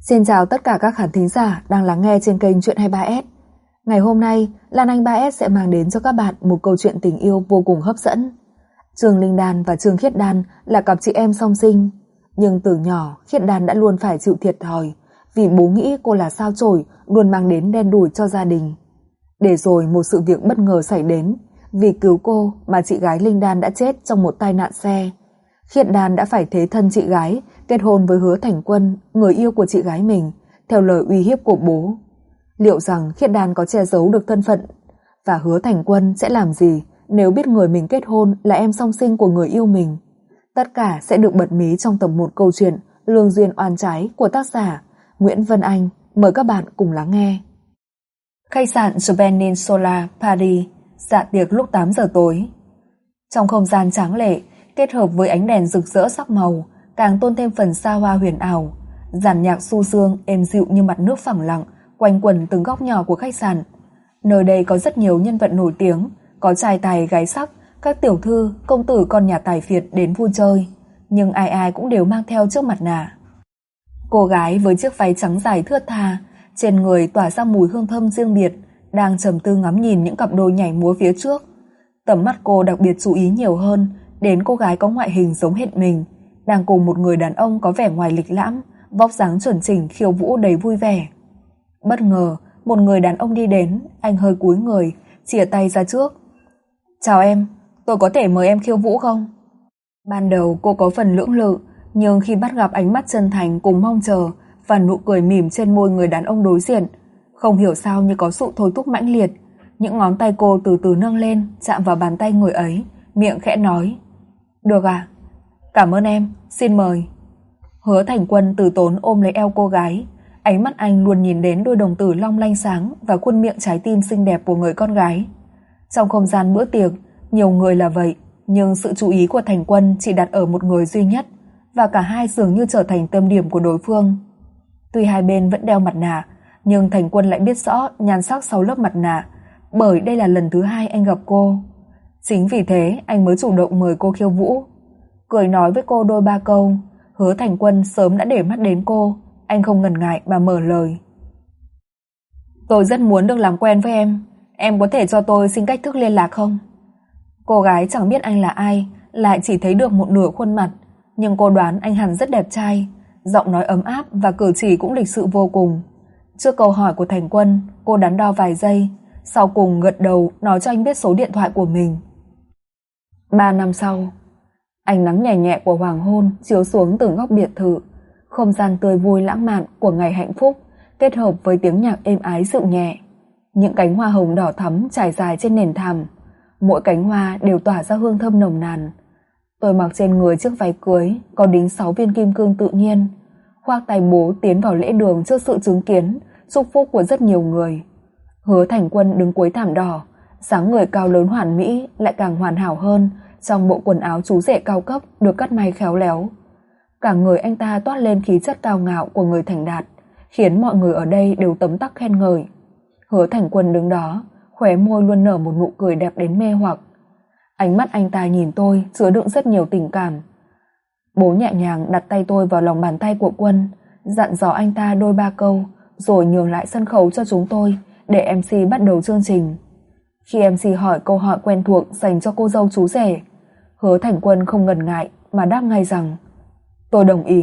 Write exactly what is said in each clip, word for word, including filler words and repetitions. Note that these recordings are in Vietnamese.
Xin chào tất cả các khán thính giả đang lắng nghe trên kênh Chuyện hai mươi ba ét. Ngày hôm nay, Lan Anh ba ét sẽ mang đến cho các bạn một câu chuyện tình yêu vô cùng hấp dẫn. Trương Linh Đan và Trương Khiết Đan là cặp chị em song sinh, nhưng từ nhỏ Khiết Đan đã luôn phải chịu thiệt thòi vì bố nghĩ cô là sao chổi, luôn mang đến đen đủi cho gia đình. Để rồi một sự việc bất ngờ xảy đến, vì cứu cô mà chị gái Linh Đan đã chết trong một tai nạn xe. Khiết Đan đã phải thế thân chị gái kết hôn với Hứa Thành Quân, người yêu của chị gái mình, theo lời uy hiếp của bố. Liệu rằng Khiết Đan có che giấu được thân phận và Hứa Thành Quân sẽ làm gì nếu biết người mình kết hôn là em song sinh của người yêu mình? Tất cả sẽ được bật mí trong tập một câu chuyện Lương duyên oan trái của tác giả Nguyễn Vân Anh. Mời các bạn cùng lắng nghe. Khách sạn The Peninsula, Paris, dạ tiệc lúc tám giờ tối. Trong không gian tráng lệ, kết hợp với ánh đèn rực rỡ sắc màu, càng tôn thêm phần xa hoa huyền ảo. Dàn nhạc du dương êm dịu như mặt nước phẳng lặng quanh quẩn từng góc nhỏ của khách sạn. Nơi đây có rất nhiều nhân vật nổi tiếng, có trai tài gái sắc, các tiểu thư, công tử con nhà tài phiệt đến vui chơi, nhưng ai ai cũng đều mang theo chiếc mặt nạ. Cô gái với chiếc váy trắng dài thướt tha, trên người tỏa ra mùi hương thơm riêng biệt, đang trầm tư ngắm nhìn những cặp đôi nhảy múa phía trước. Tầm mắt cô đặc biệt chú ý nhiều hơn đến cô gái có ngoại hình giống hệt mình, đang cùng một người đàn ông có vẻ ngoài lịch lãm, vóc dáng chuẩn chỉnh khiêu vũ đầy vui vẻ. Bất ngờ, một người đàn ông đi đến, anh hơi cúi người, chìa tay ra trước. "Chào em, tôi có thể mời em khiêu vũ không?" Ban đầu cô có phần lưỡng lự, nhưng khi bắt gặp ánh mắt chân thành cùng mong chờ và nụ cười mỉm trên môi người đàn ông đối diện, không hiểu sao như có sự thôi thúc mãnh liệt. Những ngón tay cô từ từ nâng lên, chạm vào bàn tay người ấy, miệng khẽ nói: "Được à? Cảm ơn em, xin mời." Hứa Thành Quân từ tốn ôm lấy eo cô gái, ánh mắt anh luôn nhìn đến đôi đồng tử long lanh sáng và khuôn miệng trái tim xinh đẹp của người con gái. Trong không gian bữa tiệc, nhiều người là vậy, nhưng sự chú ý của Thành Quân chỉ đặt ở một người duy nhất, và cả hai dường như trở thành tâm điểm của đối phương. Tuy hai bên vẫn đeo mặt nạ, nhưng Thành Quân lại biết rõ nhan sắc sau lớp mặt nạ, bởi đây là lần thứ hai anh gặp cô. Chính vì thế anh mới chủ động mời cô khiêu vũ. Cười nói với cô đôi ba câu, Hứa Thành Quân sớm đã để mắt đến cô, anh không ngần ngại mà mở lời. "Tôi rất muốn được làm quen với em, em có thể cho tôi xin cách thức liên lạc không?" Cô gái chẳng biết anh là ai, lại chỉ thấy được một nửa khuôn mặt, nhưng cô đoán anh hẳn rất đẹp trai, giọng nói ấm áp và cử chỉ cũng lịch sự vô cùng. Trước câu hỏi của Thành Quân, cô đắn đo vài giây, sau cùng gật đầu nói cho anh biết số điện thoại của mình. Ba năm sau, ánh nắng nhẹ nhẹ của hoàng hôn chiếu xuống từng góc biệt thự, không gian tươi vui lãng mạn của ngày hạnh phúc kết hợp với tiếng nhạc êm ái dịu nhẹ. Những cánh hoa hồng đỏ thắm trải dài trên nền thảm, mỗi cánh hoa đều tỏa ra hương thơm nồng nàn. Tôi mặc trên người chiếc váy cưới có đính sáu viên kim cương tự nhiên, khoác tay bố tiến vào lễ đường trước sự chứng kiến chúc phúc của rất nhiều người. Hứa Thành Quân đứng cuối thảm đỏ, dáng người cao lớn hoàn mỹ lại càng hoàn hảo hơn trong bộ quần áo chú rể cao cấp được cắt may khéo léo. Cả người anh ta toát lên khí chất cao ngạo của người thành đạt, khiến mọi người ở đây đều tấm tắc khen ngợi. Hứa Thành Quân đứng đó, khóe môi luôn nở một nụ cười đẹp đến mê hoặc. Ánh mắt anh ta nhìn tôi chứa đựng rất nhiều tình cảm. Bố nhẹ nhàng đặt tay tôi vào lòng bàn tay của Quân, dặn dò anh ta đôi ba câu, rồi nhường lại sân khấu cho chúng tôi để em xê bắt đầu chương trình. Khi em xê hỏi câu hỏi quen thuộc dành cho cô dâu chú rể, Hứa Thành Quân không ngần ngại mà đáp ngay rằng tôi đồng ý.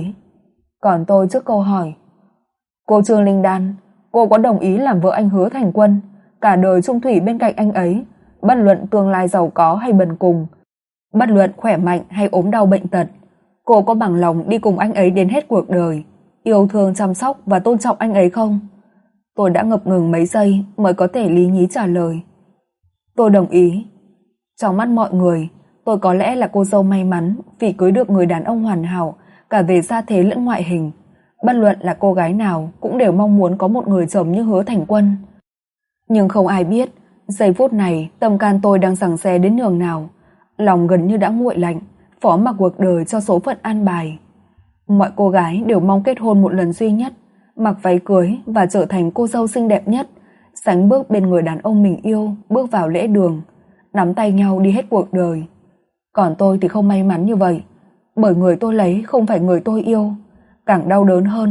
Còn tôi trước câu hỏi: "Cô Trương Linh Đan, cô có đồng ý làm vợ anh Hứa Thành Quân, cả đời chung thủy bên cạnh anh ấy, bất luận tương lai giàu có hay bần cùng, bất luận khỏe mạnh hay ốm đau bệnh tật, cô có bằng lòng đi cùng anh ấy đến hết cuộc đời, yêu thương chăm sóc và tôn trọng anh ấy không?" Tôi đã ngập ngừng mấy giây mới có thể lý nhí trả lời: "Tôi đồng ý." Trong mắt mọi người, tôi có lẽ là cô dâu may mắn vì cưới được người đàn ông hoàn hảo cả về gia thế lẫn ngoại hình. Bất luận là cô gái nào cũng đều mong muốn có một người chồng như Hứa Thành Quân. Nhưng không ai biết, giây phút này tâm can tôi đang giằng xé đến nhường nào. Lòng gần như đã nguội lạnh, phó mặc cuộc đời cho số phận an bài. Mọi cô gái đều mong kết hôn một lần duy nhất, mặc váy cưới và trở thành cô dâu xinh đẹp nhất, sánh bước bên người đàn ông mình yêu, bước vào lễ đường, nắm tay nhau đi hết cuộc đời. Còn tôi thì không may mắn như vậy, bởi người tôi lấy không phải người tôi yêu. Càng đau đớn hơn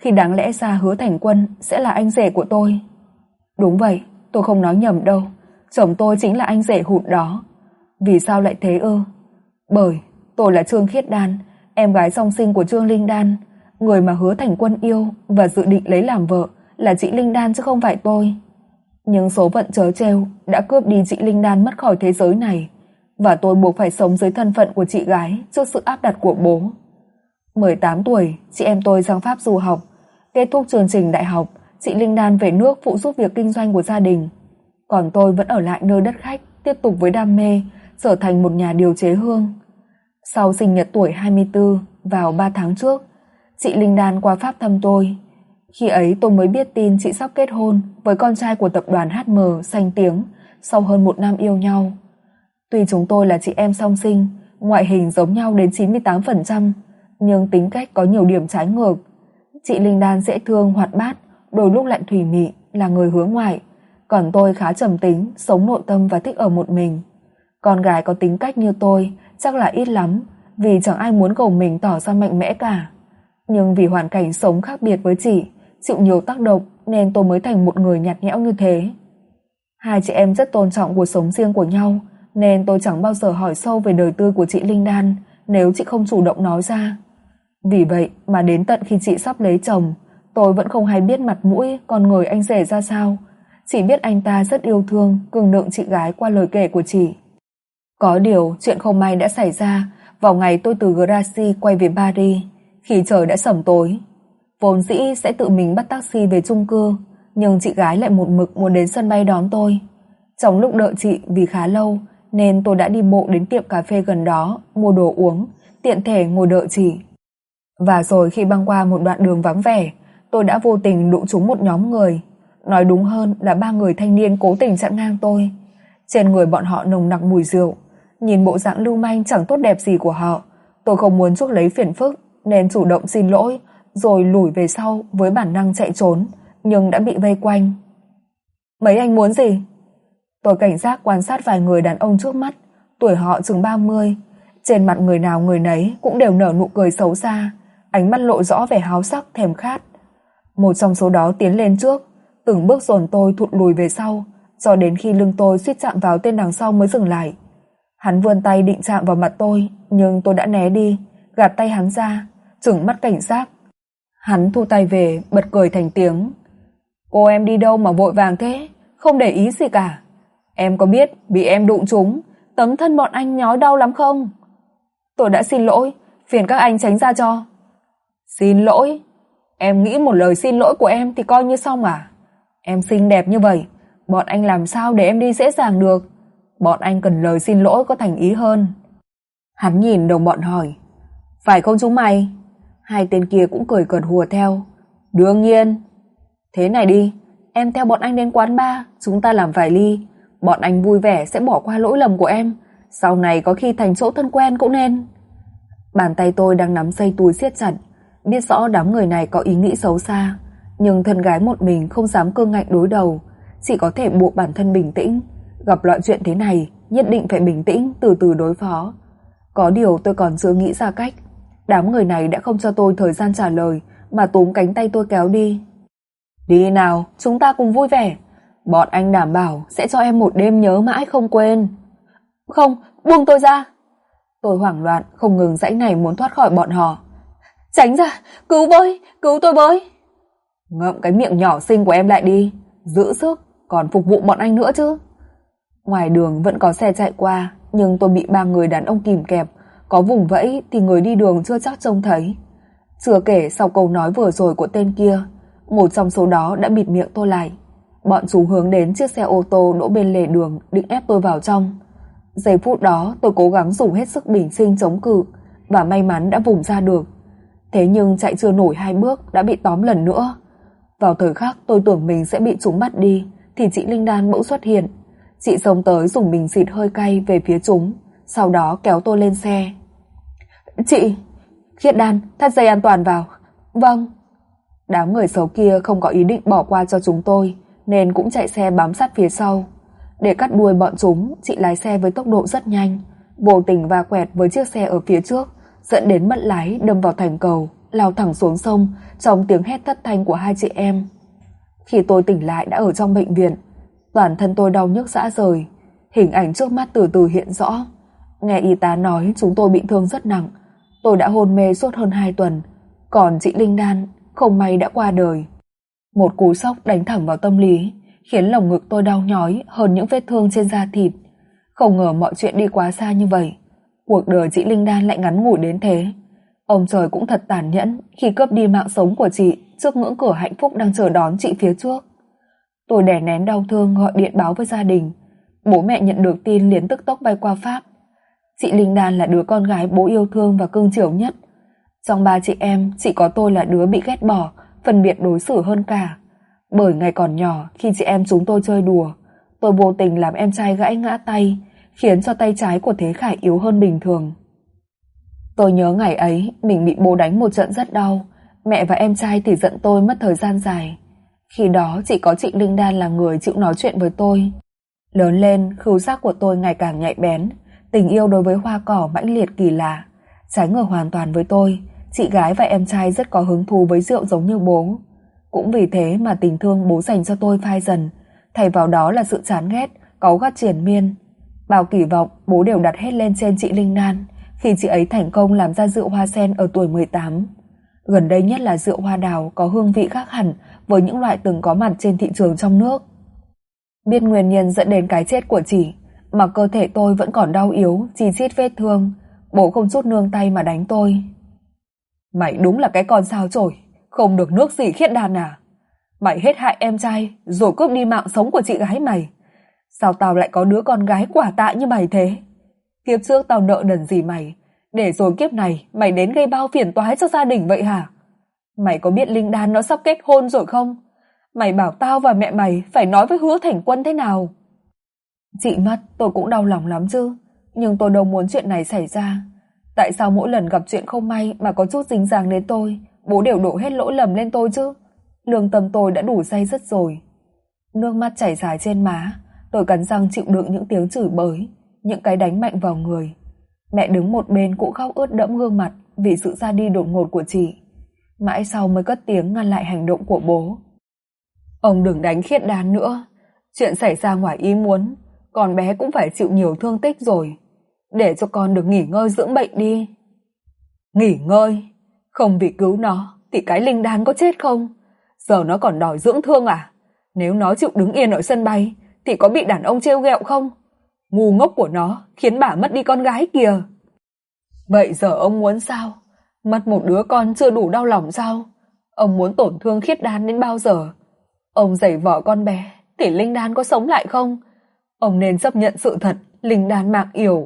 khi đáng lẽ ra Hứa Thành Quân sẽ là anh rể của tôi. Đúng vậy, tôi không nói nhầm đâu, chồng tôi chính là anh rể hụt đó. Vì sao lại thế ư? Bởi tôi là Trương Khiết Đan, em gái song sinh của Trương Linh Đan. Người mà Hứa Thành Quân yêu và dự định lấy làm vợ là chị Linh Đan chứ không phải tôi. Nhưng số phận trớ trêu đã cướp đi chị Linh Đan mất khỏi thế giới này, và tôi buộc phải sống dưới thân phận của chị gái trước sự áp đặt của bố. mười tám tuổi, chị em tôi sang Pháp du học. Kết thúc chương trình đại học, chị Linh Đan về nước phụ giúp việc kinh doanh của gia đình. Còn tôi vẫn ở lại nơi đất khách, tiếp tục với đam mê, trở thành một nhà điều chế hương. Sau sinh nhật tuổi hai mươi tư, vào ba tháng trước, chị Linh Đan qua Pháp thăm tôi. Khi ấy tôi mới biết tin chị sắp kết hôn với con trai của tập đoàn hát em danh tiếng sau hơn một năm yêu nhau. Tuy chúng tôi là chị em song sinh, ngoại hình giống nhau đến chín mươi tám phần trăm, nhưng tính cách có nhiều điểm trái ngược. Chị Linh Đan dễ thương, hoạt bát, đôi lúc lại thủy mị, là người hướng ngoại, còn tôi khá trầm tính, sống nội tâm và thích ở một mình. Con gái có tính cách như tôi chắc là ít lắm, vì chẳng ai muốn cầu mình tỏ ra mạnh mẽ cả. Nhưng vì hoàn cảnh sống khác biệt với chị, chịu nhiều tác động nên tôi mới thành một người nhạt nhẽo như thế. Hai chị em rất tôn trọng cuộc sống riêng của nhau, nên tôi chẳng bao giờ hỏi sâu về đời tư của chị Linh Đan nếu chị không chủ động nói ra. Vì vậy mà đến tận khi chị sắp lấy chồng, tôi vẫn không hay biết mặt mũi con người anh rể ra sao, chỉ biết anh ta rất yêu thương, cường nựng chị gái qua lời kể của chị. Có điều chuyện không may đã xảy ra vào ngày tôi từ Gracie quay về Paris, khi trời đã sẩm tối. Vốn dĩ sẽ tự mình bắt taxi về chung cư, nhưng chị gái lại một mực muốn đến sân bay đón tôi. Trong lúc đợi chị vì khá lâu, nên tôi đã đi bộ đến tiệm cà phê gần đó, mua đồ uống, tiện thể ngồi đợi chị. Và rồi khi băng qua một đoạn đường vắng vẻ, tôi đã vô tình đụng trúng một nhóm người. Nói đúng hơn là ba người thanh niên cố tình chặn ngang tôi. Trên người bọn họ nồng nặc mùi rượu. Nhìn bộ dạng lưu manh chẳng tốt đẹp gì của họ, tôi không muốn chuốc lấy phiền phức nên chủ động xin lỗi, rồi lùi về sau với bản năng chạy trốn, nhưng đã bị vây quanh. Mấy anh muốn gì? Tôi cảnh giác quan sát vài người đàn ông trước mắt, tuổi họ chừng ba mươi. Trên mặt người nào người nấy cũng đều nở nụ cười xấu xa, ánh mắt lộ rõ vẻ háo sắc thèm khát. Một trong số đó tiến lên trước, từng bước dồn tôi thụt lùi về sau, cho đến khi lưng tôi suýt chạm vào tên đằng sau mới dừng lại. Hắn vươn tay định chạm vào mặt tôi, nhưng tôi đã né đi, gạt tay hắn ra, trừng mắt cảnh giác. Hắn thu tay về, bật cười thành tiếng. Cô em đi đâu mà vội vàng thế, không để ý gì cả. Em có biết bị em đụng trúng, tấm thân bọn anh nhói đau lắm không? Tôi đã xin lỗi, phiền các anh tránh ra cho. Xin lỗi? Em nghĩ một lời xin lỗi của em thì coi như xong à? Em xinh đẹp như vậy, bọn anh làm sao để em đi dễ dàng được? Bọn anh cần lời xin lỗi có thành ý hơn. Hắn nhìn đồng bọn hỏi, phải không chúng mày? Hai tên kia cũng cười cợt hùa theo. Đương nhiên. Thế này đi, em theo bọn anh đến quán bar, chúng ta làm vài ly. Bọn anh vui vẻ sẽ bỏ qua lỗi lầm của em, sau này có khi thành chỗ thân quen cũng nên. Bàn tay tôi đang nắm dây túi siết chặt, biết rõ đám người này có ý nghĩ xấu xa, nhưng thân gái một mình không dám cương ngạnh đối đầu, chỉ có thể buộc bản thân bình tĩnh. Gặp loại chuyện thế này, nhất định phải bình tĩnh, từ từ đối phó. Có điều tôi còn chưa nghĩ ra cách. Đám người này đã không cho tôi thời gian trả lời, mà túm cánh tay tôi kéo đi. Đi nào, chúng ta cùng vui vẻ. Bọn anh đảm bảo sẽ cho em một đêm nhớ mãi không quên. Không, buông tôi ra. Tôi hoảng loạn, không ngừng giãy nảy muốn thoát khỏi bọn họ. Tránh ra, cứu với, cứu tôi với. Ngậm cái miệng nhỏ xinh của em lại đi, giữ sức, còn phục vụ bọn anh nữa chứ. Ngoài đường vẫn có xe chạy qua, nhưng tôi bị ba người đàn ông kìm kẹp, có vùng vẫy thì người đi đường chưa chắc trông thấy. Chưa kể sau câu nói vừa rồi của tên kia, một trong số đó đã bịt miệng tôi lại. Bọn chúng hướng đến chiếc xe ô tô đỗ bên lề đường, định ép tôi vào trong. Giây phút đó tôi cố gắng dùng hết sức bình sinh chống cự, và may mắn đã vùng ra được. Thế nhưng chạy chưa nổi hai bước đã bị tóm lần nữa. Vào thời khắc tôi tưởng mình sẽ bị chúng bắt đi, thì chị Linh Đan bỗng xuất hiện. Chị xông tới dùng bình xịt hơi cay về phía chúng, sau đó kéo tôi lên xe. Chị! Khiết Đan, thắt dây an toàn vào. Vâng. Đám người xấu kia không có ý định bỏ qua cho chúng tôi, nên cũng chạy xe bám sát phía sau. Để cắt đuôi bọn chúng, chị lái xe với tốc độ rất nhanh, vô tình va quẹt với chiếc xe ở phía trước, dẫn đến mất lái đâm vào thành cầu, lao thẳng xuống sông trong tiếng hét thất thanh của hai chị em. Khi tôi tỉnh lại đã ở trong bệnh viện, toàn thân tôi đau nhức rã rời, hình ảnh trước mắt từ từ hiện rõ. Nghe y tá nói chúng tôi bị thương rất nặng, tôi đã hôn mê suốt hơn hai tuần, còn chị Linh Đan không may đã qua đời. Một cú sốc đánh thẳng vào tâm lý, khiến lồng ngực tôi đau nhói hơn những vết thương trên da thịt. Không ngờ mọi chuyện đi quá xa như vậy, cuộc đời chị Linh Đan lại ngắn ngủi đến thế. Ông trời cũng thật tàn nhẫn khi cướp đi mạng sống của chị trước ngưỡng cửa hạnh phúc đang chờ đón chị phía trước. Tôi đè nén đau thương gọi điện báo với gia đình. Bố mẹ nhận được tin liền tức tốc bay qua Pháp. Chị Linh Đan là đứa con gái bố yêu thương và cưng chiều nhất. Trong ba chị em, chỉ có tôi là đứa bị ghét bỏ, phân biệt đối xử hơn cả. Bởi ngày còn nhỏ, khi chị em chúng tôi chơi đùa, tôi vô tình làm em trai gãy ngã tay, khiến cho tay trái của Thế Khải yếu hơn bình thường. Tôi nhớ ngày ấy, mình bị bố đánh một trận rất đau. Mẹ và em trai thì giận tôi mất thời gian dài. Khi đó chỉ có chị Linh Đan là người chịu nói chuyện với tôi. Lớn lên, khứu giác của tôi ngày càng nhạy bén. Tình yêu đối với hoa cỏ mãnh liệt kỳ lạ. Trái ngược hoàn toàn với tôi, chị gái và em trai rất có hứng thú với rượu giống như bố. Cũng vì thế mà tình thương bố dành cho tôi phai dần, thay vào đó là sự chán ghét, cáu gắt triền miên. Bao kỳ vọng bố đều đặt hết lên trên chị Linh Đan khi chị ấy thành công làm ra rượu hoa sen ở tuổi mười tám. Gần đây nhất là rượu hoa đào có hương vị khác hẳn với những loại từng có mặt trên thị trường trong nước. Biết nguyên nhân dẫn đến cái chết của chị, mà cơ thể tôi vẫn còn đau yếu, chi chít vết thương, bố không chút nương tay mà đánh tôi. Mày đúng là cái con sao chổi, không được nước gì Khiết Đan à? Mày hết hại em trai rồi cướp đi mạng sống của chị gái mày. Sao tao lại có đứa con gái quả tạ như mày thế? Kiếp trước tao nợ nần gì mày, để rồi kiếp này mày đến gây bao phiền toái cho gia đình vậy hả? Mày có biết Linh Đan nó sắp kết hôn rồi không? Mày bảo tao và mẹ mày phải nói với Hứa Thành Quân thế nào? Chị mất tôi cũng đau lòng lắm chứ, nhưng tôi đâu muốn chuyện này xảy ra. Tại sao mỗi lần gặp chuyện không may mà có chút dính dáng đến tôi, bố đều đổ hết lỗi lầm lên tôi chứ? Lương tâm tôi đã đủ day dứt rồi. Nước mắt chảy dài trên má, tôi cắn răng chịu đựng những tiếng chửi bới, những cái đánh mạnh vào người. Mẹ đứng một bên cũng khóc ướt đẫm gương mặt vì sự ra đi đột ngột của chị. Mãi sau mới cất tiếng ngăn lại hành động của bố. Ông đừng đánh Khiết Đan nữa. Chuyện xảy ra ngoài ý muốn, con bé cũng phải chịu nhiều thương tích rồi. Để cho con được nghỉ ngơi dưỡng bệnh đi. Nghỉ ngơi? Không vì cứu nó thì cái Linh Đan có chết không? Giờ nó còn đòi dưỡng thương à? Nếu nó chịu đứng yên ở sân bay thì có bị đàn ông trêu ghẹo không? Ngu ngốc của nó khiến bà mất đi con gái kìa. Vậy giờ ông muốn sao? Mất một đứa con chưa đủ đau lòng sao? Ông muốn tổn thương Khiết Đan đến bao giờ? Ông giày vỏ con bé thì Linh Đan có sống lại không? Ông nên chấp nhận sự thật Linh Đan mạng yểu.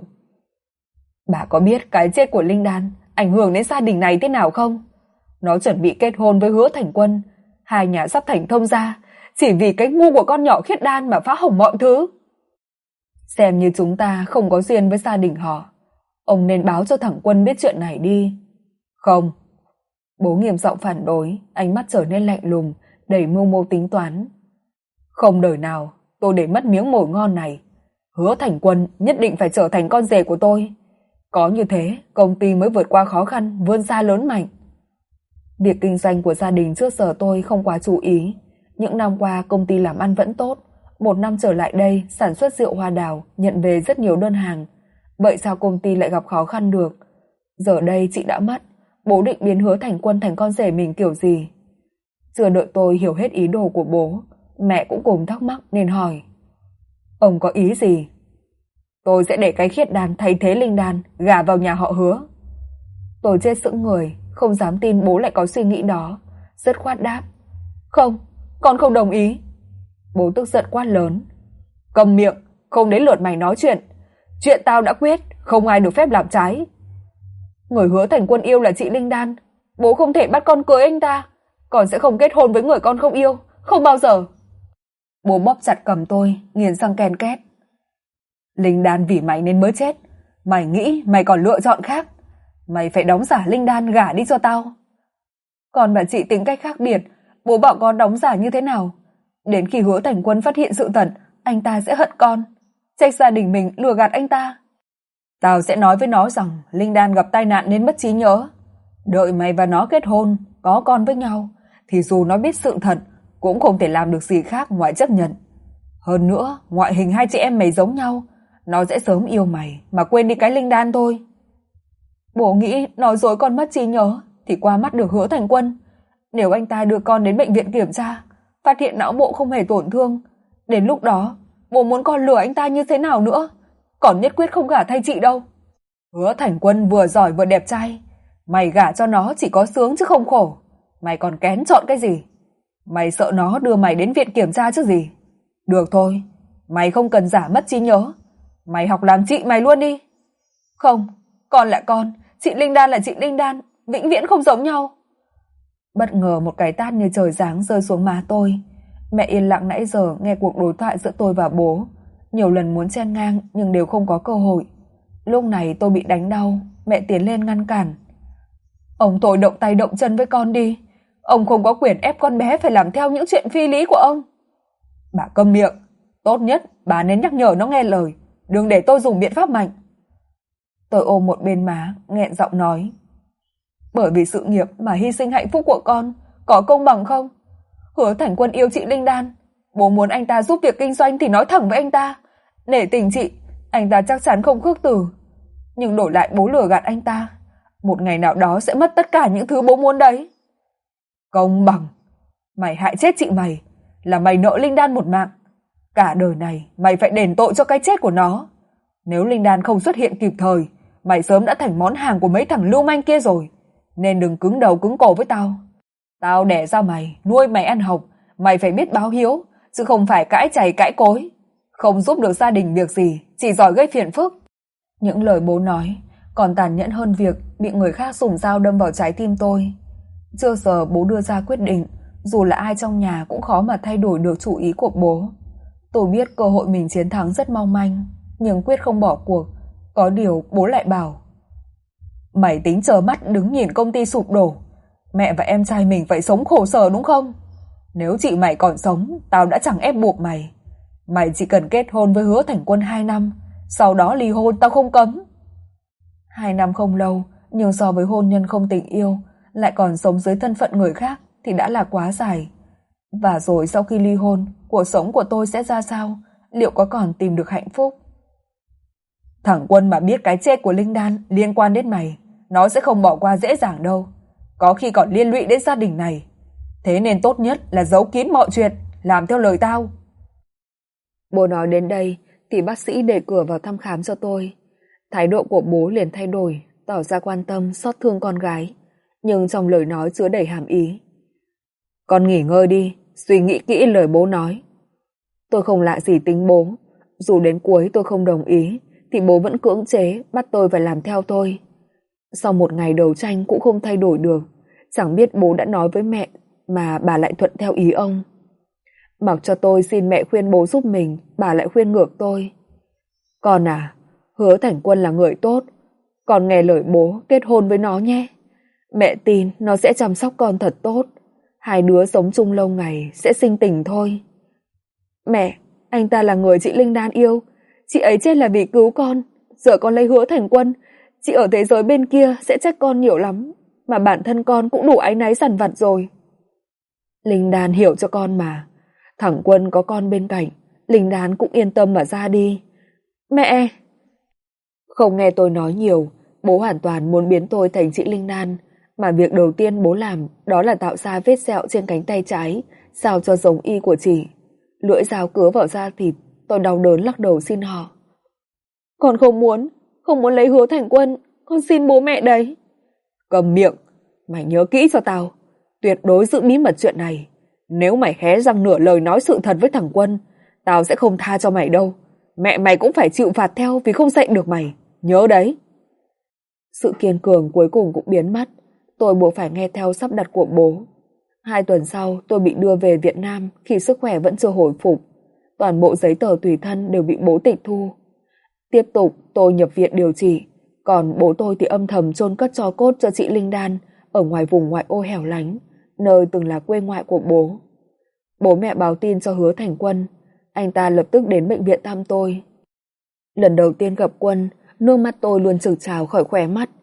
Bà có biết cái chết của Linh Đan ảnh hưởng đến gia đình này thế nào không? Nó chuẩn bị kết hôn với Hứa Thành Quân, hai nhà sắp thành thông gia, chỉ vì cái ngu của con nhỏ Khiết Đan mà phá hỏng mọi thứ. Xem như chúng ta không có duyên với gia đình họ. Ông nên báo cho thằng Quân biết chuyện này đi. Không. Bố nghiêm giọng phản đối, ánh mắt trở nên lạnh lùng, đầy mưu mô tính toán. Không đời nào tôi để mất miếng mồi ngon này. Hứa Thành Quân nhất định phải trở thành con rể của tôi. Có như thế, công ty mới vượt qua khó khăn, vươn xa lớn mạnh. Việc kinh doanh của gia đình trước giờ tôi không quá chú ý. Những năm qua công ty làm ăn vẫn tốt. Một năm trở lại đây, sản xuất rượu hoa đào, nhận về rất nhiều đơn hàng. Vậy sao công ty lại gặp khó khăn được? Giờ đây chị đã mất, bố định biến Hứa Thành Quân thành con rể mình kiểu gì? Chưa đợi tôi hiểu hết ý đồ của bố, mẹ cũng cùng thắc mắc nên hỏi. Ông có ý gì? Tôi sẽ để cái Khiết Đan thay thế Linh Đan, gả vào nhà họ Hứa. Tôi chết sững người, không dám tin bố lại có suy nghĩ đó, dứt khoát đáp. Không, con không đồng ý. Bố tức giận quát lớn. Cầm miệng, không đến lượt mày nói chuyện. Chuyện tao đã quyết, không ai được phép làm trái. Người Hứa Thành Quân yêu là chị Linh Đan, bố không thể bắt con cưới anh ta. Con sẽ không kết hôn với người con không yêu, không bao giờ. Bố bóp chặt cầm tôi, nghiến răng ken két. Linh Đan vì mày nên mới chết. Mày nghĩ mày còn lựa chọn khác. Mày phải đóng giả Linh Đan gả đi cho tao. Con và chị tính cách khác biệt, bố bảo con đóng giả như thế nào? Đến khi Hứa Thành Quân phát hiện sự thật, anh ta sẽ hận con, trách gia đình mình lừa gạt anh ta. Tao sẽ nói với nó rằng Linh Đan gặp tai nạn nên mất trí nhớ. Đợi mày và nó kết hôn, có con với nhau, thì dù nó biết sự thật, cũng không thể làm được gì khác ngoài chấp nhận. Hơn nữa, ngoại hình hai chị em mày giống nhau, nó sẽ sớm yêu mày mà quên đi cái linh đan thôi. Bố nghĩ nói dối con mất trí nhớ thì qua mắt được Hứa Thành Quân. Nếu anh ta đưa con đến bệnh viện kiểm tra, phát hiện não bộ không hề tổn thương, đến lúc đó, bố muốn con lừa anh ta như thế nào nữa, còn nhất quyết không gả thay chị đâu. Hứa Thành Quân vừa giỏi vừa đẹp trai, mày gả cho nó chỉ có sướng chứ không khổ. Mày còn kén chọn cái gì? Mày sợ nó đưa mày đến viện kiểm tra chứ gì? Được thôi, mày không cần giả mất trí nhớ. Mày học làm chị mày luôn đi. Không, con là con, chị Linh Đan là chị Linh Đan, vĩnh viễn không giống nhau. Bất ngờ một cái tát như trời giáng rơi xuống má tôi. Mẹ yên lặng nãy giờ nghe cuộc đối thoại giữa tôi và bố, nhiều lần muốn chen ngang nhưng đều không có cơ hội. Lúc này tôi bị đánh đau, mẹ tiến lên ngăn cản. Ông tôi động tay động chân với con đi. Ông không có quyền ép con bé phải làm theo những chuyện phi lý của ông. Bà câm miệng. Tốt nhất bà nên nhắc nhở nó nghe lời, đừng để tôi dùng biện pháp mạnh. Tôi ôm một bên má, nghẹn giọng nói. Bởi vì sự nghiệp mà hy sinh hạnh phúc của con, có công bằng không? Hứa Thành Quân yêu chị Linh Đan, bố muốn anh ta giúp việc kinh doanh thì nói thẳng với anh ta. Nể tình chị, anh ta chắc chắn không khước từ. Nhưng đổi lại bố lừa gạt anh ta, một ngày nào đó sẽ mất tất cả những thứ bố muốn đấy. Công bằng? Mày hại chết chị mày, là mày nợ Linh Đan một mạng. Cả đời này mày phải đền tội cho cái chết của nó. Nếu Linh Đan không xuất hiện kịp thời, mày sớm đã thành món hàng của mấy thằng lưu manh kia rồi. Nên đừng cứng đầu cứng cổ với tao. Tao đẻ ra mày, nuôi mày ăn học, mày phải biết báo hiếu, chứ không phải cãi chày cãi cối. Không giúp được gia đình việc gì, chỉ giỏi gây phiền phức. Những lời bố nói còn tàn nhẫn hơn việc bị người khác dùng dao đâm vào trái tim tôi. Chưa giờ bố đưa ra quyết định, dù là ai trong nhà cũng khó mà thay đổi được chủ ý của bố. Tôi biết cơ hội mình chiến thắng rất mong manh, nhưng quyết không bỏ cuộc. Có điều bố lại bảo, mày tính chờ mắt đứng nhìn công ty sụp đổ, mẹ và em trai mình phải sống khổ sở đúng không? Nếu chị mày còn sống, tao đã chẳng ép buộc mày. Mày chỉ cần kết hôn với Hứa Thành Quân hai năm, sau đó ly hôn tao không cấm. Hai năm không lâu, nhưng so với hôn nhân không tình yêu, lại còn sống dưới thân phận người khác thì đã là quá dài. Và rồi sau khi ly hôn, cuộc sống của tôi sẽ ra sao? Liệu có còn tìm được hạnh phúc? Thằng Quân mà biết cái chết của Linh Đan liên quan đến mày, nó sẽ không bỏ qua dễ dàng đâu. Có khi còn liên lụy đến gia đình này. Thế nên tốt nhất là giấu kín mọi chuyện, làm theo lời tao. Bố nói đến đây thì bác sĩ để cửa vào thăm khám cho tôi. Thái độ của bố liền thay đổi, tỏ ra quan tâm, xót thương con gái, nhưng trong lời nói chứa đầy hàm ý. Con nghỉ ngơi đi, suy nghĩ kỹ lời bố nói. Tôi không lạ gì tính bố, dù đến cuối tôi không đồng ý thì bố vẫn cưỡng chế bắt tôi phải làm theo tôi. Sau một ngày đấu tranh cũng không thay đổi được, chẳng biết bố đã nói với mẹ mà bà lại thuận theo ý ông. Mặc cho tôi xin mẹ khuyên bố giúp mình, bà lại khuyên ngược tôi. Con à, Hứa Thành Quân là người tốt, con nghe lời bố kết hôn với nó nhé. Mẹ tin nó sẽ chăm sóc con thật tốt, hai đứa sống chung lâu ngày sẽ sinh tình thôi. Mẹ, anh ta là người chị Linh Đan yêu, chị ấy chết là vì cứu con, giờ con lấy Hứa Thành Quân, chị ở thế giới bên kia sẽ trách con nhiều lắm, mà bản thân con cũng đủ áy náy dằn vặt rồi. Linh Đan hiểu cho con mà, thằng Quân có con bên cạnh, Linh Đan cũng yên tâm mà ra đi. Mẹ! Không nghe tôi nói nhiều, bố hoàn toàn muốn biến tôi thành chị Linh Đan, mà việc đầu tiên bố làm đó là tạo ra vết sẹo trên cánh tay trái, sao cho giống y của chị. Lưỡi dao cứa vào da thịt, tôi đau đớn lắc đầu xin họ. Con không muốn, không muốn lấy Hứa Thành Quân, con xin bố mẹ đấy. Cầm miệng, mày nhớ kỹ cho tao, tuyệt đối giữ bí mật chuyện này. Nếu mày hé răng nửa lời nói sự thật với thằng Quân, tao sẽ không tha cho mày đâu. Mẹ mày cũng phải chịu phạt theo vì không dạy được mày, nhớ đấy. Sự kiên cường cuối cùng cũng biến mất, tôi buộc phải nghe theo sắp đặt của bố. Hai tuần sau tôi bị đưa về Việt Nam khi sức khỏe vẫn chưa hồi phục. Toàn bộ giấy tờ tùy thân đều bị bố tịch thu. Tiếp tục tôi nhập viện điều trị, còn bố tôi thì âm thầm chôn cất tro cốt cho chị Linh Đan ở ngoài vùng ngoại ô hẻo lánh, nơi từng là quê ngoại của bố. Bố mẹ báo tin cho Hứa Thành Quân, anh ta lập tức đến bệnh viện thăm tôi. Lần đầu tiên gặp Quân, nước mắt tôi luôn trực trào khỏi khóe mắt.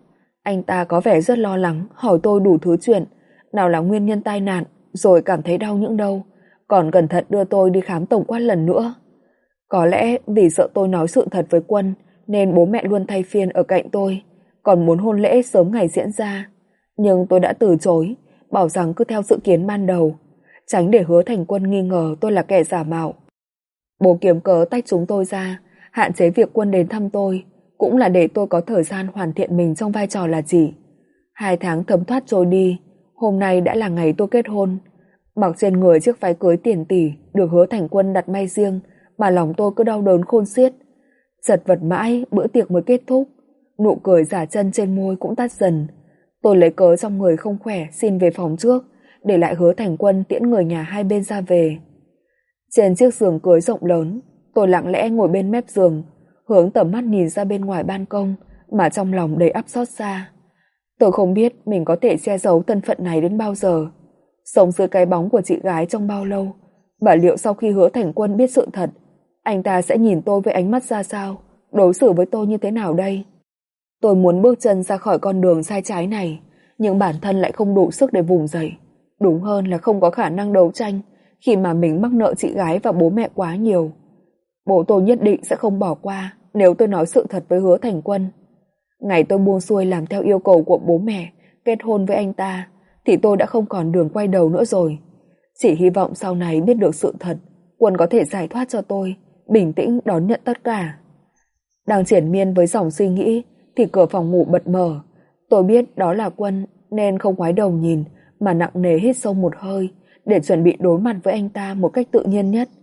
Anh ta có vẻ rất lo lắng, hỏi tôi đủ thứ chuyện, nào là nguyên nhân tai nạn, rồi cảm thấy đau những đâu, còn cẩn thận đưa tôi đi khám tổng quát lần nữa. Có lẽ vì sợ tôi nói sự thật với Quân, nên bố mẹ luôn thay phiên ở cạnh tôi, còn muốn hôn lễ sớm ngày diễn ra. Nhưng tôi đã từ chối, bảo rằng cứ theo dự kiến ban đầu, tránh để Hứa Thành Quân nghi ngờ tôi là kẻ giả mạo. Bố kiếm cớ tách chúng tôi ra, hạn chế việc Quân đến thăm tôi, cũng là để tôi có thời gian hoàn thiện mình trong vai trò là chị. Hai tháng thấm thoát trôi đi, hôm nay đã là ngày tôi kết hôn. Mặc trên người chiếc váy cưới tiền tỷ được Hứa Thành Quân đặt may riêng, mà lòng tôi cứ đau đớn khôn xiết. Chật vật mãi, bữa tiệc mới kết thúc, nụ cười giả chân trên môi cũng tắt dần. Tôi lấy cớ trong người không khỏe xin về phòng trước, để lại Hứa Thành Quân tiễn người nhà hai bên ra về. Trên chiếc giường cưới rộng lớn, tôi lặng lẽ ngồi bên mép giường, hướng tầm mắt nhìn ra bên ngoài ban công, mà trong lòng đầy ắp xót xa. Tôi không biết mình có thể che giấu thân phận này đến bao giờ, sống dưới cái bóng của chị gái trong bao lâu, và liệu sau khi Hứa Thành Quân biết sự thật, anh ta sẽ nhìn tôi với ánh mắt ra sao, đối xử với tôi như thế nào đây? Tôi muốn bước chân ra khỏi con đường sai trái này, nhưng bản thân lại không đủ sức để vùng dậy. Đúng hơn là không có khả năng đấu tranh khi mà mình mắc nợ chị gái và bố mẹ quá nhiều. Bố tôi nhất định sẽ không bỏ qua nếu tôi nói sự thật với Hứa Thành Quân. Ngày tôi buông xuôi làm theo yêu cầu của bố mẹ, kết hôn với anh ta, thì tôi đã không còn đường quay đầu nữa rồi. Chỉ hy vọng sau này biết được sự thật, Quân có thể giải thoát cho tôi, bình tĩnh đón nhận tất cả. Đang triển miên với dòng suy nghĩ thì cửa phòng ngủ bật mở. Tôi biết đó là Quân nên không ngoái đầu nhìn, mà nặng nề hít sâu một hơi để chuẩn bị đối mặt với anh ta một cách tự nhiên nhất.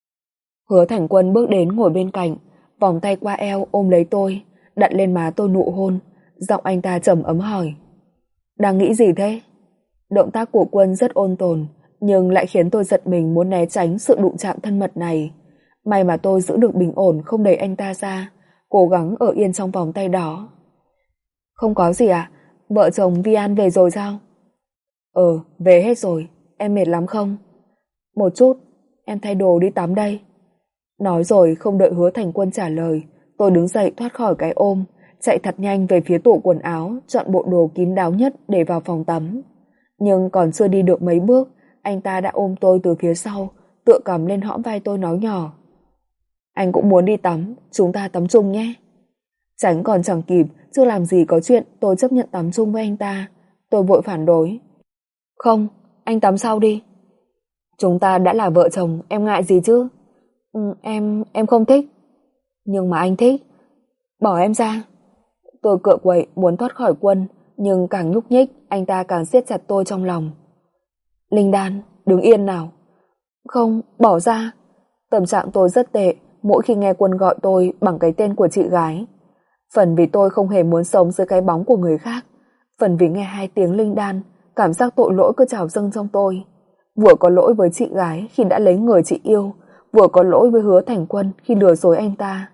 Hứa Thành Quân bước đến ngồi bên cạnh, vòng tay qua eo ôm lấy tôi, đặt lên má tôi nụ hôn. Giọng anh ta trầm ấm hỏi: "Đang nghĩ gì thế?" Động tác của Quân rất ôn tồn, nhưng lại khiến tôi giật mình muốn né tránh sự đụng chạm thân mật này. May mà tôi giữ được bình ổn, không đẩy anh ta ra, cố gắng ở yên trong vòng tay đó. "Không có gì ạ, vợ chồng Vi An về rồi sao?" "Ừ, về hết rồi, em mệt lắm không?" "Một chút, em thay đồ đi tắm đây." Nói rồi không đợi Hứa Thành Quân trả lời, tôi đứng dậy thoát khỏi cái ôm, chạy thật nhanh về phía tủ quần áo, chọn bộ đồ kín đáo nhất để vào phòng tắm. Nhưng còn chưa đi được mấy bước, anh ta đã ôm tôi từ phía sau, tựa cằm lên hõm vai tôi nói nhỏ: "Anh cũng muốn đi tắm, chúng ta tắm chung nhé." Tránh còn chẳng kịp, chưa làm gì có chuyện tôi chấp nhận tắm chung với anh ta. Tôi vội phản đối: "Không, anh tắm sau đi." "Chúng ta đã là vợ chồng, em ngại gì chứ?" Ừ, em, em không thích." "Nhưng mà anh thích." "Bỏ em ra." Tôi cựa quậy muốn thoát khỏi Quân, nhưng càng nhúc nhích anh ta càng siết chặt tôi trong lòng. "Linh Đan, đứng yên nào." "Không, bỏ ra." Tâm trạng tôi rất tệ mỗi khi nghe Quân gọi tôi bằng cái tên của chị gái. Phần vì tôi không hề muốn sống dưới cái bóng của người khác, phần vì nghe hai tiếng Linh Đan, cảm giác tội lỗi cứ trào dâng trong tôi. Vừa có lỗi với chị gái khi đã lấy người chị yêu, vừa có lỗi với Hứa Thành Quân khi lừa dối anh ta.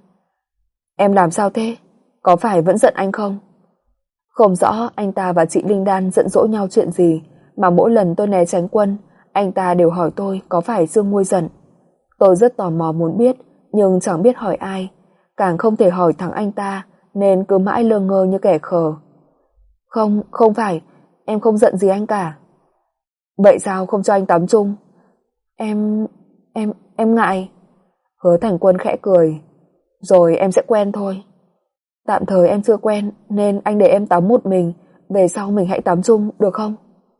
"Em làm sao thế? Có phải vẫn giận anh không?" Không rõ anh ta và chị Linh Đan giận dỗi nhau chuyện gì, mà mỗi lần tôi né tránh Quân, anh ta đều hỏi tôi có phải Dương nguôi giận. Tôi rất tò mò muốn biết, nhưng chẳng biết hỏi ai, càng không thể hỏi thẳng anh ta, nên cứ mãi lơ ngơ như kẻ khờ. "Không, không phải, em không giận gì anh cả." "Vậy sao không cho anh tắm chung?" Em... em... em ngại." Hứa Thành Quân khẽ cười: "Rồi em sẽ quen thôi." "Tạm thời em chưa quen, nên anh để em tắm một mình, về sau mình hãy tắm chung, được không?"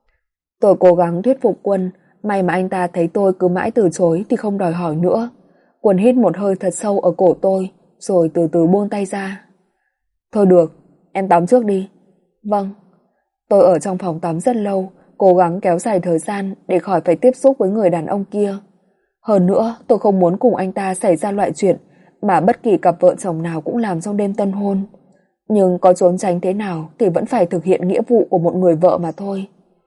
Tôi cố gắng thuyết phục Quân, may mà anh ta thấy tôi cứ mãi từ chối thì không đòi hỏi nữa. Quân hít một hơi thật sâu ở cổ tôi, rồi từ từ buông tay ra. "Thôi được, em tắm trước đi." "Vâng." Tôi ở trong phòng tắm rất lâu, cố gắng kéo dài thời gian để khỏi phải tiếp xúc với người đàn ông kia. Hơn nữa, tôi không muốn cùng anh ta xảy ra loại chuyện mà bất kỳ cặp vợ chồng nào cũng làm trong đêm tân hôn. Nhưng có trốn tránh thế nào thì vẫn phải thực hiện nghĩa vụ của một người vợ mà thôi.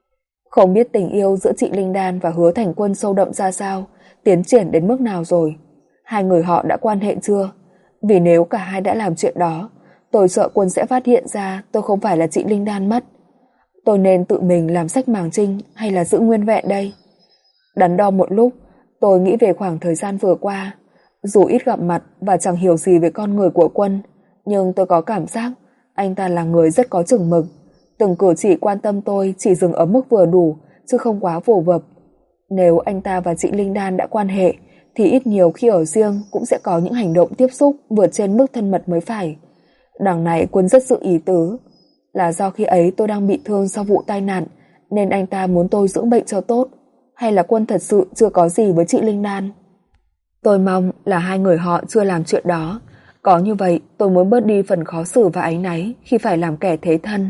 Không biết tình yêu giữa chị Linh Đan và Hứa Thành Quân sâu đậm ra sao, tiến triển đến mức nào rồi. Hai người họ đã quan hệ chưa? Vì nếu cả hai đã làm chuyện đó, tôi sợ Quân sẽ phát hiện ra tôi không phải là chị Linh Đan mất. Tôi nên tự mình làm sách màng trinh hay là giữ nguyên vẹn đây? Đắn đo một lúc, tôi nghĩ về khoảng thời gian vừa qua. Dù ít gặp mặt và chẳng hiểu gì về con người của Quân, nhưng tôi có cảm giác Anh ta là người rất có chừng mực, từng cử chỉ quan tâm tôi chỉ dừng ở mức vừa đủ, chứ không quá vồ vập. Nếu anh ta và chị Linh Đan đã quan hệ, thì ít nhiều khi ở riêng cũng sẽ có những hành động tiếp xúc vượt trên mức thân mật mới phải. Đằng này Quân rất sự ý tứ, là do khi ấy tôi đang bị thương sau vụ tai nạn, nên anh ta muốn tôi dưỡng bệnh cho tốt, hay là Quân thật sự chưa có gì với chị Linh Đan? Tôi mong là hai người họ chưa làm chuyện đó, có như vậy tôi mới bớt đi phần khó xử và áy náy khi phải làm kẻ thế thân.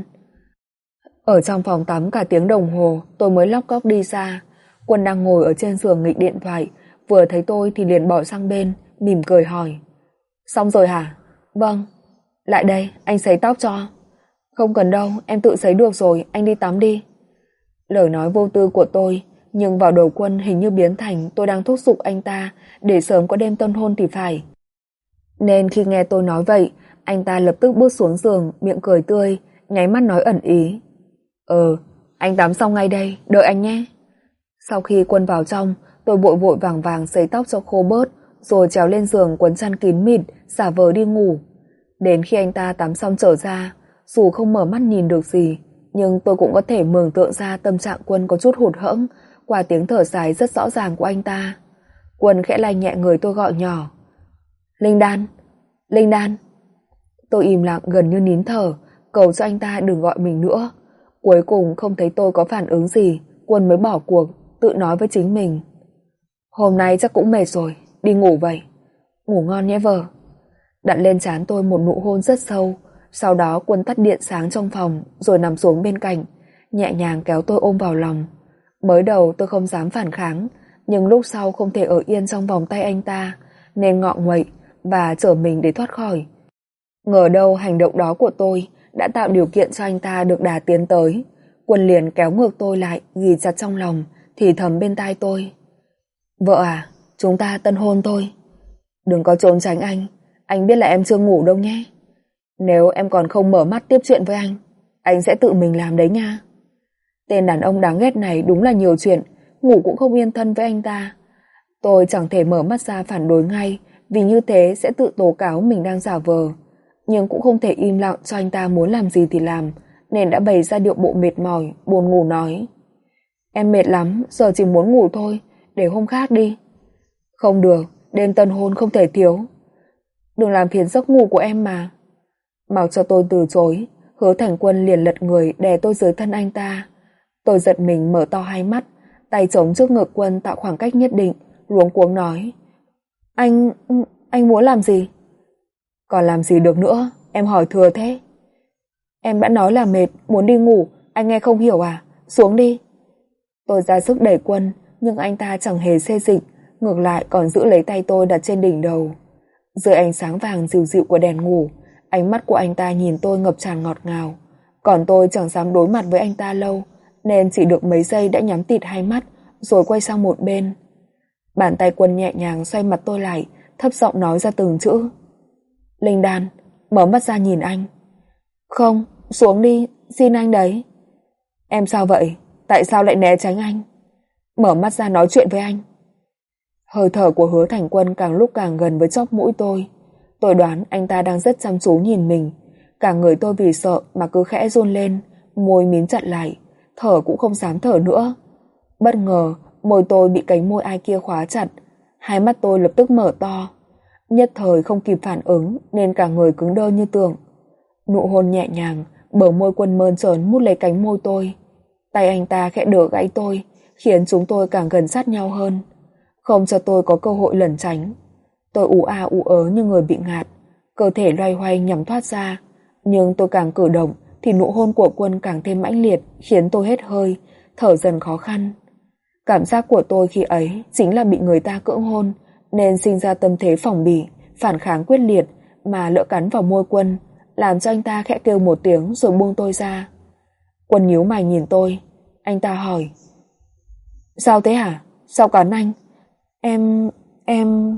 Ở trong phòng tắm cả tiếng đồng hồ tôi mới lóc cóc đi ra. Quân đang ngồi ở trên giường nghịch điện thoại, vừa thấy tôi thì liền bỏ sang bên, mỉm cười hỏi: Xong rồi hả? Vâng. Lại đây, anh sấy tóc cho. Không cần đâu, em tự sấy được rồi, anh đi tắm đi. Lời nói vô tư của tôi, nhưng vào đầu Quân hình như biến thành tôi đang thúc giục anh ta để sớm có đêm tân hôn thì phải. Nên khi nghe tôi nói vậy, anh ta lập tức bước xuống giường, miệng cười tươi, nháy mắt nói ẩn ý: Ừ, anh tắm xong ngay đây, đợi anh nhé. Sau khi Quân vào trong, tôi vội vội vàng vàng sấy tóc cho khô bớt, rồi trèo lên giường quấn chăn kín mịt, xả vờ đi ngủ. Đến khi anh ta tắm xong trở ra, dù không mở mắt nhìn được gì, nhưng tôi cũng có thể mường tượng ra tâm trạng Quân có chút hụt hẫng qua tiếng thở dài rất rõ ràng của anh ta. Quân khẽ lay nhẹ người tôi gọi nhỏ: Linh Đan, Linh Đan. Tôi im lặng gần như nín thở, cầu cho anh ta đừng gọi mình nữa. Cuối cùng không thấy tôi có phản ứng gì, Quân mới bỏ cuộc, tự nói với chính mình: Hôm nay chắc cũng mệt rồi, đi ngủ vậy. Ngủ ngon nhé vợ. Đặt lên trán tôi một nụ hôn rất sâu. Sau đó Quân tắt điện sáng trong phòng, rồi nằm xuống bên cạnh, nhẹ nhàng kéo tôi ôm vào lòng. Mới đầu tôi không dám phản kháng, nhưng lúc sau không thể ở yên trong vòng tay anh ta, nên ngọ nguậy và trở mình để thoát khỏi. Ngờ đâu hành động đó của tôi đã tạo điều kiện cho anh ta được đà tiến tới. Quân liền kéo ngược tôi lại, ghì chặt trong lòng, thì thầm bên tai tôi: Vợ à, chúng ta tân hôn thôi. Đừng có trốn tránh anh, anh biết là em chưa ngủ đâu nhé. Nếu em còn không mở mắt tiếp chuyện với anh, anh sẽ tự mình làm đấy nha. Tên đàn ông đáng ghét này đúng là nhiều chuyện, ngủ cũng không yên thân với anh ta. Tôi chẳng thể mở mắt ra phản đối ngay, vì như thế sẽ tự tố cáo mình đang giả vờ. Nhưng cũng không thể im lặng cho anh ta muốn làm gì thì làm, nên đã bày ra điệu bộ mệt mỏi, buồn ngủ nói: Em mệt lắm, giờ chỉ muốn ngủ thôi, để hôm khác đi. Không được, đêm tân hôn không thể thiếu. Đừng làm phiền giấc ngủ của em mà. Mặc cho tôi từ chối, Hứa Thành Quân liền lật người đè tôi dưới thân anh ta. Tôi giật mình mở to hai mắt, tay chống trước ngực Quân tạo khoảng cách nhất định, luống cuống nói: Anh... anh muốn làm gì? Còn làm gì được nữa, em hỏi thừa thế. Em đã nói là mệt, muốn đi ngủ, anh nghe không hiểu à? Xuống đi. Tôi ra sức đẩy Quân, nhưng anh ta chẳng hề xê dịch, ngược lại còn giữ lấy tay tôi đặt trên đỉnh đầu. Dưới ánh sáng vàng dịu dịu của đèn ngủ, ánh mắt của anh ta nhìn tôi ngập tràn ngọt ngào. Còn tôi chẳng dám đối mặt với anh ta lâu, nên chỉ được mấy giây đã nhắm tịt hai mắt, rồi quay sang một bên. Bàn tay Quân nhẹ nhàng xoay mặt tôi lại, thấp giọng nói ra từng chữ: Linh Đan, mở mắt ra nhìn anh. Không, xuống đi, xin anh đấy. Em sao vậy? Tại sao lại né tránh anh? Mở mắt ra nói chuyện với anh. Hơi thở của Hứa Thành Quân càng lúc càng gần với chóp mũi tôi. Tôi đoán anh ta đang rất chăm chú nhìn mình. Cả người tôi vì sợ mà cứ khẽ run lên, môi mím chặt lại, thở cũng không dám thở nữa. Bất ngờ, môi tôi bị cánh môi ai kia khóa chặt, hai mắt tôi lập tức mở to. Nhất thời không kịp phản ứng nên cả người cứng đơ như tượng. Nụ hôn nhẹ nhàng, bờ môi Quân mơn trớn mút lấy cánh môi tôi. Tay anh ta khẽ đỡ gãy tôi, khiến chúng tôi càng gần sát nhau hơn, không cho tôi có cơ hội lẩn tránh. Tôi ú a ú ớ như người bị ngạt, cơ thể loay hoay nhằm thoát ra, nhưng tôi càng cử động thì nụ hôn của Quân càng thêm mãnh liệt, khiến tôi hết hơi, thở dần khó khăn. Cảm giác của tôi khi ấy chính là bị người ta cưỡng hôn, nên sinh ra tâm thế phòng bị, phản kháng quyết liệt, mà lỡ cắn vào môi Quân, làm cho anh ta khẽ kêu một tiếng rồi buông tôi ra. Quân nhíu mày nhìn tôi, anh ta hỏi: Sao thế hả? Sao cắn anh? Em... em...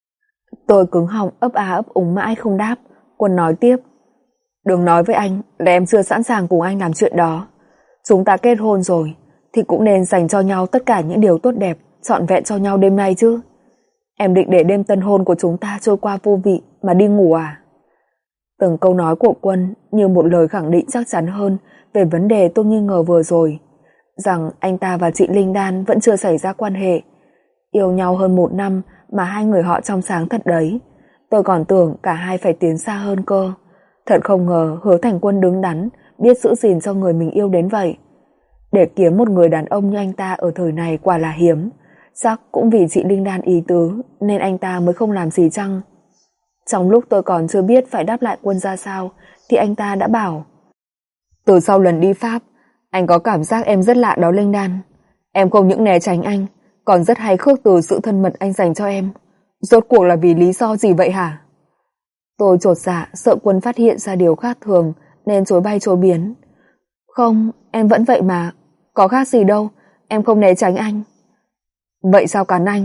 Tôi cứng họng ấp á ấp úng mãi không đáp. Quân nói tiếp: Đừng nói với anh là em chưa sẵn sàng cùng anh làm chuyện đó. Chúng ta kết hôn rồi thì cũng nên dành cho nhau tất cả những điều tốt đẹp, trọn vẹn cho nhau đêm nay chứ. Em định để đêm tân hôn của chúng ta trôi qua vô vị mà đi ngủ à? Từng câu nói của Quân như một lời khẳng định chắc chắn hơn về vấn đề tôi nghi ngờ vừa rồi, rằng anh ta và chị Linh Đan vẫn chưa xảy ra quan hệ. Yêu nhau hơn một năm mà hai người họ trong sáng thật đấy. Tôi còn tưởng cả hai phải tiến xa hơn cơ. Thật không ngờ Hứa Thành Quân đứng đắn, biết giữ gìn cho người mình yêu đến vậy. Để kiếm một người đàn ông như anh ta ở thời này quả là hiếm. Chắc cũng vì chị Linh Đan ý tứ nên anh ta mới không làm gì chăng? Trong lúc tôi còn chưa biết phải đáp lại Quân ra sao thì anh ta đã bảo: từ sau lần đi Pháp, anh có cảm giác em rất lạ đó Linh Đan. Em không những né tránh anh, còn rất hay khước từ sự thân mật anh dành cho em. Rốt cuộc là vì lý do gì vậy hả? Tôi chột dạ sợ Quân phát hiện ra điều khác thường nên chối bay chối biến. Không, em vẫn vậy mà. Có khác gì đâu, em không né tránh anh. Vậy sao cắn anh?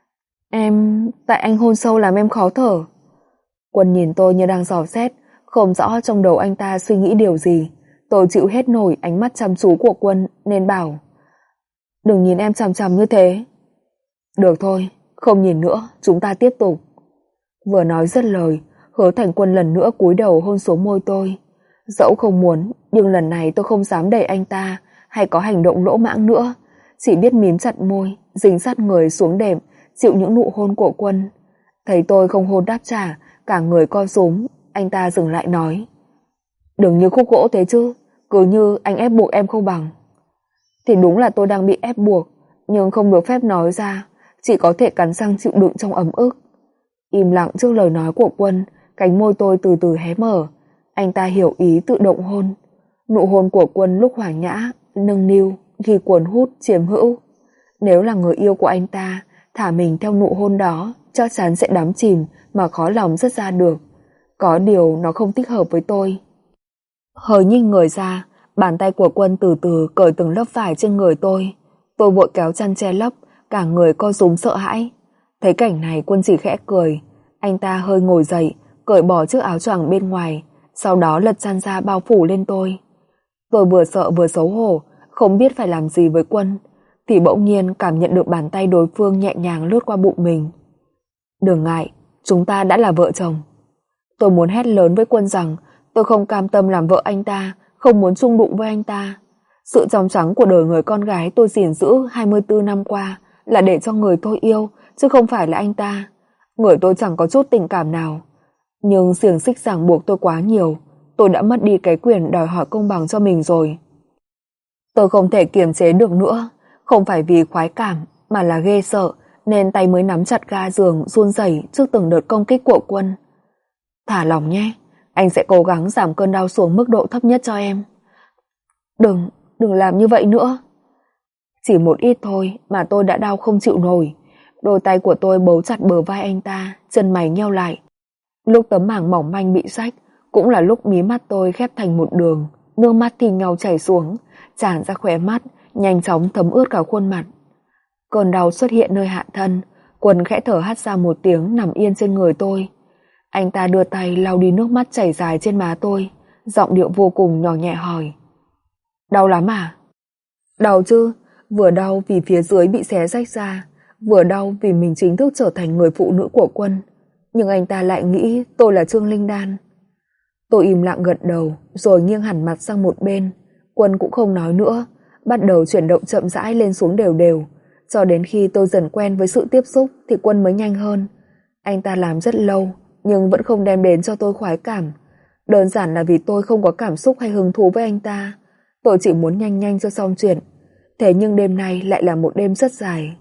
Em... tại anh hôn sâu làm em khó thở. Quân nhìn tôi như đang dò xét, không rõ trong đầu anh ta suy nghĩ điều gì. Tôi chịu hết nổi ánh mắt chăm chú của Quân nên bảo: đừng nhìn em chằm chằm như thế. Được thôi, không nhìn nữa, chúng ta tiếp tục. Vừa nói dứt lời, Hứa Thành Quân lần nữa cúi đầu hôn xuống môi tôi. Dẫu không muốn, nhưng lần này tôi không dám đẩy anh ta hay có hành động lỗ mãng nữa, chỉ biết mím chặt môi, dính sát người xuống đệm, chịu những nụ hôn của Quân. Thấy tôi không hôn đáp trả, cả người co rúm, anh ta dừng lại nói: đừng như khúc gỗ thế chứ, cứ như anh ép buộc em không bằng. Thì đúng là tôi đang bị ép buộc, nhưng không được phép nói ra, chỉ có thể cắn răng chịu đựng trong ấm ức. Im lặng trước lời nói của Quân, cánh môi tôi từ từ hé mở. Anh ta hiểu ý tự động hôn. Nụ hôn của Quân lúc hòa nhã, nâng niu, ghi cuốn hút, chiếm hữu. Nếu là người yêu của anh ta, thả mình theo nụ hôn đó, chắc chắn sẽ đắm chìm mà khó lòng dứt ra được. Có điều nó không thích hợp với tôi. Hơi nhích người ra, bàn tay của Quân từ từ cởi từng lớp vải trên người tôi. Tôi vội kéo chăn che lấp, cả người co rúm sợ hãi. Thấy cảnh này Quân chỉ khẽ cười. Anh ta hơi ngồi dậy, cởi bỏ chiếc áo choàng bên ngoài, sau đó lật chăn ra bao phủ lên tôi. Tôi vừa sợ vừa xấu hổ, không biết phải làm gì với Quân, thì bỗng nhiên cảm nhận được bàn tay đối phương nhẹ nhàng lướt qua bụng mình. Đừng ngại, chúng ta đã là vợ chồng. Tôi muốn hét lớn với Quân rằng tôi không cam tâm làm vợ anh ta, không muốn chung đụng với anh ta. Sự trong trắng của đời người con gái tôi gìn giữ hai mươi tư năm qua là để cho người tôi yêu, chứ không phải là anh ta. Người tôi chẳng có chút tình cảm nào. Nhưng xiềng xích ràng buộc tôi quá nhiều, tôi đã mất đi cái quyền đòi hỏi công bằng cho mình rồi. Tôi không thể kiềm chế được nữa, không phải vì khoái cảm mà là ghê sợ, nên tay mới nắm chặt ga giường run rẩy trước từng đợt công kích của Quân. Thả lòng nhé, anh sẽ cố gắng giảm cơn đau xuống mức độ thấp nhất cho em. Đừng, đừng làm như vậy nữa. Chỉ một ít thôi mà tôi đã đau không chịu nổi. Đôi tay của tôi bấu chặt bờ vai anh ta, chân mày nheo lại. Lúc tấm màng mỏng manh bị rách, cũng là lúc mí mắt tôi khép thành một đường, nước mắt thì nhau chảy xuống, tràn ra khóe mắt, nhanh chóng thấm ướt cả khuôn mặt. Cơn đau xuất hiện nơi hạ thân, Quân khẽ thở hắt ra một tiếng nằm yên trên người tôi. Anh ta đưa tay lau đi nước mắt chảy dài trên má tôi, giọng điệu vô cùng nhỏ nhẹ hỏi: đau lắm à? Đau chứ, vừa đau vì phía dưới bị xé rách ra, vừa đau vì mình chính thức trở thành người phụ nữ của Quân. Nhưng anh ta lại nghĩ tôi là Trương Linh Đan. Tôi im lặng gật đầu, rồi nghiêng hẳn mặt sang một bên. Quân cũng không nói nữa, bắt đầu chuyển động chậm rãi lên xuống đều đều. Cho đến khi tôi dần quen với sự tiếp xúc thì Quân mới nhanh hơn. Anh ta làm rất lâu, nhưng vẫn không đem đến cho tôi khoái cảm. Đơn giản là vì tôi không có cảm xúc hay hứng thú với anh ta. Tôi chỉ muốn nhanh nhanh cho xong chuyện. Thế nhưng đêm nay lại là một đêm rất dài.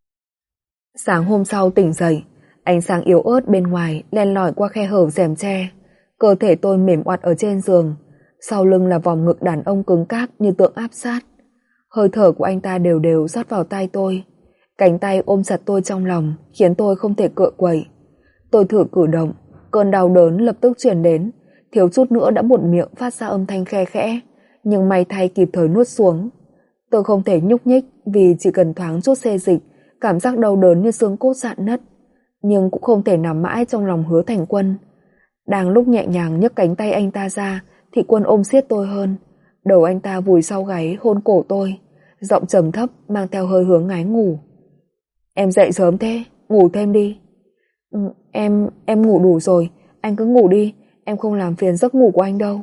Sáng hôm sau tỉnh dậy, ánh sáng yếu ớt bên ngoài len lỏi qua khe hở rèm tre. Cơ thể tôi mềm oặt ở trên giường, sau lưng là vòng ngực đàn ông cứng cáp như tượng áp sát. Hơi thở của anh ta đều đều rót vào tai tôi. Cánh tay ôm chặt tôi trong lòng, khiến tôi không thể cựa quậy. Tôi thử cử động, cơn đau đớn lập tức truyền đến, thiếu chút nữa đã buột miệng phát ra âm thanh khe khẽ, nhưng may thay kịp thời nuốt xuống. Tôi không thể nhúc nhích vì chỉ cần thoáng chút xê dịch, cảm giác đau đớn như xương cốt rạn nứt, nhưng cũng không thể nằm mãi trong lòng Hứa Thành Quân. Đang lúc nhẹ nhàng nhấc cánh tay anh ta ra thì Quân ôm siết tôi hơn. Đầu anh ta vùi sau gáy hôn cổ tôi, giọng trầm thấp mang theo hơi hướng ngái ngủ. Em dậy sớm thế, ngủ thêm đi. Ừ, em, em ngủ đủ rồi, anh cứ ngủ đi, em không làm phiền giấc ngủ của anh đâu.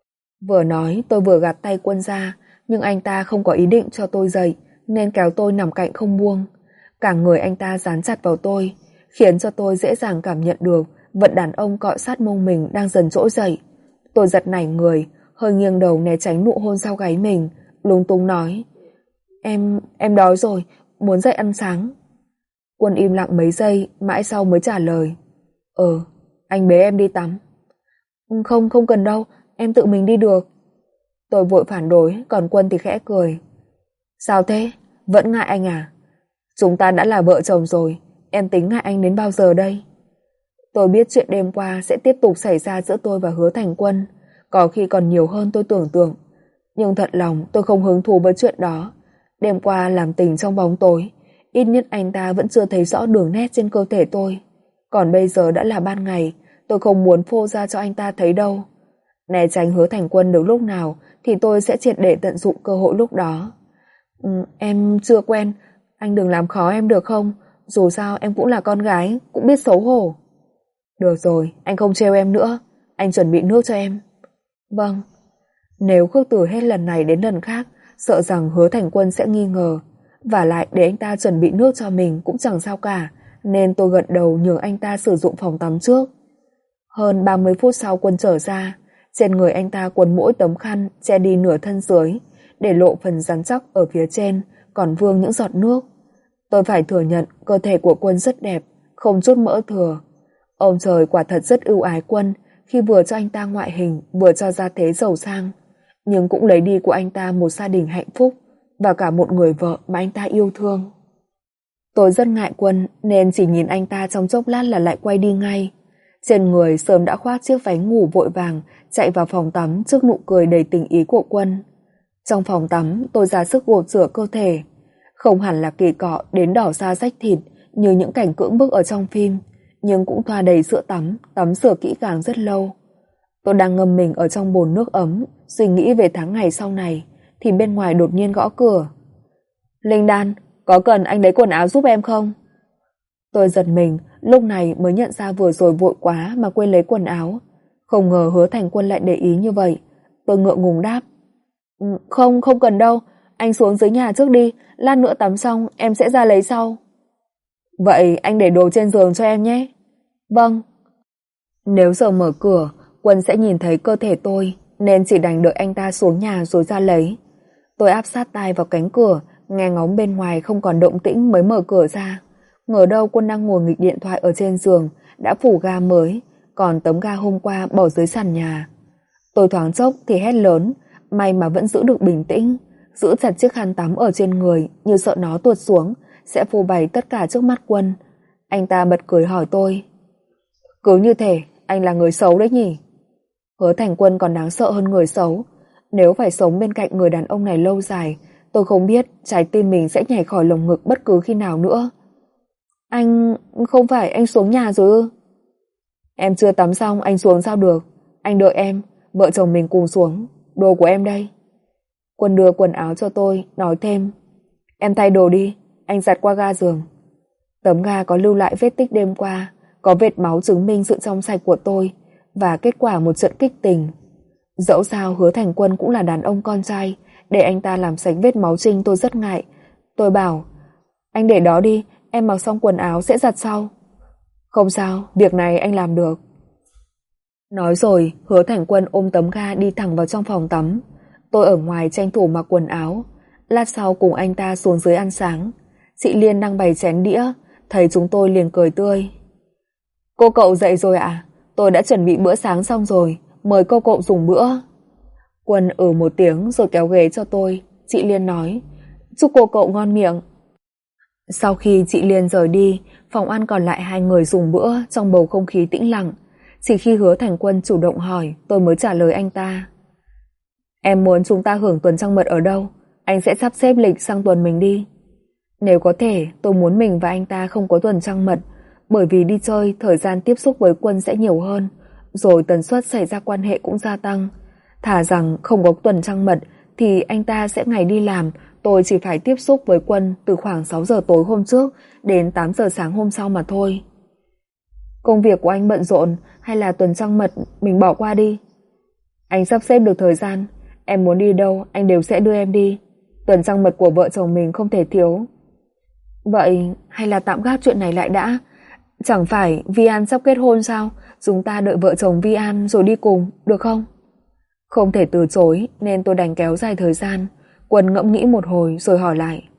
Vừa nói tôi vừa gạt tay Quân ra, nhưng anh ta không có ý định cho tôi dậy nên kéo tôi nằm cạnh không buông. Cả người anh ta dán chặt vào tôi, khiến cho tôi dễ dàng cảm nhận được vật đàn ông cọ sát mông mình đang dần trỗi dậy. Tôi giật nảy người, hơi nghiêng đầu né tránh nụ hôn sau gáy mình, lúng túng nói: Em, em đói rồi, muốn dậy ăn sáng. Quân im lặng mấy giây, mãi sau mới trả lời: Ờ, anh bế em đi tắm. Không, không cần đâu, em tự mình đi được. Tôi vội phản đối, còn Quân thì khẽ cười. Sao thế? Vẫn ngại anh à? Chúng ta đã là vợ chồng rồi, em tính ngại anh đến bao giờ đây? Tôi biết chuyện đêm qua sẽ tiếp tục xảy ra giữa tôi và Hứa Thành Quân, có khi còn nhiều hơn tôi tưởng tượng. Nhưng thật lòng tôi không hứng thú với chuyện đó. Đêm qua làm tình trong bóng tối, ít nhất anh ta vẫn chưa thấy rõ đường nét trên cơ thể tôi. Còn bây giờ đã là ban ngày, tôi không muốn phô ra cho anh ta thấy đâu. Né tránh Hứa Thành Quân được lúc nào thì tôi sẽ triệt để tận dụng cơ hội lúc đó. Ừ, em chưa quen, anh đừng làm khó em được không? Dù sao em cũng là con gái, cũng biết xấu hổ. Được rồi, anh không trêu em nữa. Anh chuẩn bị nước cho em. Vâng. Nếu khước từ hết lần này đến lần khác, sợ rằng Hứa Thành Quân sẽ nghi ngờ. Và lại để anh ta chuẩn bị nước cho mình cũng chẳng sao cả, nên tôi gật đầu nhường anh ta sử dụng phòng tắm trước. Hơn ba mươi phút sau Quân trở ra, trên người anh ta quấn mỗi tấm khăn che đi nửa thân dưới, để lộ phần rắn chắc ở phía trên, còn vương những giọt nước. Tôi phải thừa nhận cơ thể của Quân rất đẹp, không chút mỡ thừa. Ông trời quả thật rất ưu ái Quân khi vừa cho anh ta ngoại hình, vừa cho gia thế giàu sang, nhưng cũng lấy đi của anh ta một gia đình hạnh phúc và cả một người vợ mà anh ta yêu thương. Tôi rất ngại Quân nên chỉ nhìn anh ta trong chốc lát là lại quay đi ngay. Trên người sớm đã khoác chiếc váy ngủ vội vàng chạy vào phòng tắm trước nụ cười đầy tình ý của Quân. Trong phòng tắm tôi ra sức gột rửa cơ thể, không hẳn là kỳ cọ đến đỏ da rách thịt như những cảnh cưỡng bức ở trong phim, nhưng cũng thoa đầy sữa tắm, tắm rửa kỹ càng rất lâu. Tôi đang ngâm mình ở trong bồn nước ấm, suy nghĩ về tháng ngày sau này, thì bên ngoài đột nhiên gõ cửa. Linh Đan, có cần anh lấy quần áo giúp em không? Tôi giật mình, lúc này mới nhận ra vừa rồi vội quá mà quên lấy quần áo. Không ngờ Hứa Thành Quân lại để ý như vậy. Tôi ngượng ngùng đáp: Không, không cần đâu, anh xuống dưới nhà trước đi, lát nữa tắm xong em sẽ ra lấy sau. Vậy anh để đồ trên giường cho em nhé. Vâng. Nếu giờ mở cửa, Quân sẽ nhìn thấy cơ thể tôi, nên chỉ đành đợi anh ta xuống nhà rồi ra lấy. Tôi áp sát tai vào cánh cửa, nghe ngóng bên ngoài không còn động tĩnh mới mở cửa ra. Ngờ đâu Quân đang ngồi nghịch điện thoại ở trên giường, đã phủ ga mới, còn tấm ga hôm qua bỏ dưới sàn nhà. Tôi thoáng chốc thì hét lớn, may mà vẫn giữ được bình tĩnh, giữ chặt chiếc khăn tắm ở trên người như sợ nó tuột xuống sẽ phô bày tất cả trước mắt Quân. Anh ta bật cười hỏi tôi: Cứ như thể anh là người xấu đấy nhỉ? Hứa Thành Quân còn đáng sợ hơn người xấu. Nếu phải sống bên cạnh người đàn ông này lâu dài, tôi không biết trái tim mình sẽ nhảy khỏi lồng ngực bất cứ khi nào nữa. Anh... không phải anh xuống nhà rồi ư? Em chưa tắm xong anh xuống sao được? Anh đợi em, vợ chồng mình cùng xuống. Đồ của em đây. Quân đưa quần áo cho tôi, nói thêm: Em thay đồ đi, anh giặt qua ga giường. Tấm ga có lưu lại vết tích đêm qua, có vệt máu chứng minh sự trong sạch của tôi và kết quả một trận kích tình. Dẫu sao Hứa Thành Quân cũng là đàn ông con trai, để anh ta làm sạch vết máu trinh tôi rất ngại. Tôi bảo: Anh để đó đi, em mặc xong quần áo sẽ giặt sau. Không sao, việc này anh làm được. Nói rồi, Hứa Thành Quân ôm tấm ga đi thẳng vào trong phòng tắm. Tôi ở ngoài tranh thủ mặc quần áo. Lát sau cùng anh ta xuống dưới ăn sáng. Chị Liên đang bày chén đĩa, thấy chúng tôi liền cười tươi. Cô cậu dậy rồi ạ? À? Tôi đã chuẩn bị bữa sáng xong rồi, mời cô cậu dùng bữa. Quân ừ một tiếng rồi kéo ghế cho tôi. Chị Liên nói: Chúc cô cậu ngon miệng. Sau khi chị Liên rời đi, phòng ăn còn lại hai người dùng bữa trong bầu không khí tĩnh lặng. Chỉ khi Hứa Thành Quân chủ động hỏi, tôi mới trả lời anh ta: Em muốn chúng ta hưởng tuần trăng mật ở đâu? Anh sẽ sắp xếp lịch sang tuần mình đi. Nếu có thể, tôi muốn mình và anh ta không có tuần trăng mật, bởi vì đi chơi, thời gian tiếp xúc với Quân sẽ nhiều hơn, rồi tần suất xảy ra quan hệ cũng gia tăng. Thà rằng không có tuần trăng mật thì anh ta sẽ ngày đi làm, tôi chỉ phải tiếp xúc với Quân từ khoảng sáu giờ tối hôm trước đến tám giờ sáng hôm sau mà thôi. Công việc của anh bận rộn hay là tuần trăng mật mình bỏ qua đi? Anh sắp xếp được thời gian, em muốn đi đâu anh đều sẽ đưa em đi. Tuần trăng mật của vợ chồng mình không thể thiếu. Vậy hay là tạm gác chuyện này lại đã? Chẳng phải Vi An sắp kết hôn sao? Chúng ta đợi vợ chồng Vi An rồi đi cùng, được không? Không thể từ chối nên tôi đành kéo dài thời gian. Quân ngẫm nghĩ một hồi rồi hỏi lại.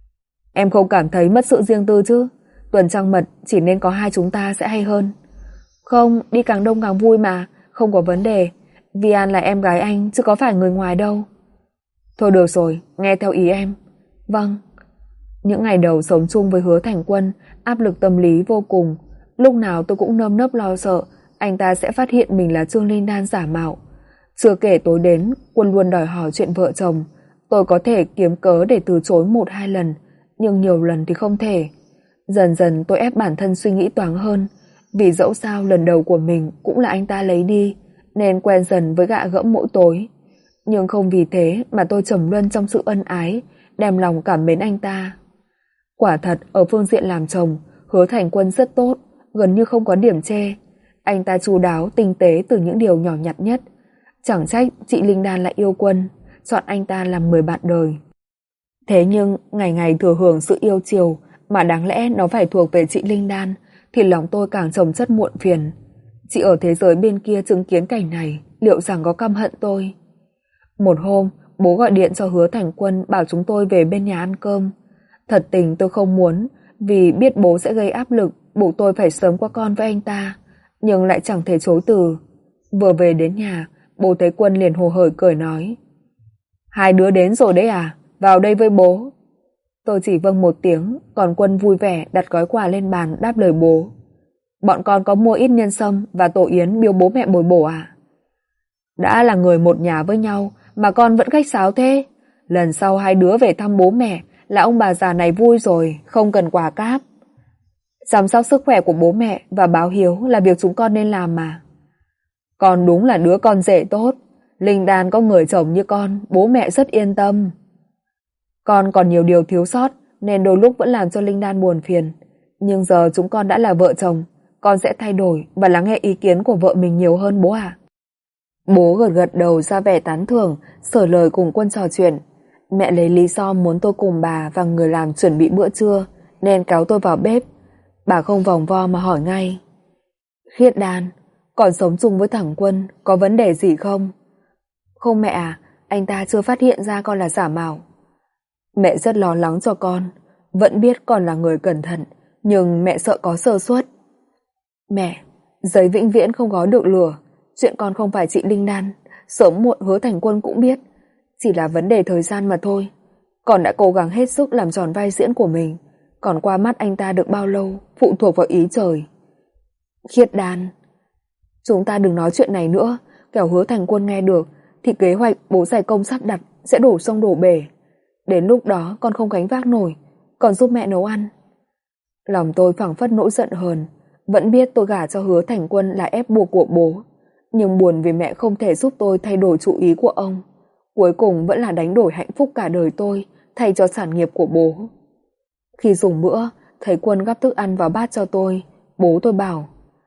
Em không cảm thấy mất sự riêng tư chứ? Tuần trăng mật chỉ nên có hai chúng ta sẽ hay hơn. Không, đi càng đông càng vui mà, không có vấn đề. Vi An là em gái anh chứ có phải người ngoài đâu. Thôi được rồi, nghe theo ý em. Vâng. Những ngày đầu sống chung với Hứa Thành Quân, áp lực tâm lý vô cùng. Lúc nào tôi cũng nơm nớp lo sợ anh ta sẽ phát hiện mình là Trương Linh Đan giả mạo. Chưa kể tối đến, Quân luôn đòi hỏi chuyện vợ chồng. Tôi có thể kiếm cớ để từ chối một hai lần, nhưng nhiều lần thì không thể. Dần dần tôi ép bản thân suy nghĩ toáng hơn, vì dẫu sao lần đầu của mình cũng là anh ta lấy đi, nên quen dần với gạ gẫm mỗi tối. Nhưng không vì thế mà tôi trầm luân trong sự ân ái, đem lòng cảm mến anh ta. Quả thật, ở phương diện làm chồng, Hứa Thành Quân rất tốt, gần như không có điểm chê. Anh ta chu đáo, tinh tế từ những điều nhỏ nhặt nhất. Chẳng trách chị Linh Đan lại yêu Quân, chọn anh ta làm người bạn đời. Thế nhưng, ngày ngày thừa hưởng sự yêu chiều, mà đáng lẽ nó phải thuộc về chị Linh Đan, thì lòng tôi càng chồng chất muộn phiền. Chị ở thế giới bên kia chứng kiến cảnh này, liệu rằng có căm hận tôi? Một hôm, bố gọi điện cho Hứa Thành Quân bảo chúng tôi về bên nhà ăn cơm. Thật tình tôi không muốn, vì biết bố sẽ gây áp lực, buộc tôi phải sớm qua con với anh ta, nhưng lại chẳng thể chối từ. Vừa về đến nhà, bố thấy Quân liền hồ hởi cười nói. Hai đứa đến rồi đấy à? Vào đây với bố. Tôi chỉ vâng một tiếng, còn Quân vui vẻ đặt gói quà lên bàn đáp lời bố. Bọn con có mua ít nhân sâm và tổ yến biếu bố mẹ bồi bổ à? Đã là người một nhà với nhau mà con vẫn khách sáo thế. Lần sau hai đứa về thăm bố mẹ là ông bà già này vui rồi, không cần quà cáp. Chăm sóc sức khỏe của bố mẹ và báo hiếu là việc chúng con nên làm mà. Con đúng là đứa con rể tốt. Linh Đan có người chồng như con, bố mẹ rất yên tâm. Con còn nhiều điều thiếu sót nên đôi lúc vẫn làm cho Linh Đan buồn phiền. Nhưng giờ chúng con đã là vợ chồng, con sẽ thay đổi và lắng nghe ý kiến của vợ mình nhiều hơn bố ạ. Bố gật gật đầu ra vẻ tán thưởng, sở lời cùng Quân trò chuyện. Mẹ lấy lý do muốn tôi cùng bà và người làm chuẩn bị bữa trưa nên kéo tôi vào bếp. Bà không vòng vo mà hỏi ngay. Khiết Đan, còn sống chung với thằng Quân có vấn đề gì không? Không mẹ à, anh ta chưa phát hiện ra con là giả mạo. Mẹ rất lo lắng cho con, vẫn biết con là người cẩn thận, nhưng mẹ sợ có sơ suất. Mẹ, giấy vĩnh viễn không gói được lửa, chuyện con không phải chị Linh Đan, sớm muộn Hứa Thành Quân cũng biết, chỉ là vấn đề thời gian mà thôi. Con đã cố gắng hết sức làm tròn vai diễn của mình, còn qua mắt anh ta được bao lâu phụ thuộc vào ý trời. Khiết Đan, chúng ta đừng nói chuyện này nữa, kẻo Hứa Thành Quân nghe được thì kế hoạch bố giải công sắp đặt sẽ đổ sông đổ bể. Đến lúc đó con không gánh vác nổi, còn giúp mẹ nấu ăn. Lòng tôi phảng phất nỗi giận hờn, vẫn biết tôi gả cho Hứa Thành Quân là ép buộc của bố, nhưng buồn vì mẹ không thể giúp tôi thay đổi chủ ý của ông. Cuối cùng vẫn là đánh đổi hạnh phúc cả đời tôi thay cho sản nghiệp của bố. Khi dùng bữa, thấy Quân gắp thức ăn vào bát cho tôi, bố tôi bảo: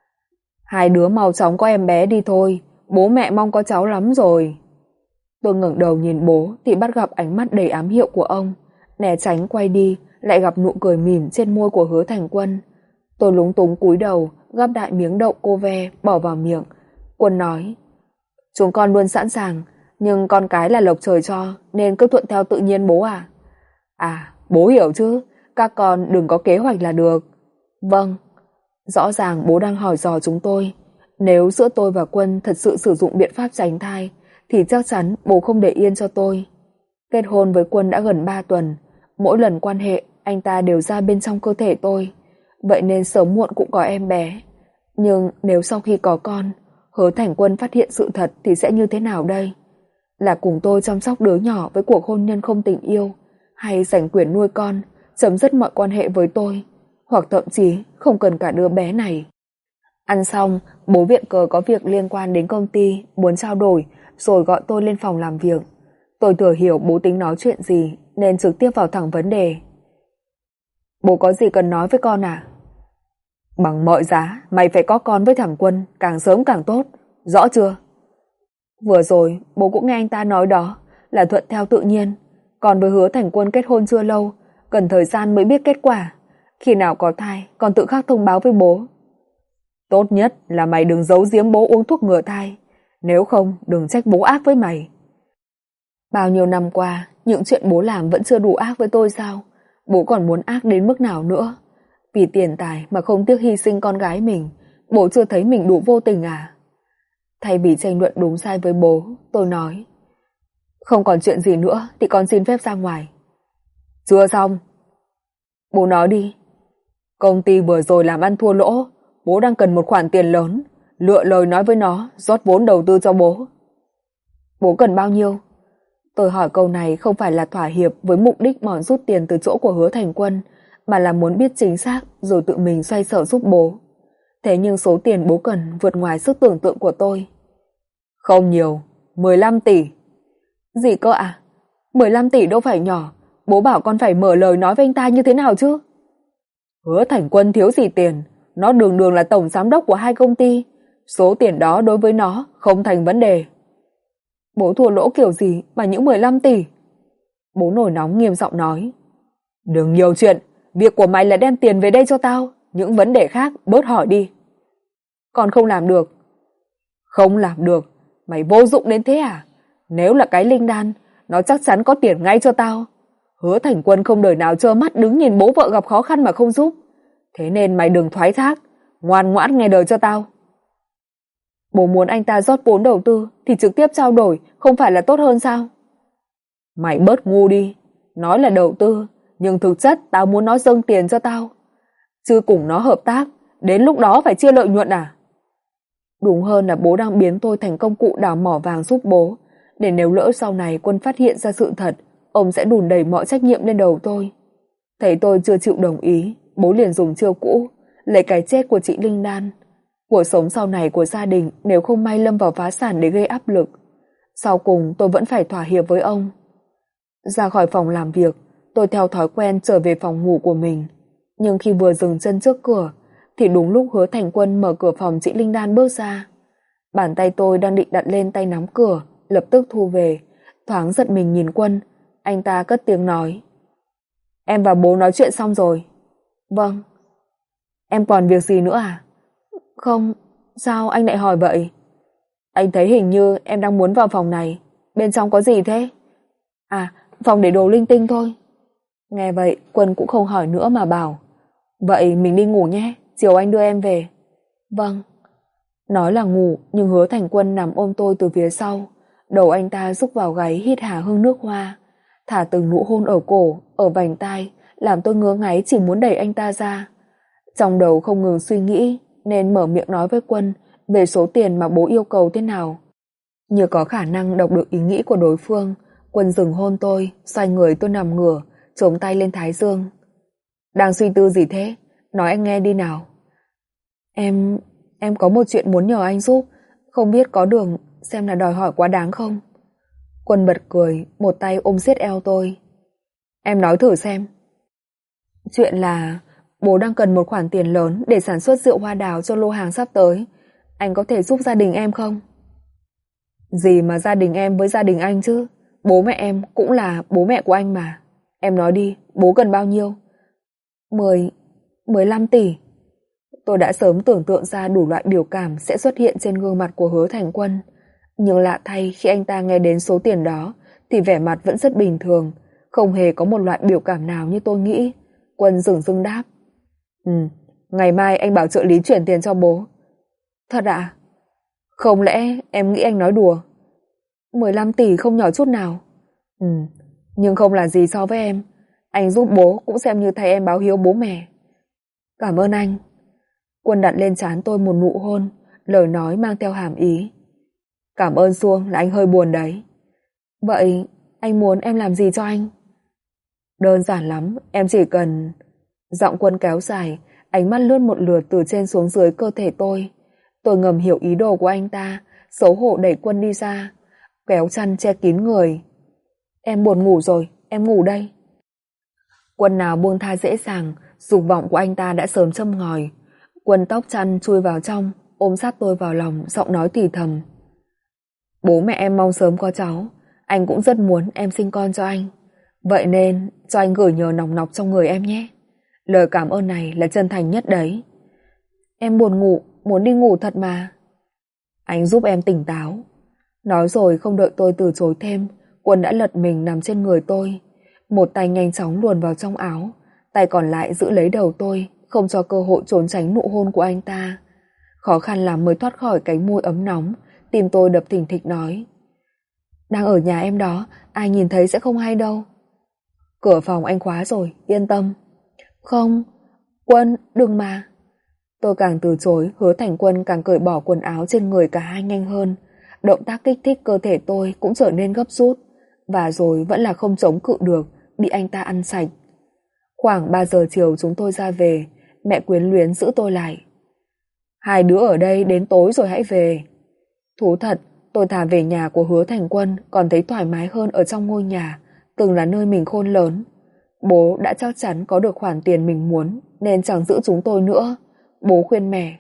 Hai đứa mau chóng có em bé đi thôi, bố mẹ mong có cháu lắm rồi. Tôi ngẩng đầu nhìn bố thì bắt gặp ánh mắt đầy ám hiệu của ông, né tránh quay đi lại gặp nụ cười mỉm trên môi của Hứa Thành Quân. Tôi lúng túng cúi đầu gắp đại miếng đậu cô ve bỏ vào miệng. Quân nói: Chúng con luôn sẵn sàng, nhưng con cái là lộc trời cho nên cứ thuận theo tự nhiên bố à. À, bố hiểu chứ, các con đừng có kế hoạch là được. Vâng. Rõ ràng bố đang hỏi dò chúng tôi. Nếu giữa tôi và Quân thật sự sử dụng biện pháp tránh thai thì chắc chắn bố không để yên cho tôi. Kết hôn với Quân đã gần ba tuần, mỗi lần quan hệ anh ta đều ra bên trong cơ thể tôi, vậy nên sớm muộn cũng có em bé. Nhưng nếu sau khi có con, Hứa Thành Quân phát hiện sự thật thì sẽ như thế nào đây? Là cùng tôi chăm sóc đứa nhỏ với cuộc hôn nhân không tình yêu, hay giành quyền nuôi con, chấm dứt mọi quan hệ với tôi, hoặc thậm chí không cần cả đứa bé này. Ăn xong, bố viện cờ có việc liên quan đến công ty, muốn trao đổi, rồi gọi tôi lên phòng làm việc. Tôi thừa hiểu bố tính nói chuyện gì, nên trực tiếp vào thẳng vấn đề. Bố có gì cần nói với con à? Bằng mọi giá, mày phải có con với thằng Quân, càng sớm càng tốt, rõ chưa? Vừa rồi, bố cũng nghe anh ta nói đó, là thuận theo tự nhiên. Còn với Hứa Thành Quân kết hôn chưa lâu, cần thời gian mới biết kết quả. Khi nào có thai, còn tự khắc thông báo với bố. Tốt nhất là mày đừng giấu giếm bố uống thuốc ngừa thai, nếu không đừng trách bố ác với mày. Bao nhiêu năm qua, những chuyện bố làm vẫn chưa đủ ác với tôi sao? Bố còn muốn ác đến mức nào nữa? Vì tiền tài mà không tiếc hy sinh con gái mình, bố chưa thấy mình đủ vô tình à? Thay vì tranh luận đúng sai với bố, tôi nói: không còn chuyện gì nữa thì con xin phép ra ngoài. Chưa xong. Bố nói đi. Công ty vừa rồi làm ăn thua lỗ, bố đang cần một khoản tiền lớn, lựa lời nói với nó, rót vốn đầu tư cho bố. Bố cần bao nhiêu? Tôi hỏi câu này không phải là thỏa hiệp với mục đích mòn rút tiền từ chỗ của Hứa Thành Quân, mà là muốn biết chính xác rồi tự mình xoay sở giúp bố. Thế nhưng số tiền bố cần vượt ngoài sức tưởng tượng của tôi. Không nhiều, mười lăm tỷ. Gì cơ à? mười lăm tỷ đâu phải nhỏ, bố bảo con phải mở lời nói với anh ta như thế nào chứ? Hứa Thành Quân thiếu gì tiền, nó đường đường là tổng giám đốc của hai công ty, số tiền đó đối với nó không thành vấn đề. Bố thua lỗ kiểu gì mà những mười lăm tỷ? Bố nổi nóng nghiêm giọng nói. Đừng nhiều chuyện, việc của mày là đem tiền về đây cho tao, những vấn đề khác bớt hỏi đi. Con không làm được. Không làm được? Mày vô dụng đến thế à? Nếu là cái linh đan, nó chắc chắn có tiền ngay cho tao. Hứa Thành Quân không đời nào trơ mắt đứng nhìn bố vợ gặp khó khăn mà không giúp. Thế nên mày đừng thoái thác, ngoan ngoãn nghe lời cho tao. Bố muốn anh ta rót vốn đầu tư thì trực tiếp trao đổi không phải là tốt hơn sao? Mày bớt ngu đi, nói là đầu tư, nhưng thực chất tao muốn nó dâng tiền cho tao. Chứ cùng nó hợp tác, đến lúc đó phải chia lợi nhuận à? Đúng hơn là bố đang biến tôi thành công cụ đào mỏ vàng giúp bố, để nếu lỡ sau này Quân phát hiện ra sự thật, ông sẽ đùn đẩy mọi trách nhiệm lên đầu tôi. Thấy tôi chưa chịu đồng ý, bố liền dùng chiêu cũ, lấy cái chết của chị Linh Đan. Cuộc sống sau này của gia đình nếu không may lâm vào phá sản để gây áp lực. Sau cùng tôi vẫn phải thỏa hiệp với ông. Ra khỏi phòng làm việc, tôi theo thói quen trở về phòng ngủ của mình. Nhưng khi vừa dừng chân trước cửa, thì đúng lúc Hứa Thành Quân mở cửa phòng chị Linh Đan bước ra. Bàn tay tôi đang định đặt lên tay nắm cửa, lập tức thu về, thoáng giật mình nhìn Quân. Anh ta cất tiếng nói: Em và bố nói chuyện xong rồi. Vâng. Em còn việc gì nữa à? Không, sao anh lại hỏi vậy? Anh thấy hình như em đang muốn vào phòng này. Bên trong có gì thế? À, phòng để đồ linh tinh thôi. Nghe vậy, Quân cũng không hỏi nữa mà bảo: Vậy mình đi ngủ nhé, chiều anh đưa em về. Vâng. Nói là ngủ, nhưng Hứa Thành Quân nằm ôm tôi từ phía sau. Đầu anh ta rúc vào gáy hít hà hương nước hoa, thả từng nụ hôn ở cổ, ở vành tai, làm tôi ngứa ngáy chỉ muốn đẩy anh ta ra. Trong đầu không ngừng suy nghĩ, nên mở miệng nói với Quân về số tiền mà bố yêu cầu thế nào. Như có khả năng đọc được ý nghĩ của đối phương, Quân dừng hôn tôi, xoay người tôi nằm ngửa, chống tay lên thái dương. Đang suy tư gì thế? Nói anh nghe đi nào. Em... em có một chuyện muốn nhờ anh giúp, không biết có đường, xem là đòi hỏi quá đáng không? Quân bật cười, một tay ôm siết eo tôi. Em nói thử xem. Chuyện là bố đang cần một khoản tiền lớn để sản xuất rượu hoa đào cho lô hàng sắp tới. Anh có thể giúp gia đình em không? Gì mà gia đình em với gia đình anh chứ? Bố mẹ em cũng là bố mẹ của anh mà. Em nói đi, bố cần bao nhiêu? Mười... mười lăm tỷ. Tôi đã sớm tưởng tượng ra đủ loại biểu cảm sẽ xuất hiện trên gương mặt của Hứa Thành Quân. Nhưng lạ thay khi anh ta nghe đến số tiền đó thì vẻ mặt vẫn rất bình thường, không hề có một loại biểu cảm nào như tôi nghĩ. Quân dửng dưng đáp: Ừ, ngày mai anh bảo trợ lý chuyển tiền cho bố. Thật ạ? À? Không lẽ em nghĩ anh nói đùa? mười lăm tỷ không nhỏ chút nào. Ừ, nhưng không là gì so với em. Anh giúp bố cũng xem như thay em báo hiếu bố mẹ. Cảm ơn anh. Quân đặt lên trán tôi một nụ hôn, lời nói mang theo hàm ý. Cảm ơn suông là anh hơi buồn đấy. Vậy anh muốn em làm gì cho anh? Đơn giản lắm, em chỉ cần... Giọng Quân kéo dài, ánh mắt lướt một lượt từ trên xuống dưới cơ thể tôi. Tôi ngầm hiểu ý đồ của anh ta, xấu hổ đẩy Quân đi ra, kéo chăn che kín người. Em buồn ngủ rồi, em ngủ đây. Quân nào buông tha dễ dàng, dục vọng của anh ta đã sớm châm ngòi. Quân tóc chăn chui vào trong, ôm sát tôi vào lòng, giọng nói thì thầm. Bố mẹ em mong sớm có cháu, anh cũng rất muốn em sinh con cho anh. Vậy nên cho anh gửi nhờ nòng nọc trong người em nhé. Lời cảm ơn này là chân thành nhất đấy. Em buồn ngủ, muốn đi ngủ thật mà. Anh giúp em tỉnh táo. Nói rồi không đợi tôi từ chối thêm, Quân đã lật mình nằm trên người tôi. Một tay nhanh chóng luồn vào trong áo, tay còn lại giữ lấy đầu tôi, không cho cơ hội trốn tránh nụ hôn của anh ta. Khó khăn lắm mới thoát khỏi cánh môi ấm nóng, tim tôi đập thình thịch nói. Đang ở nhà em đó, ai nhìn thấy sẽ không hay đâu. Cửa phòng anh khóa rồi, yên tâm. Không, Quân, đừng mà. Tôi càng từ chối, Hứa Thành Quân càng cởi bỏ quần áo trên người cả hai nhanh hơn. Động tác kích thích cơ thể tôi cũng trở nên gấp rút, và rồi vẫn là không chống cự được, bị anh ta ăn sạch. Khoảng ba giờ chiều chúng tôi ra về, mẹ quyến luyến giữ tôi lại. Hai đứa ở đây đến tối rồi hãy về. Thú thật, tôi thà về nhà của Hứa Thành Quân còn thấy thoải mái hơn ở trong ngôi nhà, từng là nơi mình khôn lớn. Bố đã chắc chắn có được khoản tiền mình muốn, nên chẳng giữ chúng tôi nữa. Bố khuyên mẹ.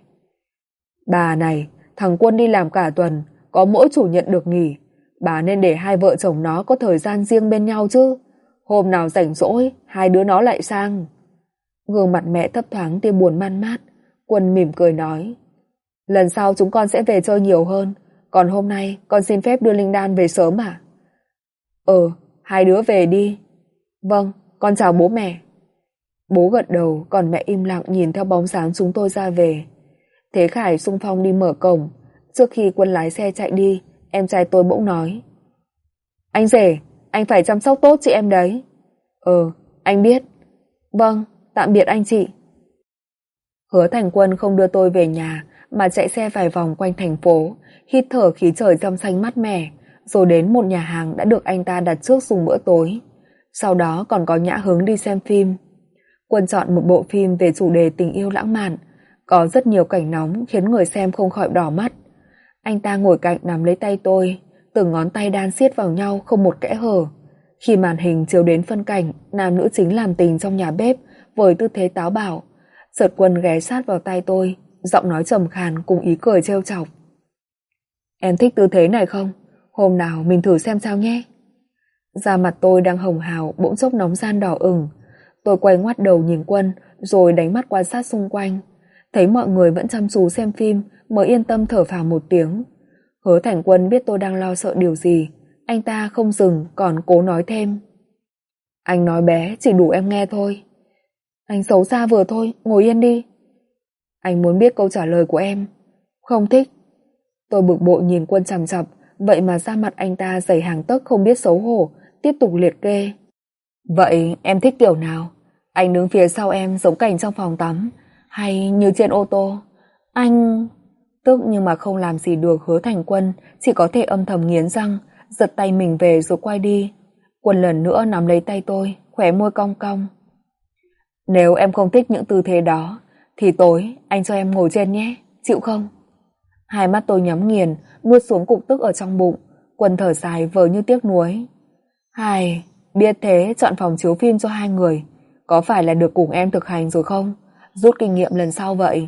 Bà này, thằng Quân đi làm cả tuần, có mỗi chủ nhật được nghỉ. Bà nên để hai vợ chồng nó có thời gian riêng bên nhau chứ. Hôm nào rảnh rỗi, hai đứa nó lại sang. Gương mặt mẹ thấp thoáng tia buồn man mát. Quân mỉm cười nói. Lần sau chúng con sẽ về chơi nhiều hơn. Còn hôm nay con xin phép đưa Linh Đan về sớm à? Ừ, hai đứa về đi. Vâng, con chào bố mẹ. Bố gật đầu, còn mẹ im lặng nhìn theo bóng dáng chúng tôi ra về. Thế Khải xung phong đi mở cổng. Trước khi Quân lái xe chạy đi, em trai tôi bỗng nói. Anh rể, anh phải chăm sóc tốt chị em đấy. Ừ, anh biết. Vâng, tạm biệt anh chị. Hứa Thành Quân không đưa tôi về nhà, mà chạy xe vài vòng quanh thành phố, hít thở khí trời trong xanh mát mẻ, rồi đến một nhà hàng đã được anh ta đặt trước dùng bữa tối. Sau đó còn có nhã hứng đi xem phim. Quân chọn một bộ phim về chủ đề tình yêu lãng mạn, có rất nhiều cảnh nóng khiến người xem không khỏi đỏ mắt. Anh ta ngồi cạnh nắm lấy tay tôi, từng ngón tay đan siết vào nhau không một kẽ hở. Khi màn hình chiếu đến phân cảnh nam nữ chính làm tình trong nhà bếp với tư thế táo bạo, chợt Quân ghé sát vào tay tôi, giọng nói trầm khàn cùng ý cười trêu chọc. Em thích tư thế này không? Hôm nào mình thử xem sao nhé. Da mặt tôi đang hồng hào bỗng chốc nóng ran đỏ ửng. Tôi quay ngoắt đầu nhìn Quân, rồi đánh mắt quan sát xung quanh. Thấy mọi người vẫn chăm chú xem phim mới yên tâm thở phào một tiếng. Hứa Thành Quân biết tôi đang lo sợ điều gì. Anh ta không dừng còn cố nói thêm. Anh nói bé chỉ đủ em nghe thôi. Anh xấu xa vừa thôi, ngồi yên đi. Anh muốn biết câu trả lời của em. Không thích. Tôi bực bội nhìn Quân chằm chằm, vậy mà da mặt anh ta dày hàng tấc không biết xấu hổ, tiếp tục liệt kê. Vậy em thích kiểu nào? Anh đứng phía sau em giống cảnh trong phòng tắm, hay như trên ô tô? Anh... Tức nhưng mà không làm gì được Hứa Thành Quân, chỉ có thể âm thầm nghiến răng, giật tay mình về rồi quay đi. Quân lần nữa nắm lấy tay tôi, khóe môi cong cong. Nếu em không thích những tư thế đó, thì tối anh cho em ngồi trên nhé, chịu không? Hai mắt tôi nhắm nghiền, nuốt xuống cục tức ở trong bụng. Quân thở dài vờ như tiếc nuối. Hài, biết thế chọn phòng chiếu phim cho hai người, có phải là được cùng em thực hành rồi không? Rút kinh nghiệm lần sau vậy.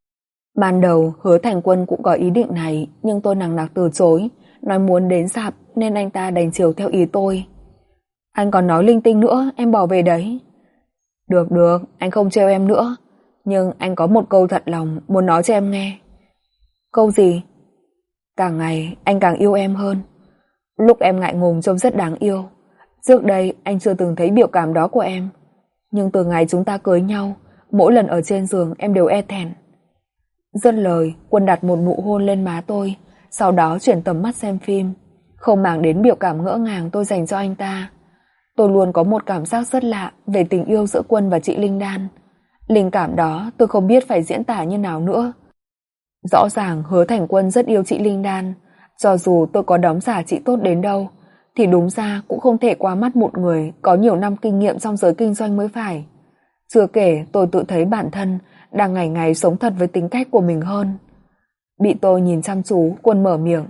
Ban đầu Hứa Thành Quân cũng có ý định này, nhưng tôi nằng nặc từ chối, nói muốn đến rạp nên anh ta đành chiều theo ý tôi. Anh còn nói linh tinh nữa, em bỏ về đấy. Được được, anh không trêu em nữa, nhưng anh có một câu thật lòng muốn nói cho em nghe. Câu gì? Càng ngày anh càng yêu em hơn. Lúc em ngại ngùng trông rất đáng yêu. Trước đây anh chưa từng thấy biểu cảm đó của em, nhưng từ ngày chúng ta cưới nhau, mỗi lần ở trên giường em đều e thẹn. Dứt lời, Quân đặt một nụ hôn lên má tôi, sau đó chuyển tầm mắt xem phim, không màng đến biểu cảm ngỡ ngàng tôi dành cho anh ta. Tôi luôn có một cảm giác rất lạ về tình yêu giữa Quân và chị Linh Đan. Linh cảm đó tôi không biết phải diễn tả như nào nữa. Rõ ràng Hứa Thành Quân rất yêu chị Linh Đan, cho dù tôi có đóng giả chị tốt đến đâu, thì đúng ra cũng không thể qua mắt một người có nhiều năm kinh nghiệm trong giới kinh doanh mới phải. Chưa kể tôi tự thấy bản thân đang ngày ngày sống thật với tính cách của mình hơn. Bị tôi nhìn chăm chú, Quân mở miệng.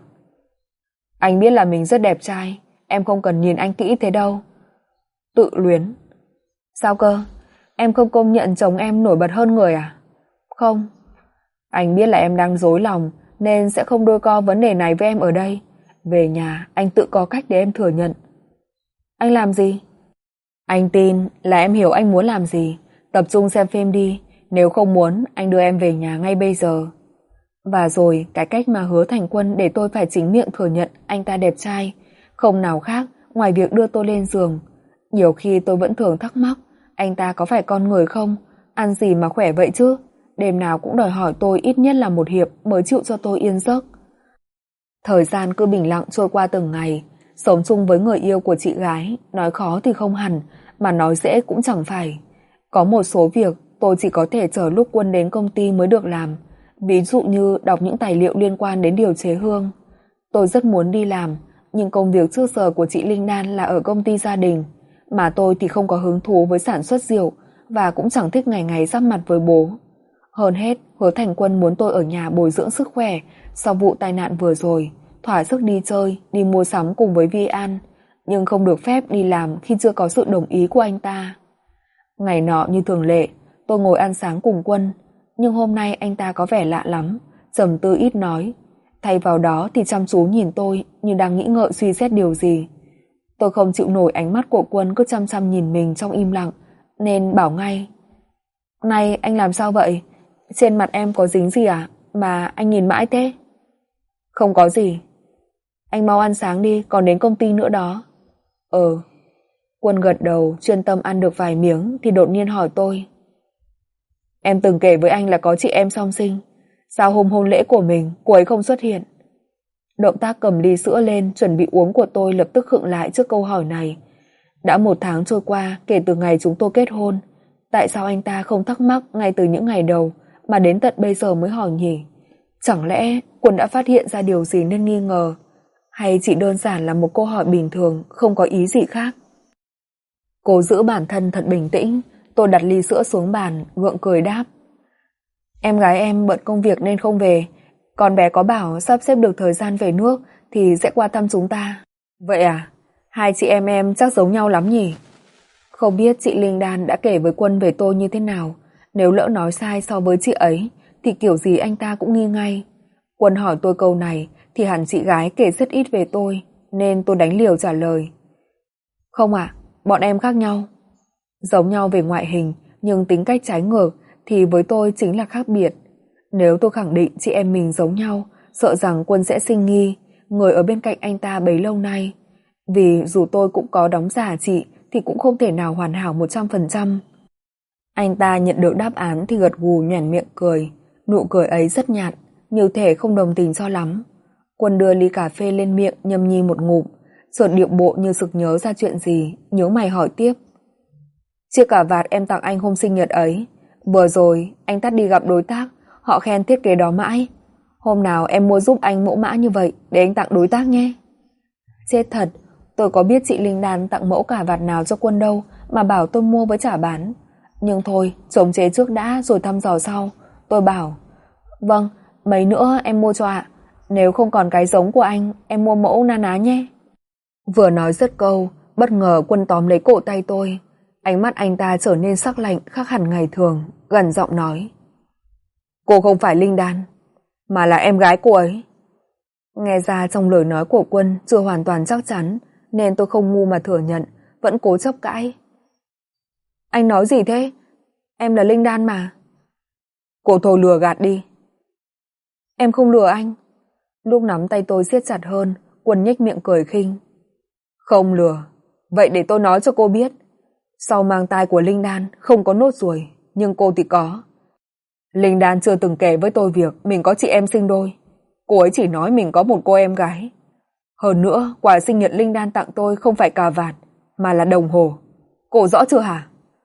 Anh biết là mình rất đẹp trai, em không cần nhìn anh kỹ thế đâu. Tự luyến. Sao cơ? Em không công nhận chồng em nổi bật hơn người à? Không, Anh biết là em đang dối lòng nên sẽ không đôi co vấn đề này với em ở đây. Về nhà anh tự có cách để em thừa nhận. Anh làm gì? Anh tin là em hiểu anh muốn làm gì. Tập trung xem phim đi. Nếu không muốn, anh đưa em về nhà ngay bây giờ. Và rồi cái cách mà Hứa Thành Quân để tôi phải chính miệng thừa nhận anh ta đẹp trai, không nào khác ngoài việc đưa tôi lên giường. Nhiều khi tôi vẫn thường thắc mắc, anh ta có phải con người không? Ăn gì mà khỏe vậy chứ? Đêm nào cũng đòi hỏi tôi ít nhất là một hiệp mới chịu cho tôi yên giấc. Thời gian cứ bình lặng trôi qua từng ngày. Sống chung với người yêu của chị gái, nói khó thì không hẳn, mà nói dễ cũng chẳng phải. Có một số việc tôi chỉ có thể chờ lúc Quân đến công ty mới được làm. Ví dụ như đọc những tài liệu liên quan đến điều chế hương. Tôi rất muốn đi làm, nhưng công việc trước giờ của chị Linh Đan là ở công ty gia đình, mà tôi thì không có hứng thú với sản xuất rượu và cũng chẳng thích ngày ngày giáp mặt với bố. Hơn hết, Hứa Thành Quân muốn tôi ở nhà bồi dưỡng sức khỏe sau vụ tai nạn vừa rồi, thỏa sức đi chơi, đi mua sắm cùng với Vi An, nhưng không được phép đi làm khi chưa có sự đồng ý của anh ta. Ngày nọ như thường lệ, tôi ngồi ăn sáng cùng Quân, nhưng hôm nay anh ta có vẻ lạ lắm, trầm tư ít nói. Thay vào đó thì chăm chú nhìn tôi như đang nghĩ ngợi suy xét điều gì. Tôi không chịu nổi ánh mắt của Quân cứ chăm chăm nhìn mình trong im lặng, nên bảo ngay: "Này, anh làm sao vậy? Trên mặt em có dính gì à? Mà anh nhìn mãi thế." "Không có gì." "Anh mau ăn sáng đi, còn đến công ty nữa đó." "Ừ." Quân gật đầu, chuyên tâm ăn được vài miếng thì đột nhiên hỏi tôi: "Em từng kể với anh là có chị em song sinh. Sao hôm hôn lễ của mình cô ấy không xuất hiện?" Động tác cầm ly sữa lên chuẩn bị uống của tôi lập tức khựng lại trước câu hỏi này. Đã một tháng trôi qua kể từ ngày chúng tôi kết hôn. Tại sao anh ta không thắc mắc ngay từ những ngày đầu mà đến tận bây giờ mới hỏi nhỉ? Chẳng lẽ Quân đã phát hiện ra điều gì nên nghi ngờ? Hay chỉ đơn giản là một câu hỏi bình thường, không có ý gì khác? Cố giữ bản thân thật bình tĩnh, tôi đặt ly sữa xuống bàn, gượng cười đáp: "Em gái em bận công việc nên không về. Con bé có bảo sắp xếp được thời gian về nước thì sẽ qua thăm chúng ta." "Vậy à? Hai chị em em chắc giống nhau lắm nhỉ?" Không biết chị Linh Đan đã kể với Quân về tôi như thế nào. Nếu lỡ nói sai so với chị ấy thì kiểu gì anh ta cũng nghi ngay. Quân hỏi tôi câu này thì hẳn chị gái kể rất ít về tôi, nên tôi đánh liều trả lời: "Không ạ, bọn em khác nhau." Giống nhau về ngoại hình, nhưng tính cách trái ngược thì với tôi chính là khác biệt. Nếu tôi khẳng định chị em mình giống nhau, sợ rằng Quân sẽ sinh nghi, người ở bên cạnh anh ta bấy lâu nay. Vì dù tôi cũng có đóng giả chị thì cũng không thể nào hoàn hảo một trăm phần trăm. Anh ta nhận được đáp án thì gật gù nhoẻn miệng cười. Nụ cười ấy rất nhạt, như thể không đồng tình cho lắm. Quân đưa ly cà phê lên miệng nhâm nhi một ngụm, chợt điệu bộ như sực nhớ ra chuyện gì, nhớ mày hỏi tiếp: "Chiếc cà vạt em tặng anh hôm sinh nhật ấy, vừa rồi anh tắt đi gặp đối tác, họ khen thiết kế đó mãi. Hôm nào em mua giúp anh mẫu mã như vậy để anh tặng đối tác nhé." Chết thật, tôi có biết chị Linh Đan tặng mẫu cà vạt nào cho Quân đâu mà bảo tôi mua với trả bán. Nhưng thôi, chống chế trước đã rồi thăm dò sau. Tôi bảo: "Vâng, mấy nữa em mua cho ạ. Nếu không còn cái giống của anh, em mua mẫu na ná nhé." Vừa nói dứt câu, bất ngờ Quân tóm lấy cổ tay tôi. Ánh mắt anh ta trở nên sắc lạnh khác hẳn ngày thường, gần giọng nói: "Cô không phải Linh Đan, mà là em gái cô ấy." Nghe ra trong lời nói của Quân chưa hoàn toàn chắc chắn, nên tôi không ngu mà thừa nhận, vẫn cố chấp cãi: "Anh nói gì thế? Em là Linh Đan mà." "Cô thôi lừa gạt đi." "Em không lừa anh." Lúc nắm tay tôi siết chặt hơn, Quân nhếch miệng cười khinh: "Không lừa. Vậy để tôi nói cho cô biết. Sau mang tai của Linh Đan không có nốt ruồi, nhưng cô thì có. Linh Đan chưa từng kể với tôi việc mình có chị em sinh đôi. Cô ấy chỉ nói mình có một cô em gái. Hơn nữa, quà sinh nhật Linh Đan tặng tôi không phải cà vạt, mà là đồng hồ. Cô rõ chưa hả?"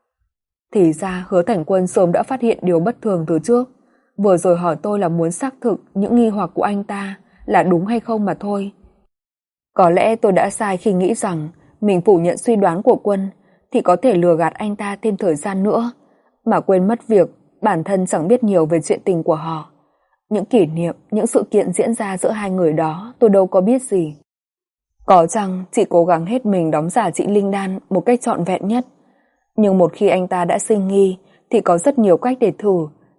Thì ra Hứa Thành Quân sớm đã phát hiện điều bất thường từ trước. Vừa rồi hỏi tôi là muốn xác thực những nghi hoặc của anh ta là đúng hay không mà thôi. Có lẽ tôi đã sai khi nghĩ rằng mình phủ nhận suy đoán của Quân thì có thể lừa gạt anh ta thêm thời gian nữa, mà quên mất việc bản thân chẳng biết nhiều về chuyện tình của họ. Những kỷ niệm, những sự kiện diễn ra giữa hai người đó tôi đâu có biết gì. Có chăng chỉ cố gắng hết mình đóng giả chị Linh Đan một cách trọn vẹn nhất. Nhưng một khi anh ta đã sinh nghi thì có rất nhiều cách để thử,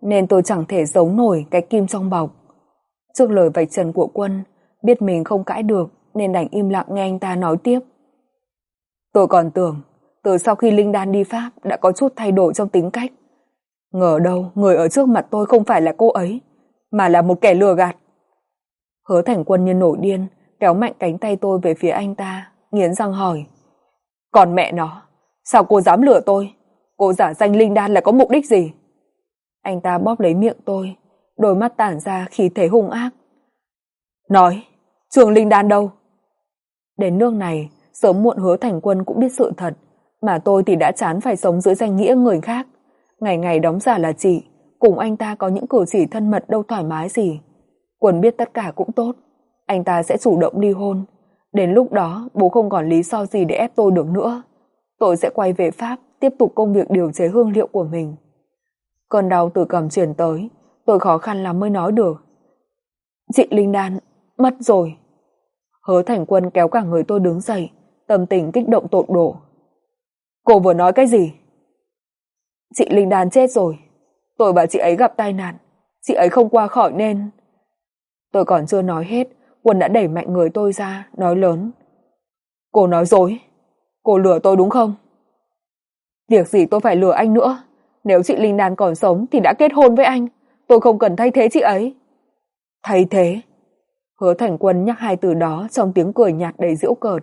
nên tôi chẳng thể giấu nổi cái kim trong bọc. Trước lời vạch trần của Quân, biết mình không cãi được nên đành im lặng nghe anh ta nói tiếp. Tôi còn tưởng từ sau khi Linh Đan đi Pháp đã có chút thay đổi trong tính cách. Ngờ đâu người ở trước mặt tôi không phải là cô ấy, mà là một kẻ lừa gạt. Hứa Thành Quân như nổi điên, kéo mạnh cánh tay tôi về phía anh ta, nghiến răng hỏi. Còn mẹ nó, sao cô dám lừa tôi? Cô giả danh Linh Đan là có mục đích gì? Anh ta bóp lấy miệng tôi, đôi mắt tản ra khí thế hung ác. Nói, Trường Linh Đan đâu? Đến nước này, sớm muộn Hứa Thành Quân cũng biết sự thật, mà tôi thì đã chán phải sống dưới danh nghĩa người khác. Ngày ngày đóng giả là chị, cùng anh ta có những cử chỉ thân mật đâu thoải mái gì. Quân biết tất cả cũng tốt, anh ta sẽ chủ động ly hôn. Đến lúc đó bố không còn lý do gì để ép tôi được nữa. Tôi sẽ quay về Pháp, tiếp tục công việc điều chế hương liệu của mình. Cơn đau từ cằm truyền tới, tôi khó khăn lắm mới nói được. Chị Linh Đan, mất rồi. Hứa Thành Quân kéo cả người tôi đứng dậy, tâm tình kích động tột độ. Cô vừa nói cái gì? Chị Linh Đan chết rồi. Tôi bảo chị ấy gặp tai nạn, chị ấy không qua khỏi nên... Tôi còn chưa nói hết, Quân đã đẩy mạnh người tôi ra, nói lớn. Cô nói dối, cô lừa tôi đúng không? Việc gì tôi phải lừa anh nữa? Nếu chị Linh Đan còn sống thì đã kết hôn với anh, tôi không cần thay thế chị ấy. Thay thế? Hứa Thành Quân nhắc hai từ đó trong tiếng cười nhạt đầy giễu cợt.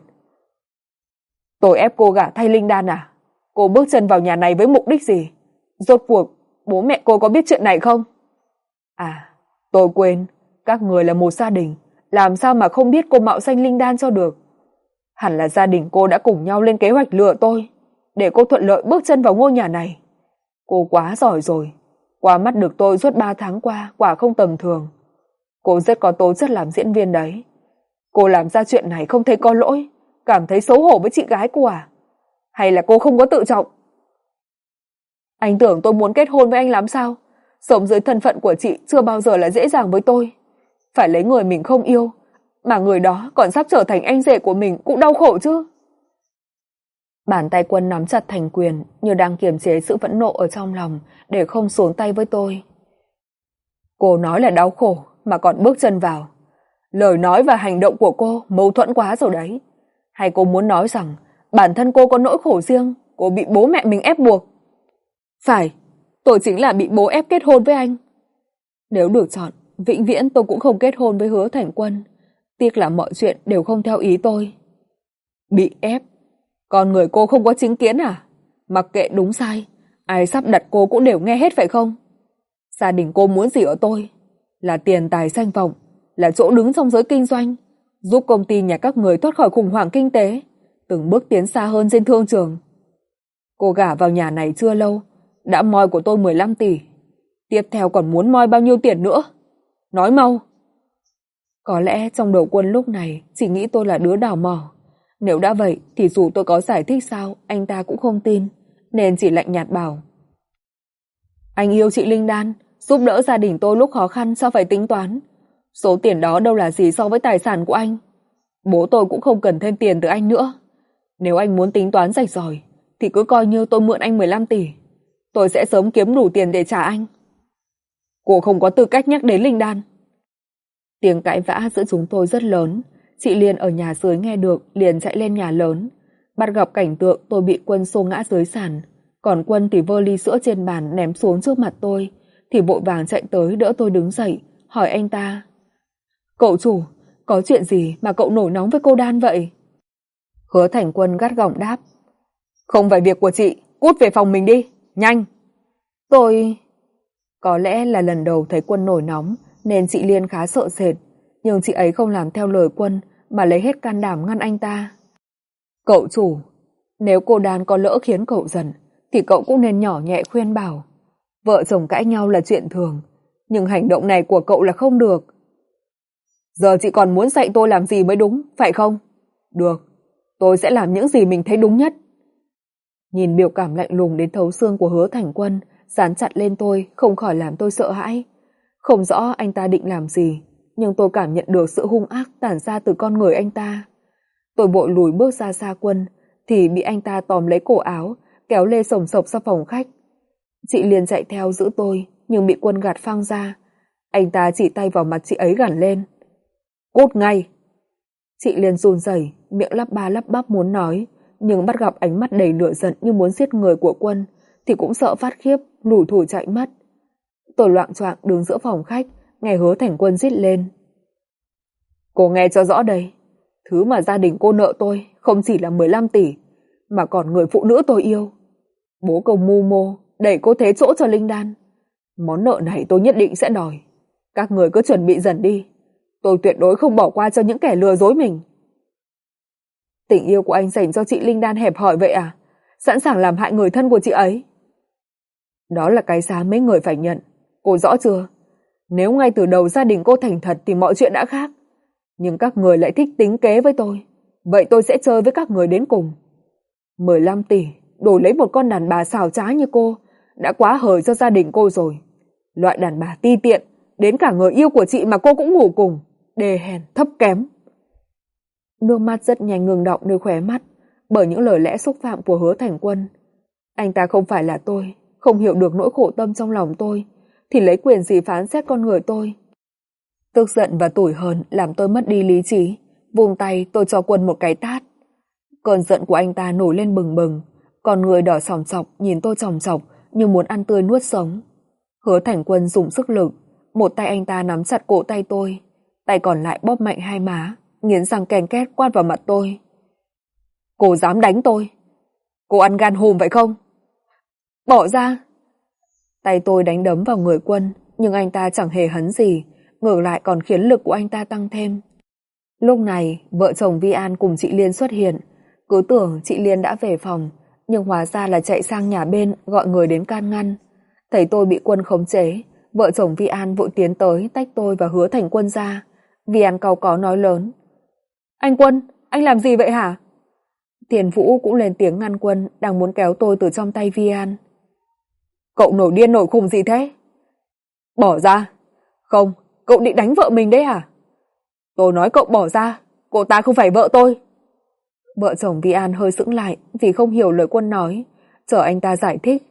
Tôi ép cô gả thay Linh Đan à? Cô bước chân vào nhà này với mục đích gì? Rốt cuộc, bố mẹ cô có biết chuyện này không? À, tôi quên, các người là một gia đình, làm sao mà không biết cô mạo danh Linh Đan cho được? Hẳn là gia đình cô đã cùng nhau lên kế hoạch lừa tôi, để cô thuận lợi bước chân vào ngôi nhà này. Cô quá giỏi rồi, qua mắt được tôi suốt ba tháng qua, quả không tầm thường. Cô rất có tố chất làm diễn viên đấy. Cô làm ra chuyện này không thấy có lỗi, cảm thấy xấu hổ với chị gái cô à? Hay là cô không có tự trọng? Anh tưởng tôi muốn kết hôn với anh lắm sao? Sống dưới thân phận của chị chưa bao giờ là dễ dàng với tôi. Phải lấy người mình không yêu, mà người đó còn sắp trở thành anh rể của mình cũng đau khổ chứ. Bàn tay Quân nắm chặt thành quyền, như đang kiềm chế sự phẫn nộ ở trong lòng để không xuống tay với tôi. Cô nói là đau khổ mà còn bước chân vào. Lời nói và hành động của cô mâu thuẫn quá rồi đấy. Hay cô muốn nói rằng bản thân cô có nỗi khổ riêng, cô bị bố mẹ mình ép buộc? Phải, tôi chính là bị bố ép kết hôn với anh. Nếu được chọn, vĩnh viễn tôi cũng không kết hôn với Hứa Thành Quân. Tiếc là mọi chuyện đều không theo ý tôi. Bị ép? Con người cô không có chính kiến à? Mặc kệ đúng sai, ai sắp đặt cô cũng đều nghe hết phải không? Gia đình cô muốn gì ở tôi? Là tiền tài danh vọng, là chỗ đứng trong giới kinh doanh, giúp công ty nhà các người thoát khỏi khủng hoảng kinh tế, từng bước tiến xa hơn trên thương trường. Cô gả vào nhà này chưa lâu, đã moi của tôi mười lăm tỷ. Tiếp theo còn muốn moi bao nhiêu tiền nữa? Nói mau. Có lẽ trong đầu Quân lúc này chỉ nghĩ tôi là đứa đào mỏ. Nếu đã vậy thì dù tôi có giải thích sao, anh ta cũng không tin, nên chỉ lạnh nhạt bảo. Anh yêu chị Linh Đan, giúp đỡ gia đình tôi lúc khó khăn, sao phải tính toán? Số tiền đó đâu là gì so với tài sản của anh. Bố tôi cũng không cần thêm tiền từ anh nữa. Nếu anh muốn tính toán rạch ròi thì cứ coi như tôi mượn anh mười lăm tỷ. Tôi sẽ sớm kiếm đủ tiền để trả anh. Cô không có tư cách nhắc đến Linh Đan. Tiếng cãi vã giữa chúng tôi rất lớn. Chị Liên ở nhà dưới nghe được liền chạy lên nhà lớn. Bắt gặp cảnh tượng tôi bị Quân xô ngã dưới sàn. Còn Quân thì vơ ly sữa trên bàn ném xuống trước mặt tôi, thì vội vàng chạy tới đỡ tôi đứng dậy, hỏi anh ta. Cậu chủ, có chuyện gì mà cậu nổi nóng với cô Đan vậy? Hứa Thành Quân gắt gỏng đáp. Không phải việc của chị, cút về phòng mình đi, nhanh. Tôi... Có lẽ là lần đầu thấy Quân nổi nóng nên chị Liên khá sợ sệt, nhưng chị ấy không làm theo lời Quân mà lấy hết can đảm ngăn anh ta. Cậu chủ, nếu cô Đan có lỡ khiến cậu giận thì cậu cũng nên nhỏ nhẹ khuyên bảo. Vợ chồng cãi nhau là chuyện thường, nhưng hành động này của cậu là không được. Giờ chị còn muốn dạy tôi làm gì mới đúng, phải không? Được, tôi sẽ làm những gì mình thấy đúng nhất. Nhìn biểu cảm lạnh lùng đến thấu xương của Hứa Thành Quân dán chặt lên tôi, không khỏi làm tôi sợ hãi. Không rõ anh ta định làm gì, nhưng tôi cảm nhận được sự hung ác tản ra từ con người anh ta. Tôi vội lùi bước ra xa Quân, thì bị anh ta tóm lấy cổ áo, kéo lê sổng sộc ra phòng khách. Chị liền chạy theo giữ tôi, nhưng bị Quân gạt phăng ra. Anh ta chỉ tay vào mặt chị ấy gằn lên. Cút ngay! Chị liền run rẩy, miệng lắp ba lắp bắp muốn nói, nhưng bắt gặp ánh mắt đầy lửa giận như muốn giết người của Quân, thì cũng sợ phát khiếp, lủi thủi chạy mất. Tôi loạng choạng đứng giữa phòng khách, nghe Hứa Thành Quân rít lên. Cô nghe cho rõ đây, thứ mà gia đình cô nợ tôi không chỉ là mười lăm tỷ, mà còn người phụ nữ tôi yêu. Bố câu mưu mô, đẩy cô thế chỗ cho Linh Đan. Món nợ này tôi nhất định sẽ đòi. Các người cứ chuẩn bị dần đi. Tôi tuyệt đối không bỏ qua cho những kẻ lừa dối mình. Tình yêu của anh dành cho chị Linh Đan hẹp hòi vậy à? Sẵn sàng làm hại người thân của chị ấy. Đó là cái giá mấy người phải nhận. Cô rõ chưa? Nếu ngay từ đầu gia đình cô thành thật thì mọi chuyện đã khác. Nhưng các người lại thích tính kế với tôi. Vậy tôi sẽ chơi với các người đến cùng. mười lăm tỷ đổi lấy một con đàn bà xào trá như cô đã quá hời cho gia đình cô rồi. Loại đàn bà ti tiện, đến cả người yêu của chị mà cô cũng ngủ cùng. Đê hèn, thấp kém. Nước mắt rất nhanh ngừng đọng nơi khóe mắt bởi những lời lẽ xúc phạm của Hứa Thành Quân. Anh ta không phải là tôi, không hiểu được nỗi khổ tâm trong lòng tôi, thì lấy quyền gì phán xét con người tôi. Tức giận và tủi hờn làm tôi mất đi lý trí. Vùng tay tôi cho Quân một cái tát. Cơn giận của anh ta nổi lên bừng bừng, còn người đỏ sòng sọc nhìn tôi chòng chọc như muốn ăn tươi nuốt sống. Hứa Thành Quân dùng sức lực, một tay anh ta nắm chặt cổ tay tôi, tay còn lại bóp mạnh hai má, nghiến răng ken két quát vào mặt tôi. Cô dám đánh tôi? Cô ăn gan hùm vậy không? Bỏ ra! Tay tôi đánh đấm vào người Quân, nhưng anh ta chẳng hề hấn gì, ngược lại còn khiến lực của anh ta tăng thêm. Lúc này, vợ chồng Vi An cùng chị Liên xuất hiện. Cứ tưởng chị Liên đã về phòng, nhưng hóa ra là chạy sang nhà bên gọi người đến can ngăn. Thấy tôi bị Quân khống chế, vợ chồng Vi An vội tiến tới tách tôi và Hứa Thành Quân ra. Vi An cau có nói lớn. Anh Quân, anh làm gì vậy hả? Tiền Vũ cũng lên tiếng ngăn Quân đang muốn kéo tôi từ trong tay Vi An. Cậu nổi điên nổi khùng gì thế? Bỏ ra. Không, cậu định đánh vợ mình đấy hả? Tôi nói cậu bỏ ra, cô ta không phải vợ tôi. Vợ chồng Vi An hơi sững lại vì không hiểu lời Quân nói, chờ anh ta giải thích.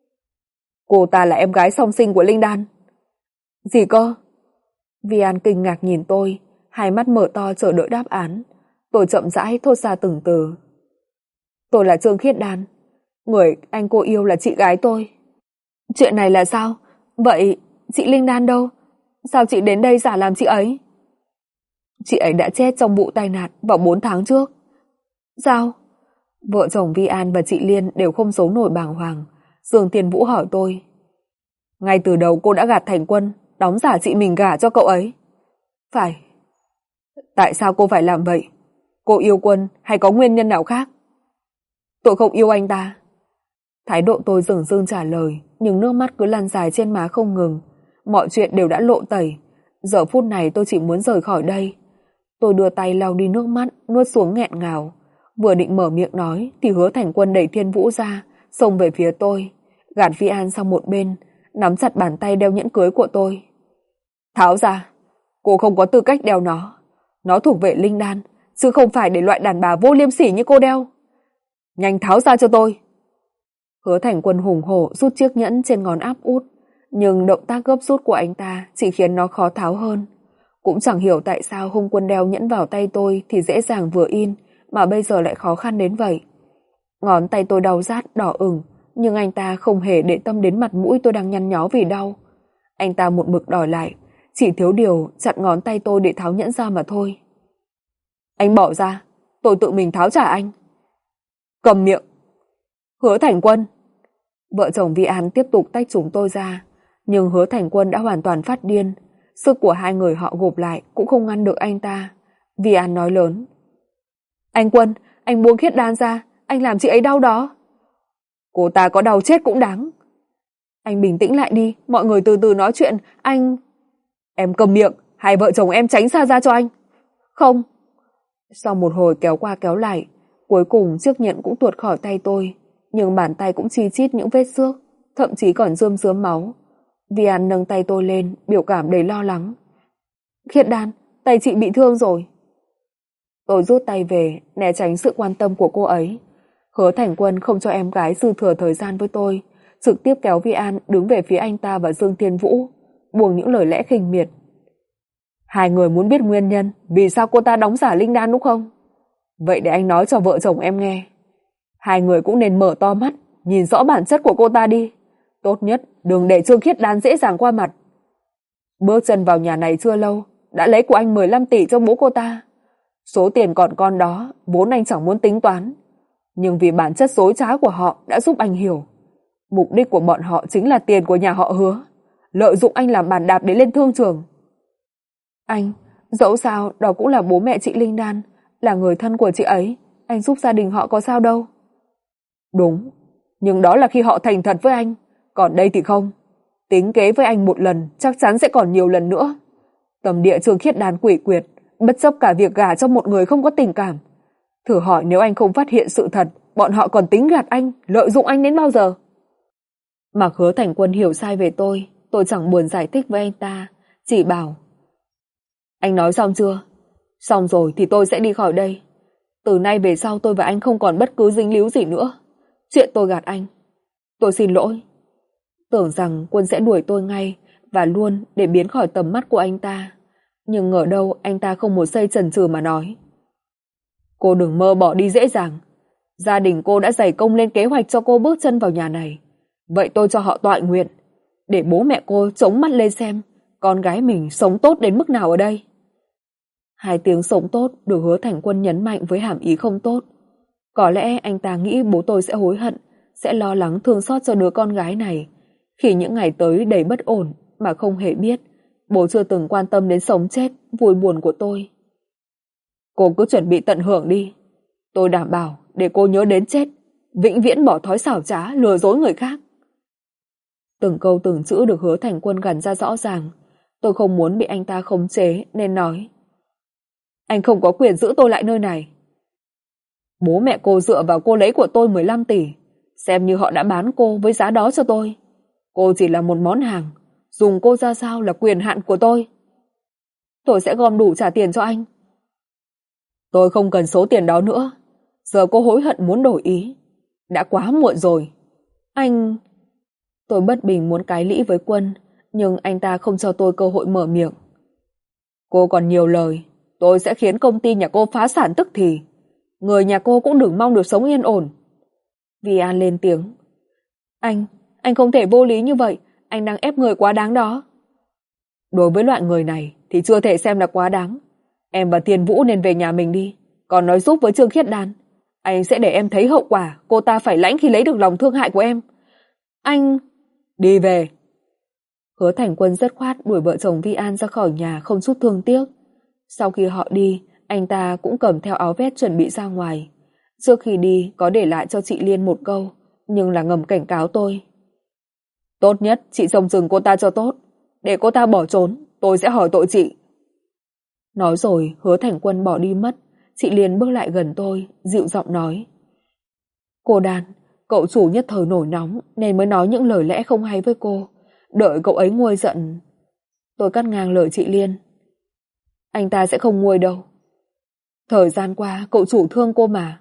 Cô ta là em gái song sinh của Linh Đan. Gì cơ? Vi An kinh ngạc nhìn tôi, hai mắt mở to chờ đợi đáp án. Tôi chậm rãi thốt ra từng từ. Tôi là Trương Khiết Đan, người anh cô yêu là chị gái tôi. Chuyện này là sao? Vậy chị Linh Đan đâu? Sao chị đến đây giả làm chị ấy? Chị ấy đã chết trong vụ tai nạn vào bốn tháng trước. Sao? Vợ chồng Vi An và chị Liên đều không giấu nổi bàng hoàng. Dương Tiền Vũ hỏi tôi. Ngay từ đầu cô đã gạt Thành Quân, đóng giả chị mình gả cho cậu ấy. Phải. Tại sao cô phải làm vậy? Cô yêu Quân hay có nguyên nhân nào khác? Tôi không yêu anh ta. Thái độ tôi dửng dưng trả lời, nhưng nước mắt cứ lăn dài trên má không ngừng. Mọi chuyện đều đã lộ tẩy. Giờ phút này tôi chỉ muốn rời khỏi đây. Tôi đưa tay lau đi nước mắt, nuốt xuống nghẹn ngào. Vừa định mở miệng nói thì Hứa Thành Quân đẩy Thiên Vũ ra, xông về phía tôi, gạt Vi An sang một bên, nắm chặt bàn tay đeo nhẫn cưới của tôi. Tháo ra, cô không có tư cách đeo nó. Nó thuộc về Linh Đan, chứ không phải để loại đàn bà vô liêm sỉ như cô đeo. Nhanh tháo ra cho tôi. Hứa Thành Quân hùng hổ rút chiếc nhẫn trên ngón áp út, nhưng động tác gấp rút của anh ta chỉ khiến nó khó tháo hơn. Cũng chẳng hiểu tại sao hôm Quân đeo nhẫn vào tay tôi thì dễ dàng vừa in, mà bây giờ lại khó khăn đến vậy. Ngón tay tôi đau rát, đỏ ửng, nhưng anh ta không hề để tâm đến mặt mũi tôi đang nhăn nhó vì đau. Anh ta một mực đòi lại, chỉ thiếu điều chặn ngón tay tôi để tháo nhẫn ra mà thôi. Anh bỏ ra, tôi tự mình tháo trả anh. Cầm miệng. Hứa Thành Quân. Vợ chồng Vi An tiếp tục tách chúng tôi ra, nhưng Hứa Thành Quân đã hoàn toàn phát điên. Sức của hai người họ gộp lại cũng không ngăn được anh ta. Vi An nói lớn. Anh Quân, anh buông Khiết Đan ra, anh làm chị ấy đau đó. Cô ta có đau chết cũng đáng. Anh bình tĩnh lại đi, mọi người từ từ nói chuyện, anh... Em cầm miệng, hai vợ chồng em tránh xa ra cho anh. Không. Sau một hồi kéo qua kéo lại, cuối cùng chiếc nhẫn cũng tuột khỏi tay tôi, nhưng bàn tay cũng chi chít những vết xước, thậm chí còn rơm rớm máu. Vi An nâng tay tôi lên, biểu cảm đầy lo lắng. Khiết Đan, tay chị bị thương rồi. Tôi rút tay về, né tránh sự quan tâm của cô ấy. Hứa Thành Quân không cho em gái dư thừa thời gian với tôi, trực tiếp kéo Vi An đứng về phía anh ta và Dương Thiên Vũ, buông những lời lẽ khinh miệt. Hai người muốn biết nguyên nhân vì sao cô ta đóng giả linh đan đúng không? Vậy để anh nói cho vợ chồng em nghe. Hai người cũng nên mở to mắt, nhìn rõ bản chất của cô ta đi. Tốt nhất đừng để Trương Khiết Đan dễ dàng qua mặt. Bước chân vào nhà này chưa lâu, đã lấy của anh mười lăm tỷ cho bố cô ta. Số tiền còn con đó, vốn anh chẳng muốn tính toán. Nhưng vì bản chất dối trá của họ đã giúp anh hiểu. Mục đích của bọn họ chính là tiền của nhà họ Hứa, lợi dụng anh làm bàn đạp để lên thương trường. Anh, dẫu sao đó cũng là bố mẹ chị Linh Đan, là người thân của chị ấy, anh giúp gia đình họ có sao đâu. Đúng, nhưng đó là khi họ thành thật với anh, còn đây thì không. Tính kế với anh một lần, chắc chắn sẽ còn nhiều lần nữa. Tâm địa Trương Khiết Đan quỷ quyệt, bất chấp cả việc gả cho một người không có tình cảm. Thử hỏi nếu anh không phát hiện sự thật, bọn họ còn tính gạt anh, lợi dụng anh đến bao giờ? Mặc Hứa Thành Quân hiểu sai về tôi, tôi chẳng buồn giải thích với anh ta, chỉ bảo. Anh nói xong chưa? Xong rồi thì tôi sẽ đi khỏi đây. Từ nay về sau tôi và anh không còn bất cứ dính líu gì nữa. Chuyện tôi gạt anh. Tôi xin lỗi. Tưởng rằng Quân sẽ đuổi tôi ngay và luôn để biến khỏi tầm mắt của anh ta. Nhưng ngờ đâu anh ta không một giây chần chừ mà nói. Cô đừng mơ bỏ đi dễ dàng. Gia đình cô đã dày công lên kế hoạch cho cô bước chân vào nhà này. Vậy tôi cho họ tọa nguyện, để bố mẹ cô chống mắt lên xem con gái mình sống tốt đến mức nào ở đây. Hai tiếng sống tốt được Hứa Thành Quân nhấn mạnh với hàm ý không tốt. Có lẽ anh ta nghĩ bố tôi sẽ hối hận, sẽ lo lắng thương xót cho đứa con gái này. Khi những ngày tới đầy bất ổn mà không hề biết, bố chưa từng quan tâm đến sống chết, vui buồn của tôi. Cô cứ chuẩn bị tận hưởng đi. Tôi đảm bảo để cô nhớ đến chết, vĩnh viễn bỏ thói xảo trá, lừa dối người khác. Từng câu từng chữ được Hứa Thành Quân gằn ra rõ ràng. Tôi không muốn bị anh ta khống chế nên nói. Anh không có quyền giữ tôi lại nơi này. Bố mẹ cô dựa vào cô lấy của tôi mười lăm tỷ, xem như họ đã bán cô với giá đó cho tôi. Cô chỉ là một món hàng, dùng cô ra sao là quyền hạn của tôi. Tôi sẽ gom đủ trả tiền cho anh. Tôi không cần số tiền đó nữa. Giờ cô hối hận muốn đổi ý. Đã quá muộn rồi. Anh... Tôi bất bình muốn cãi lĩ với Quân, nhưng anh ta không cho tôi cơ hội mở miệng. Cô còn nhiều lời, tôi sẽ khiến công ty nhà cô phá sản tức thì. Người nhà cô cũng đừng mong được sống yên ổn. Vi An lên tiếng. Anh, anh không thể vô lý như vậy, anh đang ép người quá đáng đó. Đối với loại người này thì chưa thể xem là quá đáng. Em và Thiên Vũ nên về nhà mình đi. Còn nói giúp với Trương Khiết Đan, anh sẽ để em thấy hậu quả cô ta phải lãnh khi lấy được lòng thương hại của em. Anh... Đi về. Hứa Thành Quân dứt khoát đuổi vợ chồng Vi An ra khỏi nhà không chút thương tiếc. Sau khi họ đi, anh ta cũng cầm theo áo vest chuẩn bị ra ngoài. Trước khi đi có để lại cho chị Liên một câu, nhưng là ngầm cảnh cáo tôi. Tốt nhất chị trông chừng cô ta cho tốt. Để cô ta bỏ trốn, tôi sẽ hỏi tội chị. Nói rồi Hứa Thành Quân bỏ đi mất. Chị Liên bước lại gần tôi, dịu giọng nói. Cô Đan, cậu chủ nhất thời nổi nóng nên mới nói những lời lẽ không hay với cô. Đợi cậu ấy nguôi giận. Tôi cắt ngang lời chị Liên. Anh ta sẽ không nguôi đâu. Thời gian qua cậu chủ thương cô mà.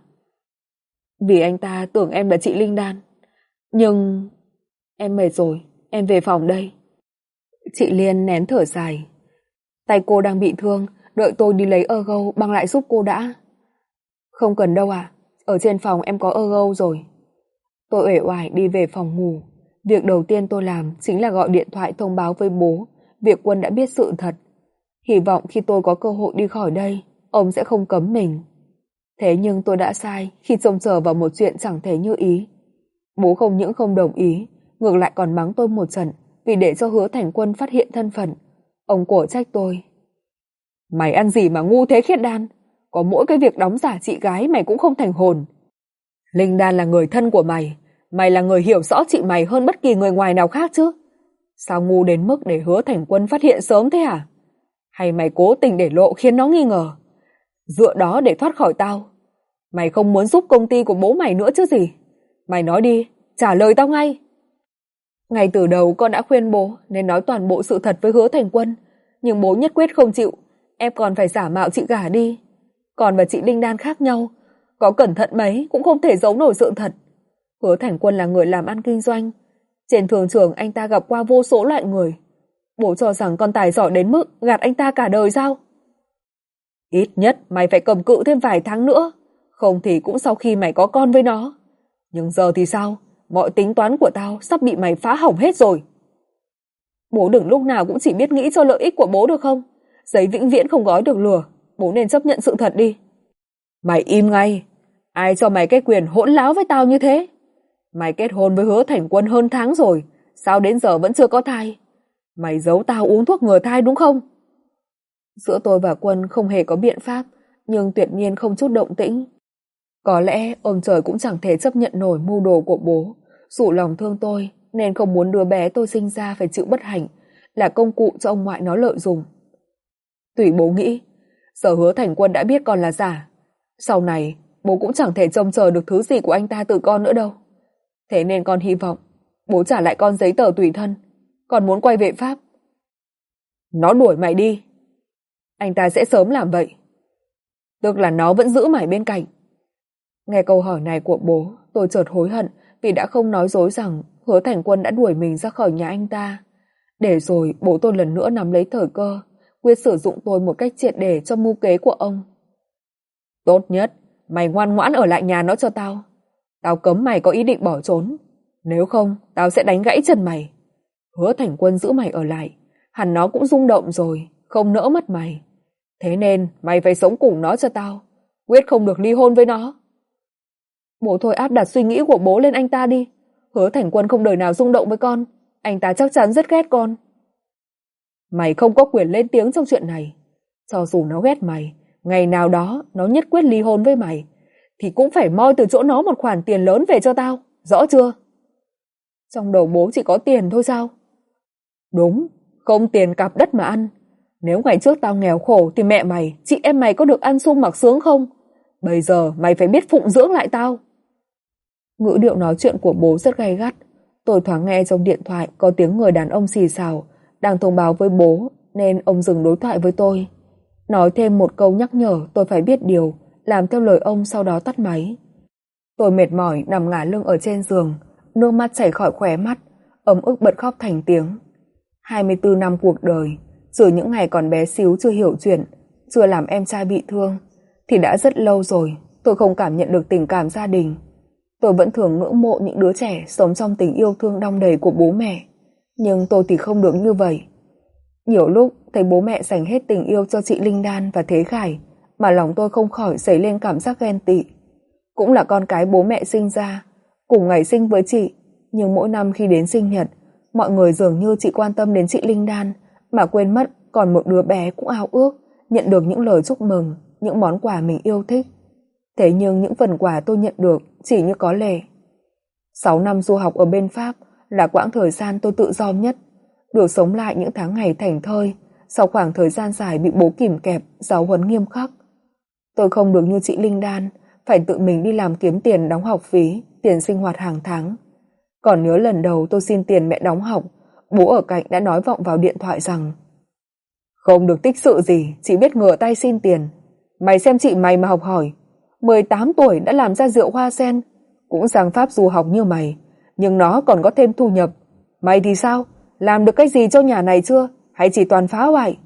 Vì anh ta tưởng em là chị Linh Đan. Nhưng... Em mệt rồi, em về phòng đây. Chị Liên nén thở dài. Tay cô đang bị thương, đợi tôi đi lấy ơ gâu băng lại giúp cô đã. Không cần đâu à, ở trên phòng em có ơ gâu rồi. Tôi uể oải đi về phòng ngủ. Việc đầu tiên tôi làm chính là gọi điện thoại thông báo với bố việc Quân đã biết sự thật. Hy vọng khi tôi có cơ hội đi khỏi đây, ông sẽ không cấm mình. Thế nhưng tôi đã sai khi trông chờ vào một chuyện chẳng thể như ý. Bố không những không đồng ý, ngược lại còn mắng tôi một trận vì để cho Hứa Thành Quân phát hiện thân phận. Ông cổ trách tôi. Mày ăn gì mà ngu thế Khiết Đan? Có mỗi cái việc đóng giả chị gái mày cũng không thành hồn. Linh Đan là người thân của mày. Mày là người hiểu rõ chị mày hơn bất kỳ người ngoài nào khác chứ. Sao ngu đến mức để Hứa Thành Quân phát hiện sớm thế hả? Hay mày cố tình để lộ khiến nó nghi ngờ? Dựa đó để thoát khỏi tao. Mày không muốn giúp công ty của bố mày nữa chứ gì? Mày nói đi, trả lời tao ngay. Ngay từ đầu con đã khuyên bố nên nói toàn bộ sự thật với Hứa Thành Quân. Nhưng bố nhất quyết không chịu. Em còn phải giả mạo chị gả đi. Còn và chị Linh Đan khác nhau. Có cẩn thận mấy cũng không thể giấu nổi sự thật. Hứa Thành Quân là người làm ăn kinh doanh. Trên thương trường anh ta gặp qua vô số loại người. Bố cho rằng con tài giỏi đến mức gạt anh ta cả đời sao? Ít nhất mày phải cầm cự thêm vài tháng nữa, không thì cũng sau khi mày có con với nó. Nhưng giờ thì sao? Mọi tính toán của tao sắp bị mày phá hỏng hết rồi. Bố đừng lúc nào cũng chỉ biết nghĩ cho lợi ích của bố được không? Giấy vĩnh viễn không gói được lửa, bố nên chấp nhận sự thật đi. Mày im ngay, ai cho mày cái quyền hỗn láo với tao như thế? Mày kết hôn với Hứa Thành Quân hơn tháng rồi, sao đến giờ vẫn chưa có thai? Mày giấu tao uống thuốc ngừa thai đúng không? Giữa tôi và Quân không hề có biện pháp, nhưng tuyệt nhiên không chút động tĩnh. Có lẽ ông trời cũng chẳng thể chấp nhận nổi mưu đồ của bố, dụ lòng thương tôi nên không muốn đứa bé tôi sinh ra phải chịu bất hạnh, là công cụ cho ông ngoại nó lợi dụng. Tùy bố nghĩ, giờ Hứa Thành Quân đã biết con là giả, sau này bố cũng chẳng thể trông chờ được thứ gì của anh ta từ con nữa đâu. Thế nên con hy vọng bố trả lại con giấy tờ tùy thân, còn muốn quay về Pháp. Nó đuổi mày đi. Anh ta sẽ sớm làm vậy. Tức là nó vẫn giữ mày bên cạnh. Nghe câu hỏi này của bố, tôi chợt hối hận vì đã không nói dối rằng Hứa Thành Quân đã đuổi mình ra khỏi nhà anh ta. Để rồi bố tôi lần nữa nắm lấy thời cơ, quyết sử dụng tôi một cách triệt để cho mưu kế của ông. Tốt nhất, mày ngoan ngoãn ở lại nhà nó cho tao. Tao cấm mày có ý định bỏ trốn. Nếu không, tao sẽ đánh gãy chân mày. Hứa Thành Quân giữ mày ở lại, hẳn nó cũng rung động rồi, không nỡ mất mày. Thế nên mày phải sống cùng nó cho tao, quyết không được ly hôn với nó. Bố thôi áp đặt suy nghĩ của bố lên anh ta đi. Hứa Thành Quân không đời nào rung động với con, anh ta chắc chắn rất ghét con. Mày không có quyền lên tiếng trong chuyện này. Cho dù nó ghét mày, ngày nào đó nó nhất quyết ly hôn với mày, thì cũng phải moi từ chỗ nó một khoản tiền lớn về cho tao, rõ chưa? Trong đầu bố chỉ có tiền thôi sao? Đúng, không tiền cặp đất mà ăn. Nếu ngày trước tao nghèo khổ thì mẹ mày, chị em mày có được ăn sung mặc sướng không? Bây giờ mày phải biết phụng dưỡng lại tao. Ngữ điệu nói chuyện của bố rất gay gắt. Tôi thoáng nghe trong điện thoại có tiếng người đàn ông xì xào đang thông báo với bố, nên ông dừng đối thoại với tôi. Nói thêm một câu nhắc nhở tôi phải biết điều, làm theo lời ông, sau đó tắt máy. Tôi mệt mỏi nằm ngả lưng ở trên giường, nước mắt chảy khỏi khóe mắt, ấm ức bật khóc thành tiếng. hai mươi tư năm cuộc đời, trừ những ngày còn bé xíu chưa hiểu chuyện, chưa làm em trai bị thương, thì đã rất lâu rồi tôi không cảm nhận được tình cảm gia đình. Tôi vẫn thường ngưỡng mộ những đứa trẻ sống trong tình yêu thương đong đầy của bố mẹ, nhưng tôi thì không được như vậy. Nhiều lúc thấy bố mẹ dành hết tình yêu cho chị Linh Đan và Thế Khải, mà lòng tôi không khỏi dấy lên cảm giác ghen tị. Cũng là con cái bố mẹ sinh ra, cùng ngày sinh với chị, nhưng mỗi năm khi đến sinh nhật, mọi người dường như chỉ quan tâm đến chị Linh Đan, mà quên mất còn một đứa bé cũng ao ước nhận được những lời chúc mừng, những món quà mình yêu thích. Thế nhưng những phần quà tôi nhận được chỉ như có lệ. Sáu năm du học ở bên Pháp là quãng thời gian tôi tự do nhất, được sống lại những tháng ngày thảnh thơi sau khoảng thời gian dài bị bố kìm kẹp, giáo huấn nghiêm khắc. Tôi không được như chị Linh Đan, phải tự mình đi làm kiếm tiền đóng học phí, tiền sinh hoạt hàng tháng. Còn nhớ lần đầu tôi xin tiền mẹ đóng học, bố ở cạnh đã nói vọng vào điện thoại rằng: không được tích sự gì, chỉ biết ngửa tay xin tiền. Mày xem chị mày mà học hỏi, mười tám tuổi đã làm ra rượu hoa sen, cũng sang Pháp du học như mày, nhưng nó còn có thêm thu nhập. Mày thì sao? Làm được cái gì cho nhà này chưa? Hay chỉ toàn phá hoại?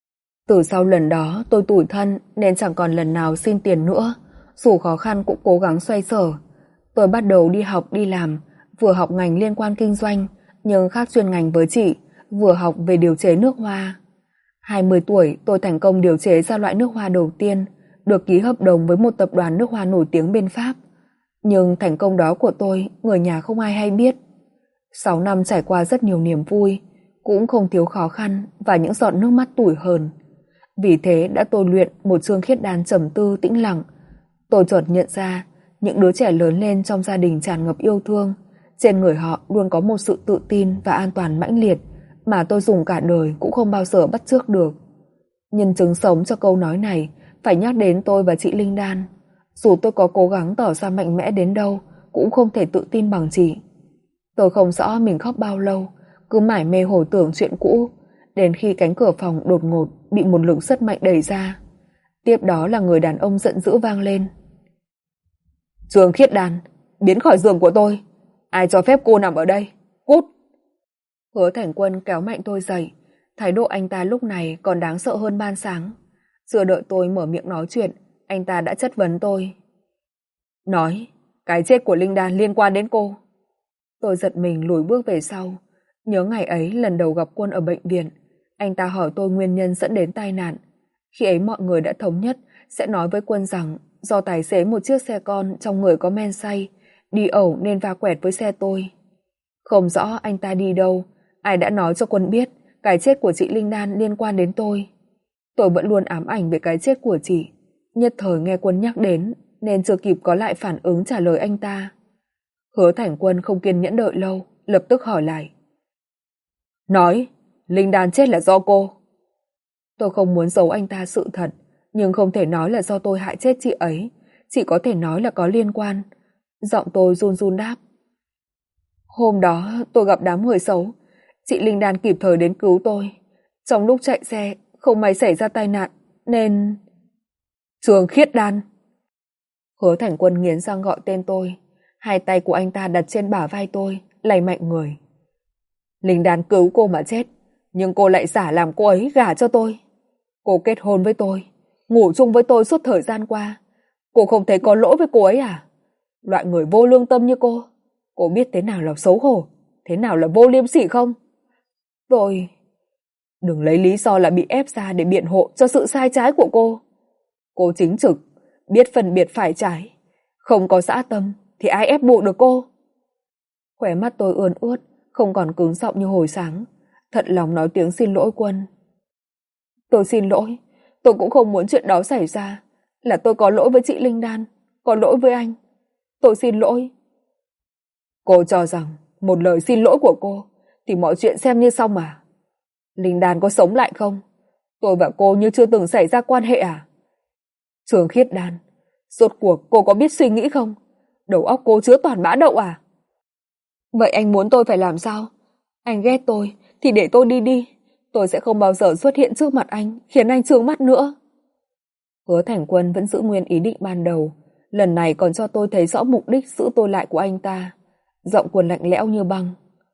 Từ sau lần đó tôi tủi thân nên chẳng còn lần nào xin tiền nữa, dù khó khăn cũng cố gắng xoay sở. Tôi bắt đầu đi học đi làm, vừa học ngành liên quan kinh doanh nhưng khác chuyên ngành với chị, vừa học về điều chế nước hoa. hai mươi tuổi tôi thành công điều chế ra loại nước hoa đầu tiên, được ký hợp đồng với một tập đoàn nước hoa nổi tiếng bên Pháp. Nhưng thành công đó của tôi, người nhà không ai hay biết. Sáu năm trải qua rất nhiều niềm vui, cũng không thiếu khó khăn và những giọt nước mắt tủi hờn. Vì thế đã tôi luyện một Trương Khiết Đan trầm tư tĩnh lặng. Tôi chợt nhận ra, những đứa trẻ lớn lên trong gia đình tràn ngập yêu thương, trên người họ luôn có một sự tự tin và an toàn mãnh liệt mà tôi dùng cả đời cũng không bao giờ bắt chước được. Nhân chứng sống cho câu nói này phải nhắc đến tôi và chị Linh Đan. Dù tôi có cố gắng tỏ ra mạnh mẽ đến đâu, cũng không thể tự tin bằng chị. Tôi không rõ mình khóc bao lâu, cứ mải mê hồi tưởng chuyện cũ, đến khi cánh cửa phòng đột ngột bị một lực rất mạnh đẩy ra. Tiếp đó là người đàn ông giận dữ vang lên: Trương Khiết Đan, biến khỏi giường của tôi! Ai cho phép cô nằm ở đây? cút. Hứa Thành Quân kéo mạnh tôi dậy, thái độ anh ta lúc này còn đáng sợ hơn ban sáng. Chưa đợi tôi mở miệng nói chuyện, anh ta đã chất vấn tôi. Nói, cái chết của Linh Đan liên quan đến cô. Tôi giật mình lùi bước về sau. Nhớ ngày ấy lần đầu gặp Quân ở bệnh viện, anh ta hỏi tôi nguyên nhân dẫn đến tai nạn. Khi ấy mọi người đã thống nhất sẽ nói với Quân rằng do tài xế một chiếc xe con trong người có men say, đi ẩu nên va quẹt với xe tôi. Không rõ anh ta đi đâu, ai đã nói cho Quân biết cái chết của chị Linh Đan liên quan đến tôi. Tôi vẫn luôn ám ảnh về cái chết của chị, nhất thời nghe Quân nhắc đến nên chưa kịp có lại phản ứng trả lời anh ta. Hứa Thành Quân không kiên nhẫn đợi lâu, lập tức hỏi lại. Nói, Linh Đan chết là do cô. Tôi không muốn giấu anh ta sự thật, nhưng không thể nói là do tôi hại chết chị ấy, chỉ có thể nói là có liên quan. Giọng tôi run run đáp. Hôm đó tôi gặp đám người xấu, chị Linh Đan kịp thời đến cứu tôi. Trong lúc chạy xe, không may xảy ra tai nạn, nên... Trường Khiết Đan. Hứa Thành Quân nghiến răng gọi tên tôi, hai tay của anh ta đặt trên bả vai tôi, lay mạnh người. Linh Đan cứu cô mà chết, nhưng cô lại giả làm cô ấy gả cho tôi. Cô kết hôn với tôi, ngủ chung với tôi suốt thời gian qua. Cô không thấy có lỗi với cô ấy à? Loại người vô lương tâm như cô, cô biết thế nào là xấu hổ, thế nào là vô liêm sỉ không? Tôi... Đừng lấy lý do là bị ép ra để biện hộ cho sự sai trái của cô. Cô chính trực, biết phân biệt phải trái. Không có dã tâm thì ai ép buộc được cô? Khóe mắt tôi ươn ướt, không còn cứng giọng như hồi sáng. Thật lòng nói tiếng xin lỗi Quân. Tôi xin lỗi, tôi cũng không muốn chuyện đó xảy ra. Là tôi có lỗi với chị Linh Đan, có lỗi với anh. Tôi xin lỗi. Cô cho rằng một lời xin lỗi của cô thì mọi chuyện xem như xong à? Linh Đan có sống lại không? Tôi và cô như chưa từng xảy ra quan hệ à? Trường Khiết Đan, rốt cuộc cô có biết suy nghĩ không? Đầu óc cô chứa toàn bã đậu à? Vậy anh muốn tôi phải làm sao? Anh ghét tôi thì để tôi đi đi. Tôi sẽ không bao giờ xuất hiện trước mặt anh, khiến anh trướng mắt nữa. Hứa Thành Quân vẫn giữ nguyên ý định ban đầu, lần này còn cho tôi thấy rõ mục đích giữ tôi lại của anh ta. Giọng Quân lạnh lẽo như băng.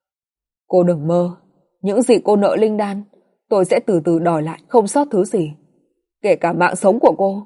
Cô đừng mơ, những gì cô nợ Linh Đan, tôi sẽ từ từ đòi lại không sót thứ gì, kể cả mạng sống của cô.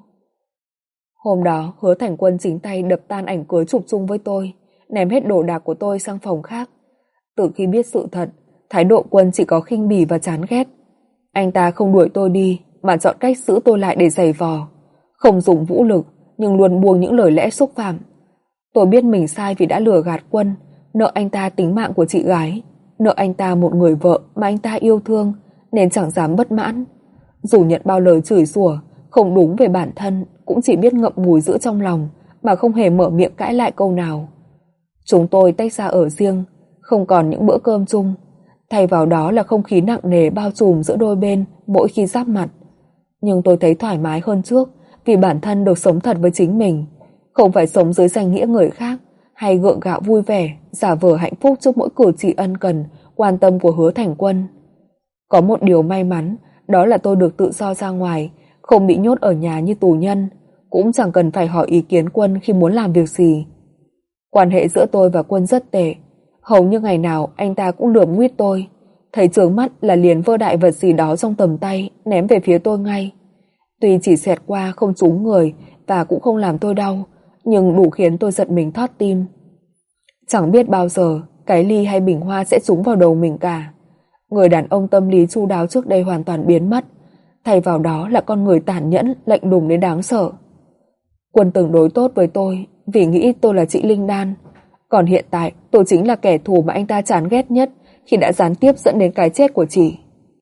Hôm đó, Hứa Thành Quân chính tay đập tan ảnh cưới chụp chung với tôi, ném hết đồ đạc của tôi sang phòng khác. Từ khi biết sự thật, thái độ Quân chỉ có khinh bỉ và chán ghét. Anh ta không đuổi tôi đi, mà chọn cách giữ tôi lại để giày vò. Không dùng vũ lực, nhưng luôn buông những lời lẽ xúc phạm. Tôi biết mình sai vì đã lừa gạt Quân, nợ anh ta tính mạng của chị gái, nợ anh ta một người vợ mà anh ta yêu thương, nên chẳng dám bất mãn. Dù nhận bao lời chửi rủa, không đúng về bản thân, cũng chỉ biết ngậm ngùi giữ trong lòng, mà không hề mở miệng cãi lại câu nào. Chúng tôi tách ra ở riêng, không còn những bữa cơm chung. Thay vào đó là không khí nặng nề bao trùm giữa đôi bên mỗi khi giáp mặt. Nhưng tôi thấy thoải mái hơn trước vì bản thân được sống thật với chính mình, không phải sống dưới danh nghĩa người khác hay gượng gạo vui vẻ, giả vờ hạnh phúc trước mỗi cử chỉ ân cần, quan tâm của Hứa Thành Quân. Có một điều may mắn, đó là tôi được tự do ra ngoài, không bị nhốt ở nhà như tù nhân, cũng chẳng cần phải hỏi ý kiến Quân khi muốn làm việc gì. Quan hệ giữa tôi và Quân rất tệ, hầu như ngày nào anh ta cũng lườm nguýt tôi, thấy chướng mắt là liền vơ đại vật gì đó trong tầm tay ném về phía tôi ngay. Tuy chỉ xẹt qua không trúng người và cũng không làm tôi đau, nhưng đủ khiến tôi giật mình thót tim. Chẳng biết bao giờ cái ly hay bình hoa sẽ trúng vào đầu mình cả. Người đàn ông tâm lý chu đáo trước đây hoàn toàn biến mất, thay vào đó là con người tàn nhẫn, lạnh lùng đến đáng sợ. Quân từng đối tốt với tôi vì nghĩ tôi là chị Linh Đan, còn hiện tại tôi chính là kẻ thù mà anh ta chán ghét nhất khi đã gián tiếp dẫn đến cái chết của chị.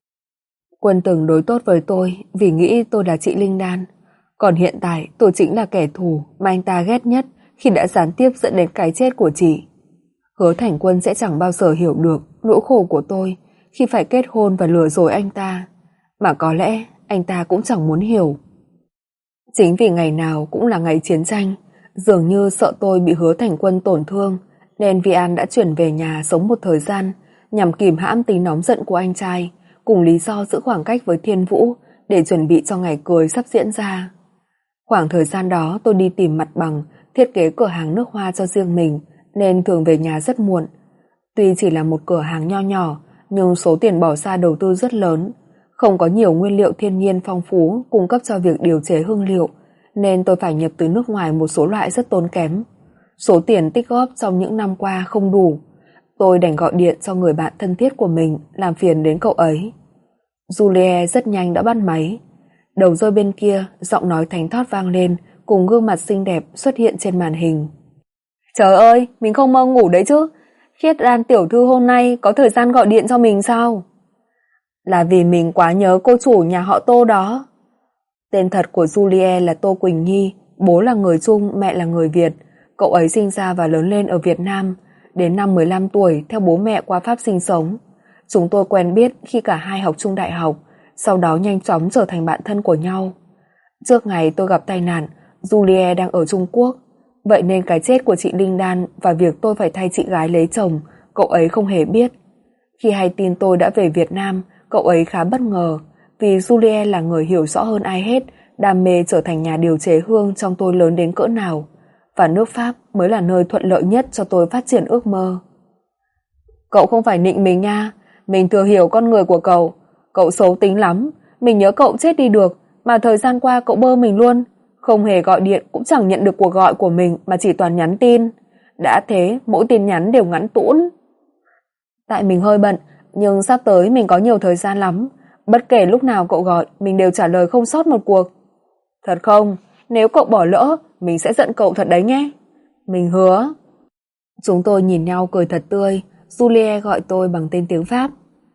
Quân từng đối tốt với tôi vì nghĩ tôi là chị Linh Đan, còn hiện tại tôi chính là kẻ thù mà anh ta ghét nhất khi đã gián tiếp dẫn đến cái chết của chị. Hứa Thành Quân sẽ chẳng bao giờ hiểu được nỗi khổ của tôi khi phải kết hôn và lừa dối anh ta, mà có lẽ anh ta cũng chẳng muốn hiểu. Chính vì ngày nào cũng là ngày chiến tranh, dường như sợ tôi bị Hứa Thành Quân tổn thương, nên Vi An đã chuyển về nhà sống một thời gian nhằm kìm hãm tính nóng giận của anh trai, cùng lý do giữ khoảng cách với Thiên Vũ để chuẩn bị cho ngày cưới sắp diễn ra. Khoảng thời gian đó tôi đi tìm mặt bằng, thiết kế cửa hàng nước hoa cho riêng mình, nên thường về nhà rất muộn. Tuy chỉ là một cửa hàng nho nhỏ, nhưng số tiền bỏ ra đầu tư rất lớn. Không có nhiều nguyên liệu thiên nhiên phong phú cung cấp cho việc điều chế hương liệu, nên tôi phải nhập từ nước ngoài một số loại rất tốn kém. Số tiền tích góp trong những năm qua không đủ. Tôi đành gọi điện cho người bạn thân thiết của mình làm phiền đến cậu ấy. Julie rất nhanh đã bắt máy. Đầu dây bên kia, giọng nói thánh thót vang lên, cùng gương mặt xinh đẹp xuất hiện trên màn hình. Trời ơi, mình không mơ ngủ đấy chứ. Khiết Đan tiểu thư hôm nay có thời gian gọi điện cho mình sao? Là vì mình quá nhớ cô chủ nhà họ Tô đó. Tên thật của Julie là Tô Quỳnh Nhi, bố là người Trung, mẹ là người Việt. Cậu ấy sinh ra và lớn lên ở Việt Nam. Đến năm mười lăm tuổi theo bố mẹ qua Pháp sinh sống. Chúng tôi quen biết khi cả hai học chung đại học, sau đó nhanh chóng trở thành bạn thân của nhau. Trước ngày tôi gặp tai nạn, Julie đang ở Trung Quốc. Vậy nên cái chết của chị Linh Đan và việc tôi phải thay chị gái lấy chồng, cậu ấy không hề biết. Khi hay tin tôi đã về Việt Nam, cậu ấy khá bất ngờ, vì Julie là người hiểu rõ hơn ai hết đam mê trở thành nhà điều chế hương trong tôi lớn đến cỡ nào, và nước Pháp mới là nơi thuận lợi nhất cho tôi phát triển ước mơ. Cậu không phải nịnh mình nha, mình thừa hiểu con người của cậu. Cậu xấu tính lắm, mình nhớ cậu chết đi được, mà thời gian qua cậu bơ mình luôn. Không hề gọi điện cũng chẳng nhận được cuộc gọi của mình mà chỉ toàn nhắn tin. Đã thế, mỗi tin nhắn đều ngắn tũn. Tại mình hơi bận, nhưng sắp tới mình có nhiều thời gian lắm. Bất kể lúc nào cậu gọi, mình đều trả lời không sót một cuộc. Thật không? Nếu cậu bỏ lỡ, mình sẽ giận cậu thật đấy nhé. Mình hứa. Chúng tôi nhìn nhau cười thật tươi. Julie gọi tôi bằng tên tiếng Pháp.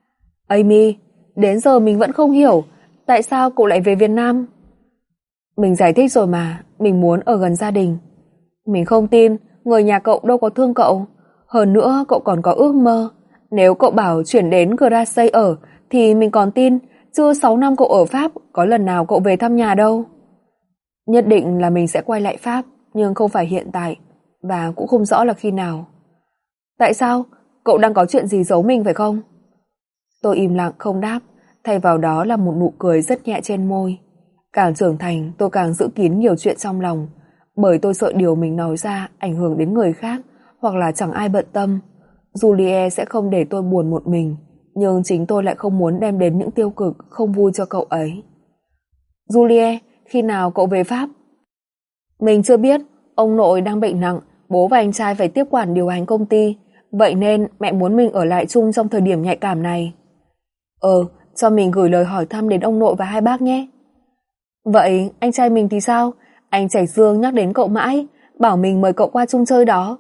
Amy, đến giờ mình vẫn không hiểu tại sao cậu lại về Việt Nam. Mình giải thích rồi mà, mình muốn ở gần gia đình. Mình không tin, người nhà cậu đâu có thương cậu. Hơn nữa cậu còn có ước mơ. Nếu cậu bảo chuyển đến Grasse ở thì mình còn tin, chưa sáu năm cậu ở Pháp có lần nào cậu về thăm nhà đâu. Nhất định là mình sẽ quay lại Pháp, nhưng không phải hiện tại, và cũng không rõ là khi nào. Tại sao? Cậu đang có chuyện gì giấu mình phải không? Tôi im lặng không đáp, thay vào đó là một nụ cười rất nhẹ trên môi. Càng trưởng thành tôi càng giữ kín nhiều chuyện trong lòng, bởi tôi sợ điều mình nói ra ảnh hưởng đến người khác, hoặc là chẳng ai bận tâm. Julie sẽ không để tôi buồn một mình, nhưng chính tôi lại không muốn đem đến những tiêu cực không vui cho cậu ấy. Julie, khi nào cậu về Pháp? Mình chưa biết, ông nội đang bệnh nặng, bố và anh trai phải tiếp quản điều hành công ty, vậy nên mẹ muốn mình ở lại chung trong thời điểm nhạy cảm này. Ờ, cho mình gửi lời hỏi thăm đến ông nội và hai bác nhé. Vậy anh trai mình thì sao? Anh Trạch Dương nhắc đến cậu mãi, bảo mình mời cậu qua chung chơi đó.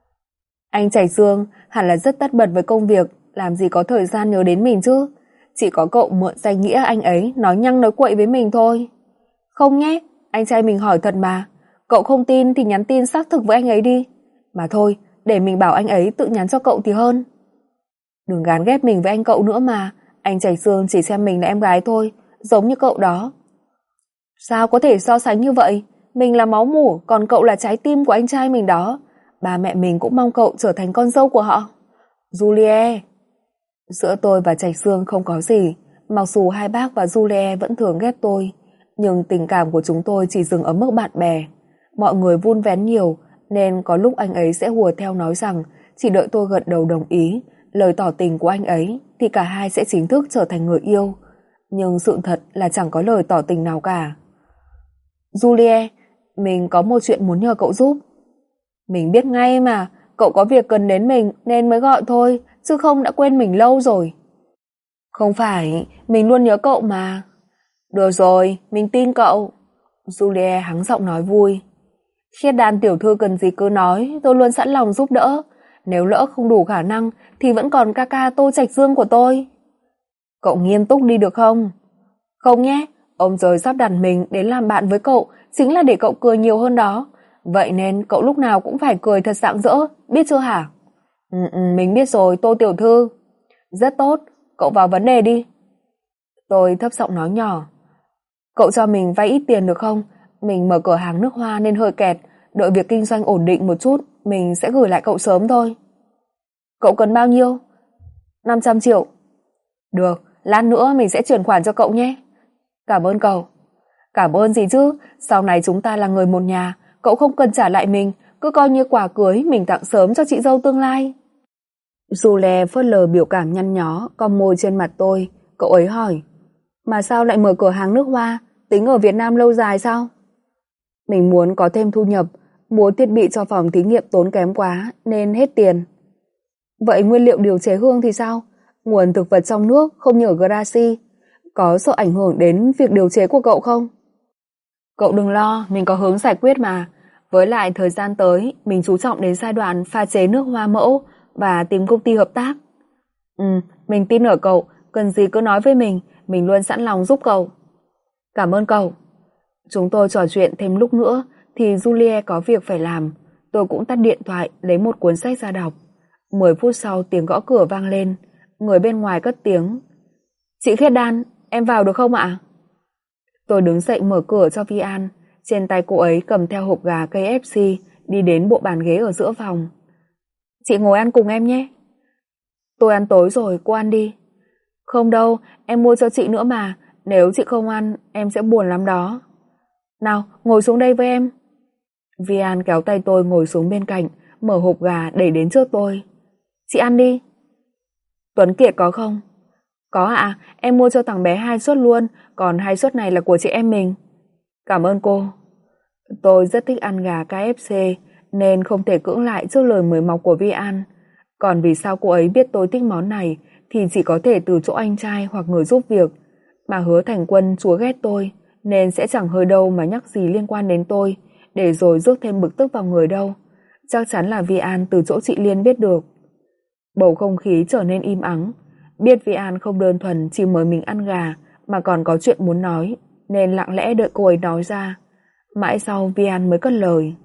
Anh Trạch Dương hẳn là rất tất bật với công việc, làm gì có thời gian nhớ đến mình chứ. Chỉ có cậu mượn danh nghĩa anh ấy nói nhăng nói quậy với mình thôi. Không nhé, anh trai mình hỏi thật mà. Cậu không tin thì nhắn tin xác thực với anh ấy đi. Mà thôi, để mình bảo anh ấy tự nhắn cho cậu thì hơn. Đừng gán ghép mình với anh cậu nữa mà. Anh Trạch Dương chỉ xem mình là em gái thôi, giống như cậu đó. Sao có thể so sánh như vậy? Mình là máu mủ, còn cậu là trái tim của anh trai mình đó. Ba mẹ mình cũng mong cậu trở thành con dâu của họ. Julie. Giữa tôi và Trạch Dương không có gì. Mặc dù hai bác và Julie vẫn thường ghét tôi, nhưng tình cảm của chúng tôi chỉ dừng ở mức bạn bè. Mọi người vun vén nhiều, nên có lúc anh ấy sẽ hùa theo nói rằng chỉ đợi tôi gật đầu đồng ý lời tỏ tình của anh ấy thì cả hai sẽ chính thức trở thành người yêu. Nhưng sự thật là chẳng có lời tỏ tình nào cả. Julie, mình có một chuyện muốn nhờ cậu giúp. Mình biết ngay mà, cậu có việc cần đến mình nên mới gọi thôi, chứ không đã quên mình lâu rồi. Không phải, mình luôn nhớ cậu mà. Được rồi, mình tin cậu. Julie hắng giọng nói vui. Khiết Đan tiểu thư cần gì cứ nói, tôi luôn sẵn lòng giúp đỡ. Nếu lỡ không đủ khả năng thì vẫn còn ca ca Tô Trạch Dương của tôi. Cậu nghiêm túc đi được không? Không nhé, ông trời sắp đặt mình đến làm bạn với cậu chính là để cậu cười nhiều hơn đó. Vậy nên cậu lúc nào cũng phải cười thật rạng rỡ, biết chưa hả? Ừ, ừ, mình biết rồi, Tô tiểu thư. Rất tốt, cậu vào vấn đề đi. Tôi thấp giọng nói nhỏ. Cậu cho mình vay ít tiền được không? Mình mở cửa hàng nước hoa nên hơi kẹt, đợi việc kinh doanh ổn định một chút, mình sẽ gửi lại cậu sớm thôi. Cậu cần bao nhiêu? năm trăm triệu. Được, lát nữa mình sẽ chuyển khoản cho cậu nhé. Cảm ơn cậu. Cảm ơn gì chứ, sau này chúng ta là người một nhà, cậu không cần trả lại mình, cứ coi như quà cưới mình tặng sớm cho chị dâu tương lai. Julie phớt lờ biểu cảm nhăn nhó, cong môi trên mặt tôi. Cậu ấy hỏi, mà sao lại mở cửa hàng nước hoa, tính ở Việt Nam lâu dài sao? Mình muốn có thêm thu nhập, mua thiết bị cho phòng thí nghiệm tốn kém quá nên hết tiền. Vậy nguyên liệu điều chế hương thì sao? Nguồn thực vật trong nước không như ở Gracie, có sợ ảnh hưởng đến việc điều chế của cậu không? Cậu đừng lo, mình có hướng giải quyết mà. Với lại thời gian tới, mình chú trọng đến giai đoạn pha chế nước hoa mẫu và tìm công ty hợp tác. Ừ, mình tin ở cậu, cần gì cứ nói với mình, mình luôn sẵn lòng giúp cậu. Cảm ơn cậu. Chúng tôi trò chuyện thêm lúc nữa thì Julie có việc phải làm. Tôi cũng tắt điện thoại, lấy một cuốn sách ra đọc. Mười phút sau tiếng gõ cửa vang lên. Người bên ngoài cất tiếng, chị Khiết Đan, em vào được không ạ? Tôi đứng dậy mở cửa cho Vi An. Trên tay cô ấy cầm theo hộp gà ca ép xê, đi đến bộ bàn ghế ở giữa phòng. Chị ngồi ăn cùng em nhé. Tôi ăn tối rồi, cô ăn đi. Không đâu, em mua cho chị nữa mà. Nếu chị không ăn, em sẽ buồn lắm đó. Nào, ngồi xuống đây với em. Vi An kéo tay tôi ngồi xuống bên cạnh, mở hộp gà đẩy đến trước tôi. Chị ăn đi. Tuấn Kiệt có không? Có ạ, em mua cho thằng bé hai suất luôn, còn hai suất này là của chị em mình. Cảm ơn cô. Tôi rất thích ăn gà ca ép xê nên không thể cưỡng lại trước lời mời mọc của Vi An. Còn vì sao cô ấy biết tôi thích món này thì chỉ có thể từ chỗ anh trai hoặc người giúp việc. Mà Hứa Thành Quân chúa ghét tôi nên sẽ chẳng hơi đâu mà nhắc gì liên quan đến tôi, để rồi rước thêm bực tức vào người đâu. Chắc chắn là Vi An từ chỗ chị Liên biết được. Bầu không khí trở nên im ắng. Biết Vi An không đơn thuần chỉ mời mình ăn gà mà còn có chuyện muốn nói, nên lặng lẽ đợi cô ấy nói ra. Mãi sau Vi An mới cất lời.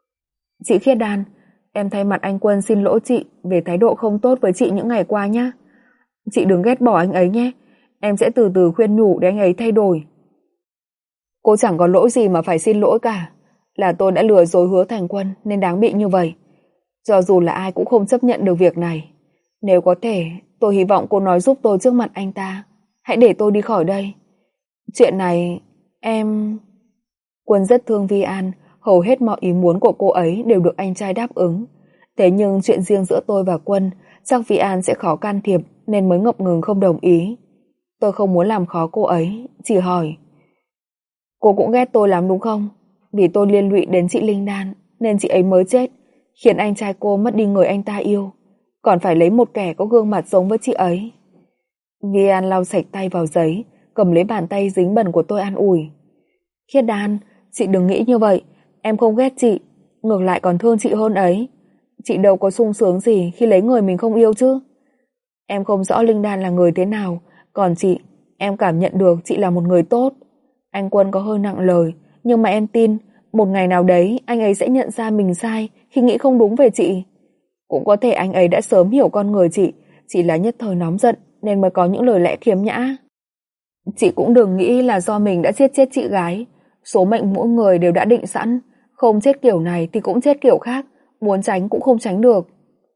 Chị Khiết Đan, em thay mặt anh Quân xin lỗi chị về thái độ không tốt với chị những ngày qua nhé. Chị đừng ghét bỏ anh ấy nhé. Em sẽ từ từ khuyên nhủ để anh ấy thay đổi. Cô chẳng có lỗi gì mà phải xin lỗi cả. Là tôi đã lừa dối Hứa Thành Quân nên đáng bị như vậy. Cho dù là ai cũng không chấp nhận được việc này. Nếu có thể, tôi hy vọng cô nói giúp tôi trước mặt anh ta. Hãy để tôi đi khỏi đây. Chuyện này, em... Quân rất thương Vi An, hầu hết mọi ý muốn của cô ấy đều được anh trai đáp ứng. Thế nhưng chuyện riêng giữa tôi và Quân, chắc Vi An sẽ khó can thiệp nên mới ngập ngừng không đồng ý. Tôi không muốn làm khó cô ấy, chỉ hỏi. Cô cũng ghét tôi lắm đúng không? Vì tôi liên lụy đến chị Linh Đan nên chị ấy mới chết, khiến anh trai cô mất đi người anh ta yêu, còn phải lấy một kẻ có gương mặt giống với chị ấy. Vi An lau sạch tay vào giấy, cầm lấy bàn tay dính bẩn của tôi an ủi. Khiết Đan, chị đừng nghĩ như vậy, em không ghét chị, ngược lại còn thương chị hơn ấy. Chị đâu có sung sướng gì khi lấy người mình không yêu chứ. Em không rõ Linh Đan là người thế nào, còn chị, em cảm nhận được chị là một người tốt. Anh Quân có hơi nặng lời, nhưng mà em tin một ngày nào đấy anh ấy sẽ nhận ra mình sai khi nghĩ không đúng về chị. Cũng có thể anh ấy đã sớm hiểu con người chị, chỉ là nhất thời nóng giận nên mới có những lời lẽ khiếm nhã. Chị cũng đừng nghĩ là do mình đã giết chết chị gái. Số mệnh mỗi người đều đã định sẵn, không chết kiểu này thì cũng chết kiểu khác, muốn tránh cũng không tránh được.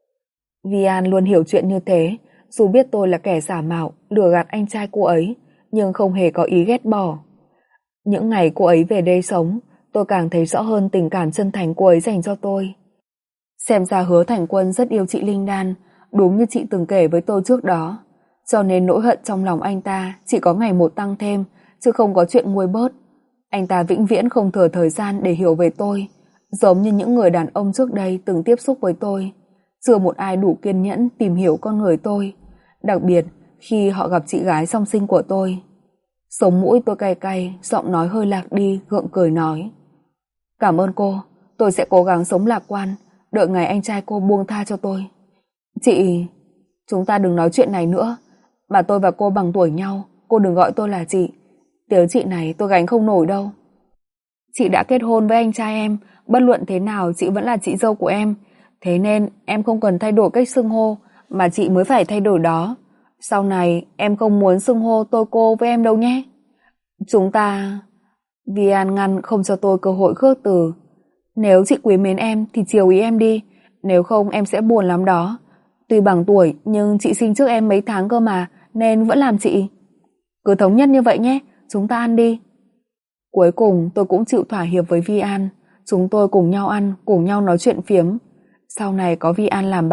Vi An luôn hiểu chuyện như thế, dù biết tôi là kẻ giả mạo, lừa gạt anh trai cô ấy, nhưng không hề có ý ghét bỏ. Những ngày cô ấy về đây sống, tôi càng thấy rõ hơn tình cảm chân thành cô ấy dành cho tôi. Xem ra Hứa Thành Quân rất yêu chị Linh Đan, đúng như chị từng kể với tôi trước đó. Cho nên nỗi hận trong lòng anh ta chỉ có ngày một tăng thêm, chứ không có chuyện nguôi bớt. Anh ta vĩnh viễn không thừa thời gian để hiểu về tôi, giống như những người đàn ông trước đây từng tiếp xúc với tôi. Chưa một ai đủ kiên nhẫn tìm hiểu con người tôi, đặc biệt khi họ gặp chị gái song sinh của tôi. Sống mũi tôi cay cay, giọng nói hơi lạc đi, gượng cười nói. Cảm ơn cô, tôi sẽ cố gắng sống lạc quan, đợi ngày anh trai cô buông tha cho tôi. Chị, chúng ta đừng nói chuyện này nữa, mà tôi và cô bằng tuổi nhau, cô đừng gọi tôi là chị. Tiếng chị này tôi gánh không nổi đâu. Chị đã kết hôn với anh trai em, bất luận thế nào chị vẫn là chị dâu của em, thế nên em không cần thay đổi cách xưng hô, mà chị mới phải thay đổi đó. Sau này em không muốn xưng hô tôi cô với em đâu nhé. Chúng ta... Vi An ngăn không cho tôi cơ hội khước từ. Nếu chị quý mến em thì chiều ý em đi, nếu không em sẽ buồn lắm đó. Tuy bằng tuổi nhưng chị sinh trước em mấy tháng cơ mà, nên vẫn làm chị. Cứ thống nhất như vậy nhé, chúng ta ăn đi. Cuối cùng tôi cũng chịu thỏa hiệp với Vi An. Chúng tôi cùng nhau ăn, cùng nhau nói chuyện phiếm. Sau này có Vi An làm bạn,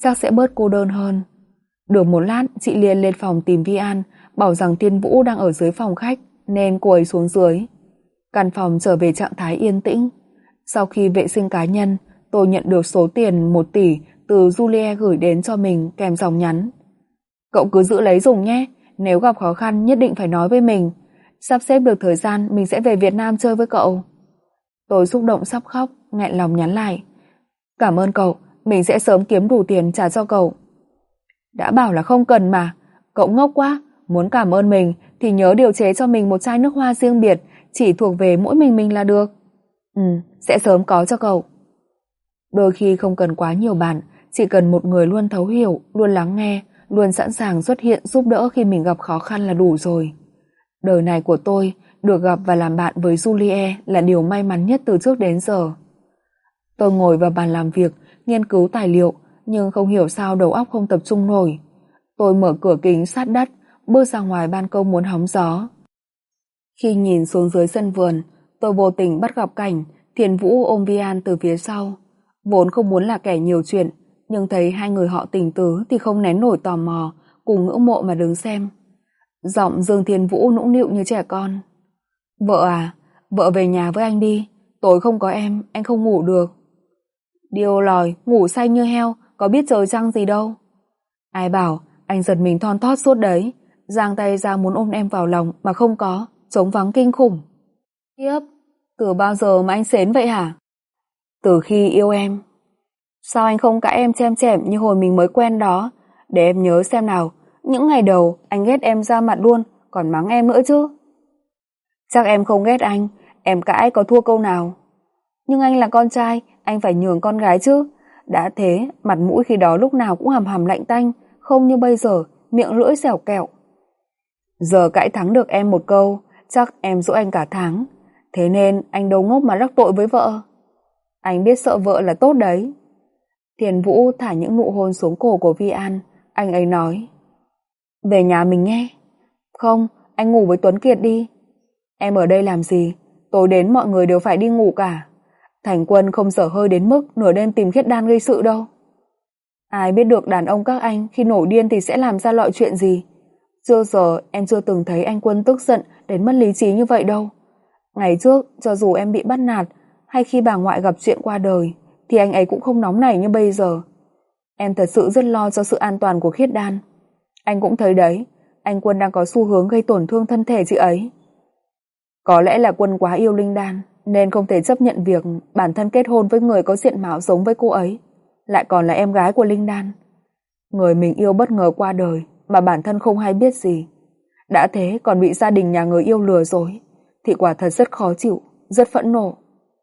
chắc sẽ bớt cô đơn hơn. Được một lát, chị liền lên phòng tìm Vi An, bảo rằng Thiên Vũ đang ở dưới phòng khách nên cô ấy xuống dưới. Căn phòng trở về trạng thái yên tĩnh. Sau khi vệ sinh cá nhân, tôi nhận được số tiền một tỷ từ Julie gửi đến cho mình kèm dòng nhắn. Cậu cứ giữ lấy dùng nhé, nếu gặp khó khăn nhất định phải nói với mình. Sắp xếp được thời gian mình sẽ về Việt Nam chơi với cậu. Tôi xúc động sắp khóc, nghẹn lòng nhắn lại. Cảm ơn cậu, mình sẽ sớm kiếm đủ tiền trả cho cậu. Đã bảo là không cần mà, cậu ngốc quá, muốn cảm ơn mình thì nhớ điều chế cho mình một chai nước hoa riêng biệt, chỉ thuộc về mỗi mình mình là được. Ừ, sẽ sớm có cho cậu. Đôi khi không cần quá nhiều bạn, chỉ cần một người luôn thấu hiểu, luôn lắng nghe, luôn sẵn sàng xuất hiện giúp đỡ khi mình gặp khó khăn là đủ rồi. Đời này của tôi, được gặp và làm bạn với Julie là điều may mắn nhất từ trước đến giờ. Tôi ngồi vào bàn làm việc, nghiên cứu tài liệu, nhưng không hiểu sao đầu óc không tập trung nổi. Tôi mở cửa kính sát đất, bước ra ngoài ban công muốn hóng gió. Khi nhìn xuống dưới sân vườn, tôi vô tình bắt gặp cảnh Thiên Vũ ôm Vi An từ phía sau. Vốn không muốn là kẻ nhiều chuyện, nhưng thấy hai người họ tình tứ thì không nén nổi tò mò, cùng ngưỡng mộ mà đứng xem. Giọng Dương Thiên Vũ nũng nịu như trẻ con. Vợ à, vợ về nhà với anh đi, tối không có em, anh không ngủ được. Điêu lòi, ngủ say như heo, có biết trời trăng gì đâu. Ai bảo, anh giật mình thon thót suốt đấy, giang tay ra muốn ôm em vào lòng mà không có, trống vắng kinh khủng. Khiếp, từ bao giờ mà anh xến vậy hả? Từ khi yêu em. Sao anh không cãi em chem chẻm như hồi mình mới quen đó? Để em nhớ xem nào, những ngày đầu anh ghét em ra mặt luôn, còn mắng em nữa chứ. Chắc em không ghét anh, em cãi có thua câu nào. Nhưng anh là con trai, anh phải nhường con gái chứ. Đã thế, mặt mũi khi đó lúc nào cũng hầm hầm lạnh tanh, không như bây giờ, miệng lưỡi dẻo kẹo. Giờ cãi thắng được em một câu, chắc em dỗ anh cả tháng. Thế nên anh đâu ngốc mà rắc tội với vợ. Anh biết sợ vợ là tốt đấy. Thiên Vũ thả những nụ hôn xuống cổ của Vi An. Anh ấy nói, về nhà mình nghe. Không, anh ngủ với Tuấn Kiệt đi. Em ở đây làm gì? Tối đến mọi người đều phải đi ngủ cả. Thành Quân không dở hơi đến mức nửa đêm tìm Khiết Đan gây sự đâu. Ai biết được đàn ông các anh khi nổi điên thì sẽ làm ra loại chuyện gì. Chưa giờ em chưa từng thấy anh Quân tức giận đến mất lý trí như vậy đâu. Ngày trước, cho dù em bị bắt nạt hay khi bà ngoại gặp chuyện qua đời thì anh ấy cũng không nóng nảy như bây giờ. Em thật sự rất lo cho sự an toàn của Khiết Đan. Anh cũng thấy đấy, anh Quân đang có xu hướng gây tổn thương thân thể chị ấy. Có lẽ là Quân quá yêu Linh Đan nên không thể chấp nhận việc bản thân kết hôn với người có diện mạo giống với cô ấy, lại còn là em gái của Linh Đan. Người mình yêu bất ngờ qua đời mà bản thân không hay biết gì. Đã thế còn bị gia đình nhà người yêu lừa dối thì quả thật rất khó chịu, rất phẫn nộ.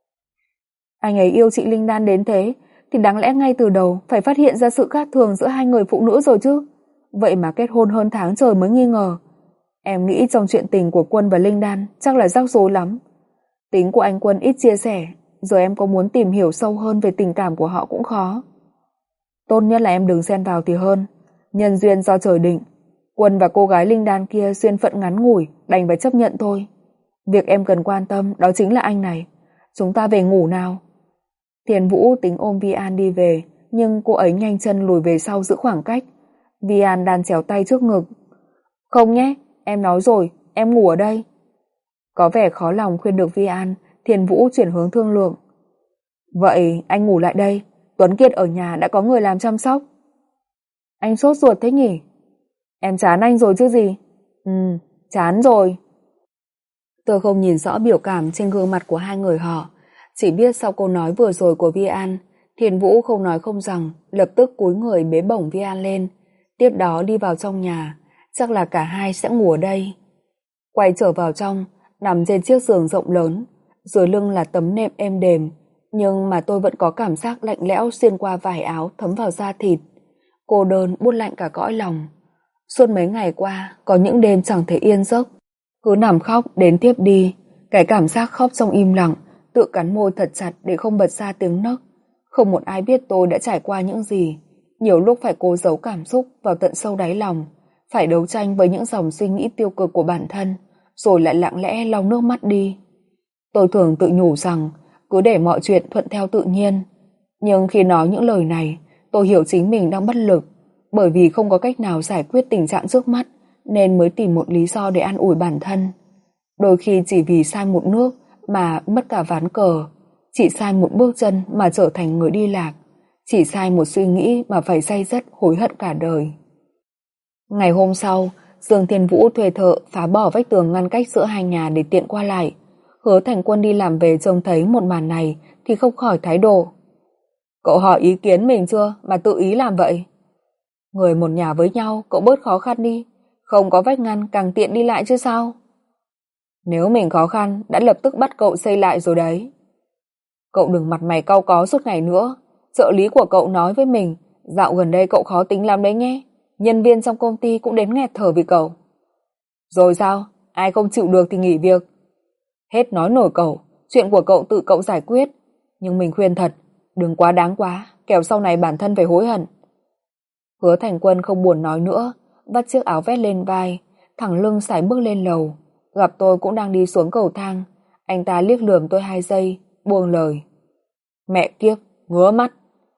Anh ấy yêu chị Linh Đan đến thế thì đáng lẽ ngay từ đầu phải phát hiện ra sự khác thường giữa hai người phụ nữ rồi chứ. Vậy mà kết hôn hơn tháng trời mới nghi ngờ. Em nghĩ trong chuyện tình của Quân và Linh Đan chắc là rắc rối lắm. Tính của anh Quân ít chia sẻ, giờ em có muốn tìm hiểu sâu hơn về tình cảm của họ cũng khó. Tốt nhất là em đừng xen vào thì hơn. Nhân duyên do trời định, Quân và cô gái Linh Đan kia duyên phận ngắn ngủi, đành phải chấp nhận thôi. Việc em cần quan tâm đó chính là anh này. Chúng ta về ngủ nào. Thiên Vũ tính ôm Vi An đi về, nhưng cô ấy nhanh chân lùi về sau giữ khoảng cách. Vi An đan chéo tay trước ngực. Không nhé, em nói rồi, em ngủ ở đây. Có vẻ khó lòng khuyên được Vi An, Thiên Vũ chuyển hướng thương lượng. Vậy anh ngủ lại đây, Tuấn Kiệt ở nhà đã có người làm chăm sóc. Anh sốt ruột thế nhỉ? Em chán anh rồi chứ gì? Ừ, chán rồi. Tôi không nhìn rõ biểu cảm trên gương mặt của hai người họ, chỉ biết sau câu nói vừa rồi của Vi An, Thiên Vũ không nói không rằng, lập tức cúi người bế bổng Vi An lên, tiếp đó đi vào trong nhà, chắc là cả hai sẽ ngủ ở đây. Quay trở vào trong, nằm trên chiếc giường rộng lớn, dưới lưng là tấm nệm êm đềm, nhưng mà tôi vẫn có cảm giác lạnh lẽo xuyên qua vải áo thấm vào da thịt, cô đơn buốt lạnh cả cõi lòng. Suốt mấy ngày qua, có những đêm chẳng thể yên giấc, cứ nằm khóc đến thiếp đi, cái cảm giác khóc trong im lặng, tự cắn môi thật chặt để không bật ra tiếng nấc. Không một ai biết tôi đã trải qua những gì, nhiều lúc phải cố giấu cảm xúc vào tận sâu đáy lòng, phải đấu tranh với những dòng suy nghĩ tiêu cực của bản thân, rồi lại lặng lẽ lau nước mắt đi. Tôi thường tự nhủ rằng cứ để mọi chuyện thuận theo tự nhiên, nhưng khi nói những lời này, tôi hiểu chính mình đang bất lực, bởi vì không có cách nào giải quyết tình trạng trước mắt nên mới tìm một lý do để an ủi bản thân. Đôi khi chỉ vì sai một nước mà mất cả ván cờ, chỉ sai một bước chân mà trở thành người đi lạc, chỉ sai một suy nghĩ mà phải day dứt hối hận cả đời. Ngày hôm sau, Dương Thiên Vũ thuê thợ phá bỏ vách tường ngăn cách giữa hai nhà để tiện qua lại. Hứa Thành Quân đi làm về trông thấy một màn này thì không khỏi thái độ. Cậu hỏi ý kiến mình chưa mà tự ý làm vậy? Người một nhà với nhau, cậu bớt khó khăn đi. Không có vách ngăn càng tiện đi lại chứ sao? Nếu mình khó khăn đã lập tức bắt cậu xây lại rồi đấy. Cậu đừng mặt mày cau có suốt ngày nữa. Trợ lý của cậu nói với mình, dạo gần đây cậu khó tính lắm đấy nhé. Nhân viên trong công ty cũng đến nghẹt thở vì cậu. Rồi sao? Ai không chịu được thì nghỉ việc. Hết nói nổi cậu, chuyện của cậu tự cậu giải quyết. Nhưng mình khuyên thật, đừng quá đáng quá, kẻo sau này bản thân phải hối hận. Hứa Thành Quân không buồn nói nữa, vắt chiếc áo vest lên vai, thẳng lưng sải bước lên lầu. Gặp tôi cũng đang đi xuống cầu thang, anh ta liếc lườm tôi hai giây, buông lời. Mẹ kiếp, ngứa mắt.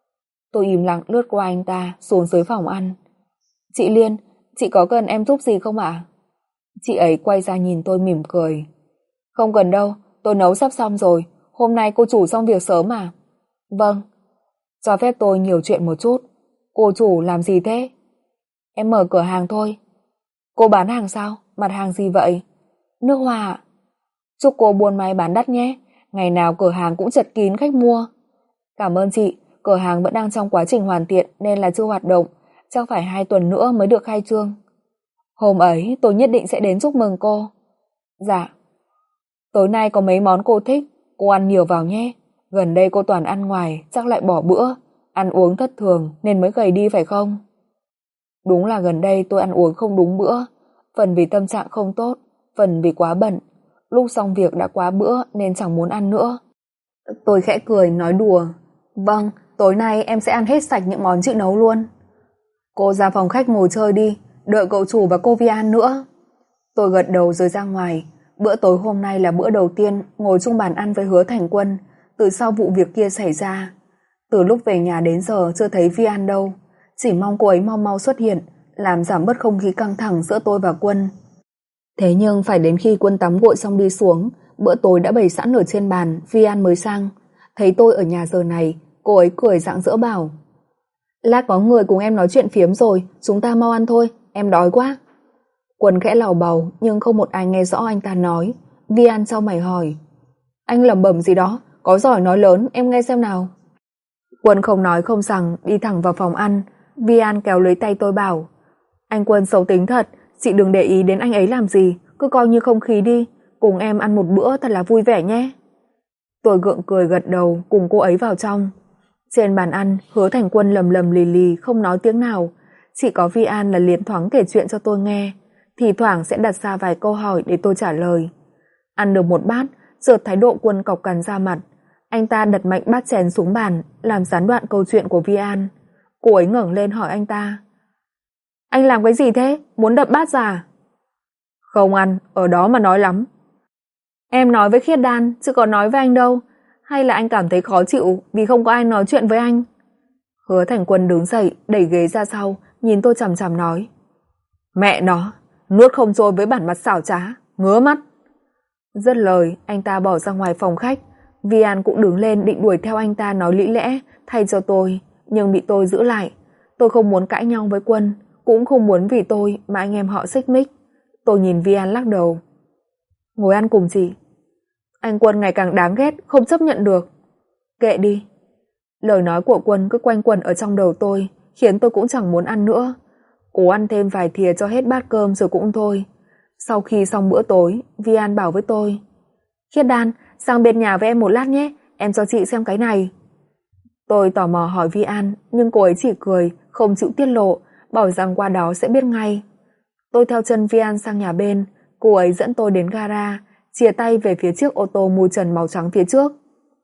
Tôi im lặng lướt qua anh ta, xuống dưới phòng ăn. Chị Liên, chị có cần em giúp gì không ạ? Chị ấy quay ra nhìn tôi mỉm cười. Không cần đâu, tôi nấu sắp xong rồi, hôm nay cô chủ xong việc sớm à? Vâng. Cho phép tôi nhiều chuyện một chút. Cô chủ làm gì thế? Em mở cửa hàng thôi. Cô bán hàng sao? Mặt hàng gì vậy? Nước hoa ạ. Chúc cô buôn may bán đắt nhé, ngày nào cửa hàng cũng chật kín khách mua. Cảm ơn chị, cửa hàng vẫn đang trong quá trình hoàn thiện nên là chưa hoạt động, chắc phải hai tuần nữa mới được khai trương. Hôm ấy tôi nhất định sẽ đến chúc mừng cô. Dạ. Tối nay có mấy món cô thích, cô ăn nhiều vào nhé. Gần đây cô toàn ăn ngoài, chắc lại bỏ bữa, ăn uống thất thường nên mới gầy đi phải không? Đúng là gần đây tôi ăn uống không đúng bữa, phần vì tâm trạng không tốt, phần vì quá bận. Lúc xong việc đã quá bữa nên chẳng muốn ăn nữa. Tôi khẽ cười nói đùa. Vâng, tối nay em sẽ ăn hết sạch những món chị nấu luôn. Cô ra phòng khách ngồi chơi đi, đợi cậu chủ và cô Vi An nữa. Tôi gật đầu rồi ra ngoài. Bữa tối hôm nay là bữa đầu tiên ngồi chung bàn ăn với Hứa Thành Quân từ sau vụ việc kia xảy ra. Từ lúc về nhà đến giờ chưa thấy Vi An đâu, chỉ mong cô ấy mau mau xuất hiện, làm giảm bớt không khí căng thẳng giữa tôi và Quân. Thế nhưng phải đến khi Quân tắm gội xong đi xuống, bữa tối đã bày sẵn ở trên bàn, Vi An mới sang. Thấy tôi ở nhà giờ này, cô ấy cười rạng rỡ bảo: Lát có người cùng em nói chuyện phiếm rồi, chúng ta mau ăn thôi, em đói quá. Quân khẽ lào bầu nhưng không một ai nghe rõ anh ta nói. Vi An sau mày hỏi: Anh lẩm bẩm gì đó, có giỏi nói lớn, em nghe xem nào. Quân không nói không rằng đi thẳng vào phòng ăn. Vi An kéo lấy tay tôi bảo: Anh Quân xấu tính thật, chị đừng để ý đến anh ấy làm gì, cứ coi như không khí đi, cùng em ăn một bữa thật là vui vẻ nhé. Tôi gượng cười gật đầu cùng cô ấy vào trong. Trên bàn ăn, Hứa Thành Quân lầm lầm lì lì không nói tiếng nào, chỉ có Vi An là liến thoáng kể chuyện cho tôi nghe, thì thoảng sẽ đặt ra vài câu hỏi để tôi trả lời. Ăn được một bát, chợt thái độ Quân cộc cằn ra mặt. Anh ta đặt mạnh bát chén xuống bàn, làm gián đoạn câu chuyện của Vi An. Cô ấy ngẩng lên hỏi anh ta: Anh làm cái gì thế? Muốn đập bát ra? Không ăn, ở đó mà nói lắm. Em nói với Khiết Đan, chứ có nói với anh đâu. Hay là anh cảm thấy khó chịu vì không có ai nói chuyện với anh? Hứa Thành Quân đứng dậy, đẩy ghế ra sau, nhìn tôi chằm chằm nói: Mẹ nó, nuốt không trôi với bản mặt xảo trá, ngứa mắt. Dứt lời, anh ta bỏ ra ngoài phòng khách. Vi An cũng đứng lên định đuổi theo anh ta nói lý lẽ thay cho tôi, nhưng bị tôi giữ lại. Tôi không muốn cãi nhau với Quân, cũng không muốn vì tôi mà anh em họ xích mích. Tôi nhìn Vi An lắc đầu. Ngồi ăn cùng chị. Anh Quân ngày càng đáng ghét, không chấp nhận được. Kệ đi. Lời nói của Quân cứ quanh quẩn ở trong đầu tôi, khiến tôi cũng chẳng muốn ăn nữa. Cố ăn thêm vài thìa cho hết bát cơm rồi cũng thôi. Sau khi xong bữa tối, Vi An bảo với tôi: Khiết Đan, sang bên nhà với em một lát nhé, em cho chị xem cái này. Tôi tò mò hỏi Vi An, nhưng cô ấy chỉ cười, không chịu tiết lộ, bảo rằng qua đó sẽ biết ngay. Tôi theo chân Vi An sang nhà bên, cô ấy dẫn tôi đến gara, chìa tay về phía chiếc ô tô mui trần màu trắng phía trước.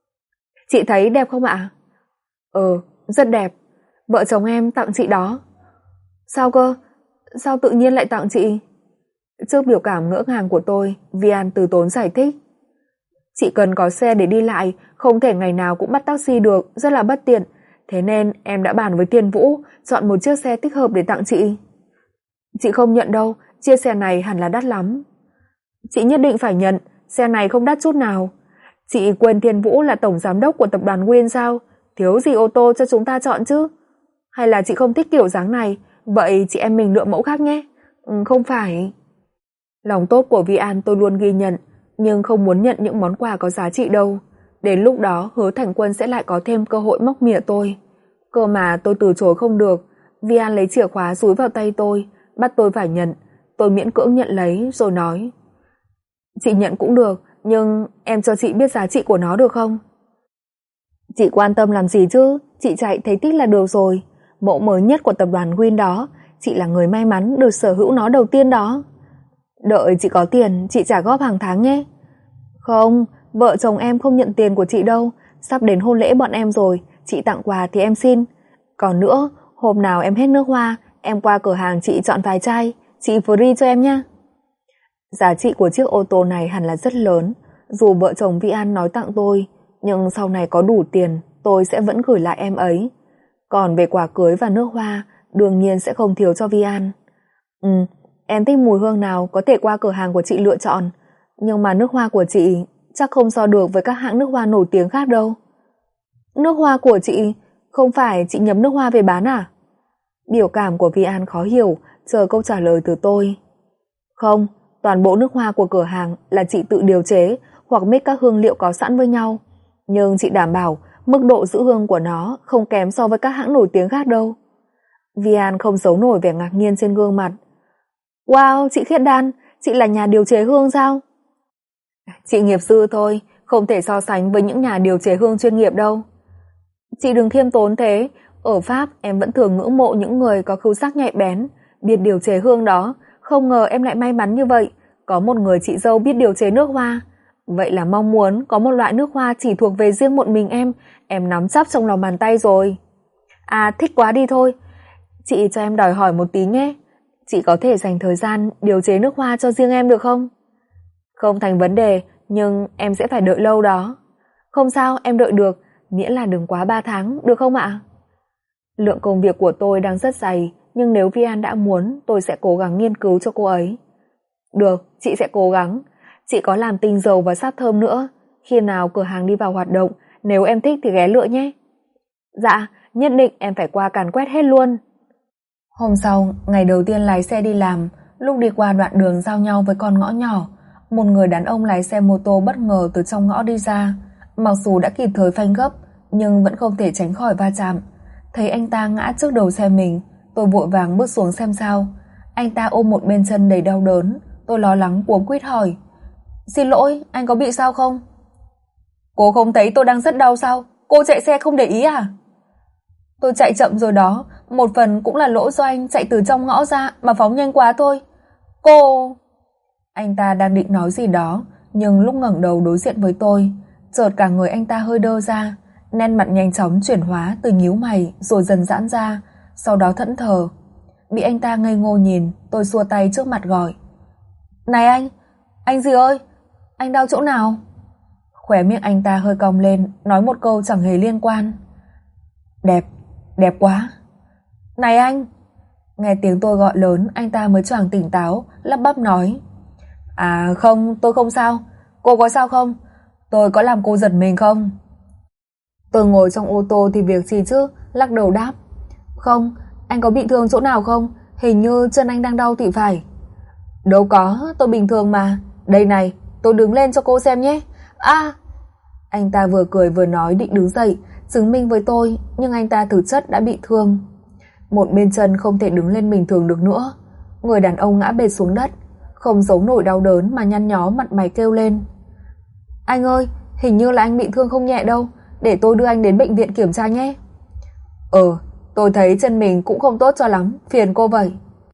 Chị thấy đẹp không ạ? Ừ, rất đẹp. Vợ chồng em tặng chị đó. Sao cơ? Sao tự nhiên lại tặng chị? Trước biểu cảm ngỡ ngàng của tôi, Vi An từ tốn giải thích. Chị cần có xe để đi lại, không thể ngày nào cũng bắt taxi được, rất là bất tiện. Thế nên em đã bàn với Tiên Vũ chọn một chiếc xe thích hợp để tặng chị. Chị không nhận đâu, chiếc xe này hẳn là đắt lắm. Chị nhất định phải nhận, xe này không đắt chút nào. Chị quên Tiên Vũ là tổng giám đốc của tập đoàn Nguyên sao? Thiếu gì ô tô cho chúng ta chọn chứ? Hay là chị không thích kiểu dáng này, vậy chị em mình lựa mẫu khác nhé. Ừ, không phải. Lòng tốt của Vi An tôi luôn ghi nhận, nhưng không muốn nhận những món quà có giá trị đâu. Đến lúc đó Hứa Thành Quân sẽ lại có thêm cơ hội móc mỉa tôi. Cơ mà tôi từ chối không được. Vi An lấy chìa khóa dúi vào tay tôi, bắt tôi phải nhận. Tôi miễn cưỡng nhận lấy rồi nói: Chị nhận cũng được, nhưng em cho chị biết giá trị của nó được không? Chị quan tâm làm gì chứ, chị chạy thấy thích là được rồi. Mẫu mới nhất của tập đoàn Win đó, chị là người may mắn được sở hữu nó đầu tiên đó. Đợi chị có tiền, chị trả góp hàng tháng nhé. Không, vợ chồng em không nhận tiền của chị đâu. Sắp đến hôn lễ bọn em rồi, chị tặng quà thì em xin. Còn nữa, hôm nào em hết nước hoa, em qua cửa hàng chị chọn vài chai, chị free cho em nha. Giá trị của chiếc ô tô này hẳn là rất lớn. Dù vợ chồng Vi An nói tặng tôi, nhưng sau này có đủ tiền, tôi sẽ vẫn gửi lại em ấy. Còn về quà cưới và nước hoa, đương nhiên sẽ không thiếu cho Vi An. Ừ, em thích mùi hương nào có thể qua cửa hàng của chị lựa chọn. Nhưng mà nước hoa của chị chắc không so được với các hãng nước hoa nổi tiếng khác đâu. Nước hoa của chị, không phải chị nhập nước hoa về bán à? Biểu cảm của Vi An khó hiểu, chờ câu trả lời từ tôi. Không, toàn bộ nước hoa của cửa hàng là chị tự điều chế hoặc mix các hương liệu có sẵn với nhau. Nhưng chị đảm bảo mức độ giữ hương của nó không kém so với các hãng nổi tiếng khác đâu. Vi An không giấu nổi vẻ ngạc nhiên trên gương mặt. Wow, chị Khiết Đan, chị là nhà điều chế hương sao? Chị nghiệp dư thôi, không thể so sánh với những nhà điều chế hương chuyên nghiệp đâu. Chị đừng khiêm tốn thế, ở Pháp em vẫn thường ngưỡng mộ những người có khứu giác nhạy bén, biết điều chế hương đó, không ngờ em lại may mắn như vậy, có một người chị dâu biết điều chế nước hoa. Vậy là mong muốn có một loại nước hoa chỉ thuộc về riêng một mình em, em nắm chắc trong lòng bàn tay rồi. À, thích quá đi thôi. Chị cho em đòi hỏi một tí nhé. Chị có thể dành thời gian điều chế nước hoa cho riêng em được không? Không thành vấn đề, nhưng em sẽ phải đợi lâu đó. Không sao, em đợi được, miễn là đừng quá ba tháng, được không ạ? Lượng công việc của tôi đang rất dày, nhưng nếu Vi An đã muốn, tôi sẽ cố gắng nghiên cứu cho cô ấy. Được, chị sẽ cố gắng. Chị có làm tinh dầu và sáp thơm nữa. Khi nào cửa hàng đi vào hoạt động, nếu em thích thì ghé lựa nhé. Dạ, nhất định em phải qua càn quét hết luôn. Hôm sau, ngày đầu tiên lái xe đi làm, lúc đi qua đoạn đường giao nhau với con ngõ nhỏ, một người đàn ông lái xe mô tô bất ngờ từ trong ngõ đi ra. Mặc dù đã kịp thời phanh gấp, nhưng vẫn không thể tránh khỏi va chạm. Thấy anh ta ngã trước đầu xe mình, tôi vội vàng bước xuống xem sao. Anh ta ôm một bên chân đầy đau đớn, tôi lo lắng cuống quýt hỏi: Xin lỗi, anh có bị sao không? Cô không thấy tôi đang rất đau sao? Cô chạy xe không để ý à? Tôi chạy chậm rồi đó, một phần cũng là lỗi do anh chạy từ trong ngõ ra mà phóng nhanh quá thôi. Cô... Anh ta đang định nói gì đó, nhưng lúc ngẩng đầu đối diện với tôi, chợt cả người anh ta hơi đơ ra, nét mặt nhanh chóng chuyển hóa từ nhíu mày rồi dần giãn ra, sau đó thẫn thờ. Bị anh ta ngây ngô nhìn, tôi xua tay trước mặt gọi: Này anh, anh gì ơi, anh đau chỗ nào? Khóe miệng anh ta hơi cong lên, nói một câu chẳng hề liên quan: Đẹp, đẹp quá. Này anh! Nghe tiếng tôi gọi lớn, anh ta mới choàng tỉnh táo, lắp bắp nói: À không, tôi không sao. Cô có sao không? Tôi có làm cô giật mình không? Tôi ngồi trong ô tô thì việc gì chứ, lắc đầu đáp: Không, anh có bị thương chỗ nào không? Hình như chân anh đang đau thì phải. Đâu có, tôi bình thường mà. Đây này, tôi đứng lên cho cô xem nhé. À! Anh ta vừa cười vừa nói định đứng dậy, chứng minh với tôi, nhưng anh ta thực chất đã bị thương. Một bên chân không thể đứng lên bình thường được nữa. Người đàn ông ngã bệt xuống đất, không giấu nổi đau đớn mà nhăn nhó mặt mày kêu lên: Anh ơi, hình như là anh bị thương không nhẹ đâu, để tôi đưa anh đến bệnh viện kiểm tra nhé. Ừ, tôi thấy chân mình cũng không tốt cho lắm, phiền cô vậy.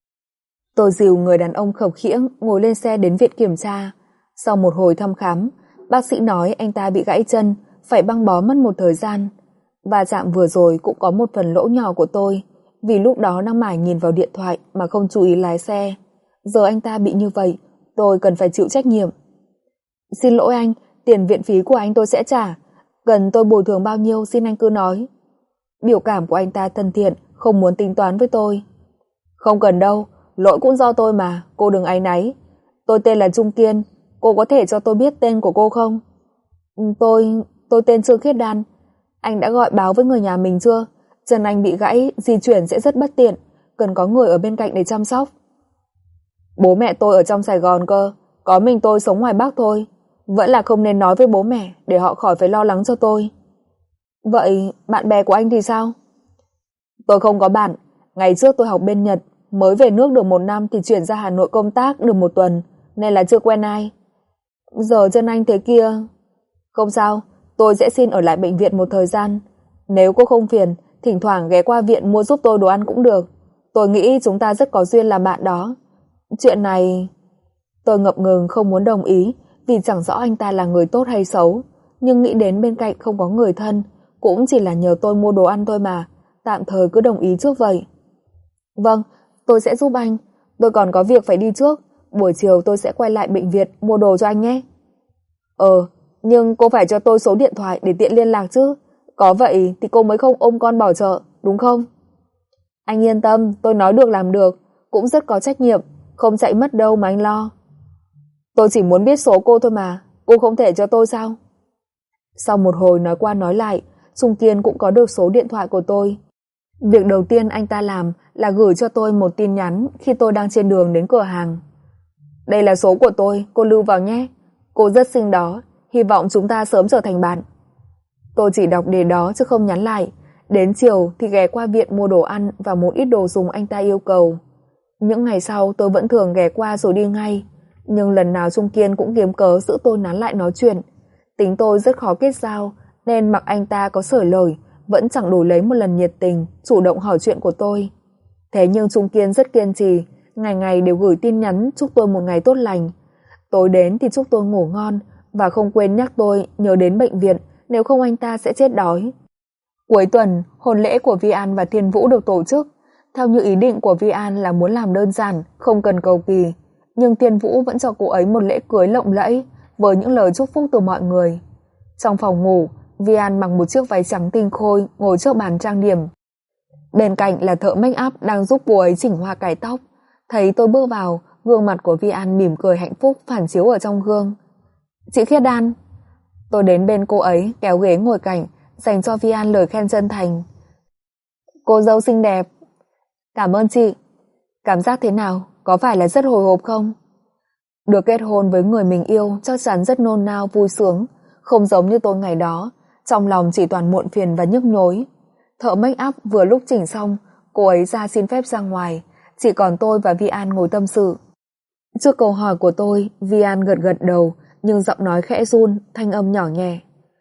Tôi dìu người đàn ông khập khiễng ngồi lên xe đến viện kiểm tra. Sau một hồi thăm khám, bác sĩ nói anh ta bị gãy chân, phải băng bó mất một thời gian. Va chạm vừa rồi cũng có một phần lỗi nhỏ của tôi, vì lúc đó đang mải nhìn vào điện thoại mà không chú ý lái xe. Giờ anh ta bị như vậy, tôi cần phải chịu trách nhiệm. Xin lỗi anh, tiền viện phí của anh tôi sẽ trả. Cần tôi bồi thường bao nhiêu xin anh cứ nói. Biểu cảm của anh ta thân thiện, không muốn tính toán với tôi. Không cần đâu, lỗi cũng do tôi mà, cô đừng áy náy. Tôi tên là Trung Kiên, cô có thể cho tôi biết tên của cô không? Tôi, tôi tên Trương Khiết Đan. Anh đã gọi báo với người nhà mình chưa? Chân anh bị gãy, di chuyển sẽ rất bất tiện, cần có người ở bên cạnh để chăm sóc. Bố mẹ tôi ở trong Sài Gòn cơ, có mình tôi sống ngoài Bắc thôi. Vẫn là không nên nói với bố mẹ, để họ khỏi phải lo lắng cho tôi. Vậy bạn bè của anh thì sao? Tôi không có bạn. Ngày trước tôi học bên Nhật, mới về nước được một năm thì chuyển ra Hà Nội công tác được một tuần, nên là chưa quen ai. Giờ chân anh thế kia. Không sao, tôi sẽ xin ở lại bệnh viện một thời gian. Nếu cô không phiền, thỉnh thoảng ghé qua viện mua giúp tôi đồ ăn cũng được. Tôi nghĩ chúng ta rất có duyên làm bạn đó. Chuyện này... Tôi ngập ngừng không muốn đồng ý, vì chẳng rõ anh ta là người tốt hay xấu, nhưng nghĩ đến bên cạnh không có người thân, cũng chỉ là nhờ tôi mua đồ ăn thôi mà, tạm thời cứ đồng ý trước vậy. Vâng, tôi sẽ giúp anh, tôi còn có việc phải đi trước, buổi chiều tôi sẽ quay lại bệnh viện mua đồ cho anh nhé. Ờ, nhưng cô phải cho tôi số điện thoại để tiện liên lạc chứ, có vậy thì cô mới không ôm con bỏ chợ, đúng không? Anh yên tâm, tôi nói được làm được, cũng rất có trách nhiệm, không chạy mất đâu mà anh lo. Tôi chỉ muốn biết số cô thôi mà, cô không thể cho tôi sao? Sau một hồi nói qua nói lại, Trung Kiên cũng có được số điện thoại của tôi. Việc đầu tiên anh ta làm là gửi cho tôi một tin nhắn khi tôi đang trên đường đến cửa hàng. Đây là số của tôi, cô lưu vào nhé. Cô rất xinh đó, hy vọng chúng ta sớm trở thành bạn. Tôi chỉ đọc đề đó chứ không nhắn lại. Đến chiều thì ghé qua viện mua đồ ăn và một ít đồ dùng anh ta yêu cầu. Những ngày sau tôi vẫn thường ghé qua rồi đi ngay, nhưng lần nào Trung Kiên cũng kiếm cớ giữ tôi nán lại nói chuyện. Tính tôi rất khó kết giao, nên mặc anh ta có sởi lời, vẫn chẳng đổi lấy một lần nhiệt tình, chủ động hỏi chuyện của tôi. Thế nhưng Trung Kiên rất kiên trì, ngày ngày đều gửi tin nhắn chúc tôi một ngày tốt lành. Tối đến thì chúc tôi ngủ ngon, và không quên nhắc tôi nhớ đến bệnh viện, nếu không anh ta sẽ chết đói. Cuối tuần, hôn lễ của Vi An và Thiên Vũ được tổ chức. Theo như ý định của Vi An là muốn làm đơn giản, không cần cầu kỳ, nhưng Thiên Vũ vẫn cho cô ấy một lễ cưới lộng lẫy với những lời chúc phúc từ mọi người. Trong phòng ngủ, Vi An mặc một chiếc váy trắng tinh khôi ngồi trước bàn trang điểm. Bên cạnh là thợ make up đang giúp cô ấy chỉnh hoa cài tóc. Thấy tôi bước vào, gương mặt của Vi An mỉm cười hạnh phúc phản chiếu ở trong gương. Chị Khiết Đan. Tôi đến bên cô ấy, kéo ghế ngồi cạnh, dành cho Vi An lời khen chân thành. Cô dâu xinh đẹp. Cảm ơn chị. Cảm giác thế nào? Có phải là rất hồi hộp không? Được kết hôn với người mình yêu chắc chắn rất nôn nao vui sướng, không giống như tôi ngày đó, trong lòng chỉ toàn muộn phiền và nhức nhối. Thợ make up vừa lúc chỉnh xong, cô ấy ra xin phép ra ngoài, chỉ còn tôi và Vi An ngồi tâm sự. Trước câu hỏi của tôi, Vi An gật gật đầu, nhưng giọng nói khẽ run, thanh âm nhỏ nhẹ.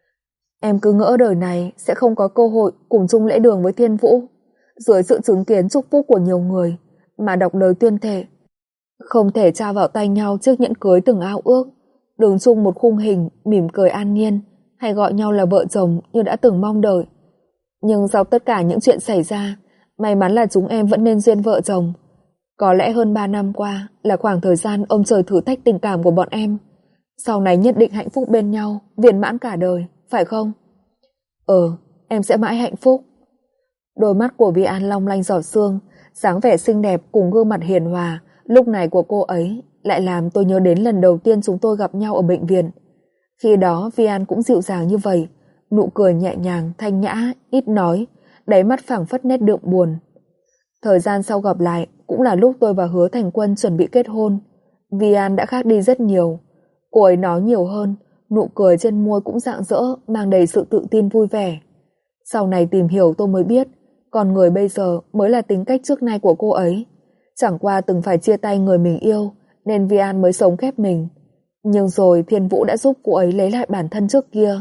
Em cứ ngỡ đời này sẽ không có cơ hội cùng chung lễ đường với Thiên Vũ, dưới sự chứng kiến chúc phúc của nhiều người mà đọc lời tuyên thệ. Không thể trao vào tay nhau chiếc nhẫn cưới từng ao ước, đường chung một khung hình mỉm cười an nhiên, hay gọi nhau là vợ chồng như đã từng mong đợi. Nhưng sau tất cả những chuyện xảy ra, may mắn là chúng em vẫn nên duyên vợ chồng. Có lẽ hơn ba năm qua là khoảng thời gian ông trời thử thách tình cảm của bọn em. Sau này nhất định hạnh phúc bên nhau, viên mãn cả đời, phải không? Ừ, em sẽ mãi hạnh phúc. Đôi mắt của Vi An long lanh giọt sương, dáng vẻ xinh đẹp cùng gương mặt hiền hòa lúc này của cô ấy lại làm tôi nhớ đến lần đầu tiên chúng tôi gặp nhau ở bệnh viện. Khi đó Vi An cũng dịu dàng như vậy, nụ cười nhẹ nhàng, thanh nhã, ít nói, đáy mắt phảng phất nét đượm buồn. Thời gian sau gặp lại cũng là lúc tôi và Hứa Thành Quân chuẩn bị kết hôn. Vi An đã khác đi rất nhiều. Cô ấy nói nhiều hơn, nụ cười trên môi cũng rạng rỡ, mang đầy sự tự tin vui vẻ. Sau này tìm hiểu tôi mới biết, con người bây giờ mới là tính cách trước nay của cô ấy. Chẳng qua từng phải chia tay người mình yêu, nên Vi An mới sống khép mình. Nhưng rồi Thiên Vũ đã giúp cô ấy lấy lại bản thân trước kia.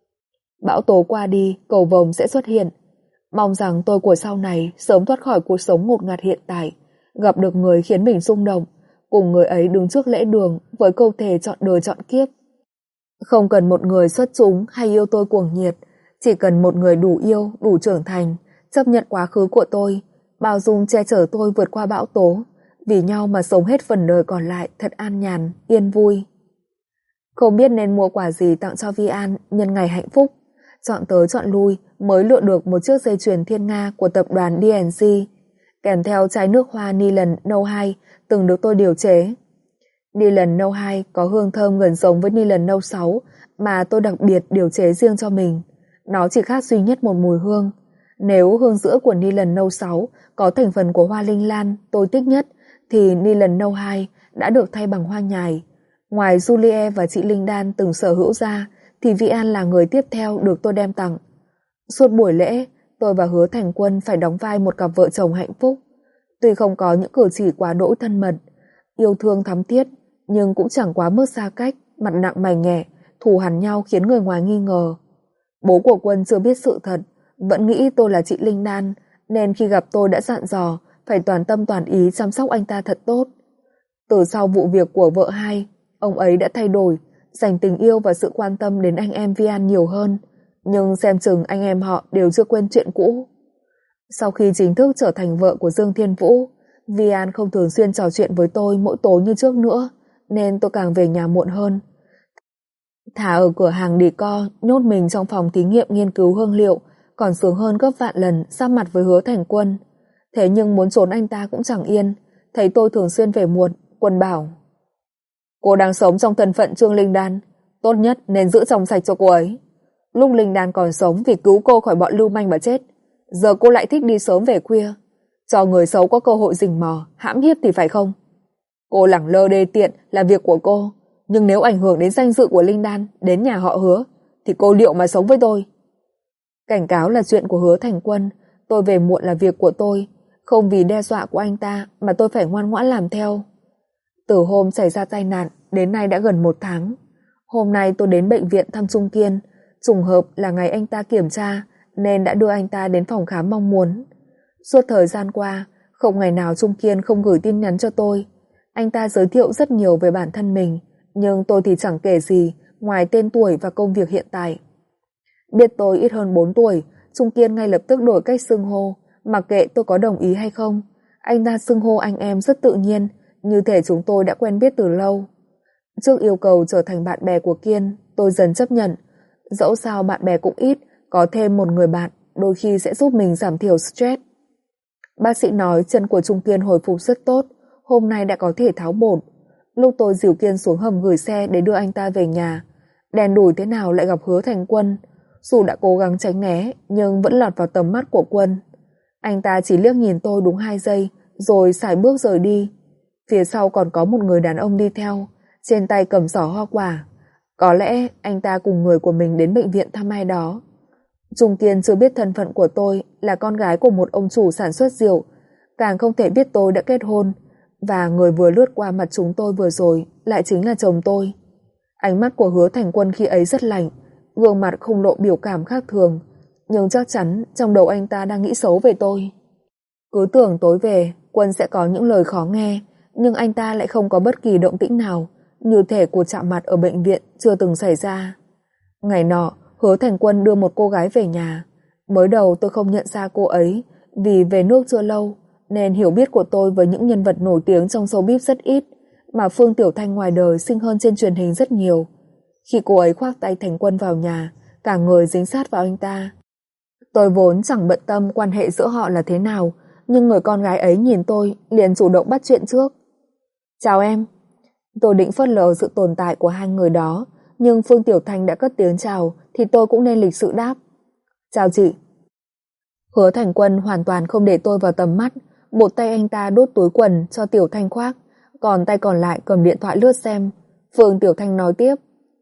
Bão tố qua đi, cầu vồng sẽ xuất hiện. Mong rằng tôi của sau này sớm thoát khỏi cuộc sống ngột ngạt hiện tại, gặp được người khiến mình rung động, cùng người ấy đứng trước lễ đường với câu thề chọn đời chọn kiếp. Không cần một người xuất chúng hay yêu tôi cuồng nhiệt, chỉ cần một người đủ yêu, đủ trưởng thành, chấp nhận quá khứ của tôi, bao dung che chở tôi vượt qua bão tố, vì nhau mà sống hết phần đời còn lại thật an nhàn, yên vui. Không biết nên mua quà gì tặng cho Vi An nhân ngày hạnh phúc, Chọn tới chọn lui mới lựa được một chiếc dây chuyền thiên nga của tập đoàn đê en xê, kèm theo chai nước hoa Nylon No hai từng được tôi điều chế. Nylon No hai có hương thơm gần giống với Nylon No sáu mà tôi đặc biệt điều chế riêng cho mình. Nó chỉ khác duy nhất một mùi hương. Nếu hương giữa của Nylon No sáu có thành phần của hoa linh lan tôi thích nhất, thì Nylon No hai đã được thay bằng hoa nhài. Ngoài Julie và chị Linh Đan từng sở hữu ra, thì Vy An là người tiếp theo được tôi đem tặng. Suốt buổi lễ, tôi và Hứa Thành Quân phải đóng vai một cặp vợ chồng hạnh phúc. Tuy không có những cử chỉ quá đỗi thân mật, yêu thương thắm thiết, nhưng cũng chẳng quá mức xa cách, mặt nặng mày nhẹ, thù hằn nhau khiến người ngoài nghi ngờ. Bố của Quân chưa biết sự thật, vẫn nghĩ tôi là chị Linh Đan, nên khi gặp tôi đã dặn dò phải toàn tâm toàn ý chăm sóc anh ta thật tốt. Từ sau vụ việc của vợ hai, ông ấy đã thay đổi, dành tình yêu và sự quan tâm đến anh em Vy An nhiều hơn, nhưng xem chừng anh em họ đều chưa quên chuyện cũ. Sau khi chính thức trở thành vợ của Dương Thiên Vũ, Vy An không thường xuyên trò chuyện với tôi mỗi tối như trước nữa, nên tôi càng về nhà muộn hơn. Thả ở cửa hàng decor, nhốt mình trong phòng thí nghiệm nghiên cứu hương liệu, còn sướng hơn gấp vạn lần sắp mặt với Hứa Thành Quân. Thế nhưng muốn trốn anh ta cũng chẳng yên, thấy tôi thường xuyên về muộn, Quân bảo: cô đang sống trong thân phận Trương Linh Đan, tốt nhất nên giữ trong sạch cho cô ấy. Lúc Linh Đan còn sống vì cứu cô khỏi bọn lưu manh mà chết, giờ cô lại thích đi sớm về khuya, cho người xấu có cơ hội rình mò, hãm hiếp thì phải không? Cô lẳng lơ đê tiện là việc của cô, nhưng nếu ảnh hưởng đến danh dự của Linh Đan, đến nhà họ Hứa, thì cô liệu mà sống với tôi? Cảnh cáo là chuyện của Hứa Thành Quân, tôi về muộn là việc của tôi, không vì đe dọa của anh ta mà tôi phải ngoan ngoãn làm theo. Từ hôm xảy ra tai nạn đến nay đã gần một tháng. Hôm nay tôi đến bệnh viện thăm Trung Kiên, trùng hợp là ngày anh ta kiểm tra nên đã đưa anh ta đến phòng khám mong muốn. Suốt thời gian qua, không ngày nào Trung Kiên không gửi tin nhắn cho tôi. Anh ta giới thiệu rất nhiều về bản thân mình, nhưng tôi thì chẳng kể gì ngoài tên tuổi và công việc hiện tại. Biết tôi ít hơn bốn tuổi, Trung Kiên ngay lập tức đổi cách xưng hô, mặc kệ tôi có đồng ý hay không. Anh ta xưng hô anh em rất tự nhiên, như thể chúng tôi đã quen biết từ lâu. Trước yêu cầu trở thành bạn bè của Kiên, tôi dần chấp nhận. Dẫu sao bạn bè cũng ít, có thêm một người bạn đôi khi sẽ giúp mình giảm thiểu stress. Bác sĩ nói chân của Trung Kiên hồi phục rất tốt, hôm nay đã có thể tháo bột. Lúc tôi dìu Kiên xuống hầm gửi xe để đưa anh ta về nhà, đèn đủi thế nào lại gặp Hứa Thành Quân. Dù đã cố gắng tránh né, nhưng vẫn lọt vào tầm mắt của Quân. Anh ta chỉ liếc nhìn tôi đúng hai giây, rồi sải bước rời đi. Phía sau còn có một người đàn ông đi theo, trên tay cầm giỏ hoa quả. Có lẽ anh ta cùng người của mình đến bệnh viện thăm ai đó. Trung Kiên chưa biết thân phận của tôi là con gái của một ông chủ sản xuất rượu, càng không thể biết tôi đã kết hôn, và người vừa lướt qua mặt chúng tôi vừa rồi lại chính là chồng tôi. Ánh mắt của Hứa Thành Quân khi ấy rất lạnh, gương mặt không lộ biểu cảm khác thường, nhưng chắc chắn trong đầu anh ta đang nghĩ xấu về tôi. Cứ tưởng tối về Quân sẽ có những lời khó nghe, nhưng anh ta lại không có bất kỳ động tĩnh nào, như thể cuộc chạm mặt ở bệnh viện chưa từng xảy ra. Ngày nọ, Hứa Thành Quân đưa một cô gái về nhà. Mới đầu tôi không nhận ra cô ấy, vì về nước chưa lâu, nên hiểu biết của tôi với những nhân vật nổi tiếng trong showbiz rất ít, mà Phương Tiểu Thanh ngoài đời xinh hơn trên truyền hình rất nhiều. Khi cô ấy khoác tay Thành Quân vào nhà, cả người dính sát vào anh ta. Tôi vốn chẳng bận tâm quan hệ giữa họ là thế nào, nhưng người con gái ấy nhìn tôi liền chủ động bắt chuyện trước. Chào em. Tôi định phớt lờ sự tồn tại của hai người đó, nhưng Phương Tiểu Thanh đã cất tiếng chào thì tôi cũng nên lịch sự đáp. Chào chị. Hứa Thành Quân hoàn toàn không để tôi vào tầm mắt, một tay anh ta đút túi quần cho Tiểu Thanh khoác, còn tay còn lại cầm điện thoại lướt xem. Phương Tiểu Thanh nói tiếp.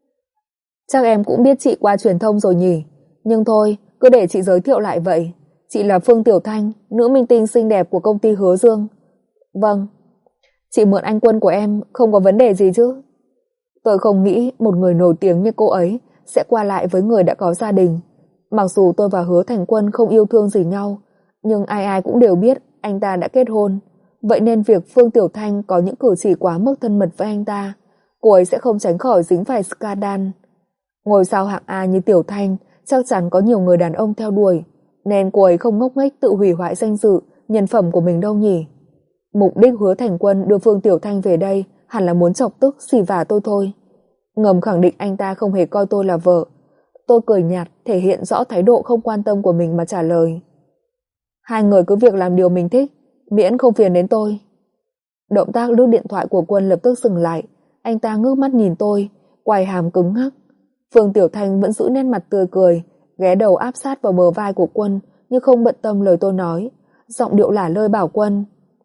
Chắc em cũng biết chị qua truyền thông rồi nhỉ, nhưng thôi, cứ để chị giới thiệu lại vậy. Chị là Phương Tiểu Thanh, nữ minh tinh xinh đẹp của công ty Hứa Dương. Vâng. Chị mượn anh Quân của em, không có vấn đề gì chứ? Tôi không nghĩ một người nổi tiếng như cô ấy sẽ qua lại với người đã có gia đình. Mặc dù tôi và Hứa Thành Quân không yêu thương gì nhau, nhưng ai ai cũng đều biết anh ta đã kết hôn. Vậy nên việc Phương Tiểu Thanh có những cử chỉ quá mức thân mật với anh ta, cô ấy sẽ không tránh khỏi dính phải scandal. Ngôi sao hạng A như Tiểu Thanh chắc chắn có nhiều người đàn ông theo đuổi, nên cô ấy không ngốc nghếch tự hủy hoại danh dự, nhân phẩm của mình đâu nhỉ. Mục đích Hứa Thành Quân đưa Phương Tiểu Thanh về đây hẳn là muốn chọc tức xỉ vả tôi thôi. Ngầm khẳng định anh ta không hề coi tôi là vợ. Tôi cười nhạt, thể hiện rõ thái độ không quan tâm của mình mà trả lời. Hai người cứ việc làm điều mình thích, miễn không phiền đến tôi. Động tác lướt điện thoại của Quân lập tức dừng lại. Anh ta ngước mắt nhìn tôi, quai hàm cứng ngắc. Phương Tiểu Thanh vẫn giữ nét mặt tươi cười, ghé đầu áp sát vào bờ vai của Quân, nhưng không bận tâm lời tôi nói, giọng điệu lả lơi bảo Quân.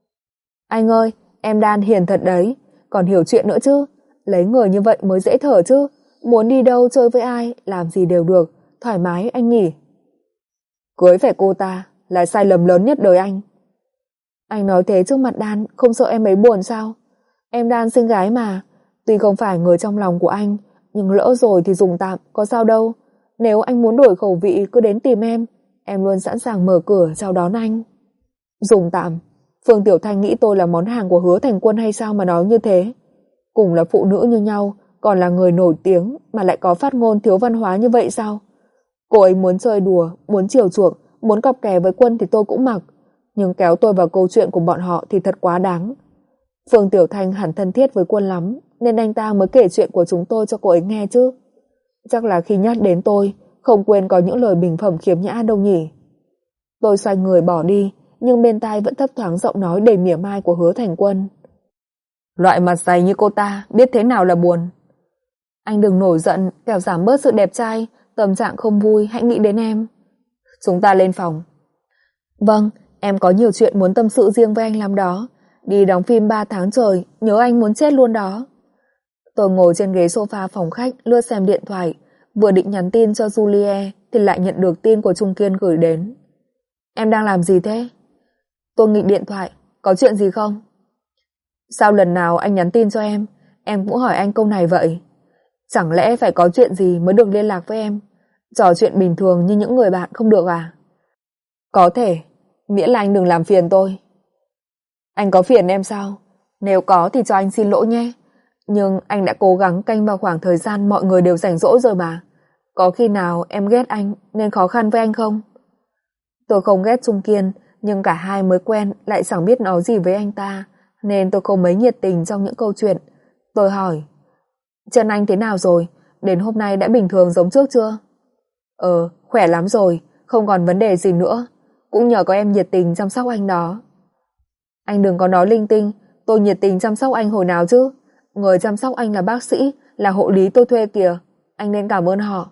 Anh ơi, em Đan hiền thật đấy, còn hiểu chuyện nữa chứ. Lấy người như vậy mới dễ thở chứ. Muốn đi đâu chơi với ai, làm gì đều được, thoải mái anh nghỉ. Cưới phải cô ta là sai lầm lớn nhất đời anh. Anh nói thế trước mặt Đan, không sợ em ấy buồn sao? Em Đan xinh gái mà, tuy không phải người trong lòng của anh, nhưng lỡ rồi thì dùng tạm, có sao đâu. Nếu anh muốn đổi khẩu vị cứ đến tìm em, em luôn sẵn sàng mở cửa chào đón anh. Dùng tạm? Phương Tiểu Thanh nghĩ tôi là món hàng của Hứa Thành Quân hay sao mà nói như thế? Cùng là phụ nữ như nhau, còn là người nổi tiếng mà lại có phát ngôn thiếu văn hóa như vậy sao? Cô ấy muốn chơi đùa, muốn chiều chuộng, muốn cặp kè với Quân thì tôi cũng mặc, nhưng kéo tôi vào câu chuyện của bọn họ thì thật quá đáng. Phương Tiểu Thanh hẳn thân thiết với Quân lắm, nên anh ta mới kể chuyện của chúng tôi cho cô ấy nghe chứ. Chắc là khi nhắc đến tôi, không quên có những lời bình phẩm khiếm nhã đâu nhỉ. Tôi xoay người bỏ đi, nhưng bên tai vẫn thấp thoáng giọng nói đầy mỉa mai của Hứa Thành Quân. Loại mặt dày như cô ta biết thế nào là buồn. Anh đừng nổi giận, kẻo giảm bớt sự đẹp trai, tâm trạng không vui, hãy nghĩ đến em. Chúng ta lên phòng. Vâng, em có nhiều chuyện muốn tâm sự riêng với anh lắm đó. Đi đóng phim ba tháng trời, nhớ anh muốn chết luôn đó. Tôi ngồi trên ghế sofa phòng khách, lướt xem điện thoại, vừa định nhắn tin cho Julie thì lại nhận được tin của Trung Kiên gửi đến. Em đang làm gì thế? Tôi nghịch điện thoại, có chuyện gì không? Sao lần nào anh nhắn tin cho em, em cũng hỏi anh câu này vậy? Chẳng lẽ phải có chuyện gì mới được liên lạc với em? Trò chuyện bình thường như những người bạn không được à? Có thể, miễn là anh đừng làm phiền tôi. Anh có phiền em sao? Nếu có thì cho anh xin lỗi nhé. Nhưng anh đã cố gắng canh vào khoảng thời gian mọi người đều rảnh rỗi rồi mà. Có khi nào em ghét anh nên khó khăn với anh không? Tôi không ghét Trung Kiên, nhưng cả hai mới quen lại chẳng biết nói gì với anh ta, nên tôi không mấy nhiệt tình trong những câu chuyện. Tôi hỏi, chân anh thế nào rồi? Đến hôm nay đã bình thường giống trước chưa? Ờ, khỏe lắm rồi, không còn vấn đề gì nữa. Cũng nhờ có em nhiệt tình chăm sóc anh đó. Anh đừng có nói linh tinh, tôi nhiệt tình chăm sóc anh hồi nào chứ? Người chăm sóc anh là bác sĩ, là hộ lý tôi thuê kìa. Anh nên cảm ơn họ.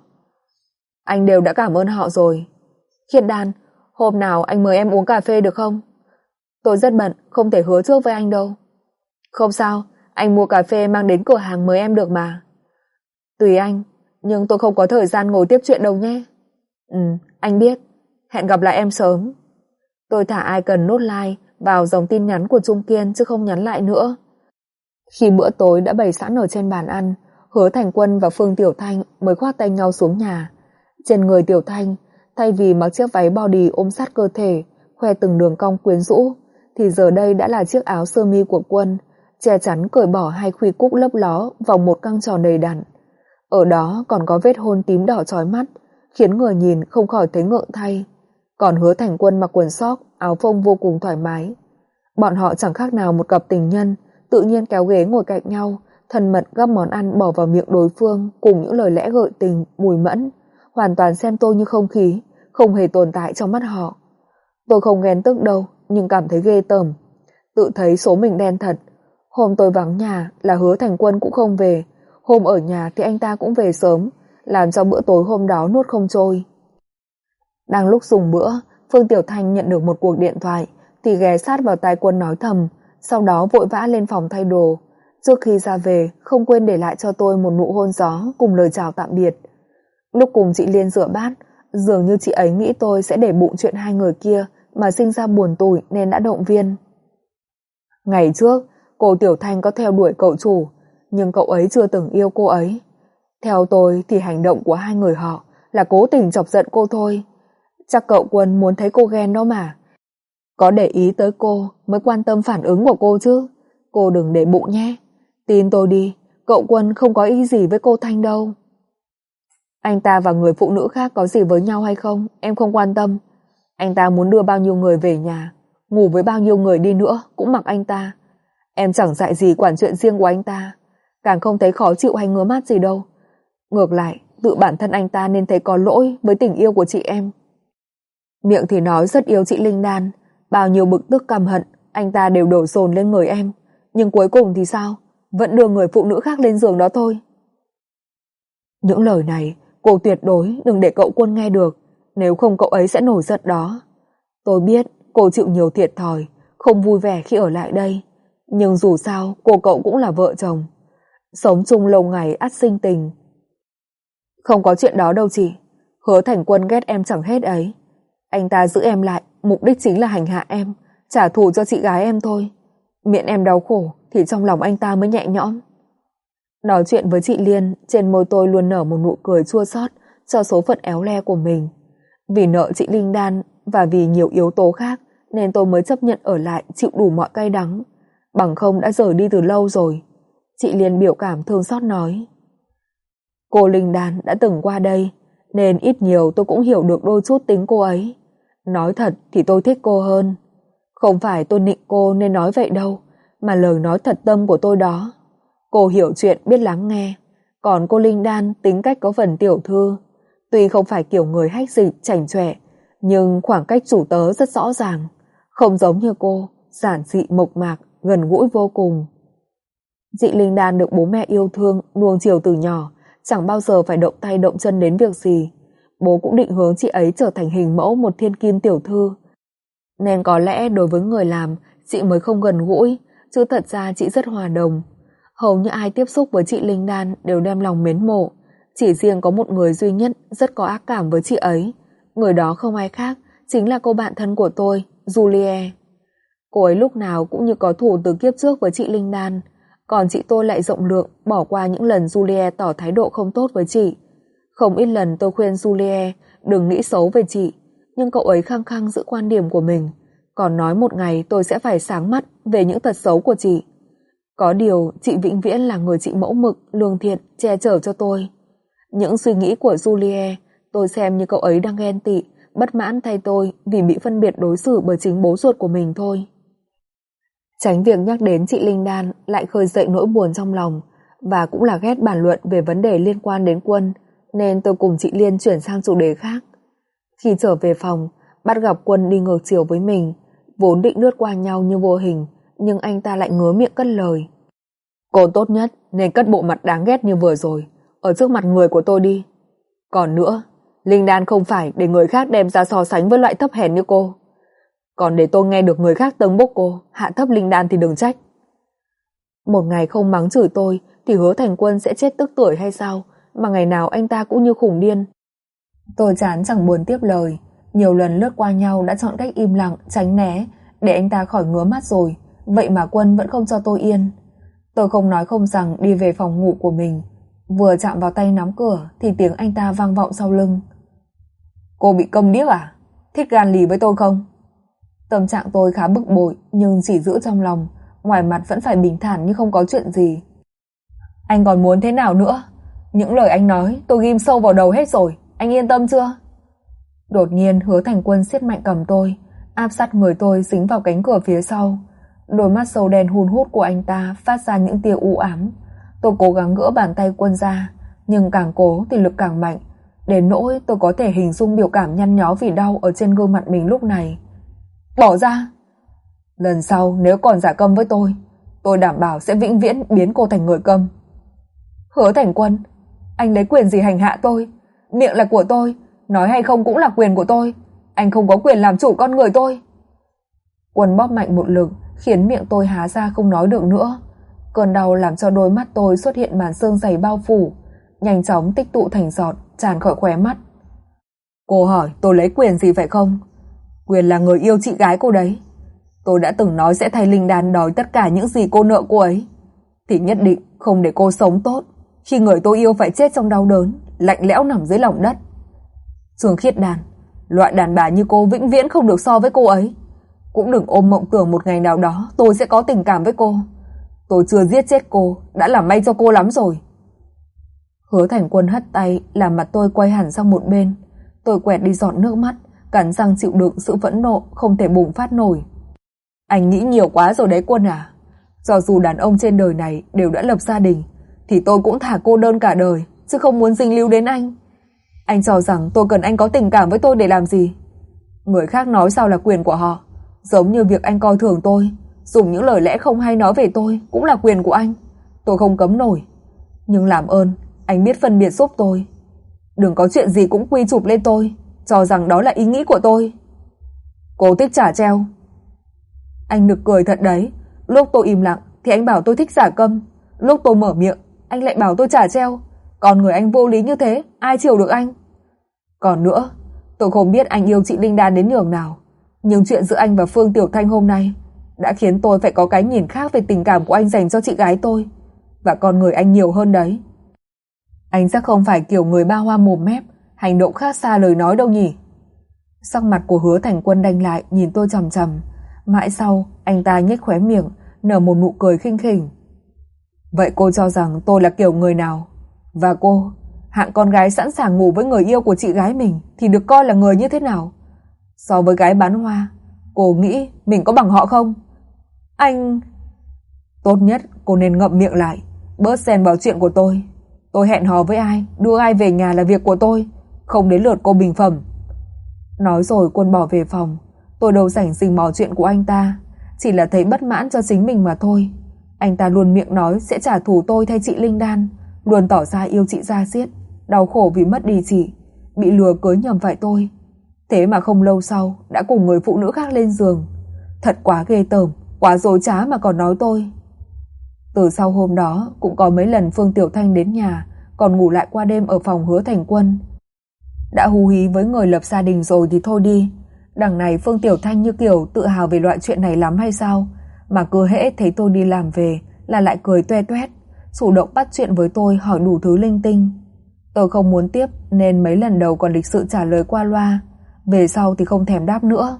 Anh đều đã cảm ơn họ rồi. Khiết Đan, hôm nào anh mời em uống cà phê được không? Tôi rất bận, không thể hứa trước với anh đâu. Không sao, anh mua cà phê mang đến cửa hàng mời em được mà. Tùy anh, nhưng tôi không có thời gian ngồi tiếp chuyện đâu nhé. Ừ, anh biết. Hẹn gặp lại em sớm. Tôi thả icon nốt like vào dòng tin nhắn của Trung Kiên chứ không nhắn lại nữa. Khi bữa tối đã bày sẵn ở trên bàn ăn, Hứa Thành Quân và Phương Tiểu Thanh mới khoác tay nhau xuống nhà. Trên người Tiểu Thanh, thay vì mặc chiếc váy body ôm sát cơ thể, khoe từng đường cong quyến rũ, thì giờ đây đã là chiếc áo sơ mi của Quân, che chắn cởi bỏ hai khuy cúc lấp ló vào một căng tròn đầy đặn. Ở đó còn có vết hôn tím đỏ chói mắt, khiến người nhìn không khỏi thấy ngượng thay. Còn Hứa Thành Quân mặc quần sóc, áo phông vô cùng thoải mái. Bọn họ chẳng khác nào một cặp tình nhân, tự nhiên kéo ghế ngồi cạnh nhau, thân mật gắp món ăn bỏ vào miệng đối phương cùng những lời lẽ gợi tình, mùi mẫn, hoàn toàn xem tôi như không khí, không hề tồn tại trong mắt họ. Tôi không ghen tức đâu, nhưng cảm thấy ghê tởm. Tự thấy số mình đen thật. Hôm tôi vắng nhà là Hứa Thành Quân cũng không về, hôm ở nhà thì anh ta cũng về sớm, làm cho bữa tối hôm đó nuốt không trôi. Đang lúc dùng bữa, Phương Tiểu Thanh nhận được một cuộc điện thoại thì ghé sát vào tai Quân nói thầm, sau đó vội vã lên phòng thay đồ. Trước khi ra về, không quên để lại cho tôi một nụ hôn gió cùng lời chào tạm biệt. Lúc cùng chị Liên rửa bát, dường như chị ấy nghĩ tôi sẽ để bụng chuyện hai người kia mà sinh ra buồn tủi nên đã động viên. Ngày trước, cô Tiểu Thanh có theo đuổi cậu chủ, nhưng cậu ấy chưa từng yêu cô ấy. Theo tôi thì hành động của hai người họ là cố tình chọc giận cô thôi. Chắc cậu Quân muốn thấy cô ghen đó mà. Có để ý tới cô mới quan tâm phản ứng của cô chứ. Cô đừng để bụng nhé. Tin tôi đi, cậu Quân không có ý gì với cô Thanh đâu. Anh ta và người phụ nữ khác có gì với nhau hay không, em không quan tâm. Anh ta muốn đưa bao nhiêu người về nhà, ngủ với bao nhiêu người đi nữa cũng mặc anh ta. Em chẳng dạy gì quản chuyện riêng của anh ta, càng không thấy khó chịu hay ngứa mắt gì đâu. Ngược lại, tự bản thân anh ta nên thấy có lỗi với tình yêu của chị em. Miệng thì nói rất yêu chị Linh Đan, bao nhiêu bực tức căm hận anh ta đều đổ dồn lên người em, nhưng cuối cùng thì sao? Vẫn đưa người phụ nữ khác lên giường đó thôi. Những lời này cô tuyệt đối đừng để cậu Quân nghe được, nếu không cậu ấy sẽ nổi giận đó. Tôi biết cô chịu nhiều thiệt thòi, không vui vẻ khi ở lại đây, nhưng dù sao cô cậu cũng là vợ chồng. Sống chung lâu ngày ắt sinh tình. Không có chuyện đó đâu chị. Hứa Thành Quân ghét em chẳng hết ấy. Anh ta giữ em lại, mục đích chính là hành hạ em, trả thù cho chị gái em thôi. Miệng em đau khổ thì trong lòng anh ta mới nhẹ nhõm. Nói chuyện với chị Liên, trên môi tôi luôn nở một nụ cười chua xót cho số phận éo le của mình. Vì nợ chị Linh Đan và vì nhiều yếu tố khác nên tôi mới chấp nhận ở lại chịu đủ mọi cay đắng. Bằng không đã rời đi từ lâu rồi. Chị Liên biểu cảm thương xót nói. Cô Linh Đan đã từng qua đây, nên ít nhiều tôi cũng hiểu được đôi chút tính cô ấy. Nói thật thì tôi thích cô hơn. Không phải tôi nịnh cô nên nói vậy đâu, mà lời nói thật tâm của tôi đó. Cô hiểu chuyện, biết lắng nghe. Còn cô Linh Đan tính cách có phần tiểu thư. Tuy không phải kiểu người hách dịch, chảnh chọe, nhưng khoảng cách chủ tớ rất rõ ràng. Không giống như cô, giản dị mộc mạc, gần gũi vô cùng. Chị Linh Đan được bố mẹ yêu thương, nuông chiều từ nhỏ, chẳng bao giờ phải động tay động chân đến việc gì. Bố cũng định hướng chị ấy trở thành hình mẫu một thiên kim tiểu thư. Nên có lẽ đối với người làm, chị mới không gần gũi, chứ thật ra chị rất hòa đồng. Hầu như ai tiếp xúc với chị Linh Đan đều đem lòng mến mộ. Chỉ riêng có một người duy nhất rất có ác cảm với chị ấy. Người đó không ai khác, chính là cô bạn thân của tôi, Julie. Cô ấy lúc nào cũng như có thù từ kiếp trước với chị Linh Đan. Còn chị tôi lại rộng lượng, bỏ qua những lần Julie tỏ thái độ không tốt với chị. Không ít lần tôi khuyên Julie đừng nghĩ xấu về chị, nhưng cậu ấy khăng khăng giữ quan điểm của mình, còn nói một ngày tôi sẽ phải sáng mắt về những tật xấu của chị. Có điều chị vĩnh viễn là người chị mẫu mực, lương thiện, che chở cho tôi. Những suy nghĩ của Julie tôi xem như cậu ấy đang ghen tị, bất mãn thay tôi vì bị phân biệt đối xử bởi chính bố ruột của mình thôi. Tránh việc nhắc đến chị Linh Đan lại khơi dậy nỗi buồn trong lòng, và cũng là ghét bàn luận về vấn đề liên quan đến Quân, nên tôi cùng chị Liên chuyển sang chủ đề khác. Khi trở về phòng, bắt gặp Quân đi ngược chiều với mình, vốn định lướt qua nhau như vô hình, nhưng anh ta lại ngớ miệng cất lời. Cô tốt nhất nên cất bộ mặt đáng ghét như vừa rồi ở trước mặt người của tôi đi. Còn nữa, Linh Đan không phải để người khác đem ra so sánh với loại thấp hèn như cô. Còn để tôi nghe được người khác tâng bốc cô, hạ thấp Linh Đan thì đừng trách. Một ngày không mắng chửi tôi thì Hứa Thành Quân sẽ chết tức tưởi hay sao, mà ngày nào anh ta cũng như khủng điên. Tôi chán chẳng buồn tiếp lời, nhiều lần lướt qua nhau đã chọn cách im lặng, tránh né, để anh ta khỏi ngứa mắt rồi, vậy mà Quân vẫn không cho tôi yên. Tôi không nói không rằng đi về phòng ngủ của mình, vừa chạm vào tay nắm cửa thì tiếng anh ta vang vọng sau lưng. Cô bị câm điếc à? Thích gan lì với tôi không? Tâm trạng tôi khá bực bội, nhưng chỉ giữ trong lòng, ngoài mặt vẫn phải bình thản như không có chuyện gì. Anh còn muốn thế nào nữa? Những lời anh nói tôi ghim sâu vào đầu hết rồi, anh yên tâm chưa? Đột nhiên Hứa Thành Quân siết mạnh cầm tôi, áp sát người tôi dính vào cánh cửa phía sau. Đôi mắt sâu đen hun hút của anh ta phát ra những tia u ám. Tôi cố gắng gỡ bàn tay Quân ra, nhưng càng cố thì lực càng mạnh, đến nỗi tôi có thể hình dung biểu cảm nhăn nhó vì đau ở trên gương mặt mình lúc này. Bỏ ra! Lần sau nếu còn giả câm với tôi, tôi đảm bảo sẽ vĩnh viễn biến cô thành người câm. Hứa Thành Quân, anh lấy quyền gì hành hạ tôi? Miệng là của tôi, nói hay không cũng là quyền của tôi. Anh không có quyền làm chủ con người tôi. Quân bóp mạnh một lực, khiến miệng tôi há ra không nói được nữa. Cơn đau làm cho đôi mắt tôi xuất hiện màn sương dày bao phủ, nhanh chóng tích tụ thành giọt, tràn khỏi khóe mắt. Cô hỏi tôi lấy quyền gì phải không? Quyền là người yêu chị gái cô đấy. Tôi đã từng nói sẽ thay Linh Đan đòi tất cả những gì cô nợ cô ấy, thì nhất định không để cô sống tốt khi người tôi yêu phải chết trong đau đớn, lạnh lẽo nằm dưới lòng đất. Trương Khiết Đan, loại đàn bà như cô vĩnh viễn không được so với cô ấy. Cũng đừng ôm mộng tưởng một ngày nào đó tôi sẽ có tình cảm với cô. Tôi chưa giết chết cô, đã làm may cho cô lắm rồi. Hứa Thành Quân hất tay, làm mặt tôi quay hẳn sang một bên. Tôi quẹt đi giọt nước mắt, cắn răng chịu đựng sự phẫn nộ không thể bùng phát nổi. Anh nghĩ nhiều quá rồi đấy Quân à. Cho dù đàn ông trên đời này đều đã lập gia đình, thì tôi cũng thả cô đơn cả đời, chứ không muốn dính líu đến anh. Anh cho rằng tôi cần anh có tình cảm với tôi để làm gì? Người khác nói sao là quyền của họ. Giống như việc anh coi thường tôi, dùng những lời lẽ không hay nói về tôi cũng là quyền của anh. Tôi không cấm nổi. Nhưng làm ơn, anh biết phân biệt giúp tôi. Đừng có chuyện gì cũng quy chụp lên tôi, cho rằng đó là ý nghĩ của tôi. Cô thích trả treo. Anh nực cười thật đấy. Lúc tôi im lặng thì anh bảo tôi thích giả câm. Lúc tôi mở miệng, anh lại bảo tôi trả treo. Còn người anh vô lý như thế, ai chịu được anh? Còn nữa, tôi không biết anh yêu chị Linh Đan đến nhường nào, nhưng chuyện giữa anh và Phương Tiểu Thanh hôm nay đã khiến tôi phải có cái nhìn khác về tình cảm của anh dành cho chị gái tôi. Và con người anh nhiều hơn đấy. Anh chắc không phải kiểu người ba hoa mồm mép, hành động khác xa lời nói đâu nhỉ? Sắc mặt của Hứa Thành Quân đanh lại nhìn tôi chằm chằm. Mãi sau, anh ta nhếch khóe miệng, nở một nụ cười khinh khỉnh. Vậy cô cho rằng tôi là kiểu người nào? Và cô, hạng con gái sẵn sàng ngủ với người yêu của chị gái mình thì được coi là người như thế nào? So với gái bán hoa, cô nghĩ mình có bằng họ không? Anh... Tốt nhất cô nên ngậm miệng lại, bớt xen vào chuyện của tôi. Tôi hẹn hò với ai, đưa ai về nhà là việc của tôi, không đến lượt cô bình phẩm. Nói rồi Quân bỏ về phòng. Tôi đâu rảnh rình mò chuyện của anh ta, chỉ là thấy bất mãn cho chính mình mà thôi. Anh ta luôn miệng nói sẽ trả thù tôi thay chị Linh Đan, luôn tỏ ra yêu chị ra diết, đau khổ vì mất đi chị, bị lừa cưới nhầm phải tôi. Thế mà không lâu sau đã cùng người phụ nữ khác lên giường. Thật quá ghê tởm, quá dối trá mà còn nói tôi. Từ sau hôm đó cũng có mấy lần Phương Tiểu Thanh đến nhà, còn ngủ lại qua đêm ở phòng Hứa Thành Quân. Đã hú hí với người lập gia đình rồi thì thôi đi. Đằng này Phương Tiểu Thanh như kiểu tự hào về loại chuyện này lắm hay sao, mà cứ hễ thấy tôi đi làm về là lại cười toe toét, chủ động bắt chuyện với tôi, hỏi đủ thứ linh tinh. Tôi không muốn tiếp nên mấy lần đầu còn lịch sự trả lời qua loa, về sau thì không thèm đáp nữa.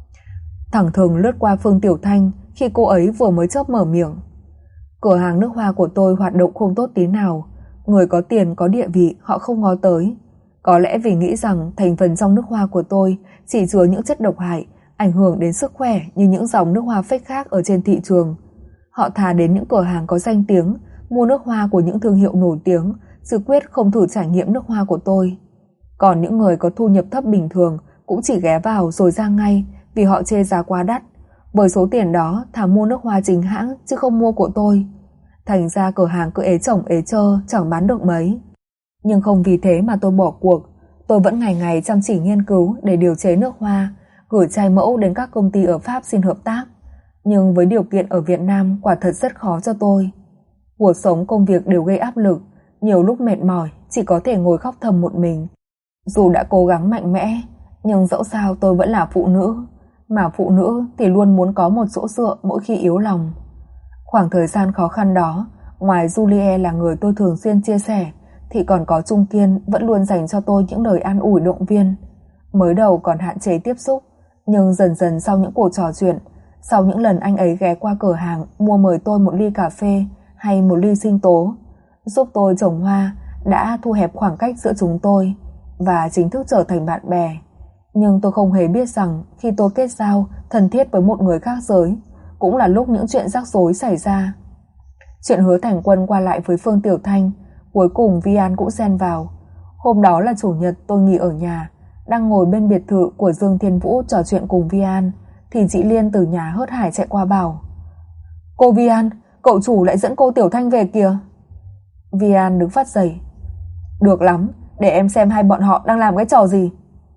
Thẳng thừng lướt qua Phương Tiểu Thanh khi cô ấy vừa mới chớp mở miệng. Cửa hàng nước hoa của tôi hoạt động không tốt tí nào. Người có tiền có địa vị họ không ngó tới. Có lẽ vì nghĩ rằng thành phần trong nước hoa của tôi chỉ chứa những chất độc hại, ảnh hưởng đến sức khỏe như những dòng nước hoa fake khác ở trên thị trường. Họ thà đến những cửa hàng có danh tiếng, mua nước hoa của những thương hiệu nổi tiếng, chứ quyết không thử trải nghiệm nước hoa của tôi. Còn những người có thu nhập thấp bình thường cũng chỉ ghé vào rồi ra ngay vì họ chê giá quá đắt. Với số tiền đó thà mua nước hoa chính hãng chứ không mua của tôi. Thành ra cửa hàng cứ ế chổng ế chơ, chẳng bán được mấy. Nhưng không vì thế mà tôi bỏ cuộc. Tôi vẫn ngày ngày chăm chỉ nghiên cứu để điều chế nước hoa, gửi chai mẫu đến các công ty ở Pháp xin hợp tác. Nhưng với điều kiện ở Việt Nam quả thật rất khó cho tôi. Cuộc sống công việc đều gây áp lực, nhiều lúc mệt mỏi chỉ có thể ngồi khóc thầm một mình. Dù đã cố gắng mạnh mẽ, nhưng dẫu sao tôi vẫn là phụ nữ, mà phụ nữ thì luôn muốn có một chỗ dựa mỗi khi yếu lòng. Khoảng thời gian khó khăn đó, ngoài Julie là người tôi thường xuyên chia sẻ, thì còn có Trung Kiên vẫn luôn dành cho tôi những lời an ủi động viên. Mới đầu còn hạn chế tiếp xúc, nhưng dần dần sau những cuộc trò chuyện, sau những lần anh ấy ghé qua cửa hàng mua mời tôi một ly cà phê hay một ly sinh tố, giúp tôi trồng hoa, đã thu hẹp khoảng cách giữa chúng tôi và chính thức trở thành bạn bè. Nhưng tôi không hề biết rằng khi tôi kết giao thân thiết với một người khác giới, cũng là lúc những chuyện rắc rối xảy ra. Chuyện Hứa Thành Quân qua lại với Phương Tiểu Thanh, cuối cùng Vi An cũng xen vào. Hôm đó là chủ nhật, tôi nghỉ ở nhà, đang ngồi bên biệt thự của Dương Thiên Vũ trò chuyện cùng Vi An, thì chị Liên từ nhà hớt hải chạy qua bảo: "Cô Vi An, cậu chủ lại dẫn cô Tiểu Thanh về kìa." Vi An đứng phát dậy: "Được lắm, để em xem hai bọn họ đang làm cái trò gì."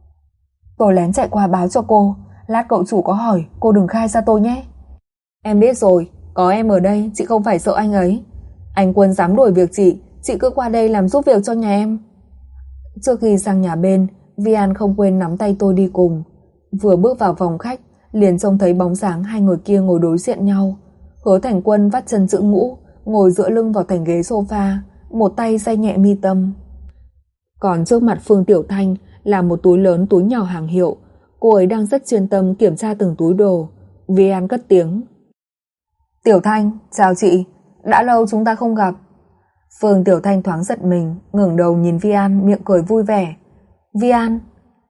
Tôi lén chạy qua báo cho cô, lát cậu chủ có hỏi cô đừng khai ra tôi nhé. Em biết rồi, có em ở đây chị không phải sợ anh ấy. Anh Quân dám đuổi việc chị, chị cứ qua đây làm giúp việc cho nhà em. Trước khi sang nhà bên, Vi An không quên nắm tay tôi đi cùng. Vừa bước vào phòng khách, liền trông thấy bóng dáng hai người kia ngồi đối diện nhau. Hứa Thành Quân vắt chân giữ ngũ, ngồi dựa lưng vào thành ghế sofa, một tay day nhẹ mi tâm. Còn trước mặt Phương Tiểu Thanh là một túi lớn túi nhỏ hàng hiệu. Cô ấy đang rất chuyên tâm kiểm tra từng túi đồ. Vi An cất tiếng: "Tiểu Thanh, chào chị, đã lâu chúng ta không gặp." Phương Tiểu Thanh thoáng giật mình, ngẩng đầu nhìn Vi An, miệng cười vui vẻ. "Vi An,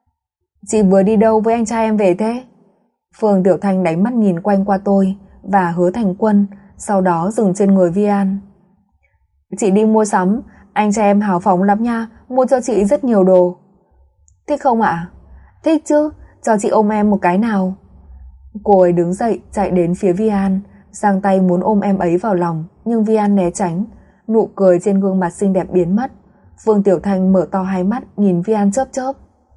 chị vừa đi đâu với anh trai em về thế?" Phương Tiểu Thanh đánh mắt nhìn quanh qua tôi và Hứa Thành Quân, sau đó dừng trên người Vi An. "Chị đi mua sắm, anh trai em hào phóng lắm nha, mua cho chị rất nhiều đồ. Thích không ạ? Thích chứ, cho chị ôm em một cái nào. Cô ấy đứng dậy chạy đến phía Vi An, giang tay muốn ôm em ấy vào lòng, nhưng Vi An né tránh, nụ cười trên gương mặt xinh đẹp biến mất. Phương Tiểu Thanh mở to hai mắt nhìn Vi An chớp chớp.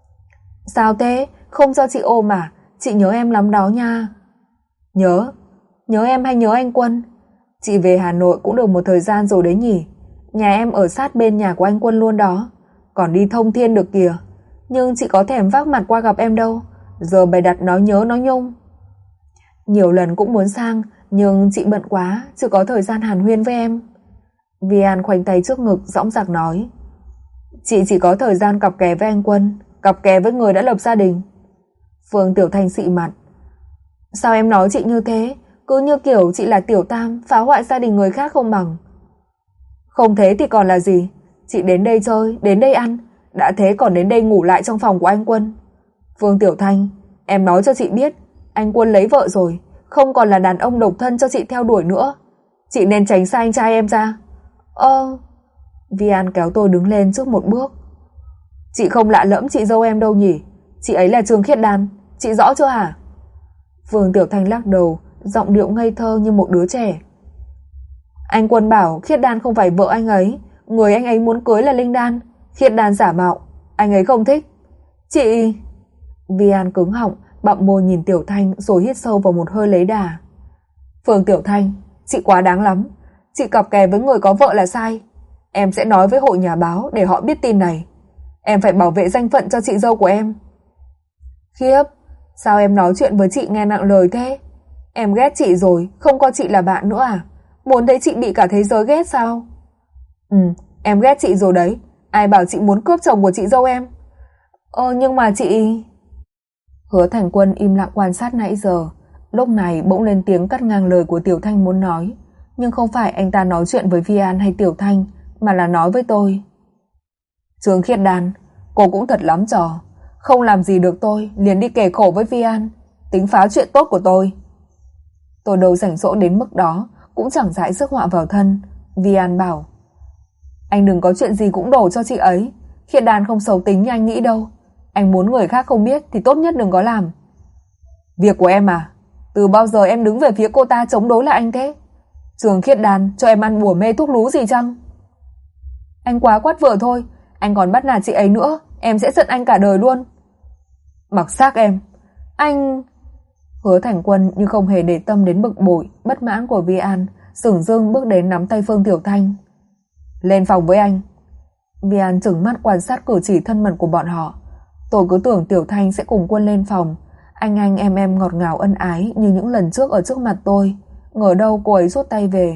Sao thế, không cho chị ôm à? Chị nhớ em lắm đó nha. Nhớ? Nhớ em hay nhớ anh Quân? Chị về Hà Nội cũng được một thời gian rồi đấy nhỉ. Nhà em ở sát bên nhà của anh Quân luôn đó, còn đi thông thiên được kìa. Nhưng chị có thèm vác mặt qua gặp em đâu, giờ bày đặt nói nhớ nói nhung. Nhiều lần cũng muốn sang, nhưng chị bận quá, chưa có thời gian hàn huyên với em. Vi An khoanh tay trước ngực dõng dạc nói. Chị chỉ có thời gian cặp kè với anh Quân, cặp kè với người đã lập gia đình. Phương Tiểu Thanh xị mặt. Sao em nói chị như thế? Cứ như kiểu chị là tiểu tam, phá hoại gia đình người khác không bằng. Không thế thì còn là gì? Chị đến đây chơi, đến đây ăn, đã thế còn đến đây ngủ lại trong phòng của anh Quân. Phương Tiểu Thanh, em nói cho chị biết, anh Quân lấy vợ rồi, không còn là đàn ông độc thân cho chị theo đuổi nữa. Chị nên tránh xa anh trai em ra. Ơ... Vi An kéo tôi đứng lên trước một bước. Chị không lạ lẫm chị dâu em đâu nhỉ? Chị ấy là Trương Khiết Đan, chị rõ chưa hả? Phương Tiểu Thanh lắc đầu, giọng điệu ngây thơ như một đứa trẻ. Anh Quân bảo Khiết Đan không phải vợ anh ấy, người anh ấy muốn cưới là Linh Đan. Khiết Đan giả mạo, anh ấy không thích. Chị... Vi An cứng họng, bặm môi nhìn Tiểu Thanh rồi hít sâu vào một hơi lấy đà. Phương Tiểu Thanh, chị quá đáng lắm. Chị cặp kè với người có vợ là sai. Em sẽ nói với hội nhà báo để họ biết tin này. Em phải bảo vệ danh phận cho chị dâu của em. Khiếp, sao em nói chuyện với chị nghe nặng lời thế? Em ghét chị rồi, không coi chị là bạn nữa à? Muốn thấy chị bị cả thế giới ghét sao? Ừ, em ghét chị rồi đấy. Ai bảo chị muốn cướp chồng của chị dâu em? Ờ nhưng mà chị... Hứa Thành Quân im lặng quan sát nãy giờ. Lúc này bỗng lên tiếng cắt ngang lời của Tiểu Thanh muốn nói. Nhưng không phải anh ta nói chuyện với Vi An hay Tiểu Thanh, mà là nói với tôi. Trương Khiết Đan, cô cũng thật lắm trò. Không làm gì được tôi, liền đi kể khổ với Vi An, tính phá chuyện tốt của tôi. Tôi đâu rảnh rỗi đến mức đó, cũng chẳng dại rước họa vào thân. Vi An bảo, anh đừng có chuyện gì cũng đổ cho chị ấy. Khiết Đan không xấu tính như anh nghĩ đâu. Anh muốn người khác không biết thì tốt nhất đừng có làm. Việc của em à? Từ bao giờ em đứng về phía cô ta chống đối lại anh thế? Trương Khiết Đan cho em ăn bùa mê thuốc lú gì chăng? Anh quá quát vợ thôi. Anh còn bắt nạt chị ấy nữa, em sẽ giận anh cả đời luôn. Mặc xác em. Anh... Hứa Thành Quân như không hề để tâm đến bực bội, bất mãn của Vi An, sửng dưng bước đến nắm tay Phương Tiểu Thanh. Lên phòng với anh. Vi An trừng mắt quan sát cử chỉ thân mật của bọn họ. Tôi cứ tưởng Tiểu Thanh sẽ cùng Quân lên phòng, anh anh em em ngọt ngào ân ái như những lần trước ở trước mặt tôi. Ngờ đâu cô ấy rút tay về.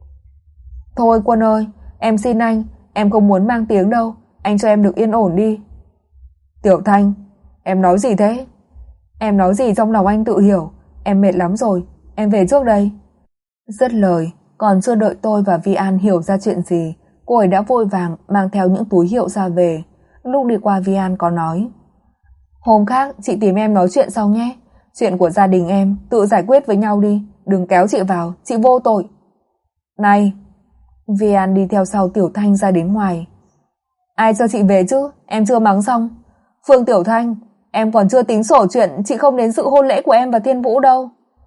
Thôi Quân ơi, em xin anh, em không muốn mang tiếng đâu, anh cho em được yên ổn đi. Tiểu Thanh, em nói gì thế? Em nói gì trong lòng anh tự hiểu. Em mệt lắm rồi, em về trước đây. Dứt lời, còn chưa đợi tôi và Vi An hiểu ra chuyện gì, cô ấy đã vội vàng mang theo những túi hiệu ra về. Lúc đi qua Vi An có nói, hôm khác chị tìm em nói chuyện sau nhé. Chuyện của gia đình em tự giải quyết với nhau đi, đừng kéo chị vào, chị vô tội. Này! Vi An đi theo sau Tiểu Thanh ra đến ngoài. Ai cho chị về chứ, em chưa mắng xong. Phương Tiểu Thanh, em còn chưa tính sổ chuyện chị không đến dự hôn lễ của em và Thiên Vũ đâu.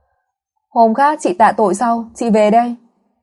Hôm khác chị tạ tội sau, chị về đây.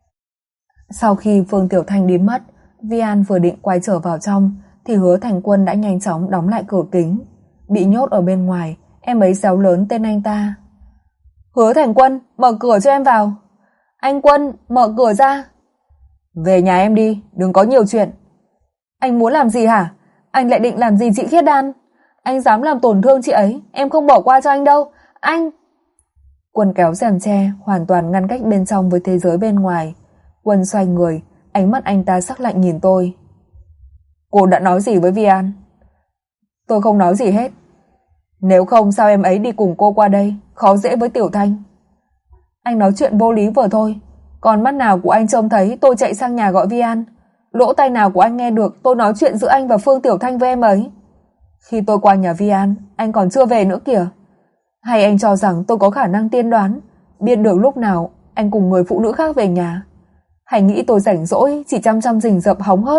Sau khi Phương Tiểu Thanh đi mất, Vi An vừa định quay trở vào trong thì Hứa Thành Quân đã nhanh chóng đóng lại cửa kính. Bị nhốt ở bên ngoài, em ấy réo lớn tên anh ta. Hứa Thành Quân, mở cửa cho em vào. Anh Quân, mở cửa ra. Về nhà em đi, đừng có nhiều chuyện. Anh muốn làm gì hả? Anh lại định làm gì chị Khiết Đan? Anh dám làm tổn thương chị ấy, em không bỏ qua cho anh đâu. Anh... Quân kéo rèm tre, hoàn toàn ngăn cách bên trong với thế giới bên ngoài. Quân xoay người, ánh mắt anh ta sắc lạnh nhìn tôi. Cô đã nói gì với Vi An? Tôi không nói gì hết. Nếu không sao em ấy đi cùng cô qua đây, khó dễ với Tiểu Thanh. Anh nói chuyện vô lý vừa thôi. Còn mắt nào của anh trông thấy tôi chạy sang nhà gọi Vi An? Lỗ tai nào của anh nghe được tôi nói chuyện giữa anh và Phương Tiểu Thanh với em ấy? Khi tôi qua nhà Vi An, anh còn chưa về nữa kìa. Hay anh cho rằng tôi có khả năng tiên đoán, biết được lúc nào anh cùng người phụ nữ khác về nhà? Hay nghĩ tôi rảnh rỗi chỉ chăm chăm rình rập hóng hớt,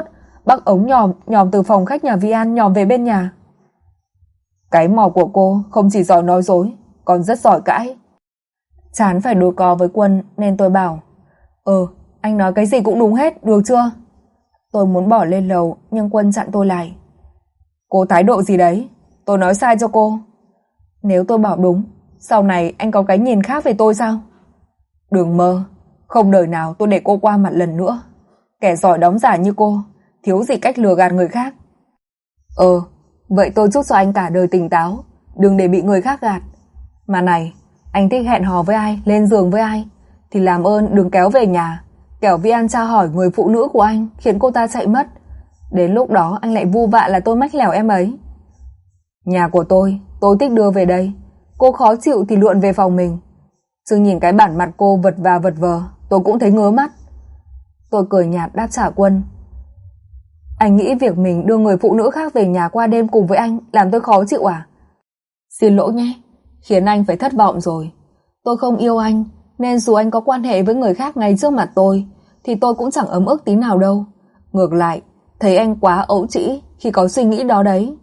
bắc ống nhòm nhòm từ phòng khách nhà Vi An nhòm về bên nhà. Cái mỏ của cô không chỉ giỏi nói dối, còn rất giỏi cãi. Chán phải đối co với Quân nên tôi bảo, Ừ, anh nói cái gì cũng đúng hết, được chưa? Tôi muốn bỏ lên lầu nhưng Quân chặn tôi lại. Cô thái độ gì đấy? Tôi nói sai cho cô. Nếu tôi bảo đúng, sau này anh có cái nhìn khác về tôi sao? Đừng mơ, không đời nào tôi để cô qua mặt lần nữa. Kẻ giỏi đóng giả như cô, thiếu gì cách lừa gạt người khác. Ờ, vậy tôi chúc cho anh cả đời tỉnh táo, đừng để bị người khác gạt. Mà này, anh thích hẹn hò với ai, lên giường với ai, thì làm ơn đừng kéo về nhà, kẻo Vi An tra hỏi người phụ nữ của anh khiến cô ta chạy mất. Đến lúc đó anh lại vu vạ là tôi mách lẻo em ấy. Nhà của tôi, tôi thích đưa về đây. Cô khó chịu thì lượn về phòng mình. Chứ nhìn cái bản mặt cô vật và vật vờ, tôi cũng thấy ngứa mắt. Tôi cười nhạt đáp trả Quân. Anh nghĩ việc mình đưa người phụ nữ khác về nhà qua đêm cùng với anh làm tôi khó chịu à? Xin lỗi nhé, khiến anh phải thất vọng rồi. Tôi không yêu anh, nên dù anh có quan hệ với người khác ngay trước mặt tôi, thì tôi cũng chẳng ấm ức tí nào đâu. Ngược lại, thấy anh quá ấu trĩ khi có suy nghĩ đó đấy.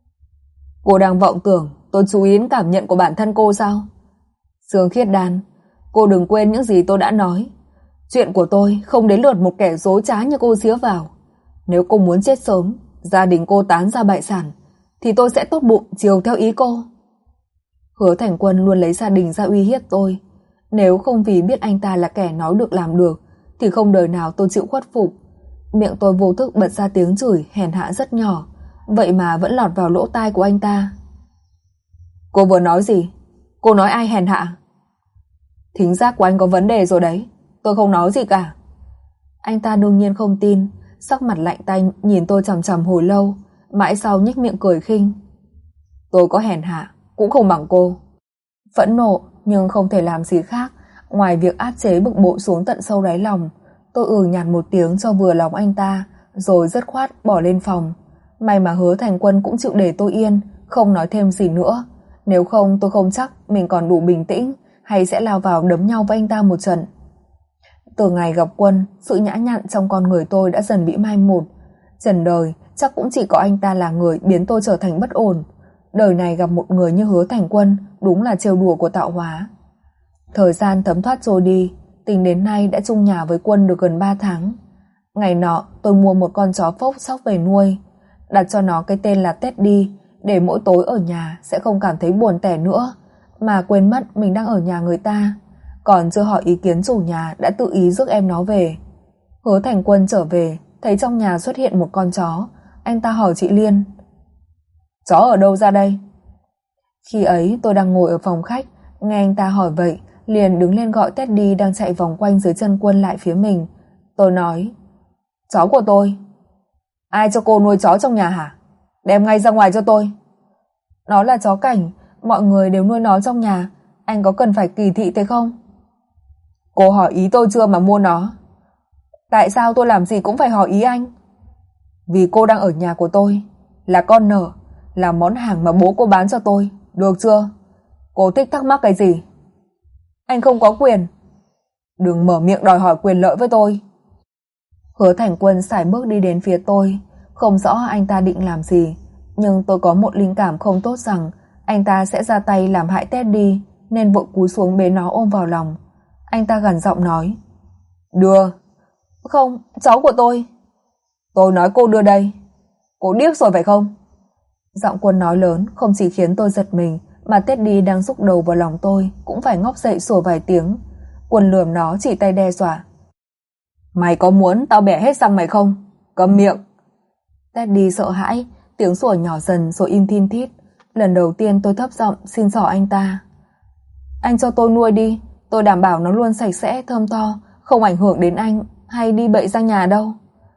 Cô đang vọng tưởng tôi chú ý đến cảm nhận của bản thân cô sao? Dương Khiết Đan, cô đừng quên những gì tôi đã nói. Chuyện của tôi không đến lượt một kẻ dối trá như cô xía vào. Nếu cô muốn chết sớm, gia đình cô tán ra bại sản, thì tôi sẽ tốt bụng chiều theo ý cô. Hứa Thành Quân luôn lấy gia đình ra uy hiếp tôi. Nếu không vì biết anh ta là kẻ nói được làm được, thì không đời nào tôi chịu khuất phục. Miệng tôi vô thức bật ra tiếng chửi hèn hạ rất nhỏ, vậy mà vẫn lọt vào lỗ tai của anh ta. Cô vừa nói gì? Cô nói ai hèn hạ? Thính giác của anh có vấn đề rồi đấy. Tôi không nói gì cả. Anh ta đương nhiên không tin, sắc mặt lạnh tanh nhìn tôi chằm chằm hồi lâu, mãi sau nhếch miệng cười khinh. Tôi có hèn hạ cũng không bằng cô. Phẫn nộ nhưng không thể làm gì khác ngoài việc áp chế bực bội xuống tận sâu đáy lòng. Tôi ừ nhạt một tiếng cho vừa lòng anh ta, rồi dứt khoát bỏ lên phòng. May mà Hứa Thành Quân cũng chịu để tôi yên, không nói thêm gì nữa. Nếu không tôi không chắc mình còn đủ bình tĩnh, hay sẽ lao vào đấm nhau với anh ta một trận. Từ ngày gặp Quân, sự nhã nhặn trong con người tôi đã dần bị mai một. Trần đời chắc cũng chỉ có anh ta là người biến tôi trở thành bất ổn. Đời này gặp một người như Hứa Thành Quân đúng là trêu đùa của tạo hóa. Thời gian thấm thoát trôi đi, tính đến nay đã chung nhà với Quân được gần ba tháng. Ngày nọ tôi mua một con chó phốc sóc về nuôi, đặt cho nó cái tên là Teddy, để mỗi tối ở nhà sẽ không cảm thấy buồn tẻ nữa, mà quên mất mình đang ở nhà người ta. Còn chưa hỏi ý kiến chủ nhà đã tự ý rước em nó về. Hứa Thành Quân trở về, thấy trong nhà xuất hiện một con chó. Anh ta hỏi chị Liên, chó ở đâu ra đây? Khi ấy tôi đang ngồi ở phòng khách, nghe anh ta hỏi vậy, liền đứng lên gọi Teddy đang chạy vòng quanh dưới chân Quân lại phía mình. Tôi nói, chó của tôi. Ai cho cô nuôi chó trong nhà hả? Đem ngay ra ngoài cho tôi. Nó là chó cảnh, mọi người đều nuôi nó trong nhà, anh có cần phải kỳ thị thế không? Cô hỏi ý tôi chưa mà mua nó? Tại sao tôi làm gì cũng phải hỏi ý anh? Vì cô đang ở nhà của tôi, là con nợ, là món hàng mà bố cô bán cho tôi, được chưa? Cô thích thắc mắc cái gì? Anh không có quyền. Đừng mở miệng đòi hỏi quyền lợi với tôi. Hứa Thành Quân sải bước đi đến phía tôi, không rõ anh ta định làm gì, nhưng tôi có một linh cảm không tốt rằng anh ta sẽ ra tay làm hại Teddy, nên vội cúi xuống bế nó ôm vào lòng. Anh ta gằn giọng nói, đưa. Không, cháu của tôi. Tôi nói cô đưa đây. Cô điếc rồi phải không? Giọng Quân nói lớn không chỉ khiến tôi giật mình, mà Teddy đang rúc đầu vào lòng tôi cũng phải ngóc dậy sủa vài tiếng. Quân lườm nó chỉ tay đe dọa, mày có muốn tao bẻ hết răng mày không? Câm miệng. Teddy sợ hãi, tiếng sủa nhỏ dần rồi im thin thít. Lần đầu tiên tôi thấp giọng xin xỏ anh ta, anh cho tôi nuôi đi, tôi đảm bảo nó luôn sạch sẽ thơm tho, không ảnh hưởng đến anh hay đi bậy ra nhà đâu.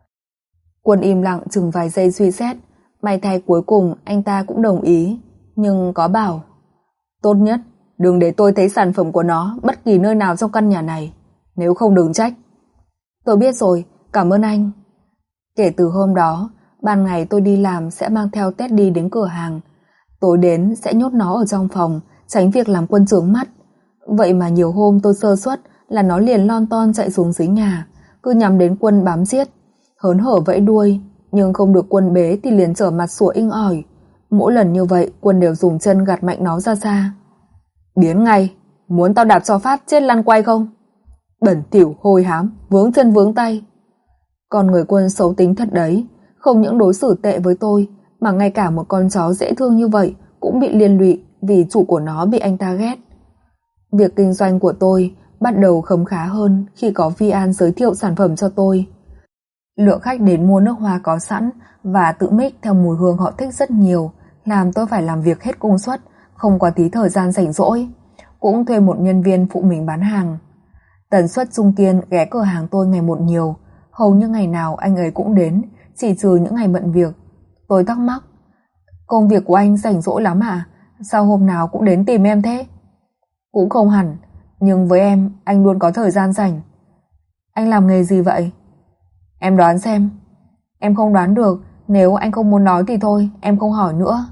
Quân im lặng chừng vài giây suy xét. May thay cuối cùng anh ta cũng đồng ý, nhưng có bảo, tốt nhất đừng để tôi thấy sản phẩm của nó bất kỳ nơi nào trong căn nhà này, nếu không đừng trách. Tôi biết rồi, cảm ơn anh. Kể từ hôm đó, ban ngày tôi đi làm sẽ mang theo Teddy đến cửa hàng, tối đến sẽ nhốt nó ở trong phòng, tránh việc làm Quân chướng mắt. Vậy mà nhiều hôm tôi sơ suất là nó liền lon ton chạy xuống dưới nhà, cứ nhắm đến Quân bám giết, hớn hở vẫy đuôi, nhưng không được Quân bế thì liền trở mặt sủa inh ỏi. Mỗi lần như vậy Quân đều dùng chân gạt mạnh nó ra xa. Biến ngay, muốn tao đạp cho phát chết lăn quay không? Bẩn thỉu hôi hám, vướng chân vướng tay. Con người Quân xấu tính thật đấy, không những đối xử tệ với tôi mà ngay cả một con chó dễ thương như vậy cũng bị liên lụy vì chủ của nó bị anh ta ghét. Việc kinh doanh của tôi bắt đầu khấm khá hơn khi có Vi An giới thiệu sản phẩm cho tôi. Lượng khách đến mua nước hoa có sẵn và tự mix theo mùi hương họ thích rất nhiều, làm tôi phải làm việc hết công suất, không có tí thời gian rảnh rỗi. Cũng thuê một nhân viên phụ mình bán hàng. Tần suất Trung Kiên ghé cửa hàng tôi ngày một nhiều, hầu như ngày nào anh ấy cũng đến, chỉ trừ những ngày bận việc. Tôi thắc mắc, công việc của anh rảnh rỗi lắm à? Sao hôm nào cũng đến tìm em thế? Cũng không hẳn, nhưng với em, anh luôn có thời gian rảnh. Anh làm nghề gì vậy? Em đoán xem. Em không đoán được, nếu anh không muốn nói thì thôi, em không hỏi nữa.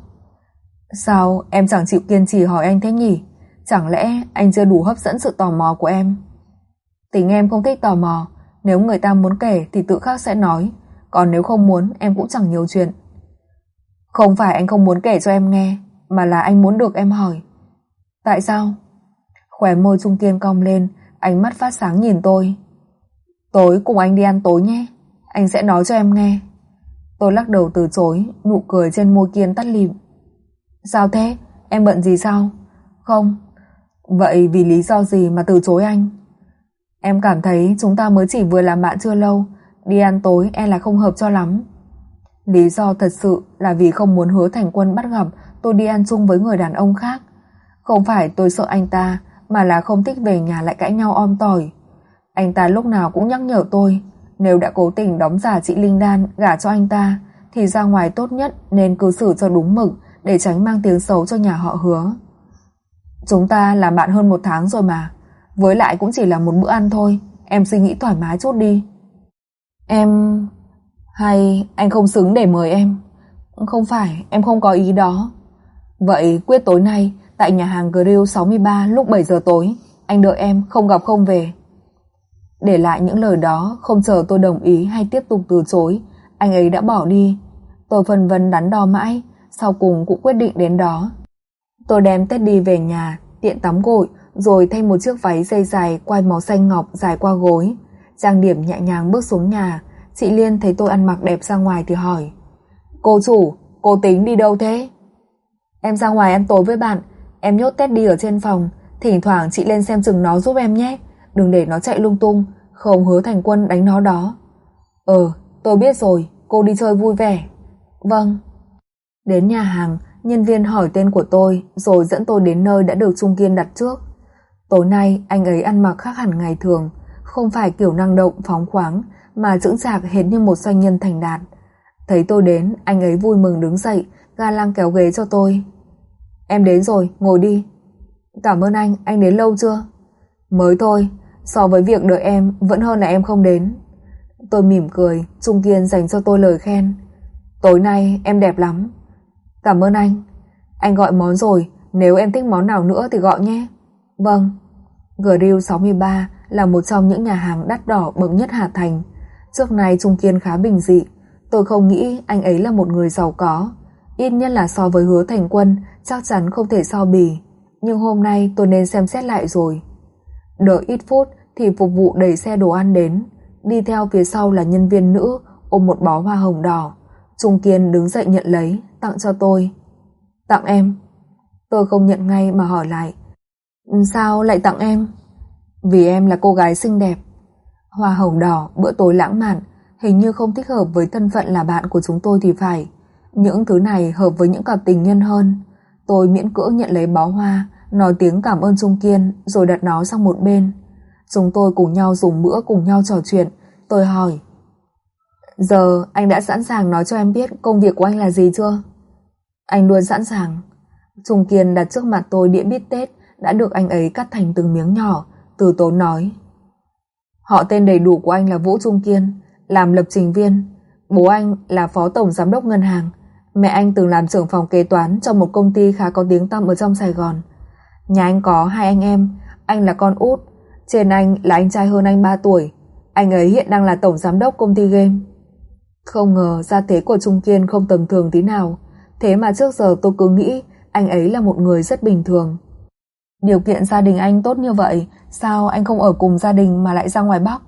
Sao em chẳng chịu kiên trì hỏi anh thế nhỉ? Chẳng lẽ anh chưa đủ hấp dẫn sự tò mò của em? Tính em không thích tò mò, nếu người ta muốn kể thì tự khắc sẽ nói, còn nếu không muốn em cũng chẳng nhiều chuyện. Không phải anh không muốn kể cho em nghe, mà là anh muốn được em hỏi. Tại sao? Khóe môi Trung Kiên cong lên, ánh mắt phát sáng nhìn tôi. Tối cùng anh đi ăn tối nhé, anh sẽ nói cho em nghe. Tôi lắc đầu từ chối, nụ cười trên môi Kiên tắt lịm. Sao thế? Em bận gì sao? Không. Vậy vì lý do gì mà từ chối anh? Em cảm thấy chúng ta mới chỉ vừa làm bạn chưa lâu, đi ăn tối e là không hợp cho lắm. Lý do thật sự là vì không muốn Hứa Thành Quân bắt gặp tôi đi ăn chung với người đàn ông khác. Không phải tôi sợ anh ta, mà là không thích về nhà lại cãi nhau om tỏi. Anh ta lúc nào cũng nhắc nhở tôi, nếu đã cố tình đóng giả chị Linh Đan gả cho anh ta, thì ra ngoài tốt nhất nên cư xử cho đúng mực, để tránh mang tiếng xấu cho nhà họ Hứa. Chúng ta làm bạn hơn một tháng rồi mà, với lại cũng chỉ là một bữa ăn thôi, em suy nghĩ thoải mái chút đi. Em... hay anh không xứng để mời em? Không phải, em không có ý đó. Vậy quyết tối nay tại nhà hàng Grill sáu mươi ba lúc bảy giờ tối, anh đợi em, không gặp không về. Để lại những lời đó, không chờ tôi đồng ý hay tiếp tục từ chối, anh ấy đã bỏ đi. Tôi phân vân đắn đo mãi, sau cùng cũng quyết định đến đó. Tôi đem Teddy về nhà, tiện tắm gội, rồi thay một chiếc váy dây dài quai màu xanh ngọc dài qua gối. Trang điểm nhẹ nhàng bước xuống nhà. Chị Liên thấy tôi ăn mặc đẹp ra ngoài thì hỏi, cô chủ, cô tính đi đâu thế? Em ra ngoài ăn tối với bạn, em nhốt Teddy ở trên phòng, thỉnh thoảng chị lên xem chừng nó giúp em nhé, đừng để nó chạy lung tung, không Hứa Thành Quân đánh nó đó. Ờ, tôi biết rồi, cô đi chơi vui vẻ. Vâng. Đến nhà hàng, nhân viên hỏi tên của tôi, rồi dẫn tôi đến nơi đã được Trung Kiên đặt trước. Tối nay anh ấy ăn mặc khác hẳn ngày thường, không phải kiểu năng động phóng khoáng, mà chững chạc hệt như một doanh nhân thành đạt. Thấy tôi đến, anh ấy vui mừng đứng dậy, ga lăng kéo ghế cho tôi. Em đến rồi, ngồi đi. Cảm ơn anh, anh đến lâu chưa? Mới thôi, so với việc đợi em vẫn hơn là em không đến. Tôi mỉm cười, Trung Kiên dành cho tôi lời khen. Tối nay em đẹp lắm. Cảm ơn anh. Anh gọi món rồi, nếu em thích món nào nữa thì gọi nhé. Vâng. Grill sáu mươi ba là một trong những nhà hàng đắt đỏ bậc nhất Hà Thành. Trước nay Trung Kiên khá bình dị, tôi không nghĩ anh ấy là một người giàu có, ít nhất là so với Hứa Thành Quân chắc chắn không thể so bì. Nhưng hôm nay tôi nên xem xét lại rồi. Đợi ít phút thì phục vụ đẩy xe đồ ăn đến, đi theo phía sau là nhân viên nữ ôm một bó hoa hồng đỏ. Trung Kiên đứng dậy nhận lấy, tặng cho tôi. Tặng em? Tôi không nhận ngay mà hỏi lại, sao lại tặng em? Vì em là cô gái xinh đẹp. Hoa hồng đỏ, bữa tối lãng mạn, hình như không thích hợp với thân phận là bạn của chúng tôi thì phải. Những thứ này hợp với những cặp tình nhân hơn. Tôi miễn cưỡng nhận lấy bó hoa, nói tiếng cảm ơn Trung Kiên, rồi đặt nó sang một bên. Chúng tôi cùng nhau dùng bữa, cùng nhau trò chuyện. Tôi hỏi, giờ anh đã sẵn sàng nói cho em biết công việc của anh là gì chưa? Anh luôn sẵn sàng. Trung Kiên đặt trước mặt tôi đĩa bít tết đã được anh ấy cắt thành từng miếng nhỏ, từ tốn nói, họ tên đầy đủ của anh là Vũ Trung Kiên, làm lập trình viên. Bố anh là phó tổng giám đốc ngân hàng. Mẹ anh từng làm trưởng phòng kế toán cho một công ty khá có tiếng tăm ở trong Sài Gòn. Nhà anh có hai anh em, anh là con út, trên anh là anh trai hơn anh ba tuổi. Anh ấy hiện đang là tổng giám đốc công ty game. Không ngờ gia thế của Trung Kiên không tầm thường tí nào, thế mà trước giờ tôi cứ nghĩ anh ấy là một người rất bình thường. Điều kiện gia đình anh tốt như vậy, sao anh không ở cùng gia đình mà lại ra ngoài Bắc?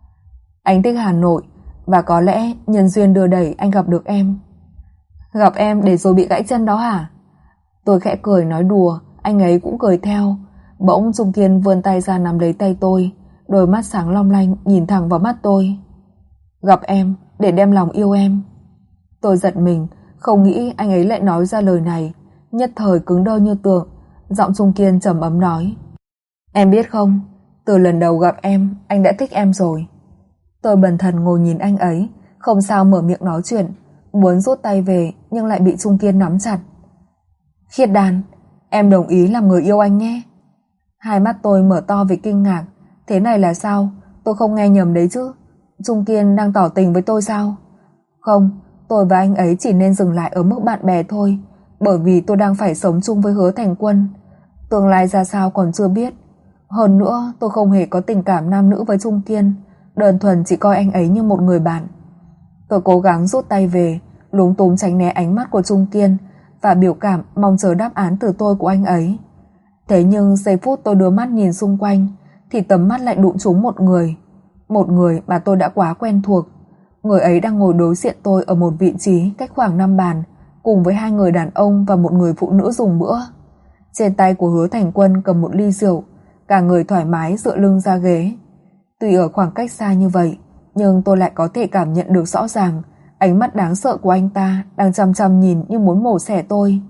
Anh thích Hà Nội, và có lẽ nhân duyên đưa đẩy anh gặp được em. Gặp em để rồi bị gãy chân đó hả? Tôi khẽ cười nói đùa, anh ấy cũng cười theo. Bỗng Trung Kiên vươn tay ra nắm lấy tay tôi, đôi mắt sáng long lanh nhìn thẳng vào mắt tôi. Gặp em để đem lòng yêu em. Tôi giật mình, không nghĩ anh ấy lại nói ra lời này, nhất thời cứng đơ như tượng. Giọng Trung Kiên trầm ấm nói: Em biết không, từ lần đầu gặp em, anh đã thích em rồi. Tôi bần thần ngồi nhìn anh ấy, không sao mở miệng nói chuyện, muốn rút tay về nhưng lại bị Trung Kiên nắm chặt. Khiết Đan, em đồng ý làm người yêu anh nhé. Hai mắt tôi mở to vì kinh ngạc. Thế này là sao? Tôi không nghe nhầm đấy chứ? Trung Kiên đang tỏ tình với tôi sao? Không, tôi và anh ấy chỉ nên dừng lại ở mức bạn bè thôi, bởi vì tôi đang phải sống chung với Hứa Thành Quân. Tương lai ra sao còn chưa biết. Hơn nữa tôi không hề có tình cảm nam nữ với Trung Kiên, đơn thuần chỉ coi anh ấy như một người bạn. Tôi cố gắng rút tay về, lúng túng tránh né ánh mắt của Trung Kiên và biểu cảm mong chờ đáp án từ tôi của anh ấy. Thế nhưng giây phút tôi đưa mắt nhìn xung quanh thì tầm mắt lại đụng trúng một người, một người mà tôi đã quá quen thuộc. Người ấy đang ngồi đối diện tôi ở một vị trí cách khoảng năm bàn, cùng với hai người đàn ông và một người phụ nữ dùng bữa. Trên tay của Hứa Thành Quân cầm một ly rượu, cả người thoải mái dựa lưng ra ghế. Tuy ở khoảng cách xa như vậy, nhưng tôi lại có thể cảm nhận được rõ ràng ánh mắt đáng sợ của anh ta đang chăm chăm nhìn như muốn mổ xẻ tôi.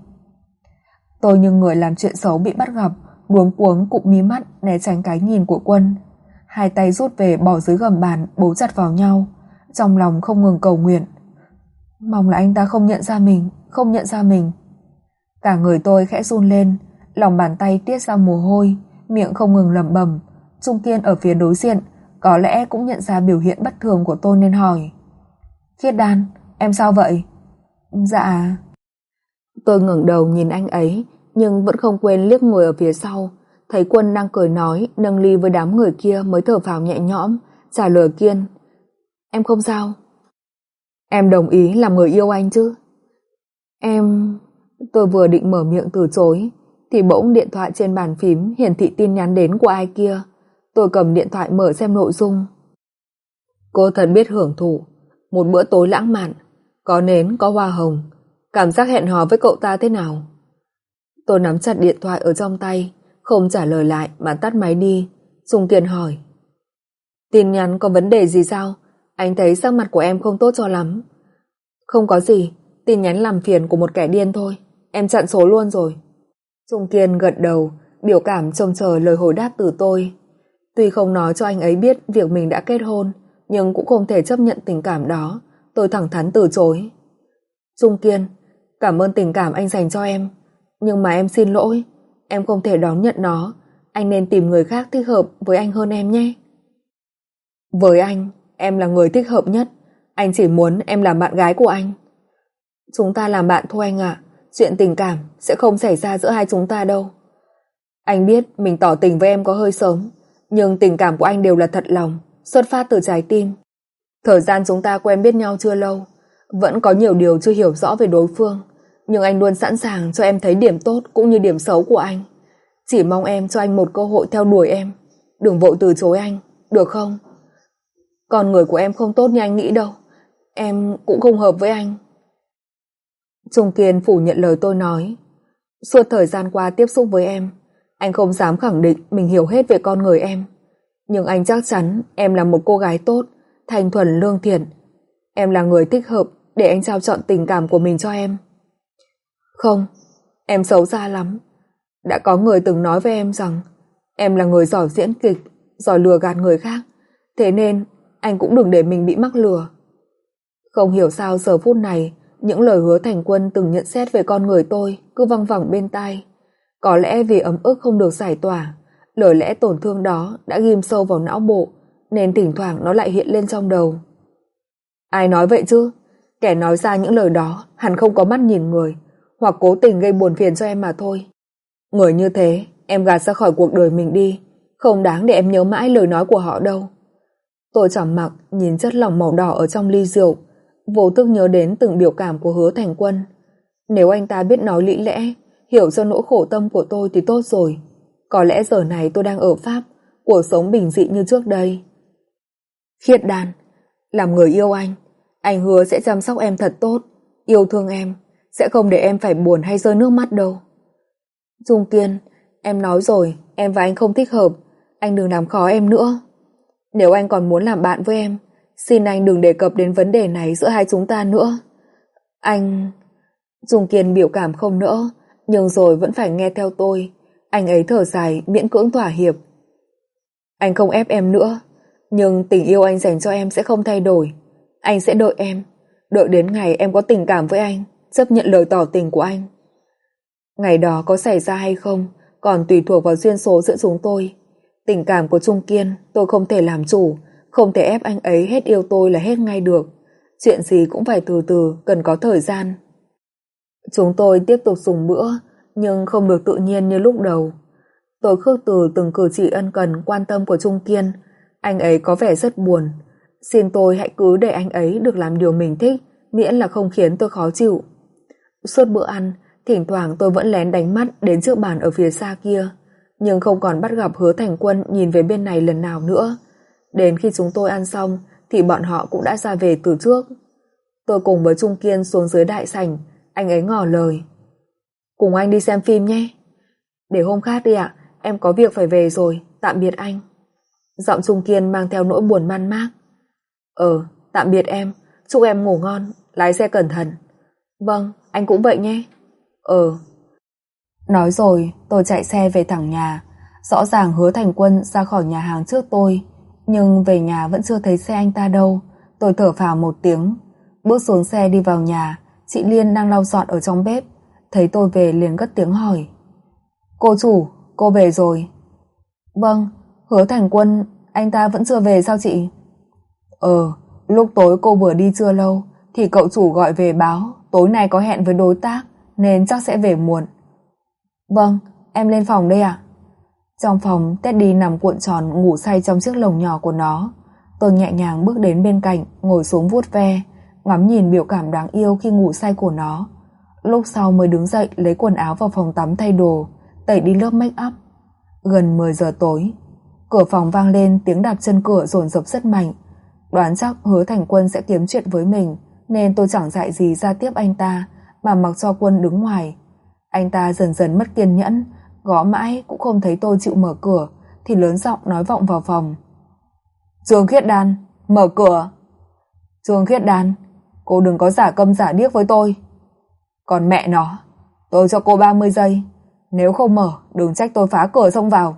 Tôi như người làm chuyện xấu bị bắt gặp, luống cuống cụp mí mắt né tránh cái nhìn của Quân. Hai tay rút về bỏ dưới gầm bàn, bấu chặt vào nhau, trong lòng không ngừng cầu nguyện. Mong là anh ta không nhận ra mình, không nhận ra mình. Cả người tôi khẽ run lên, lòng bàn tay tiết ra mồ hôi, miệng không ngừng lẩm bẩm. Trung Kiên ở phía đối diện có lẽ cũng nhận ra biểu hiện bất thường của tôi nên hỏi: Khiết Đan, em sao vậy? Dạ. Tôi ngẩng đầu nhìn anh ấy, nhưng vẫn không quên liếc người ở phía sau. Thấy Quân đang cười nói, nâng ly với đám người kia mới thở phào nhẹ nhõm, trả lời Kiên: Em không sao. Em đồng ý làm người yêu anh chứ? Em... Tôi vừa định mở miệng từ chối thì bỗng điện thoại trên bàn phím hiển thị tin nhắn đến của ai kia. Tôi cầm điện thoại mở xem nội dung. Cô thật biết hưởng thụ một bữa tối lãng mạn, có nến có hoa hồng. Cảm giác hẹn hò với cậu ta thế nào? Tôi nắm chặt điện thoại ở trong tay, không trả lời lại mà tắt máy đi. Trung Kiên hỏi: Tin nhắn có vấn đề gì sao? Anh thấy sắc mặt của em không tốt cho lắm. Không có gì, tin nhắn làm phiền của một kẻ điên thôi. Em chặn số luôn rồi. Trung Kiên gật đầu, biểu cảm trông chờ lời hồi đáp từ tôi. Tuy không nói cho anh ấy biết việc mình đã kết hôn, nhưng cũng không thể chấp nhận tình cảm đó. Tôi thẳng thắn từ chối. Trung Kiên, cảm ơn tình cảm anh dành cho em, nhưng mà em xin lỗi, em không thể đón nhận nó. Anh nên tìm người khác thích hợp với anh hơn em nhé. Với anh, em là người thích hợp nhất. Anh chỉ muốn em làm bạn gái của anh. Chúng ta làm bạn thôi anh ạ. Chuyện tình cảm sẽ không xảy ra giữa hai chúng ta đâu. Anh biết mình tỏ tình với em có hơi sớm, nhưng tình cảm của anh đều là thật lòng, xuất phát từ trái tim. Thời gian chúng ta quen biết nhau chưa lâu, vẫn có nhiều điều chưa hiểu rõ về đối phương, nhưng anh luôn sẵn sàng cho em thấy điểm tốt cũng như điểm xấu của anh. Chỉ mong em cho anh một cơ hội theo đuổi em. Đừng vội từ chối anh, được không? Con người của em không tốt như anh nghĩ đâu. Em cũng không hợp với anh. Trung Kiên phủ nhận lời tôi nói. Suốt thời gian qua tiếp xúc với em, anh không dám khẳng định mình hiểu hết về con người em. Nhưng anh chắc chắn em là một cô gái tốt, thanh thuần lương thiện. Em là người thích hợp để anh trao trọn tình cảm của mình cho em. Không, em xấu xa lắm. Đã có người từng nói với em rằng em là người giỏi diễn kịch, giỏi lừa gạt người khác. Thế nên anh cũng đừng để mình bị mắc lừa. Không hiểu sao giờ phút này những lời Hứa Thành Quân từng nhận xét về con người tôi cứ văng vẳng bên tai. Có lẽ vì ấm ức không được giải tỏa, lời lẽ tổn thương đó đã ghim sâu vào não bộ, nên thỉnh thoảng nó lại hiện lên trong đầu. Ai nói vậy chứ? Kẻ nói ra những lời đó hẳn không có mắt nhìn người, hoặc cố tình gây buồn phiền cho em mà thôi. Người như thế em gạt ra khỏi cuộc đời mình đi, không đáng để em nhớ mãi lời nói của họ đâu. Tôi trầm mặc nhìn chất lỏng màu đỏ ở trong ly rượu, Vô thức nhớ đến từng biểu cảm của Hứa Thành Quân. Nếu anh ta biết nói lý lẽ, hiểu cho nỗi khổ tâm của tôi thì tốt rồi. Có lẽ giờ này tôi đang ở Pháp, cuộc sống bình dị như trước đây. Khiết Đan, làm người yêu anh, anh hứa sẽ chăm sóc em thật tốt, yêu thương em, sẽ không để em phải buồn hay rơi nước mắt đâu. Trung Kiên, em nói rồi, em và anh không thích hợp, anh đừng làm khó em nữa. Nếu anh còn muốn làm bạn với em, xin anh đừng đề cập đến vấn đề này giữa hai chúng ta nữa. Anh... Trung Kiên biểu cảm không nỡ, nhưng rồi vẫn phải nghe theo tôi. Anh ấy thở dài, miễn cưỡng thỏa hiệp. Anh không ép em nữa, nhưng tình yêu anh dành cho em sẽ không thay đổi. Anh sẽ đợi em, đợi đến ngày em có tình cảm với anh, chấp nhận lời tỏ tình của anh. Ngày đó có xảy ra hay không còn tùy thuộc vào duyên số giữa chúng tôi. Tình cảm của Trung Kiên tôi không thể làm chủ, không thể ép anh ấy hết yêu tôi là hết ngay được. Chuyện gì cũng phải từ từ, cần có thời gian. Chúng tôi tiếp tục dùng bữa, nhưng không được tự nhiên như lúc đầu. Tôi khước từ từng cử chỉ ân cần quan tâm của Trung Kiên. Anh ấy có vẻ rất buồn. Xin tôi hãy cứ để anh ấy được làm điều mình thích, miễn là không khiến tôi khó chịu. Suốt bữa ăn, thỉnh thoảng tôi vẫn lén đánh mắt đến chiếc bàn ở phía xa kia, nhưng không còn bắt gặp Hứa Thành Quân nhìn về bên này lần nào nữa. Đến khi chúng tôi ăn xong thì bọn họ cũng đã ra về từ trước. Tôi cùng với Trung Kiên xuống dưới đại sảnh. Anh ấy ngỏ lời: cùng anh đi xem phim nhé. Để hôm khác đi ạ, em có việc phải về rồi, tạm biệt anh. Giọng Trung Kiên mang theo nỗi buồn man mác. Ờ, tạm biệt em, chúc em ngủ ngon, lái xe cẩn thận. Vâng, anh cũng vậy nhé. Ờ. Nói rồi, tôi chạy xe về thẳng nhà. Rõ ràng Hứa Thành Quân ra khỏi nhà hàng trước tôi, nhưng về nhà vẫn chưa thấy xe anh ta đâu. Tôi thở phào một tiếng, bước xuống xe đi vào nhà. Chị Liên đang lau dọn ở trong bếp, thấy tôi về liền cất tiếng hỏi: cô chủ, cô về rồi? Vâng. Hứa Thành Quân, anh ta vẫn chưa về sao chị? Ờ, lúc tối cô vừa đi chưa lâu thì cậu chủ gọi về báo tối nay có hẹn với đối tác nên chắc sẽ về muộn. Vâng, em lên phòng đây ạ. Trong phòng, Teddy nằm cuộn tròn ngủ say trong chiếc lồng nhỏ của nó. Tôi nhẹ nhàng bước đến bên cạnh, ngồi xuống vuốt ve, ngắm nhìn biểu cảm đáng yêu khi ngủ say của nó. Lúc sau mới đứng dậy lấy quần áo vào phòng tắm thay đồ, tẩy đi lớp make up. Gần mười giờ tối, cửa phòng vang lên tiếng đạp chân cửa dồn dập rất mạnh. Đoán chắc Hứa Thành Quân sẽ kiếm chuyện với mình, nên tôi chẳng dạy gì ra tiếp anh ta, mà mặc cho Quân đứng ngoài. Anh ta dần dần mất kiên nhẫn, gõ mãi cũng không thấy tôi chịu mở cửa, thì lớn giọng nói vọng vào phòng: Trương Khiết Đan, mở cửa. Trương Khiết Đan, cô đừng có giả câm giả điếc với tôi. Còn mẹ nó, tôi cho cô ba mươi giây, nếu không mở đừng trách tôi phá cửa xông vào.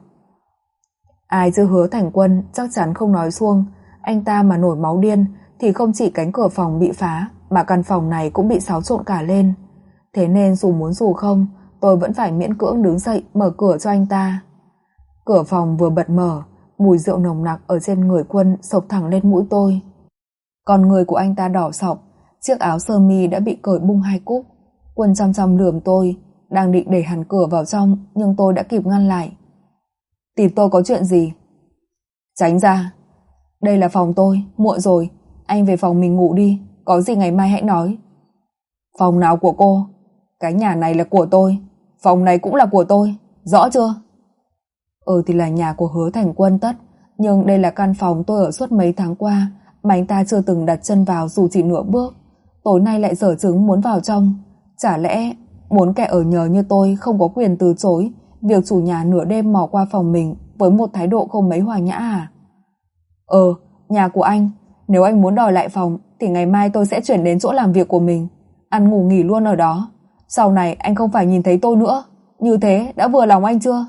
Ai chứ Hứa Thành Quân chắc chắn không nói suông. Anh ta mà nổi máu điên thì không chỉ cánh cửa phòng bị phá, mà căn phòng này cũng bị xáo trộn cả lên. Thế nên dù muốn dù không, tôi vẫn phải miễn cưỡng đứng dậy mở cửa cho anh ta. Cửa phòng vừa bật mở, mùi rượu nồng nặc ở trên người Quân xộc thẳng lên mũi tôi. Con người của anh ta đỏ sọc, chiếc áo sơ mi đã bị cởi bung hai cúc. Quân chăm chăm lườm tôi, đang định đẩy hẳn cửa vào trong, nhưng tôi đã kịp ngăn lại. Tìm tôi có chuyện gì? Tránh ra. Đây là phòng tôi, muộn rồi, anh về phòng mình ngủ đi, có gì ngày mai hãy nói. Phòng nào của cô? Cái nhà này là của tôi, phòng này cũng là của tôi, rõ chưa? Ừ thì là nhà của Hứa Thành Quân tất, nhưng đây là căn phòng tôi ở suốt mấy tháng qua mà anh ta chưa từng đặt chân vào dù chỉ nửa bước. Tối nay lại dở chứng muốn vào trong. Chả lẽ muốn kẻ ở nhờ như tôi không có quyền từ chối việc chủ nhà nửa đêm mò qua phòng mình với một thái độ không mấy hòa nhã à? Ờ, nhà của anh, nếu anh muốn đòi lại phòng thì ngày mai tôi sẽ chuyển đến chỗ làm việc của mình, ăn ngủ nghỉ luôn ở đó. Sau này anh không phải nhìn thấy tôi nữa. Như thế đã vừa lòng anh chưa?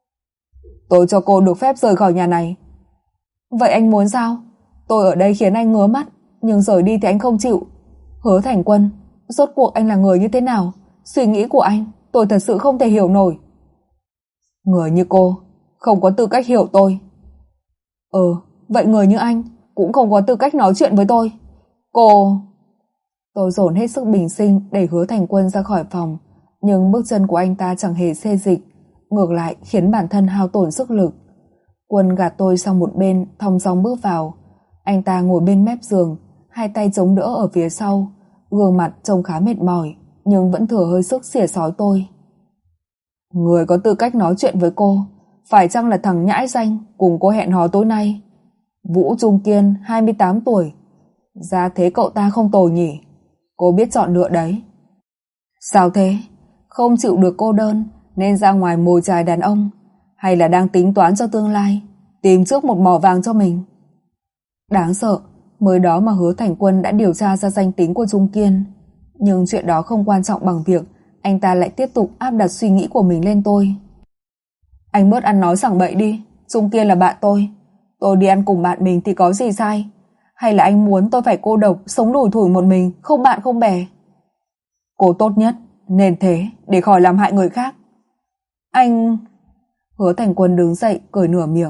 Tôi cho cô được phép rời khỏi nhà này. Vậy anh muốn sao? Tôi ở đây khiến anh ngứa mắt, nhưng rời đi thì anh không chịu. Hứa Thành Quân, rốt cuộc anh là người như thế nào? Suy nghĩ của anh tôi thật sự không thể hiểu nổi. Người như cô không có tư cách hiểu tôi. Ừ, vậy người như anh cũng không có tư cách nói chuyện với tôi. Cô... Tôi dồn hết sức bình sinh đẩy Hứa Thành Quân ra khỏi phòng, nhưng bước chân của anh ta chẳng hề xê dịch, ngược lại khiến bản thân hao tổn sức lực. Quân gạt tôi sang một bên, thong dong bước vào. Anh ta ngồi bên mép giường, hai tay chống đỡ ở phía sau, gương mặt trông khá mệt mỏi, nhưng vẫn thừa hơi sức xỉa xói tôi. Người có tư cách nói chuyện với cô, phải chăng là thằng nhãi danh cùng cô hẹn hò tối nay? Vũ Trung Kiên, hai mươi tám tuổi. Ra thế cậu ta không tồi nhỉ? Cô biết chọn lựa đấy. Sao thế? Không chịu được cô đơn nên ra ngoài mồi chài đàn ông, hay là đang tính toán cho tương lai, tìm trước một mỏ vàng cho mình? Đáng sợ, mới đó mà Hứa Thành Quân đã điều tra ra danh tính của Trung Kiên. Nhưng chuyện đó không quan trọng bằng việc anh ta lại tiếp tục áp đặt suy nghĩ của mình lên tôi. Anh bớt ăn nói sảng bậy đi, Trung Kiên là bạn tôi. Tôi đi ăn cùng bạn mình thì có gì sai? Hay là anh muốn tôi phải cô độc, sống lủi thủi một mình, không bạn không bè? Cô tốt nhất nên thế, để khỏi làm hại người khác. Anh... Hứa Thành Quân đứng dậy cười nửa miệng.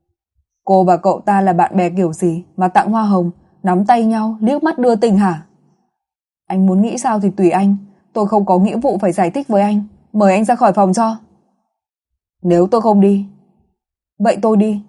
Cô và cậu ta là bạn bè kiểu gì mà tặng hoa hồng, nắm tay nhau, liếc mắt đưa tình hả? Anh muốn nghĩ sao thì tùy anh, tôi không có nghĩa vụ phải giải thích với anh. Mời anh ra khỏi phòng cho. Nếu tôi không đi, vậy tôi đi.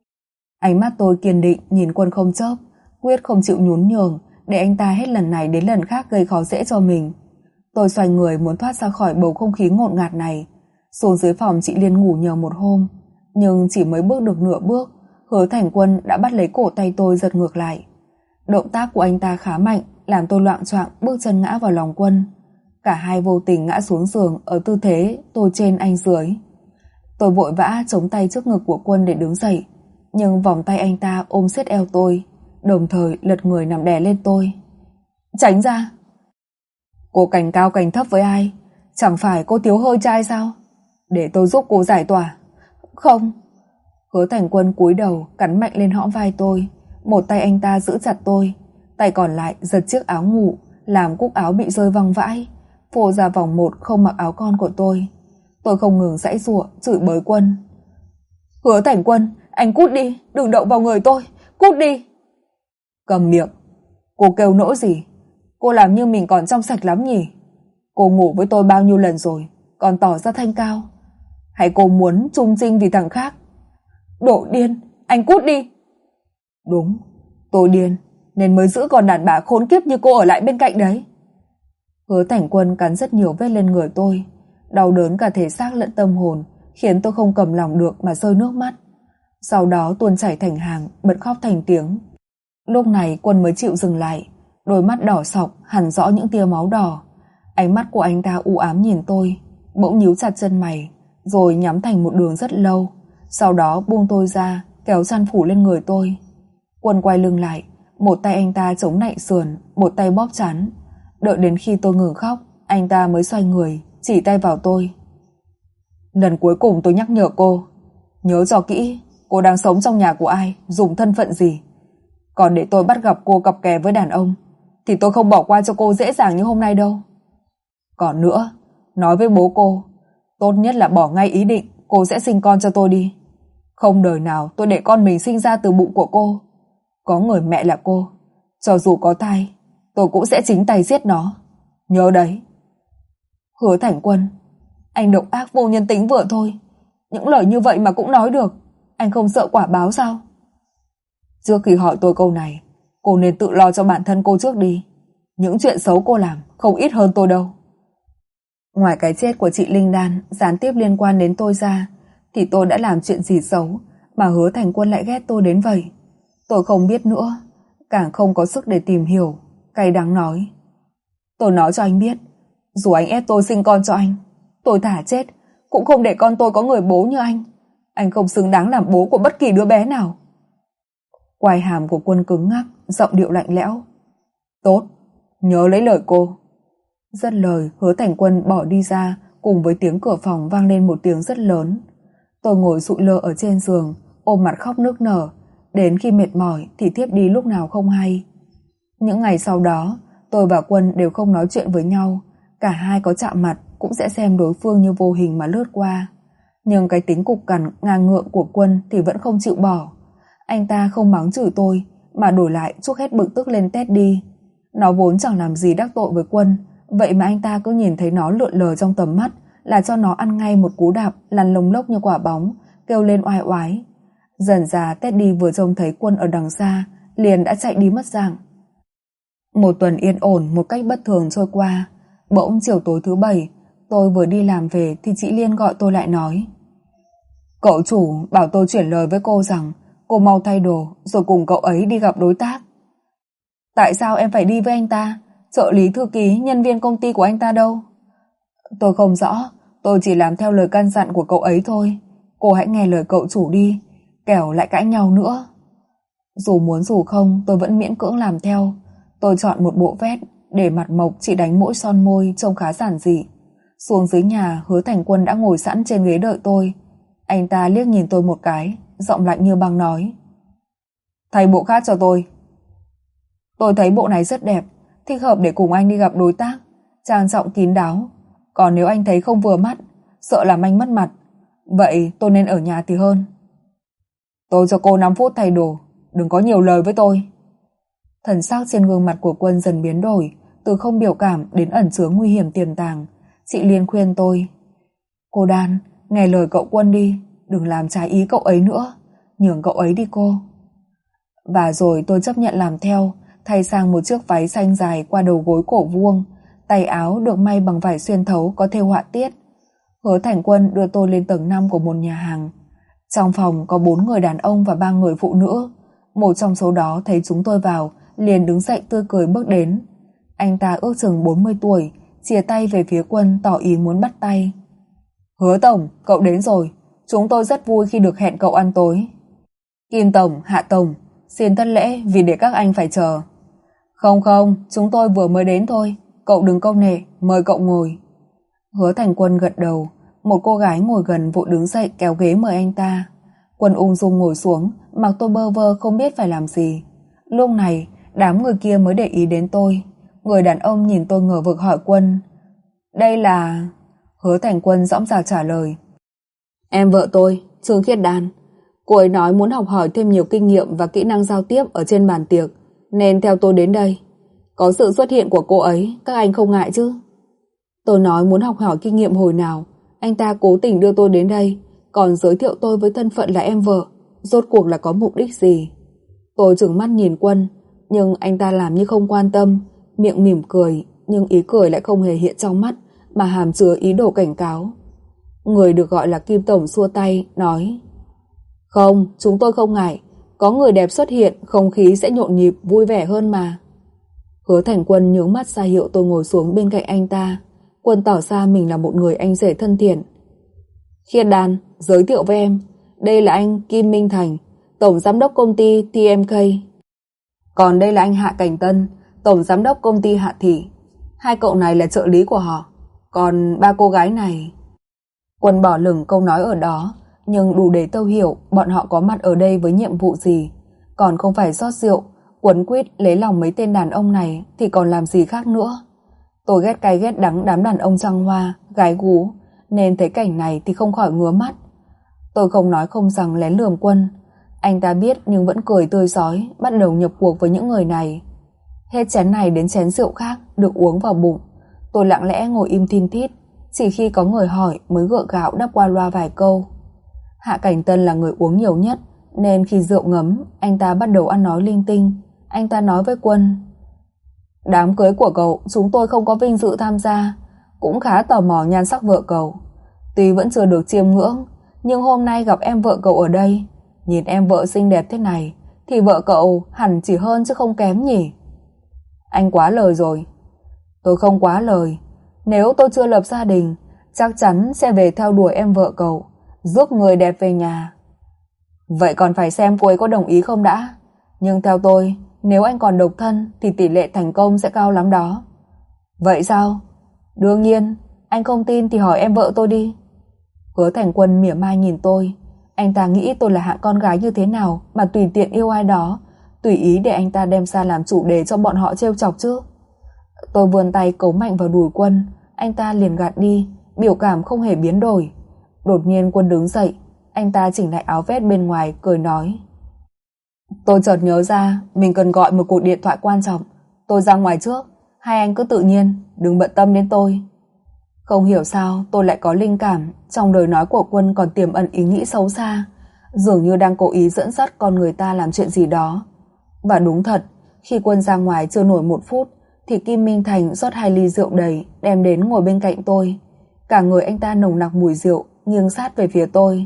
Ánh mắt tôi kiên định nhìn Quân không chớp, quyết không chịu nhún nhường để anh ta hết lần này đến lần khác gây khó dễ cho mình. Tôi xoay người muốn thoát ra khỏi bầu không khí ngột ngạt này. Xuống dưới phòng chị Liên ngủ nhờ một hôm, nhưng chỉ mới bước được nửa bước, Hứa Thành Quân đã bắt lấy cổ tay tôi giật ngược lại. Động tác của anh ta khá mạnh, làm tôi loạng choạng bước chân ngã vào lòng Quân. Cả hai vô tình ngã xuống giường ở tư thế tôi trên anh dưới. Tôi vội vã chống tay trước ngực của Quân để đứng dậy, nhưng vòng tay anh ta ôm siết eo tôi, đồng thời lật người nằm đè lên tôi. Tránh ra! Cô cành cao cành thấp với ai? Chẳng phải cô thiếu hơi trai sao? Để tôi giúp cô giải tỏa. Không. Hứa Thành Quân cúi đầu cắn mạnh lên hõm vai tôi. Một tay anh ta giữ chặt tôi, tay còn lại giật chiếc áo ngủ, làm cúc áo bị rơi văng vãi, phô ra vòng một không mặc áo con của tôi. Tôi không ngừng giãy giụa chửi bới Quân. Hứa Thành Quân, anh cút đi, đừng động vào người tôi, cút đi. Cầm miệng. Cô kêu nỗi gì? Cô làm như mình còn trong sạch lắm nhỉ? Cô ngủ với tôi bao nhiêu lần rồi, còn tỏ ra thanh cao? Hay cô muốn chung chinh vì thằng khác? Đồ điên, anh cút đi. Đúng, tôi điên, nên mới giữ con đàn bà khốn kiếp như cô ở lại bên cạnh đấy. Hứa Thành Quân cắn rất nhiều vết lên người tôi, đau đớn cả thể xác lẫn tâm hồn, khiến tôi không cầm lòng được mà rơi nước mắt. Sau đó tuôn chảy thành hàng, bật khóc thành tiếng. Lúc này Quân mới chịu dừng lại, đôi mắt đỏ sọc hằn rõ những tia máu đỏ. Ánh mắt của anh ta u ám nhìn tôi, bỗng nhíu chặt chân mày, rồi nhắm thành một đường rất lâu. Sau đó buông tôi ra, kéo chăn phủ lên người tôi. Quân quay lưng lại, một tay anh ta chống nạnh sườn, một tay bóp chán. Đợi đến khi tôi ngừng khóc, anh ta mới xoay người, chỉ tay vào tôi. Lần cuối cùng tôi nhắc nhở cô, nhớ cho kỹ, cô đang sống trong nhà của ai, dùng thân phận gì. Còn để tôi bắt gặp cô cặp kè với đàn ông, thì tôi không bỏ qua cho cô dễ dàng như hôm nay đâu. Còn nữa, nói với bố cô, tốt nhất là bỏ ngay ý định cô sẽ sinh con cho tôi đi. Không đời nào tôi để con mình sinh ra từ bụng của cô. Có người mẹ là cô, cho dù có thai, tôi cũng sẽ chính tay giết nó. Nhớ đấy. Hứa Thành Quân, anh độc ác vô nhân tính vừa thôi. Những lời như vậy mà cũng nói được. Anh không sợ quả báo sao? Trước khi hỏi tôi câu này, cô nên tự lo cho bản thân cô trước đi. Những chuyện xấu cô làm không ít hơn tôi đâu. Ngoài cái chết của chị Linh Đan gián tiếp liên quan đến tôi ra, thì tôi đã làm chuyện gì xấu mà Hứa Thành Quân lại ghét tôi đến vậy? Tôi không biết nữa, càng không có sức để tìm hiểu. Cay đắng nói, tôi nói cho anh biết, dù anh ép tôi sinh con cho anh, tôi thả chết cũng không để con tôi có người bố như anh. Anh không xứng đáng làm bố của bất kỳ đứa bé nào. Quai hàm của Quân cứng ngắc, giọng điệu lạnh lẽo. Tốt, nhớ lấy lời cô. Dứt lời, Hứa Thành Quân bỏ đi ra, cùng với tiếng cửa phòng vang lên một tiếng rất lớn. Tôi ngồi sụi lơ ở trên giường, ôm mặt khóc nức nở, đến khi mệt mỏi thì thiếp đi lúc nào không hay. Những ngày sau đó, tôi và Quân đều không nói chuyện với nhau, cả hai có chạm mặt cũng sẽ xem đối phương như vô hình mà lướt qua. Nhưng cái tính cục cằn ngang ngượng của Quân thì vẫn không chịu bỏ. Anh ta không mắng chửi tôi, mà đổi lại trút hết bực tức lên Tét đi. Nó vốn chẳng làm gì đắc tội với Quân, vậy mà anh ta cứ nhìn thấy nó lượn lờ trong tầm mắt là cho nó ăn ngay một cú đạp lăn lông lốc như quả bóng, kêu lên oai oái. Dần dà Teddy vừa trông thấy Quân ở đằng xa liền đã chạy đi mất dạng. Một tuần yên ổn một cách bất thường trôi qua. Bỗng chiều tối thứ bảy, tôi vừa đi làm về thì chị Liên gọi tôi lại nói: Cậu chủ bảo tôi chuyển lời với cô rằng cô mau thay đồ rồi cùng cậu ấy đi gặp đối tác. Tại sao em phải đi với anh ta? Trợ lý thư ký, nhân viên công ty của anh ta đâu? Tôi không rõ, tôi chỉ làm theo lời căn dặn của cậu ấy thôi. Cô hãy nghe lời cậu chủ đi, kẻo lại cãi nhau nữa. Dù muốn dù không, tôi vẫn miễn cưỡng làm theo. Tôi chọn một bộ vest, để mặt mộc chỉ đánh mỗi son môi trông khá giản dị. Xuống dưới nhà, Hứa Thành Quân đã ngồi sẵn trên ghế đợi tôi. Anh ta liếc nhìn tôi một cái, giọng lạnh như băng nói: Thay bộ khác cho tôi. Tôi thấy bộ này rất đẹp, thích hợp để cùng anh đi gặp đối tác, trang trọng kín đáo. Còn nếu anh thấy không vừa mắt, sợ làm anh mất mặt, vậy tôi nên ở nhà thì hơn. Tôi cho cô năm phút thay đồ, đừng có nhiều lời với tôi. Thần sắc trên gương mặt của Quân dần biến đổi, từ không biểu cảm đến ẩn chứa nguy hiểm tiềm tàng. Chị Liên khuyên tôi: Cô Đan, nghe lời cậu Quân đi, đừng làm trái ý cậu ấy nữa, nhường cậu ấy đi cô. Và rồi tôi chấp nhận làm theo, thay sang một chiếc váy xanh dài qua đầu gối cổ vuông, tay áo được may bằng vải xuyên thấu có thêu họa tiết. Hứa Thành Quân đưa tôi lên tầng năm của một nhà hàng. Trong phòng có bốn người đàn ông và ba người phụ nữ. Một trong số đó thấy chúng tôi vào, liền đứng dậy tươi cười bước đến. Anh ta ước chừng bốn mươi tuổi, chìa tay về phía Quân tỏ ý muốn bắt tay. Hứa Tổng, cậu đến rồi. Chúng tôi rất vui khi được hẹn cậu ăn tối. Kim Tổng, Hạ Tổng, xin thất lễ vì để các anh phải chờ. Không không, chúng tôi vừa mới đến thôi. Cậu đừng câu nệ, mời cậu ngồi. Hứa Thành Quân gật đầu. Một cô gái ngồi gần vội đứng dậy kéo ghế mời anh ta. Quân ung dung ngồi xuống, mặc tôi bơ vơ không biết phải làm gì. Lúc này, đám người kia mới để ý đến tôi. Người đàn ông nhìn tôi ngờ vực hỏi Quân: Đây là... Hứa Thành Quân dõng dạc trả lời: Em vợ tôi, Trương Khiết Đan. Cô ấy nói muốn học hỏi thêm nhiều kinh nghiệm và kỹ năng giao tiếp ở trên bàn tiệc, nên theo tôi đến đây. Có sự xuất hiện của cô ấy, các anh không ngại chứ? Tôi nói muốn học hỏi kinh nghiệm hồi nào, anh ta cố tình đưa tôi đến đây, còn giới thiệu tôi với thân phận là em vợ. Rốt cuộc là có mục đích gì? Tôi trừng mắt nhìn Quân, nhưng anh ta làm như không quan tâm, miệng mỉm cười, nhưng ý cười lại không hề hiện trong mắt, mà hàm chứa ý đồ cảnh cáo. Người được gọi là Kim Tổng xua tay, nói: Không, chúng tôi không ngại. Có người đẹp xuất hiện, không khí sẽ nhộn nhịp, vui vẻ hơn mà. Hứa Thành Quân nhướng mắt ra hiệu tôi ngồi xuống bên cạnh anh ta. Quân tỏ ra mình là một người anh rể thân thiện. Khiết Đan, giới thiệu với em, đây là anh Kim Minh Thành, Tổng Giám đốc công ty tê em ca. Còn đây là anh Hạ Cảnh Tân, Tổng Giám đốc công ty Hạ Thị. Hai cậu này là trợ lý của họ. Còn ba cô gái này... Quân bỏ lửng câu nói ở đó, nhưng đủ để tôi hiểu bọn họ có mặt ở đây với nhiệm vụ gì. Còn không phải rót rượu, quấn quýt lấy lòng mấy tên đàn ông này thì còn làm gì khác nữa. Tôi ghét cay ghét đắng đám đàn ông trăng hoa, gái gú, nên thấy cảnh này thì không khỏi ngứa mắt. Tôi không nói không rằng lén lườm Quân. Anh ta biết nhưng vẫn cười tươi rói, bắt đầu nhập cuộc với những người này. Hết chén này đến chén rượu khác được uống vào bụng. Tôi lặng lẽ ngồi im thin thít, chỉ khi có người hỏi mới gượng gạo đáp qua loa vài câu. Hạ Cảnh Tân là người uống nhiều nhất, nên khi rượu ngấm, anh ta bắt đầu ăn nói linh tinh. Anh ta nói với Quân: Đám cưới của cậu chúng tôi không có vinh dự tham gia, cũng khá tò mò nhan sắc vợ cậu. Tuy vẫn chưa được chiêm ngưỡng, nhưng hôm nay gặp em vợ cậu ở đây, nhìn em vợ xinh đẹp thế này thì vợ cậu hẳn chỉ hơn chứ không kém nhỉ? Anh quá lời rồi. Tôi không quá lời. Nếu tôi chưa lập gia đình, chắc chắn sẽ về theo đuổi em vợ cậu, rước người đẹp về nhà. Vậy còn phải xem cô ấy có đồng ý không đã. Nhưng theo tôi, nếu anh còn độc thân thì tỷ lệ thành công sẽ cao lắm đó. Vậy sao? Đương nhiên, anh không tin thì hỏi em vợ tôi đi. Hứa Thành Quân mỉa mai nhìn tôi. Anh ta nghĩ tôi là hạng con gái như thế nào mà tùy tiện yêu ai đó, tùy ý để anh ta đem ra làm chủ đề cho bọn họ trêu chọc chứ. Tôi vươn tay cấu mạnh vào đùi Quân. Anh ta liền gạt đi, biểu cảm không hề biến đổi. Đột nhiên Quân đứng dậy. Anh ta chỉnh lại áo vest bên ngoài, cười nói: Tôi chợt nhớ ra mình cần gọi một cuộc điện thoại quan trọng. Tôi ra ngoài trước, hai anh cứ tự nhiên, đừng bận tâm đến tôi. Không hiểu sao tôi lại có linh cảm trong lời nói của Quân còn tiềm ẩn ý nghĩ xấu xa, dường như đang cố ý dẫn dắt con người ta làm chuyện gì đó. Và đúng thật, Khi Quân ra ngoài chưa nổi một phút thì Kim Minh Thành rót hai ly rượu đầy đem đến ngồi bên cạnh tôi. Cả người anh ta nồng nặc mùi rượu, nghiêng sát về phía tôi.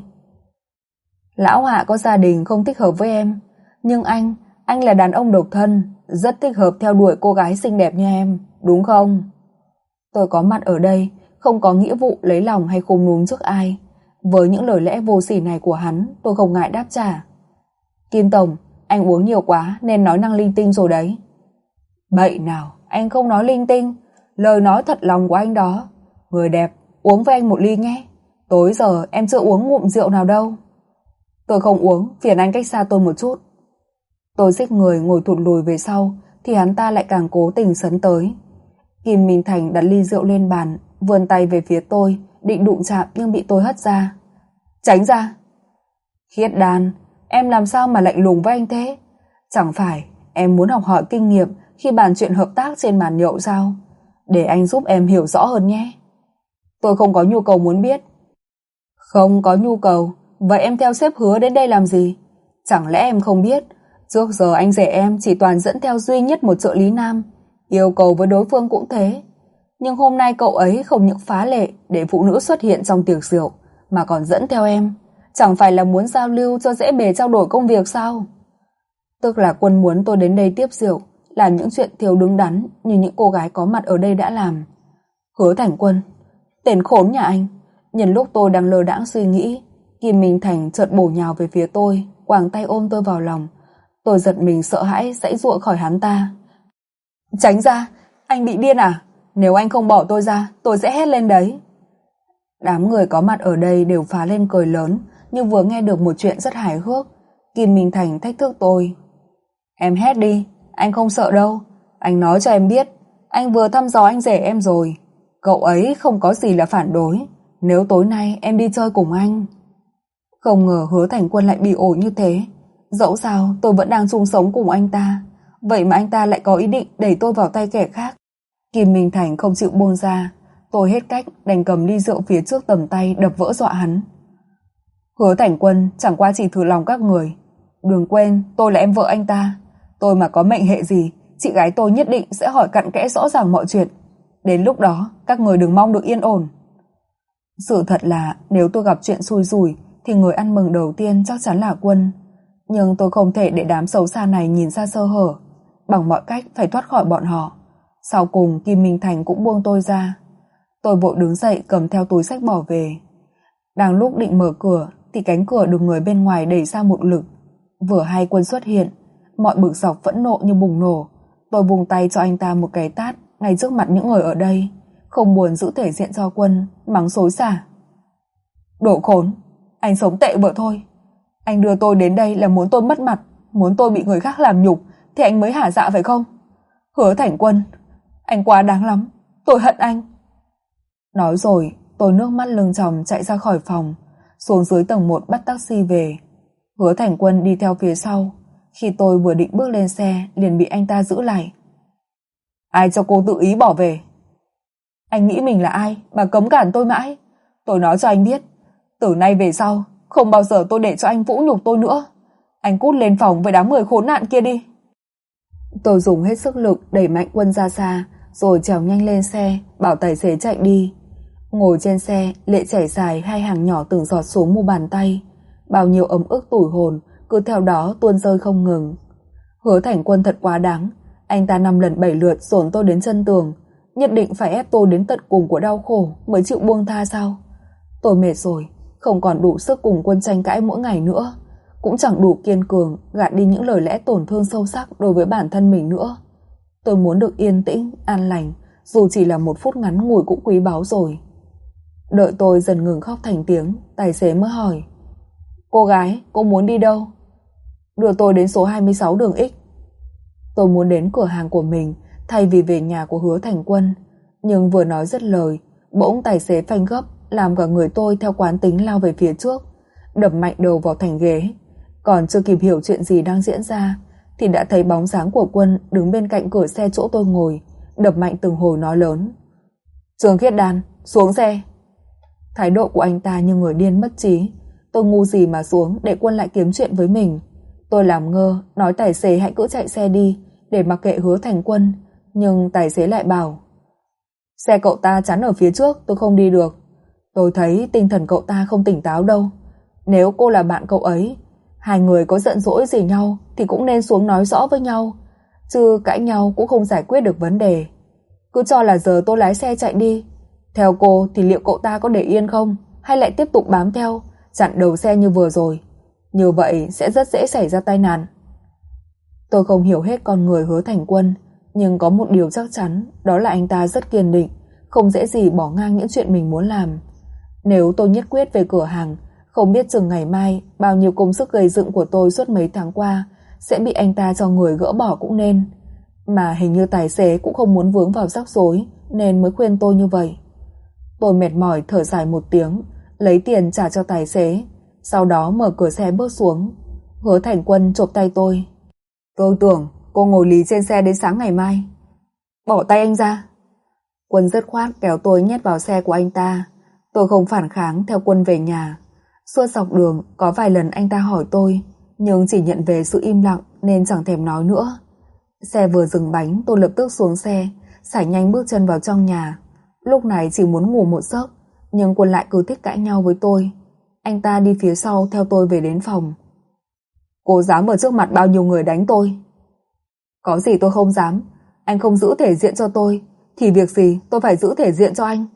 Lão Hạ có gia đình không thích hợp với em, nhưng anh, anh là đàn ông độc thân, rất thích hợp theo đuổi cô gái xinh đẹp như em, đúng không? Tôi có mặt ở đây, không có nghĩa vụ lấy lòng hay khom núm trước ai. Với những lời lẽ vô sỉ này của hắn, tôi không ngại đáp trả. Kim Tổng, anh uống nhiều quá nên nói năng linh tinh rồi đấy. Bậy nào, anh không nói linh tinh, lời nói thật lòng của anh đó. Người đẹp, uống với anh một ly nhé. Tối giờ em chưa uống ngụm rượu nào đâu. Tôi không uống, phiền anh cách xa tôi một chút. Tôi xích người ngồi thụt lùi về sau thì hắn ta lại càng cố tình sấn tới. Kim Minh Thành đặt ly rượu lên bàn, vươn tay về phía tôi, định đụng chạm nhưng bị tôi hất ra. Tránh ra. Khiết Đan, em làm sao mà lạnh lùng với anh thế? Chẳng phải em muốn học hỏi kinh nghiệm khi bàn chuyện hợp tác trên bàn nhậu sao? Để anh giúp em hiểu rõ hơn nhé. Tôi không có nhu cầu muốn biết. Không có nhu cầu, vậy em theo sếp Hứa đến đây làm gì? Chẳng lẽ em không biết, trước giờ anh rể em chỉ toàn dẫn theo duy nhất một trợ lý nam, yêu cầu với đối phương cũng thế. Nhưng hôm nay cậu ấy không những phá lệ để phụ nữ xuất hiện trong tiệc rượu, mà còn dẫn theo em. Chẳng phải là muốn giao lưu cho dễ bề trao đổi công việc sao? Tức là Quân muốn tôi đến đây tiếp rượu, làm những chuyện thiếu đứng đắn như những cô gái có mặt ở đây đã làm. Hứa Thành Quân, tên khốn nhà anh. Nhân lúc tôi đang lơ đãng suy nghĩ, Kim Minh Thành chợt bổ nhào về phía tôi, quàng tay ôm tôi vào lòng. Tôi giật mình sợ hãi giãy giụa khỏi hắn ta. Tránh ra, anh bị điên à? Nếu anh không bỏ tôi ra, tôi sẽ hét lên đấy. Đám người có mặt ở đây đều phá lên cười lớn, nhưng vừa nghe được một chuyện rất hài hước. Kim Minh Thành thách thức tôi. Em hét đi, anh không sợ đâu. Anh nói cho em biết, anh vừa thăm dò anh rể em rồi. Cậu ấy không có gì là phản đối nếu tối nay em đi chơi cùng anh. Không ngờ Hứa Thành Quân lại bị ổi như thế. Dẫu sao tôi vẫn đang chung sống cùng anh ta, vậy mà anh ta lại có ý định đẩy tôi vào tay kẻ khác. Kim Minh Thành không chịu buông ra. Tôi hết cách đành cầm ly rượu phía trước tầm tay đập vỡ dọa hắn. Hứa Thành Quân chẳng qua chỉ thử lòng các người. Đừng quên tôi là em vợ anh ta. Tôi mà có mệnh hệ gì, chị gái tôi nhất định sẽ hỏi cặn kẽ rõ ràng mọi chuyện. Đến lúc đó các người đừng mong được yên ổn. Sự thật là nếu tôi gặp chuyện xui rủi thì người ăn mừng đầu tiên chắc chắn là Quân. Nhưng tôi không thể để đám xấu xa này nhìn ra sơ hở. Bằng mọi cách phải thoát khỏi bọn họ. Sau cùng Kim Minh Thành cũng buông tôi ra. Tôi vội đứng dậy cầm theo túi xách bỏ về. Đang lúc định mở cửa thì cánh cửa được người bên ngoài đẩy ra một lực. Vừa hay Quân xuất hiện, mọi bực dọc phẫn nộ như bùng nổ. Tôi vùng tay cho anh ta một cái tát ngay trước mặt những người ở đây, không buồn giữ thể diện cho Quân, mắng xối xả. Đồ khốn, anh sống tệ bợ thôi. Anh đưa tôi đến đây là muốn tôi mất mặt, muốn tôi bị người khác làm nhục thì anh mới hả dạ phải không? Hứa Thành Quân, anh quá đáng lắm, tôi hận anh. Nói rồi tôi nước mắt lưng tròng chạy ra khỏi phòng, xuống dưới tầng một bắt taxi về. Hứa Thành Quân đi theo phía sau. Khi tôi vừa định bước lên xe liền bị anh ta giữ lại. Ai cho cô tự ý bỏ về? Anh nghĩ mình là ai mà cấm cản tôi mãi? Tôi nói cho anh biết, từ nay về sau không bao giờ tôi để cho anh vũ nhục tôi nữa. Anh cút lên phòng với đám người khốn nạn kia đi. Tôi dùng hết sức lực đẩy mạnh Quân ra xa, rồi trèo nhanh lên xe, bảo tài xế chạy đi. Ngồi trên xe, lệ chảy dài hai hàng nhỏ từng giọt xuống mu bàn tay. Bao nhiêu ấm ức tủi hồn cứ theo đó tuôn rơi không ngừng. Hứa Thành Quân thật quá đáng. Anh ta năm lần bảy lượt dồn tôi đến chân tường, nhất định phải ép tôi đến tận cùng của đau khổ mới chịu buông tha sao? Tôi mệt rồi, không còn đủ sức cùng Quân tranh cãi mỗi ngày nữa, cũng chẳng đủ kiên cường gạt đi những lời lẽ tổn thương sâu sắc đối với bản thân mình nữa. Tôi muốn được yên tĩnh, an lành, dù chỉ là một phút ngắn ngủi cũng quý báu rồi. Đợi tôi dần ngừng khóc thành tiếng, tài xế mới hỏi: Cô gái, cô muốn đi đâu? Đưa tôi đến số hai mươi sáu đường X. Tôi muốn đến cửa hàng của mình thay vì về nhà của Hứa Thành Quân. Nhưng vừa nói dứt lời, bỗng tài xế phanh gấp, làm cả người tôi theo quán tính lao về phía trước, đập mạnh đầu vào thành ghế. Còn chưa kịp hiểu chuyện gì đang diễn ra thì đã thấy bóng dáng của Quân đứng bên cạnh cửa xe chỗ tôi ngồi, đập mạnh từng hồi nói lớn: Trường Khiết Đan, xuống xe. Thái độ của anh ta như người điên mất trí. Tôi ngu gì mà xuống để Quân lại kiếm chuyện với mình. Tôi làm ngơ, nói tài xế hãy cứ chạy xe đi, để mặc kệ Hứa Thành Quân, nhưng tài xế lại bảo: xe cậu ta chắn ở phía trước, tôi không đi được. Tôi thấy tinh thần cậu ta không tỉnh táo đâu. Nếu cô là bạn cậu ấy, hai người có giận dỗi gì nhau thì cũng nên xuống nói rõ với nhau, chứ cãi nhau cũng không giải quyết được vấn đề. Cứ cho là giờ tôi lái xe chạy đi. Theo cô thì liệu cậu ta có để yên không, hay lại tiếp tục bám theo, chặn đầu xe như vừa rồi? Như vậy sẽ rất dễ xảy ra tai nạn. Tôi không hiểu hết con người Hứa Thành Quân, nhưng có một điều chắc chắn, đó là anh ta rất kiên định, không dễ gì bỏ ngang những chuyện mình muốn làm. Nếu tôi nhất quyết về cửa hàng, không biết chừng ngày mai bao nhiêu công sức gây dựng của tôi suốt mấy tháng qua sẽ bị anh ta cho người gỡ bỏ cũng nên. Mà hình như tài xế cũng không muốn vướng vào rắc rối nên mới khuyên tôi như vậy. Tôi mệt mỏi thở dài một tiếng, lấy tiền trả cho tài xế, sau đó mở cửa xe bước xuống. Hứa Thành Quân chộp tay tôi. Tôi tưởng cô ngồi lì trên xe đến sáng ngày mai. Bỏ tay anh ra. Quân dứt khoát kéo tôi nhét vào xe của anh ta. Tôi không phản kháng, theo Quân về nhà. Suốt dọc đường có vài lần anh ta hỏi tôi, nhưng chỉ nhận về sự im lặng nên chẳng thèm nói nữa. Xe vừa dừng bánh, tôi lập tức xuống xe, sải nhanh bước chân vào trong nhà. Lúc này chỉ muốn ngủ một giấc, nhưng Quân lại cứ thích cãi nhau với tôi. Anh ta đi phía sau theo tôi về đến phòng. Cô dám ở trước mặt bao nhiêu người đánh tôi? Có gì tôi không dám. Anh không giữ thể diện cho tôi thì việc gì tôi phải giữ thể diện cho anh?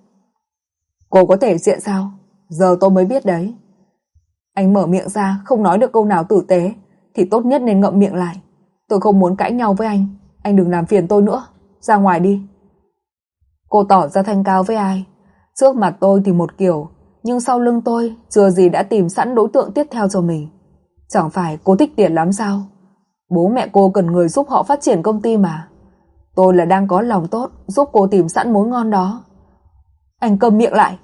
Cô có thể diện sao? Giờ tôi mới biết đấy. Anh mở miệng ra không nói được câu nào tử tế thì tốt nhất nên ngậm miệng lại. Tôi không muốn cãi nhau với anh. Anh đừng làm phiền tôi nữa. Ra ngoài đi. Cô tỏ ra thanh cao với ai? Trước mặt tôi thì một kiểu, nhưng sau lưng tôi chưa gì đã tìm sẵn đối tượng tiếp theo cho mình. Chẳng phải cô thích tiền lắm sao? Bố mẹ cô cần người giúp họ phát triển công ty mà. Tôi là đang có lòng tốt giúp cô tìm sẵn mối ngon đó. Anh câm miệng lại.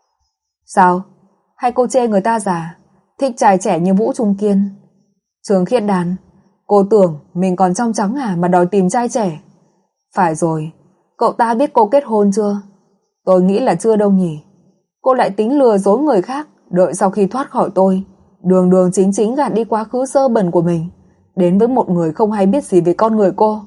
Sao? Hay cô chê người ta già, thích trai trẻ như Vũ Trung Kiên? Trường Khiết Đàn, cô tưởng mình còn trong trắng à mà đòi tìm trai trẻ? Phải rồi, cậu ta biết cô kết hôn chưa? Tôi nghĩ là chưa đâu nhỉ. Cô lại tính lừa dối người khác, đợi sau khi thoát khỏi tôi, đường đường chính chính gạt đi quá khứ dơ bẩn của mình, đến với một người không hay biết gì về con người cô.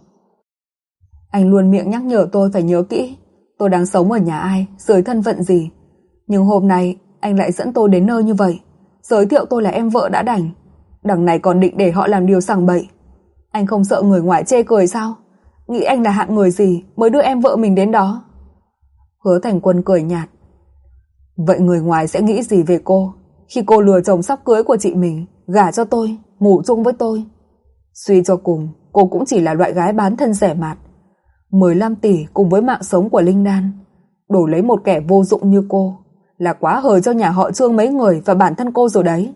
Anh luôn miệng nhắc nhở tôi phải nhớ kỹ tôi đang sống ở nhà ai, dưới thân phận gì. Nhưng hôm nay anh lại dẫn tôi đến nơi như vậy, giới thiệu tôi là em vợ đã đành, đằng này còn định để họ làm điều sằng bậy. Anh không sợ người ngoài chê cười sao? Nghĩ anh là hạng người gì mới đưa em vợ mình đến đó? Hứa Thành Quân cười nhạt. Vậy người ngoài sẽ nghĩ gì về cô khi cô lừa chồng sắp cưới của chị mình gả cho tôi, ngủ chung với tôi? Suy cho cùng, cô cũng chỉ là loại gái bán thân rẻ mạt. mười lăm tỷ cùng với mạng sống của Linh Đan, đổi lấy một kẻ vô dụng như cô là quá hời cho nhà họ Trương mấy người và bản thân cô rồi đấy.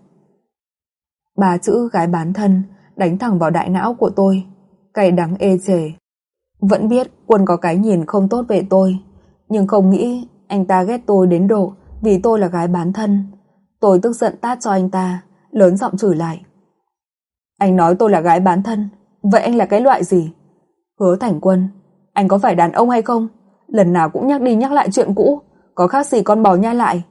Ba chữ gái bán thân đánh thẳng vào đại não của tôi, cay đắng ê chề. Vẫn biết Quân có cái nhìn không tốt về tôi, nhưng không nghĩ anh ta ghét tôi đến độ vì tôi là gái bán thân. Tôi tức giận tát cho anh ta, lớn giọng chửi lại. Anh nói tôi là gái bán thân, vậy anh là cái loại gì? Hứa Thành Quân, anh có phải đàn ông hay không? Lần nào cũng nhắc đi nhắc lại chuyện cũ, có khác gì con bò nhai lại.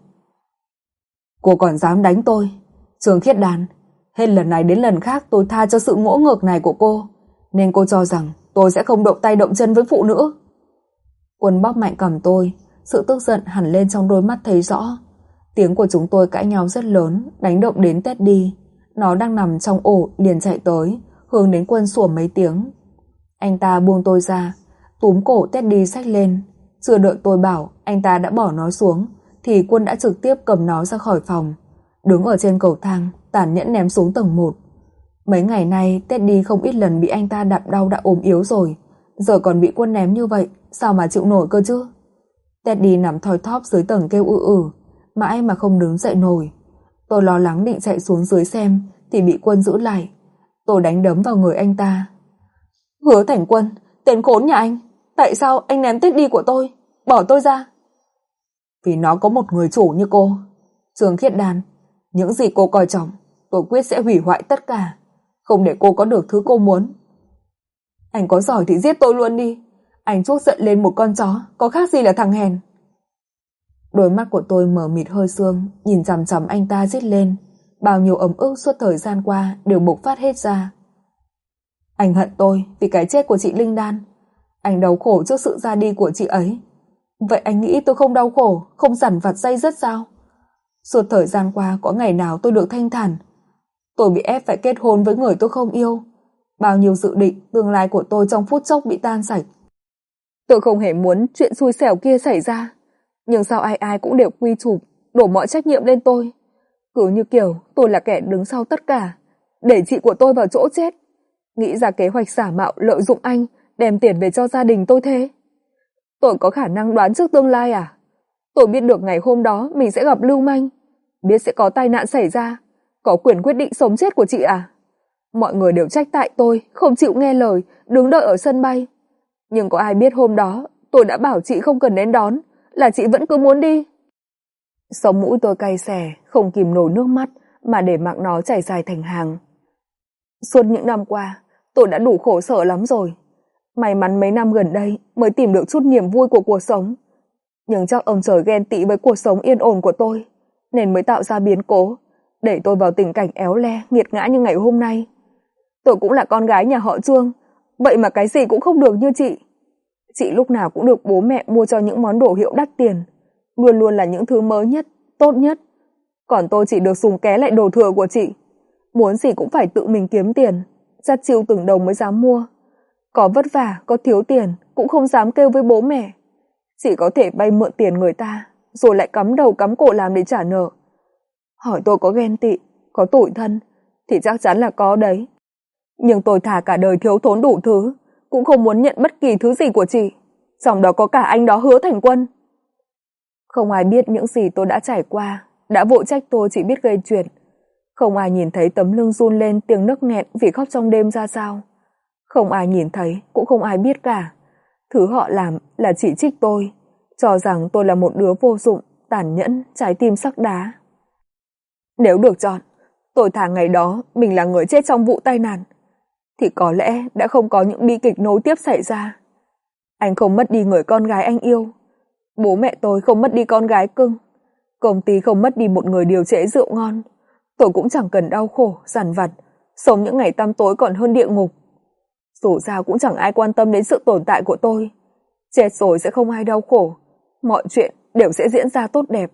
Cô còn dám đánh tôi? Trường Khiết Đàn, hết lần này đến lần khác tôi tha cho sự ngỗ ngược này của cô, nên cô cho rằng tôi sẽ không động tay động chân với phụ nữ. Quân bóp mạnh cầm tôi, sự tức giận hẳn lên trong đôi mắt thấy rõ. Tiếng của chúng tôi cãi nhau rất lớn, đánh động đến Teddy. Nó đang nằm trong ổ liền chạy tới, hướng đến Quân sủa mấy tiếng. Anh ta buông tôi ra, túm cổ Teddy xách lên. Chưa đợi tôi bảo anh ta đã bỏ nó xuống thì Quân đã trực tiếp cầm nó ra khỏi phòng, đứng ở trên cầu thang tàn nhẫn ném xuống tầng một. Mấy ngày nay Teddy không ít lần bị anh ta đạp đau đã ốm yếu rồi, giờ còn bị Quân ném như vậy, sao mà chịu nổi cơ chứ? Teddy nằm thoi thóp dưới tầng kêu ư ử, mãi mà không đứng dậy nổi. Tôi lo lắng định chạy xuống dưới xem thì bị Quân giữ lại. Tôi đánh đấm vào người anh ta. Hứa Thành Quân, tên khốn nhà anh, tại sao anh ném Teddy của tôi? Bỏ tôi ra. Vì nó có một người chủ như cô. Trường Khiết Đàn, những gì cô coi trọng, tôi quyết sẽ hủy hoại tất cả, không để cô có được thứ cô muốn. Anh có giỏi thì giết tôi luôn đi. Anh chuốc giận lên một con chó, có khác gì là thằng hèn. Đôi mắt của tôi mờ mịt hơi sương, nhìn chằm chằm anh ta rít lên. Bao nhiêu ấm ức suốt thời gian qua đều bộc phát hết ra. Anh hận tôi vì cái chết của chị Linh Đan. Anh đau khổ trước sự ra đi của chị ấy. Vậy anh nghĩ tôi không đau khổ, không dằn vặt day dứt sao? Suốt thời gian qua có ngày nào tôi được thanh thản? Tôi bị ép phải kết hôn với người tôi không yêu. Bao nhiêu dự định, tương lai của tôi trong phút chốc bị tan sạch. Tôi không hề muốn chuyện xui xẻo kia xảy ra. Nhưng sao ai ai cũng đều quy chụp, đổ mọi trách nhiệm lên tôi. Cứ như kiểu tôi là kẻ đứng sau tất cả, để chị của tôi vào chỗ chết. Nghĩ ra kế hoạch giả mạo lợi dụng anh, đem tiền về cho gia đình tôi thế. Tôi có khả năng đoán trước tương lai à? Tôi biết được ngày hôm đó mình sẽ gặp lưu manh, biết sẽ có tai nạn xảy ra, có quyền quyết định sống chết của chị à? Mọi người đều trách tại tôi không chịu nghe lời, đứng đợi ở sân bay. Nhưng có ai biết hôm đó tôi đã bảo chị không cần đến đón, là chị vẫn cứ muốn đi. Sống mũi tôi cay xè, không kìm nổi nước mắt mà để mặc nó chảy dài thành hàng. Suốt những năm qua, tôi đã đủ khổ sở lắm rồi. May mắn mấy năm gần đây mới tìm được chút niềm vui của cuộc sống. Nhưng chắc ông trời ghen tị với cuộc sống yên ổn của tôi, nên mới tạo ra biến cố, đẩy tôi vào tình cảnh éo le, nghiệt ngã như ngày hôm nay. Tôi cũng là con gái nhà họ Trương, vậy mà cái gì cũng không được như chị. Chị lúc nào cũng được bố mẹ mua cho những món đồ hiệu đắt tiền, luôn luôn là những thứ mới nhất, tốt nhất. Còn tôi chỉ được sùng ké lại đồ thừa của chị. Muốn gì cũng phải tự mình kiếm tiền, chắt chiu từng đồng mới dám mua. Có vất vả, có thiếu tiền cũng không dám kêu với bố mẹ. Chỉ có thể vay mượn tiền người ta, rồi lại cắm đầu cắm cổ làm để trả nợ. Hỏi tôi có ghen tị, có tủi thân, thì chắc chắn là có đấy. Nhưng tôi thà cả đời thiếu thốn đủ thứ, cũng không muốn nhận bất kỳ thứ gì của chị, trong đó có cả anh đó Hứa Thành Quân. Không ai biết những gì tôi đã trải qua, đã vội trách tôi chỉ biết gây chuyện. Không ai nhìn thấy tấm lưng run lên tiếng nấc nghẹn vì khóc trong đêm ra sao. Không ai nhìn thấy, cũng không ai biết cả. Thứ họ làm là chỉ trích tôi, cho rằng tôi là một đứa vô dụng, tàn nhẫn, trái tim sắt đá. Nếu được chọn, tôi thà ngày đó mình là người chết trong vụ tai nạn, thì có lẽ đã không có những bi kịch nối tiếp xảy ra. Anh không mất đi người con gái anh yêu, bố mẹ tôi không mất đi con gái cưng, công ty không mất đi một người điều chế rượu ngon. Tôi cũng chẳng cần đau khổ, dằn vặt, sống những ngày tăm tối còn hơn địa ngục. Dù sao cũng chẳng ai quan tâm đến sự tồn tại của tôi. Chết rồi sẽ không ai đau khổ, mọi chuyện đều sẽ diễn ra tốt đẹp.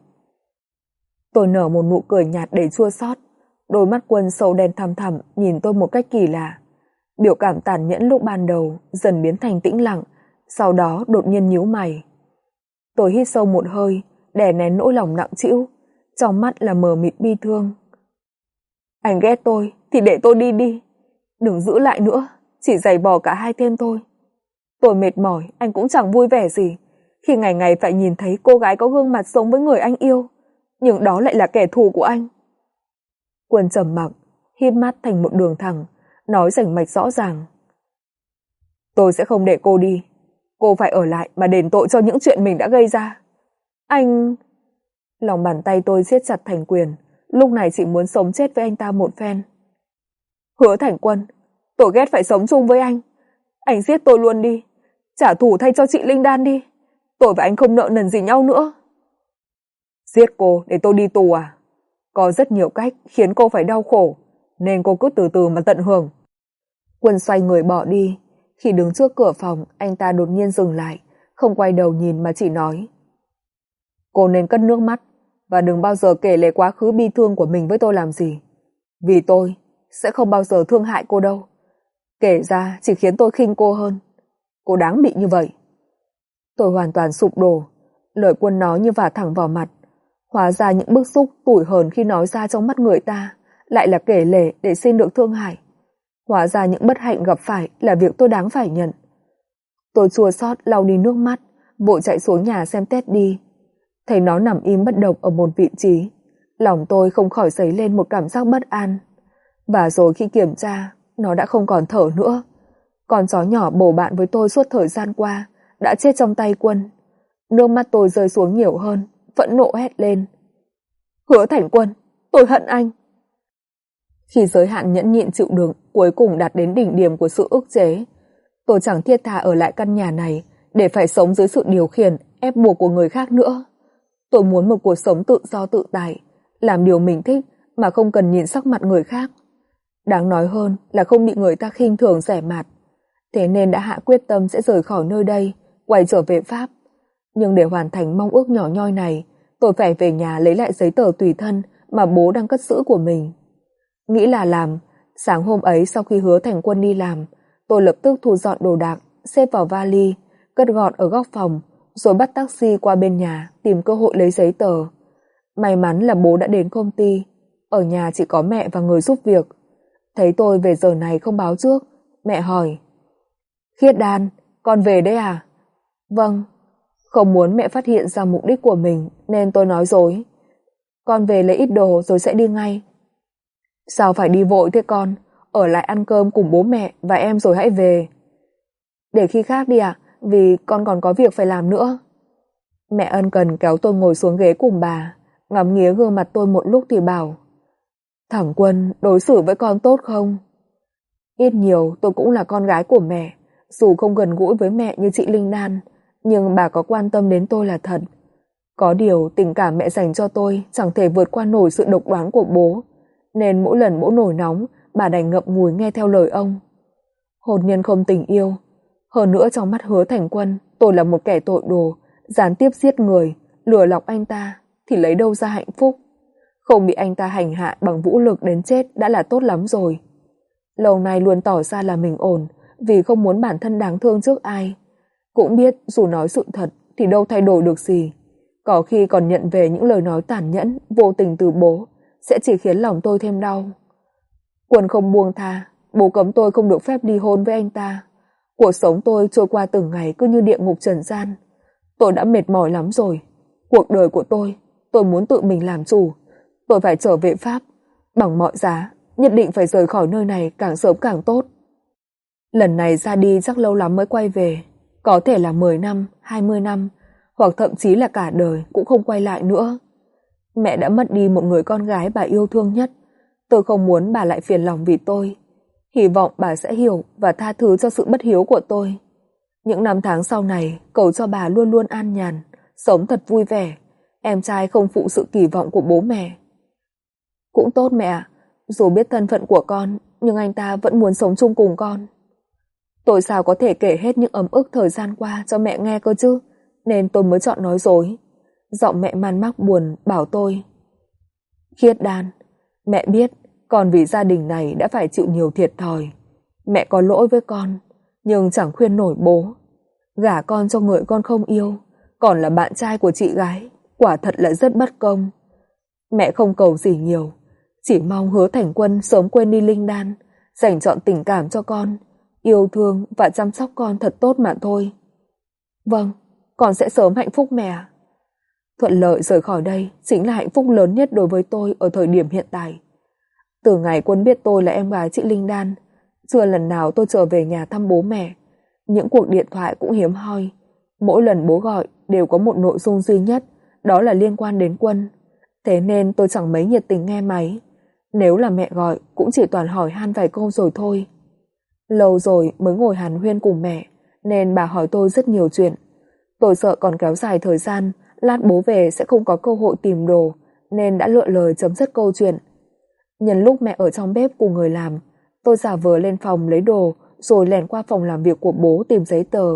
Tôi nở một nụ cười nhạt đầy chua xót, đôi mắt Quân sâu đen thăm thẳm nhìn tôi một cách kỳ lạ. Biểu cảm tàn nhẫn lúc ban đầu dần biến thành tĩnh lặng, sau đó đột nhiên nhíu mày. Tôi hít sâu một hơi, đè nén nỗi lòng nặng trĩu, trong mắt là mờ mịt bi thương. Anh ghét tôi thì để tôi đi đi, đừng giữ lại nữa, chỉ giày vò cả hai thêm thôi. Tôi mệt mỏi, anh cũng chẳng vui vẻ gì, khi ngày ngày phải nhìn thấy cô gái có gương mặt sống với người anh yêu, nhưng đó lại là kẻ thù của anh. Quân trầm mặc, híp mắt thành một đường thẳng, nói rành mạch rõ ràng. Tôi sẽ không để cô đi, cô phải ở lại mà đền tội cho những chuyện mình đã gây ra. Anh... Lòng bàn tay tôi siết chặt thành quyền, lúc này chỉ muốn sống chết với anh ta một phen. Hứa Thành Quân, tôi ghét phải sống chung với anh. Anh giết tôi luôn đi, trả thù thay cho chị Linh Đan đi. Tôi và anh không nợ nần gì nhau nữa. Giết cô để tôi đi tù à? Có rất nhiều cách khiến cô phải đau khổ, nên cô cứ từ từ mà tận hưởng. Quân xoay người bỏ đi. Khi đứng trước cửa phòng, anh ta đột nhiên dừng lại, không quay đầu nhìn mà chỉ nói. Cô nên cất nước mắt, và đừng bao giờ kể lể quá khứ bi thương của mình với tôi làm gì. Vì tôi sẽ không bao giờ thương hại cô đâu. Kể ra chỉ khiến tôi khinh cô hơn. Cô đáng bị như vậy. Tôi hoàn toàn sụp đổ. Lời Quân nói như vả thẳng vào mặt. Hóa ra những bức xúc tủi hờn khi nói ra trong mắt người ta lại là kể lể để xin được thương hại. Hóa ra những bất hạnh gặp phải là việc tôi đáng phải nhận. Tôi chua xót lau đi nước mắt, vội chạy xuống nhà xem Teddy. Thấy nó nằm im bất động ở một vị trí, lòng tôi không khỏi dấy lên một cảm giác bất an. Và rồi khi kiểm tra, nó đã không còn thở nữa. Con chó nhỏ bầu bạn với tôi suốt thời gian qua đã chết trong tay Quân. Nước mắt tôi rơi xuống nhiều hơn, phẫn nộ hét lên. Hứa Thành Quân, tôi hận anh. Khi giới hạn nhẫn nhịn chịu đựng cuối cùng đạt đến đỉnh điểm của sự ức chế, tôi chẳng thiết tha ở lại căn nhà này để phải sống dưới sự điều khiển, ép buộc của người khác nữa. Tôi muốn một cuộc sống tự do tự tại, làm điều mình thích mà không cần nhìn sắc mặt người khác. Đáng nói hơn là không bị người ta khinh thường rẻ mạt. Thế nên đã hạ quyết tâm sẽ rời khỏi nơi đây, quay trở về Pháp. Nhưng để hoàn thành mong ước nhỏ nhoi này, tôi phải về nhà lấy lại giấy tờ tùy thân mà bố đang cất giữ của mình. Nghĩ là làm, sáng hôm ấy sau khi Hứa Thành Quân đi làm, tôi lập tức thu dọn đồ đạc, xếp vào vali, cất gọn ở góc phòng, rồi bắt taxi qua bên nhà tìm cơ hội lấy giấy tờ. May mắn là bố đã đến công ty, ở nhà chỉ có mẹ và người giúp việc. Thấy tôi về giờ này không báo trước, mẹ hỏi: Khiết Đan, con về đấy à? Vâng. Không muốn mẹ phát hiện ra mục đích của mình nên tôi nói dối: Con về lấy ít đồ rồi sẽ đi ngay. Sao phải đi vội thế con? Ở lại ăn cơm cùng bố mẹ và em rồi hãy về. Để khi khác đi ạ, vì con còn có việc phải làm nữa. Mẹ ân cần kéo tôi ngồi xuống ghế cùng bà, ngắm nghía gương mặt tôi một lúc thì bảo: Thằng Quân đối xử với con tốt không? Ít nhiều tôi cũng là con gái của mẹ, dù không gần gũi với mẹ như chị Linh Đan, nhưng bà có quan tâm đến tôi là thật. Có điều tình cảm mẹ dành cho tôi chẳng thể vượt qua nổi sự độc đoán của bố, nên mỗi lần bố nổi nóng, bà đành ngậm ngùi nghe theo lời ông. Hôn nhân không tình yêu. Hơn nữa trong mắt Hứa Thành Quân, tôi là một kẻ tội đồ, gián tiếp giết người, lừa lọc anh ta, thì lấy đâu ra hạnh phúc. Không bị anh ta hành hạ bằng vũ lực đến chết đã là tốt lắm rồi. Lâu nay luôn tỏ ra là mình ổn, vì không muốn bản thân đáng thương trước ai. Cũng biết dù nói sự thật thì đâu thay đổi được gì. Có khi còn nhận về những lời nói tàn nhẫn, vô tình từ bố, sẽ chỉ khiến lòng tôi thêm đau. Quân không buông tha, bố cấm tôi không được phép ly hôn với anh ta. Cuộc sống tôi trôi qua từng ngày cứ như địa ngục trần gian. Tôi đã mệt mỏi lắm rồi. Cuộc đời của tôi, tôi muốn tự mình làm chủ. Tôi phải trở về Pháp. Bằng mọi giá, nhất định phải rời khỏi nơi này càng sớm càng tốt. Lần này ra đi chắc lâu lắm mới quay về. Có thể là mười năm, hai mươi năm, hoặc thậm chí là cả đời cũng không quay lại nữa. Mẹ đã mất đi một người con gái bà yêu thương nhất. Tôi không muốn bà lại phiền lòng vì tôi. Hy vọng bà sẽ hiểu và tha thứ cho sự bất hiếu của tôi. Những năm tháng sau này, cầu cho bà luôn luôn an nhàn, sống thật vui vẻ, em trai không phụ sự kỳ vọng của bố mẹ. Cũng tốt mẹ ạ, dù biết thân phận của con, nhưng anh ta vẫn muốn sống chung cùng con. Tôi sao có thể kể hết những ấm ức thời gian qua cho mẹ nghe cơ chứ, nên tôi mới chọn nói dối. Giọng mẹ man mác buồn bảo tôi: Khiết Đan, mẹ biết con vì gia đình này đã phải chịu nhiều thiệt thòi. Mẹ có lỗi với con, nhưng chẳng khuyên nổi bố. Gả con cho người con không yêu, còn là bạn trai của chị gái, quả thật là rất bất công. Mẹ không cầu gì nhiều, chỉ mong Hứa Thành Quân sớm quên đi Linh Đan, dành trọn tình cảm cho con, yêu thương và chăm sóc con thật tốt mà thôi. Vâng, con sẽ sớm hạnh phúc mẹ. Thuận lợi rời khỏi đây chính là hạnh phúc lớn nhất đối với tôi ở thời điểm hiện tại. Từ ngày Quân biết tôi là em gái chị Linh Đan, chưa lần nào tôi trở về nhà thăm bố mẹ. Những cuộc điện thoại cũng hiếm hoi. Mỗi lần bố gọi đều có một nội dung duy nhất, đó là liên quan đến Quân. Thế nên tôi chẳng mấy nhiệt tình nghe máy. Nếu là mẹ gọi cũng chỉ toàn hỏi han vài câu rồi thôi. Lâu rồi mới ngồi hàn huyên cùng mẹ, nên bà hỏi tôi rất nhiều chuyện. Tôi sợ còn kéo dài thời gian, lát bố về sẽ không có cơ hội tìm đồ, nên đã lựa lời chấm dứt câu chuyện. Nhân lúc mẹ ở trong bếp cùng người làm, tôi giả vờ lên phòng lấy đồ, rồi lẻn qua phòng làm việc của bố tìm giấy tờ.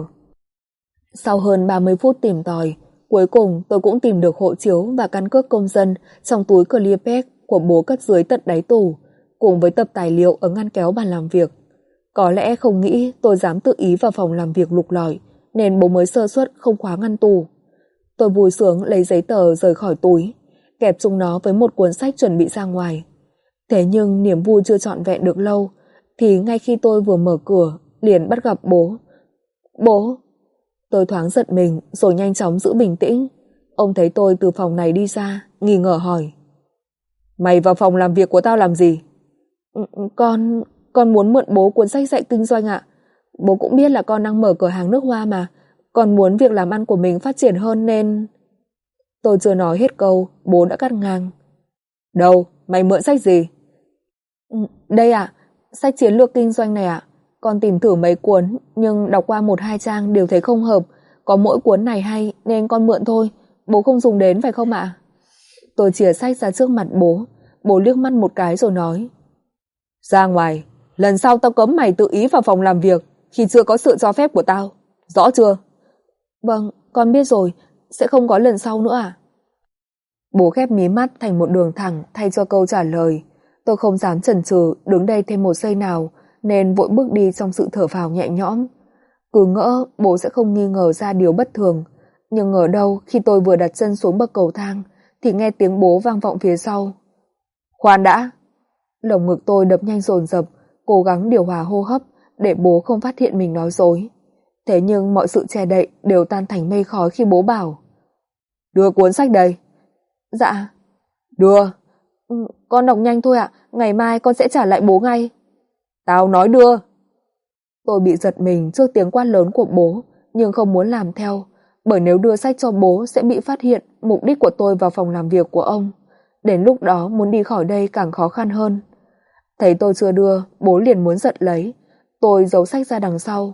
Sau hơn ba mươi phút tìm tòi, cuối cùng tôi cũng tìm được hộ chiếu và căn cước công dân trong túi Clearpack của bố cất dưới tận đáy tủ, cùng với tập tài liệu ở ngăn kéo bàn làm việc. Có lẽ không nghĩ tôi dám tự ý vào phòng làm việc lục lọi, nên bố mới sơ suất không khóa ngăn tủ. Tôi vui sướng lấy giấy tờ rời khỏi túi, kẹp chung nó với một cuốn sách chuẩn bị ra ngoài. Thế nhưng niềm vui chưa trọn vẹn được lâu, thì ngay khi tôi vừa mở cửa, liền bắt gặp bố. Bố! Tôi thoáng giật mình rồi nhanh chóng giữ bình tĩnh. Ông thấy tôi từ phòng này đi ra, nghi ngờ hỏi: Mày vào phòng làm việc của tao làm gì? Con... con muốn mượn bố cuốn sách dạy kinh doanh ạ. Bố cũng biết là con đang mở cửa hàng nước hoa mà. Con muốn việc làm ăn của mình phát triển hơn nên... Tôi chưa nói hết câu, bố đã cắt ngang. Đâu? Mày mượn sách gì? Đây ạ, sách chiến lược kinh doanh này ạ. Con tìm thử mấy cuốn, nhưng đọc qua một hai trang đều thấy không hợp. Có mỗi cuốn này hay nên con mượn thôi. Bố không dùng đến phải không ạ? Tôi chìa sách ra trước mặt bố. Bố liếc mắt một cái rồi nói: Ra ngoài, lần sau tao cấm mày tự ý vào phòng làm việc khi chưa có sự cho phép của tao. Rõ chưa? Vâng, con biết rồi, sẽ không có lần sau nữa à? Bố khép mí mắt thành một đường thẳng thay cho câu trả lời. Tôi không dám chần chừ đứng đây thêm một giây nào, nên vội bước đi trong sự thở phào nhẹ nhõm. Cứ ngỡ bố sẽ không nghi ngờ ra điều bất thường, nhưng ngờ đâu khi tôi vừa đặt chân xuống bậc cầu thang thì nghe tiếng bố vang vọng phía sau. Khoan đã! Lồng ngực tôi đập nhanh dồn dập, cố gắng điều hòa hô hấp để bố không phát hiện mình nói dối. Thế nhưng mọi sự che đậy đều tan thành mây khói khi bố bảo: Đưa cuốn sách đây. Dạ. Đưa. Ừ, con đọc nhanh thôi ạ, ngày mai con sẽ trả lại bố ngay. Tao nói đưa. Tôi bị giật mình trước tiếng quát lớn của bố, nhưng không muốn làm theo, bởi nếu đưa sách cho bố sẽ bị phát hiện mục đích của tôi vào phòng làm việc của ông. Đến lúc đó muốn đi khỏi đây càng khó khăn hơn. Thấy tôi chưa đưa, bố liền muốn giật lấy. Tôi giấu sách ra đằng sau.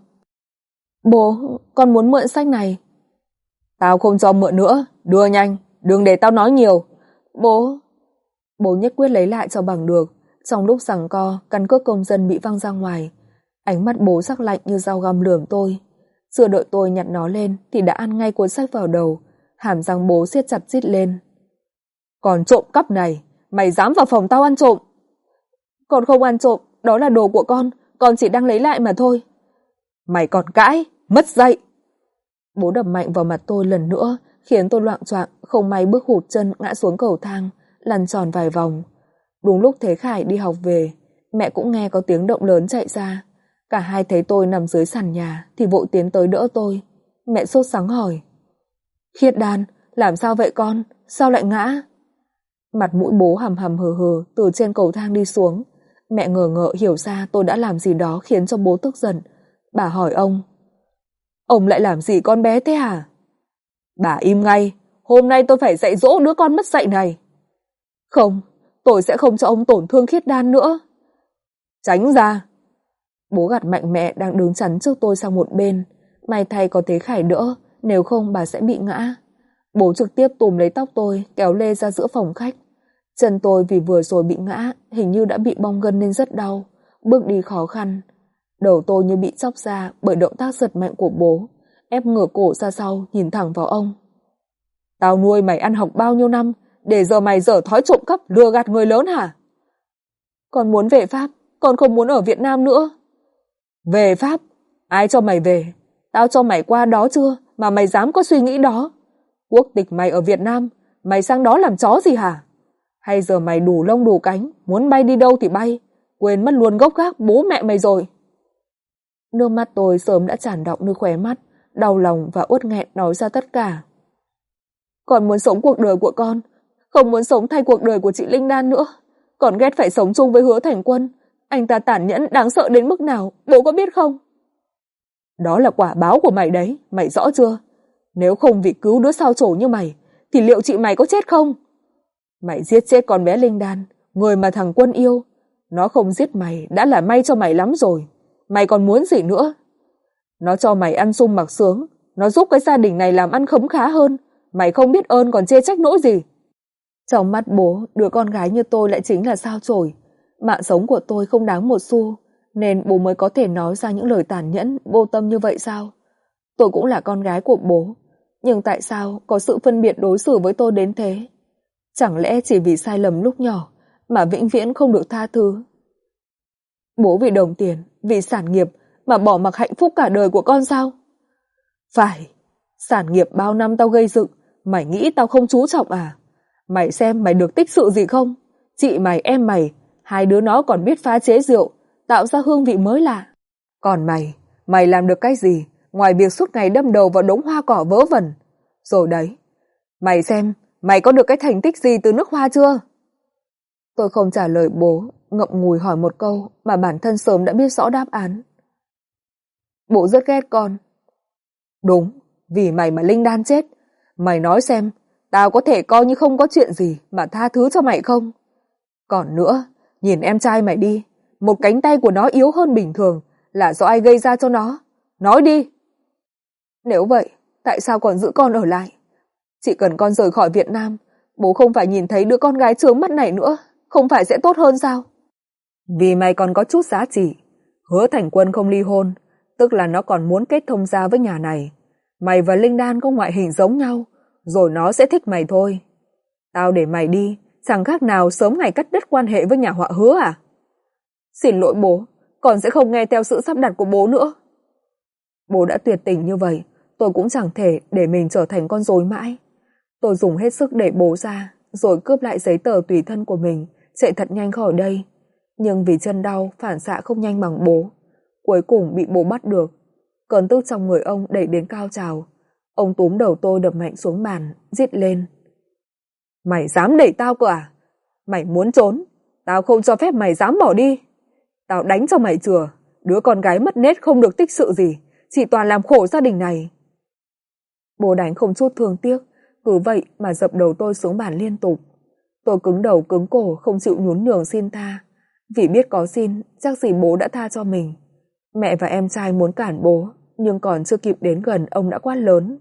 Bố, con muốn mượn sách này. Tao không cho mượn nữa, đưa nhanh, đừng để tao nói nhiều. Bố... Bố nhất quyết lấy lại cho bằng được. Trong lúc giằng co, căn cước công dân bị văng ra ngoài. Ánh mắt bố sắc lạnh như dao găm lườm tôi. Chưa đợi tôi nhặt nó lên thì đã ăn ngay cuốn sách vào đầu. Hàm răng bố siết chặt rít lên. Còn trộm cắp này, mày dám vào phòng tao ăn trộm? Con không ăn trộm, đó là đồ của con, con chỉ đang lấy lại mà thôi. Mày còn cãi, mất dạy. Bố đập mạnh vào mặt tôi lần nữa, khiến tôi loạng choạng, không may bước hụt chân ngã xuống cầu thang, lăn tròn vài vòng. Đúng lúc Thế Khải đi học về, mẹ cũng nghe có tiếng động lớn chạy ra. Cả hai thấy tôi nằm dưới sàn nhà thì vội tiến tới đỡ tôi. Mẹ sốt sắng hỏi: Khiết Đan, làm sao vậy con? Sao lại ngã? Mặt mũi bố hầm hầm hờ hờ từ trên cầu thang đi xuống. Mẹ ngờ ngợ hiểu ra tôi đã làm gì đó khiến cho bố tức giận. Bà hỏi ông: Ông lại làm gì con bé thế hả? Bà im ngay, hôm nay tôi phải dạy dỗ đứa con mất dạy này. Không, tôi sẽ không cho ông tổn thương Khiết Đan nữa. Tránh ra. Bố gạt mạnh mẹ đang đứng chắn trước tôi sang một bên. May thay có Thế Khải đỡ, nếu không bà sẽ bị ngã. Bố trực tiếp túm lấy tóc tôi, kéo lê ra giữa phòng khách. Chân tôi vì vừa rồi bị ngã, hình như đã bị bong gân nên rất đau, bước đi khó khăn. Đầu tôi như bị chóc ra bởi động tác giật mạnh của bố, ép ngửa cổ ra sau nhìn thẳng vào ông. Tao nuôi mày ăn học bao nhiêu năm, để giờ mày dở thói trộm cắp lừa gạt người lớn hả? Con muốn về Pháp, con không muốn ở Việt Nam nữa. Về Pháp? Ai cho mày về? Tao cho mày qua đó chưa mà mày dám có suy nghĩ đó? Quốc tịch mày ở Việt Nam, mày sang đó làm chó gì hả? Hay giờ mày đủ lông đủ cánh, muốn bay đi đâu thì bay, quên mất luôn gốc gác bố mẹ mày rồi. Nước mắt tôi sớm đã tràn đọng nơi khóe mắt, đau lòng và uất nghẹn nói ra tất cả. Con muốn sống cuộc đời của con, không muốn sống thay cuộc đời của chị Linh Đan nữa. Con ghét phải sống chung với Hứa Thành Quân. Anh ta tàn nhẫn đáng sợ đến mức nào, bố có biết không? Đó là quả báo của mày đấy, mày rõ chưa? Nếu không vì cứu đứa sao chổ như mày, thì liệu chị mày có chết không? Mày giết chết con bé Linh Đan, người mà thằng Quân yêu. Nó không giết mày đã là may cho mày lắm rồi. Mày còn muốn gì nữa? Nó cho mày ăn sung mặc sướng, nó giúp cái gia đình này làm ăn khấm khá hơn. Mày không biết ơn còn chê trách nỗi gì. Trong mắt bố, đứa con gái như tôi lại chính là sao chổi. Mạng sống của tôi không đáng một xu, nên bố mới có thể nói ra những lời tàn nhẫn, vô tâm như vậy sao? Tôi cũng là con gái của bố, nhưng tại sao có sự phân biệt đối xử với tôi đến thế? Chẳng lẽ chỉ vì sai lầm lúc nhỏ mà vĩnh viễn không được tha thứ? Bố vì đồng tiền, vì sản nghiệp mà bỏ mặc hạnh phúc cả đời của con sao? Phải, sản nghiệp bao năm tao gây dựng, mày nghĩ tao không chú trọng à? Mày xem mày được tích sự gì không? Chị mày, em mày, hai đứa nó còn biết pha chế rượu, tạo ra hương vị mới lạ. Còn mày, mày làm được cái gì ngoài việc suốt ngày đâm đầu vào đống hoa cỏ vớ vẩn? Rồi đấy, mày xem, mày có được cái thành tích gì từ nước Hoa chưa? Tôi không trả lời bố, ngậm ngùi hỏi một câu mà bản thân sớm đã biết rõ đáp án. Bố rất ghét con. Đúng, vì mày mà Linh Đan chết. Mày nói xem, tao có thể coi như không có chuyện gì mà tha thứ cho mày không? Còn nữa, nhìn em trai mày đi, một cánh tay của nó yếu hơn bình thường là do ai gây ra cho nó? Nói đi! Nếu vậy, tại sao còn giữ con ở lại? Chỉ cần con rời khỏi Việt Nam, bố không phải nhìn thấy đứa con gái chướng mắt này nữa, không phải sẽ tốt hơn sao? Vì mày còn có chút giá trị. Hứa Thành Quân không ly hôn, tức là nó còn muốn kết thông gia với nhà này. Mày và Linh Đan có ngoại hình giống nhau, rồi nó sẽ thích mày thôi. Tao để mày đi, chẳng khác nào sớm ngày cắt đứt quan hệ với nhà họ Hứa à? Xin lỗi bố, con sẽ không nghe theo sự sắp đặt của bố nữa. Bố đã tuyệt tình như vậy, tôi cũng chẳng thể để mình trở thành con rối mãi. Tôi dùng hết sức để bố ra, rồi cướp lại giấy tờ tùy thân của mình, chạy thật nhanh khỏi đây. Nhưng vì chân đau, phản xạ không nhanh bằng bố. Cuối cùng bị bố bắt được. Cơn tức trong người ông đẩy đến cao trào. Ông túm đầu tôi đập mạnh xuống bàn, rít lên. Mày dám đẩy tao cơ à? Mày muốn trốn, tao không cho phép mày dám bỏ đi. Tao đánh cho mày chừa, đứa con gái mất nết không được tích sự gì, chỉ toàn làm khổ gia đình này. Bố đánh không chút thương tiếc, cứ vậy mà dập đầu tôi xuống bàn liên tục. Tôi cứng đầu cứng cổ không chịu nhún nhường xin tha. Vì biết có xin, chắc gì bố đã tha cho mình. Mẹ và em trai muốn cản bố, nhưng còn chưa kịp đến gần ông đã quát lớn.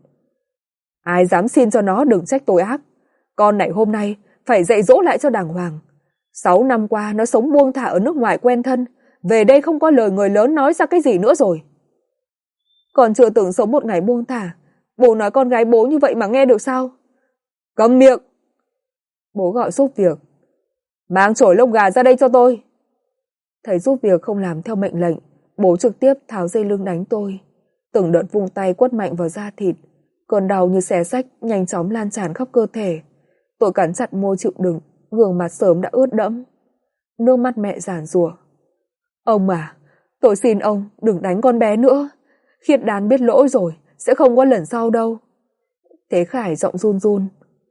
Ai dám xin cho nó đừng trách tôi ác. Con này hôm nay phải dạy dỗ lại cho đàng hoàng. Sáu năm qua nó sống buông thả ở nước ngoài quen thân, về đây không có lời người lớn nói ra cái gì nữa rồi. Còn chưa từng sống một ngày buông thả, bố nói con gái bố như vậy mà nghe được sao? Câm miệng! Bố gọi giúp việc. Mang chổi lông gà ra đây cho tôi. Thấy giúp việc không làm theo mệnh lệnh, bố trực tiếp tháo dây lưng đánh tôi. Từng đợt vung tay quất mạnh vào da thịt. Cơn đau như xé xách nhanh chóng lan tràn khắp cơ thể. Tôi cắn chặt môi chịu đựng, gương mặt sớm đã ướt đẫm. Nước mắt mẹ giàn giụa. Ông à, tôi xin ông đừng đánh con bé nữa. Khiết Đan biết lỗi rồi, sẽ không có lần sau đâu. Thế Khải giọng run run.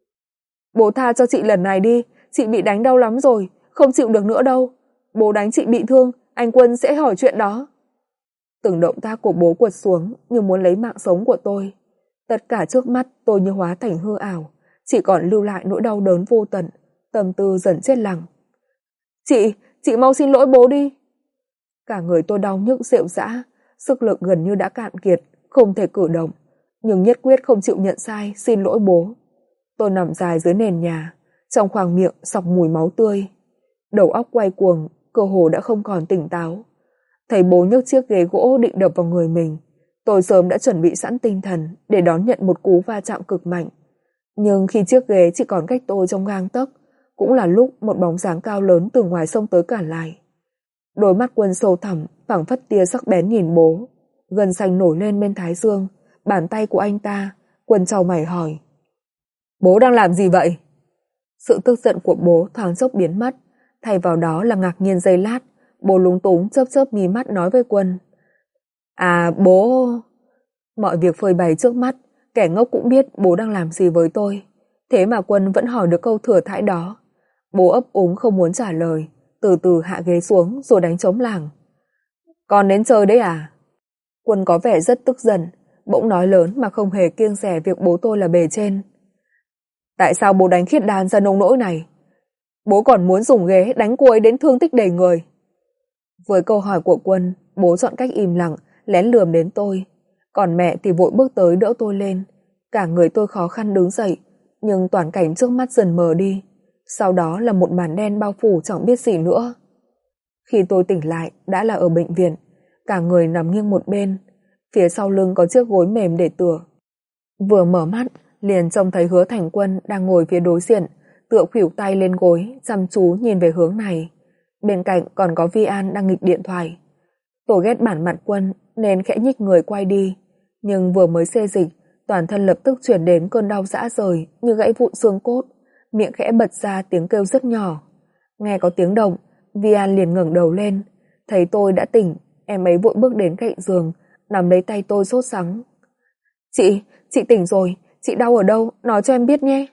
Bố tha cho chị lần này đi, chị bị đánh đau lắm rồi, không chịu được nữa đâu. Bố đánh chị bị thương, anh Quân sẽ hỏi chuyện đó. Từng động tác của bố quật xuống như muốn lấy mạng sống của tôi. Tất cả trước mắt tôi như hóa thành hư ảo, chỉ còn lưu lại nỗi đau đớn vô tận, tâm tư dần chết lặng. Chị, chị mau xin lỗi bố đi. Cả người tôi đau nhức rệu rã, sức lực gần như đã cạn kiệt, không thể cử động, nhưng nhất quyết không chịu nhận sai, xin lỗi bố. Tôi nằm dài dưới nền nhà, trong khoang miệng sọc mùi máu tươi. Đầu óc quay cuồng, cơ hồ đã không còn tỉnh táo. Thấy bố nhấc chiếc ghế gỗ định đập vào người mình, tôi sớm đã chuẩn bị sẵn tinh thần để đón nhận một cú va chạm cực mạnh. Nhưng khi chiếc ghế chỉ còn cách tôi trong gang tấc, cũng là lúc một bóng dáng cao lớn từ ngoài sông tới cản lại. Đôi mắt Quân sâu thẳm, phảng phất tia sắc bén nhìn bố. Gân xanh nổi lên bên thái dương, bàn tay của anh ta. Quân chau mày hỏi. Bố đang làm gì vậy? Sự tức giận của bố thoáng chốc biến mất, thay vào đó là ngạc nhiên giây lát. Bố lúng túng chớp chớp mí mắt nói với Quân. À bố... Mọi việc phơi bày trước mắt, kẻ ngốc cũng biết bố đang làm gì với tôi. Thế mà Quân vẫn hỏi được câu thừa thãi đó. Bố ấp úng không muốn trả lời, từ từ hạ ghế xuống rồi đánh trống lảng. Con đến chơi đấy à? Quân có vẻ rất tức giận, bỗng nói lớn mà không hề kiêng dè việc bố tôi là bề trên. Tại sao bố đánh Khiết Đan ra nông nỗi này? Bố còn muốn dùng ghế đánh cô ấy đến thương tích đầy người. Với câu hỏi của Quân, bố chọn cách im lặng, lén lườm đến tôi. Còn mẹ thì vội bước tới đỡ tôi lên. Cả người tôi khó khăn đứng dậy, nhưng toàn cảnh trước mắt dần mờ đi. Sau đó là một màn đen bao phủ chẳng biết gì nữa. Khi tôi tỉnh lại đã là ở bệnh viện, cả người nằm nghiêng một bên, phía sau lưng có chiếc gối mềm để tựa. Vừa mở mắt, liền trông thấy Hứa Thành Quân đang ngồi phía đối diện, tựa khuỷu tay lên gối, chăm chú nhìn về hướng này. Bên cạnh còn có Vi An đang nghịch điện thoại. Tôi ghét bản mặt Quân nên khẽ nhích người quay đi, nhưng vừa mới xê dịch, toàn thân lập tức chuyển đến cơn đau rã rời như gãy vụn xương cốt, miệng khẽ bật ra tiếng kêu rất nhỏ. Nghe có tiếng động, Vi An liền ngẩng đầu lên, thấy tôi đã tỉnh, em ấy vội bước đến cạnh giường, nắm lấy tay tôi sốt sắng. Chị, chị tỉnh rồi, chị đau ở đâu, nói cho em biết nhé.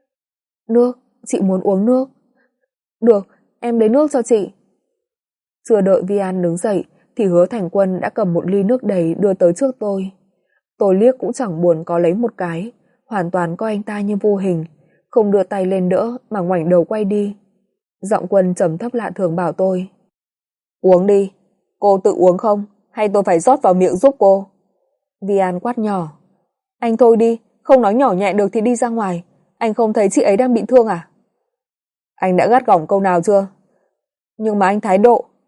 Nước, chị muốn uống nước. Được, em lấy nước cho chị. Chưa đợi Vi An đứng dậy, thì Hứa Thành Quân đã cầm một ly nước đầy đưa tới trước tôi. Tôi liếc cũng chẳng buồn có lấy một cái, hoàn toàn coi anh ta như vô hình, không đưa tay lên đỡ mà ngoảnh đầu quay đi. Giọng Quân trầm thấp lạ thường bảo tôi. Uống đi, cô tự uống không? Hay tôi phải rót vào miệng giúp cô? Vi An quát nhỏ. Anh thôi đi, không nói nhỏ nhẹ được thì đi ra ngoài. Anh không thấy chị ấy đang bị thương à? Anh đã gắt gỏng câu nào chưa? Nhưng mà anh thái độ,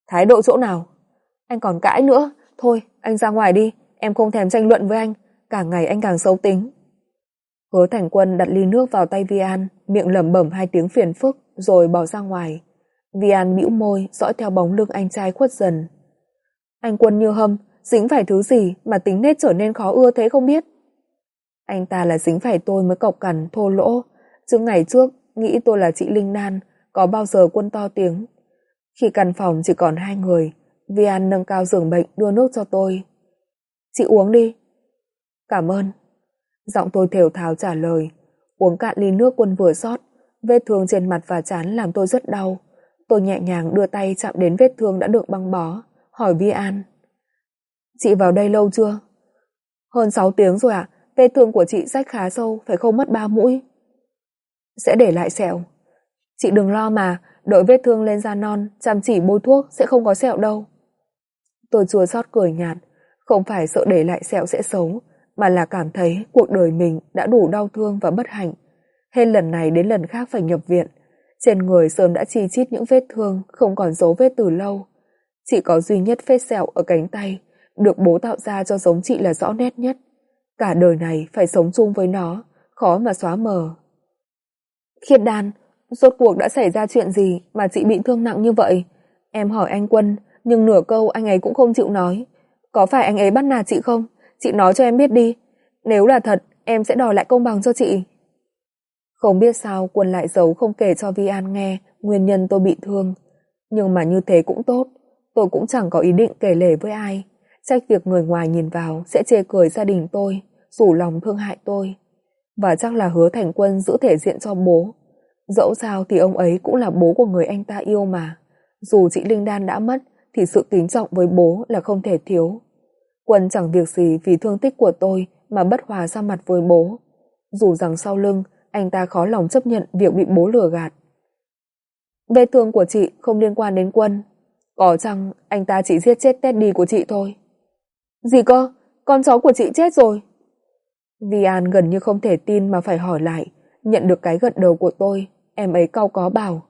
Thái độ chỗ nào? Anh còn cãi nữa. Thôi, anh ra ngoài đi. Em không thèm tranh luận với anh. Càng ngày anh càng xấu tính. Hứa Thành Quân đặt ly nước vào tay Vi An, miệng lẩm bẩm hai tiếng phiền phức rồi bỏ ra ngoài. Vi An bĩu môi dõi theo bóng lưng anh trai khuất dần. Anh Quân như hâm, dính phải thứ gì mà tính nết trở nên khó ưa thế không biết. Anh ta là dính phải tôi mới cộc cằn thô lỗ, chứ ngày trước nghĩ tôi là chị Linh Đan, có bao giờ Quân to tiếng. Khi căn phòng chỉ còn hai người, Vi An nâng cao giường bệnh đưa nước cho tôi. Chị uống đi. Cảm ơn. Giọng tôi thều thào trả lời. Uống cạn ly nước Quân vừa rót, vết thương trên mặt và trán làm tôi rất đau. Tôi nhẹ nhàng đưa tay chạm đến vết thương đã được băng bó, hỏi Vi An. Chị vào đây lâu chưa? Hơn sáu tiếng rồi ạ. Vết thương của chị rách khá sâu, phải không mất ba mũi. Sẽ để lại sẹo. Chị đừng lo mà, đợi vết thương lên da non, chăm chỉ bôi thuốc sẽ không có sẹo đâu. Tôi chua xót cười nhạt, không phải sợ để lại sẹo sẽ xấu, mà là cảm thấy cuộc đời mình đã đủ đau thương và bất hạnh. Hết lần này đến lần khác phải nhập viện. Trên người sớm đã chi chít những vết thương, không còn dấu vết từ lâu. Chỉ có duy nhất vết sẹo ở cánh tay, được bố tạo ra cho giống chị là rõ nét nhất. Cả đời này phải sống chung với nó, khó mà xóa mờ. Khiết Đan, rốt cuộc đã xảy ra chuyện gì mà chị bị thương nặng như vậy? Em hỏi anh Quân, nhưng nửa câu anh ấy cũng không chịu nói. Có phải anh ấy bắt nạt chị không? Chị nói cho em biết đi. Nếu là thật, em sẽ đòi lại công bằng cho chị. Không biết sao Quân lại giấu không kể cho Vi An nghe nguyên nhân tôi bị thương. Nhưng mà như thế cũng tốt, tôi cũng chẳng có ý định kể lể với ai. Trách việc người ngoài nhìn vào sẽ chê cười gia đình tôi, rủ lòng thương hại tôi. Và chắc là Hứa Thành Quân giữ thể diện cho bố. Dẫu sao thì ông ấy cũng là bố của người anh ta yêu mà. Dù chị Linh Đan đã mất thì sự kính trọng với bố là không thể thiếu. Quân chẳng việc gì vì thương tích của tôi mà bất hòa ra mặt với bố. Dù rằng sau lưng anh ta khó lòng chấp nhận việc bị bố lừa gạt. Vết thương của chị không liên quan đến Quân. Có chăng anh ta chỉ giết chết Teddy của chị thôi. Gì cơ? Con chó của chị chết rồi. Vi An gần như không thể tin mà phải hỏi lại. Nhận được cái gật đầu của tôi, em ấy cau có bảo.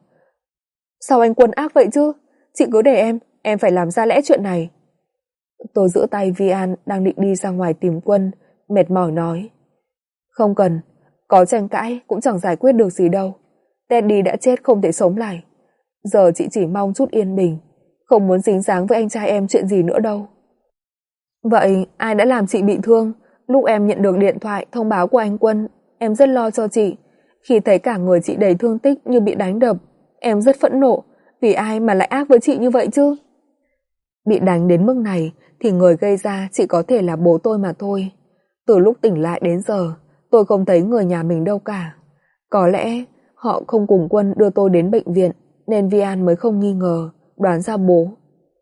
Sao anh Quân ác vậy chứ? Chị cứ để em, em phải làm ra lẽ chuyện này. Tôi giữ tay Vi An đang định đi ra ngoài tìm Quân, mệt mỏi nói. Không cần, có tranh cãi cũng chẳng giải quyết được gì đâu. Teddy đã chết không thể sống lại. Giờ chị chỉ mong chút yên bình, không muốn dính dáng với anh trai em chuyện gì nữa đâu. Vậy ai đã làm chị bị thương? Lúc em nhận được điện thoại thông báo của anh Quân, em rất lo cho chị. Khi thấy cả người chị đầy thương tích như bị đánh đập, em rất phẫn nộ. Vì ai mà lại ác với chị như vậy chứ? Bị đánh đến mức này thì người gây ra chỉ có thể là bố tôi mà thôi. Từ lúc tỉnh lại đến giờ, tôi không thấy người nhà mình đâu cả. Có lẽ họ không cùng Quân đưa tôi đến bệnh viện, nên Vi An mới không nghi ngờ, đoán ra bố.